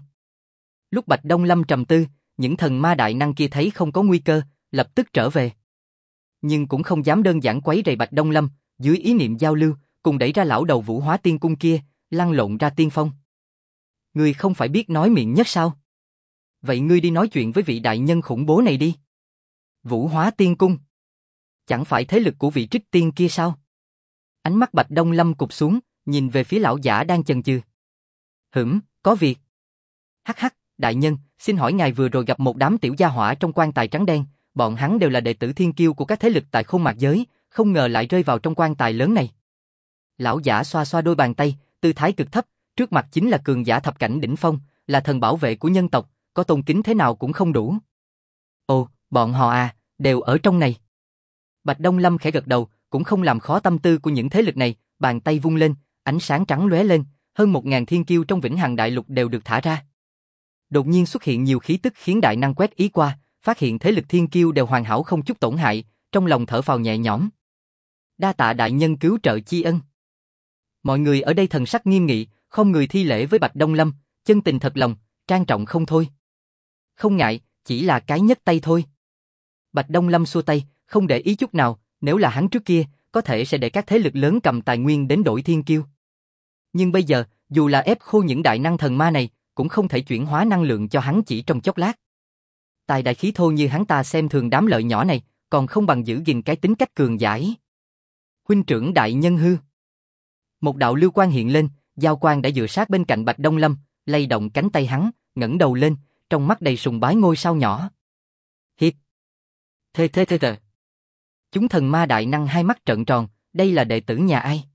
S1: Lúc Bạch Đông Lâm trầm tư, những thần ma đại năng kia thấy không có nguy cơ, lập tức trở về. nhưng cũng không dám đơn giản quấy rầy Bạch Đông Lâm, dưới ý niệm giao lưu, cùng đẩy ra lão đầu Vũ Hóa Tiên Cung kia, lăn lộn ra tiên phong. Ngươi không phải biết nói miệng nhất sao? Vậy ngươi đi nói chuyện với vị đại nhân khủng bố này đi. Vũ Hóa Tiên Cung. Chẳng phải thế lực của vị trích tiên kia sao? Ánh mắt Bạch Đông Lâm cụp xuống, nhìn về phía lão giả đang chần chừ. Có việc. Hắc hắc, đại nhân, xin hỏi ngài vừa rồi gặp một đám tiểu gia hỏa trong quan tài trắng đen, bọn hắn đều là đệ tử thiên kiêu của các thế lực tại Khôn Mạc giới, không ngờ lại rơi vào trong quan tài lớn này. Lão giả xoa xoa đôi bàn tay, tư thái cực thấp, trước mặt chính là cường giả thập cảnh đỉnh phong, là thần bảo vệ của nhân tộc, có tôn kính thế nào cũng không đủ. Ồ, bọn họ à, đều ở trong này. Bạch Đông Lâm khẽ gật đầu, cũng không làm khó tâm tư của những thế lực này, bàn tay vung lên, ánh sáng trắng lóe lên, hơn 1000 thiên kiêu trong Vĩnh Hằng Đại Lục đều được thả ra. Đột nhiên xuất hiện nhiều khí tức khiến đại năng quét ý qua, phát hiện thế lực thiên kiêu đều hoàn hảo không chút tổn hại, trong lòng thở phào nhẹ nhõm. Đa tạ đại nhân cứu trợ chi ân. Mọi người ở đây thần sắc nghiêm nghị, không người thi lễ với Bạch Đông Lâm, chân tình thật lòng, trang trọng không thôi. Không ngại, chỉ là cái nhấc tay thôi. Bạch Đông Lâm xua tay, không để ý chút nào, nếu là hắn trước kia, có thể sẽ để các thế lực lớn cầm tài nguyên đến đổi thiên kiêu. Nhưng bây giờ, dù là ép khô những đại năng thần ma này, cũng không thể chuyển hóa năng lượng cho hắn chỉ trong chốc lát. Tài đại khí thô như hắn ta xem thường đám lợi nhỏ này, còn không bằng giữ gìn cái tính cách cường giải. Huynh trưởng đại nhân hư. Một đạo lưu quang hiện lên, giao quang đã dựa sát bên cạnh Bạch Đông Lâm, lay động cánh tay hắn, ngẩng đầu lên, trong mắt đầy sùng bái ngôi sao nhỏ. Hiệp. Thê. Chúng thần ma đại năng hai mắt trợn tròn, đây là đệ tử nhà ai?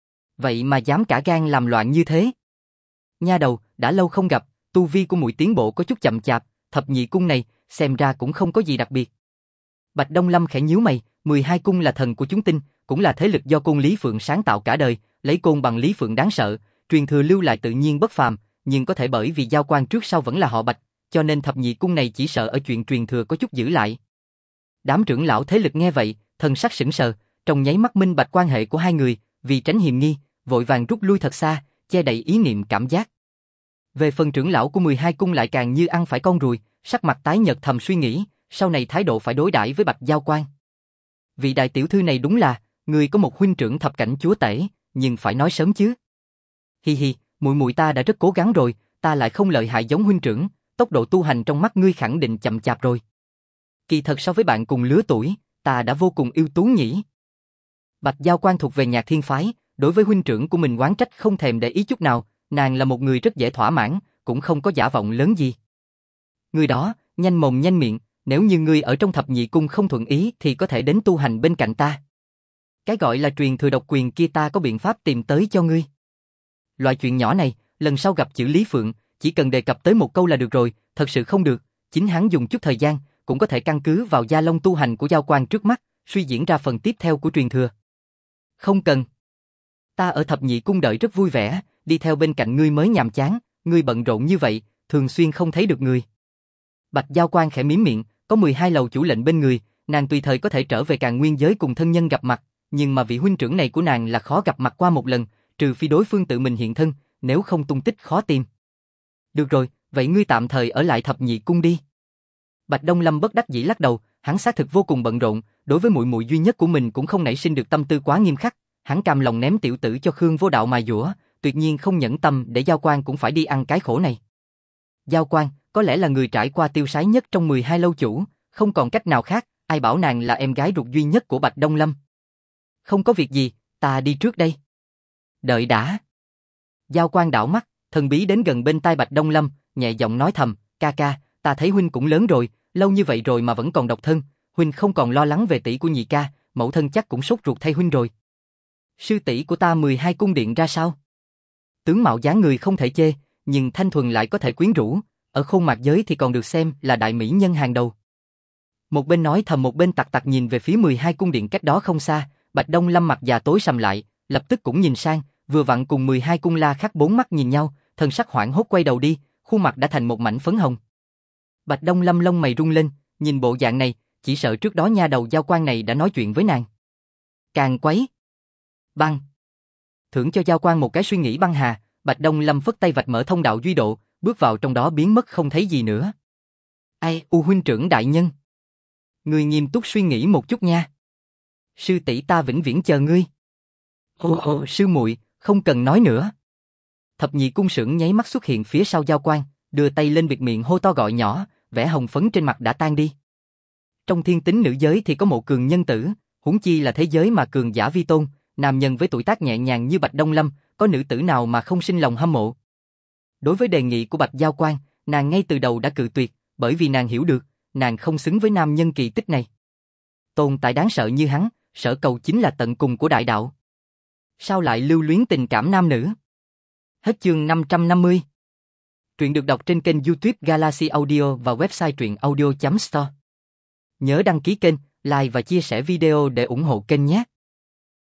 S1: Vậy mà dám cả gan làm loạn như thế. Nha đầu, đã lâu không gặp, tu vi của muội tiến bộ có chút chậm chạp, thập nhị cung này, xem ra cũng không có gì đặc biệt. Bạch Đông Lâm khẽ nhíu mày, 12 cung là thần của chúng tinh, cũng là thế lực do Côn Lý Phượng sáng tạo cả đời, lấy côn bằng Lý Phượng đáng sợ, truyền thừa lưu lại tự nhiên bất phàm, nhưng có thể bởi vì giao quan trước sau vẫn là họ Bạch, cho nên thập nhị cung này chỉ sợ ở chuyện truyền thừa có chút giữ lại. Đám trưởng lão thế lực nghe vậy, thần sắc sững sờ, trong nháy mắt minh bạch quan hệ của hai người, vì tránh hiềm nghi, vội vàng rút lui thật xa, che đậy ý niệm cảm giác. Về phần trưởng lão của 12 cung lại càng như ăn phải con ruồi, sắc mặt tái nhợt thầm suy nghĩ, sau này thái độ phải đối đãi với Bạch Giao Quan. Vị đại tiểu thư này đúng là, người có một huynh trưởng thập cảnh chúa tể, nhưng phải nói sớm chứ. Hi, muội ta đã rất cố gắng rồi, ta lại không lợi hại giống huynh trưởng, tốc độ tu hành trong mắt ngươi khẳng định chậm chạp rồi. Kỳ thật so với bạn cùng lứa tuổi, ta đã vô cùng ưu tú nhỉ. Bạch Giao Quan thuộc về Nhạc Thiên phái, đối với huynh trưởng của mình oán trách không thèm để ý chút nào, nàng là một người rất dễ thỏa mãn, cũng không có giả vọng lớn gì. Người đó, nhanh mồm nhanh miệng, nếu như ngươi ở trong thập nhị cung không thuận ý thì có thể đến tu hành bên cạnh ta. Cái gọi là truyền thừa độc quyền kia ta có biện pháp tìm tới cho ngươi. Loại chuyện nhỏ này, lần sau gặp chữ Lý Phượng, chỉ cần đề cập tới một câu là được rồi, thật sự không được, chính hắn dùng chút thời gian, cũng có thể căn cứ vào gia long tu hành của Giao Quan trước mắt, suy diễn ra phần tiếp theo của truyền thừa. Không cần. Ta ở thập nhị cung đợi rất vui vẻ, đi theo bên cạnh ngươi mới nhàm chán, ngươi bận rộn như vậy, thường xuyên không thấy được người. Bạch Giao Quan khẽ mím miệng, có 12 lầu chủ lệnh bên người, nàng tùy thời có thể trở về Càn Nguyên giới cùng thân nhân gặp mặt, nhưng mà vị huynh trưởng này của nàng là khó gặp mặt qua một lần, trừ phi đối phương tự mình hiện thân, nếu không tung tích khó tìm. Được rồi, vậy ngươi tạm thời ở lại thập nhị cung đi. Bạch Đông Lâm bất đắc dĩ lắc đầu, hắn xác thực vô cùng bận rộn, đối với muội muội duy nhất của mình cũng không nảy sinh được tâm tư quá nghiêm khắc, hắn cam lòng ném tiểu tử cho Khương Vô Đạo mài dũa, tuyệt nhiên không nhẫn tâm để Giao Quan cũng phải đi ăn cái khổ này. Giao Quan, có lẽ là người trải qua tiêu sái nhất trong 12 lâu chủ, không còn cách nào khác, ai bảo nàng là em gái ruột duy nhất của Bạch Đông Lâm. Không có việc gì, ta đi trước đây. Đợi đã. Giao Quan đảo mắt, thần bí đến gần bên tai Bạch Đông Lâm, nhẹ giọng nói thầm, ca, ta thấy huynh cũng lớn rồi, lâu như vậy rồi mà vẫn còn độc thân, huynh không còn lo lắng về tỷ của nhị ca, mẫu thân chắc cũng sốt ruột thay huynh rồi. Sư tỷ của ta 12 cung điện ra sao? Tướng mạo dáng người không thể chê, nhưng thanh thuần lại có thể quyến rũ, ở Khôn Mạc giới thì còn được xem là đại mỹ nhân hàng đầu. Một bên nói thầm một bên tặc nhìn về phía 12 cung điện cách đó không xa, Bạch Đông Lâm mặt già tối sầm lại, lập tức cũng nhìn sang, vừa vặn cùng 12 cung la khắc bốn mắt nhìn nhau, thần sắc hoảng hốt quay đầu đi, khuôn mặt đã thành một mảnh phấn hồng. Bạch Đông Lâm lông mày rung lên, nhìn bộ dạng này, chỉ sợ trước đó nha đầu Giao Quan này đã nói chuyện với nàng. Càng quấy. Băng. Thưởng cho Giao Quan một cái suy nghĩ băng hà, Bạch Đông Lâm phất tay vạch mở thông đạo duy độ, bước vào trong đó biến mất không thấy gì nữa. Ai, huynh trưởng đại nhân. Người nghiêm túc suy nghĩ một chút nha. Sư tỷ ta vĩnh viễn chờ ngươi. Ồ, sư muội, không cần nói nữa. Thập nhị cung sưởng nháy mắt xuất hiện phía sau Giao Quang, đưa tay lên bịt miệng hô to gọi nhỏ, vẻ hồng phấn trên mặt đã tan đi. Trong thiên tính nữ giới thì có Mộ Cường nhân tử, huống chi là thế giới mà cường giả vi tôn, nam nhân với tuổi tác nhẹ nhàng như Bạch Đông Lâm, có nữ tử nào mà không sinh lòng hâm mộ. Đối với đề nghị của Bạch Giao Quang, nàng ngay từ đầu đã cự tuyệt, bởi vì nàng hiểu được, nàng không xứng với nam nhân kỳ tích này. Tồn tại đáng sợ như hắn, sở cầu chính là tận cùng của đại đạo. Sao lại lưu luyến tình cảm nam nữ? Hết chương 550. Truyện được đọc trên kênh YouTube Galaxy Audio và website truyệnaudio.store. Nhớ đăng ký kênh, like và chia sẻ video để ủng hộ kênh nhé.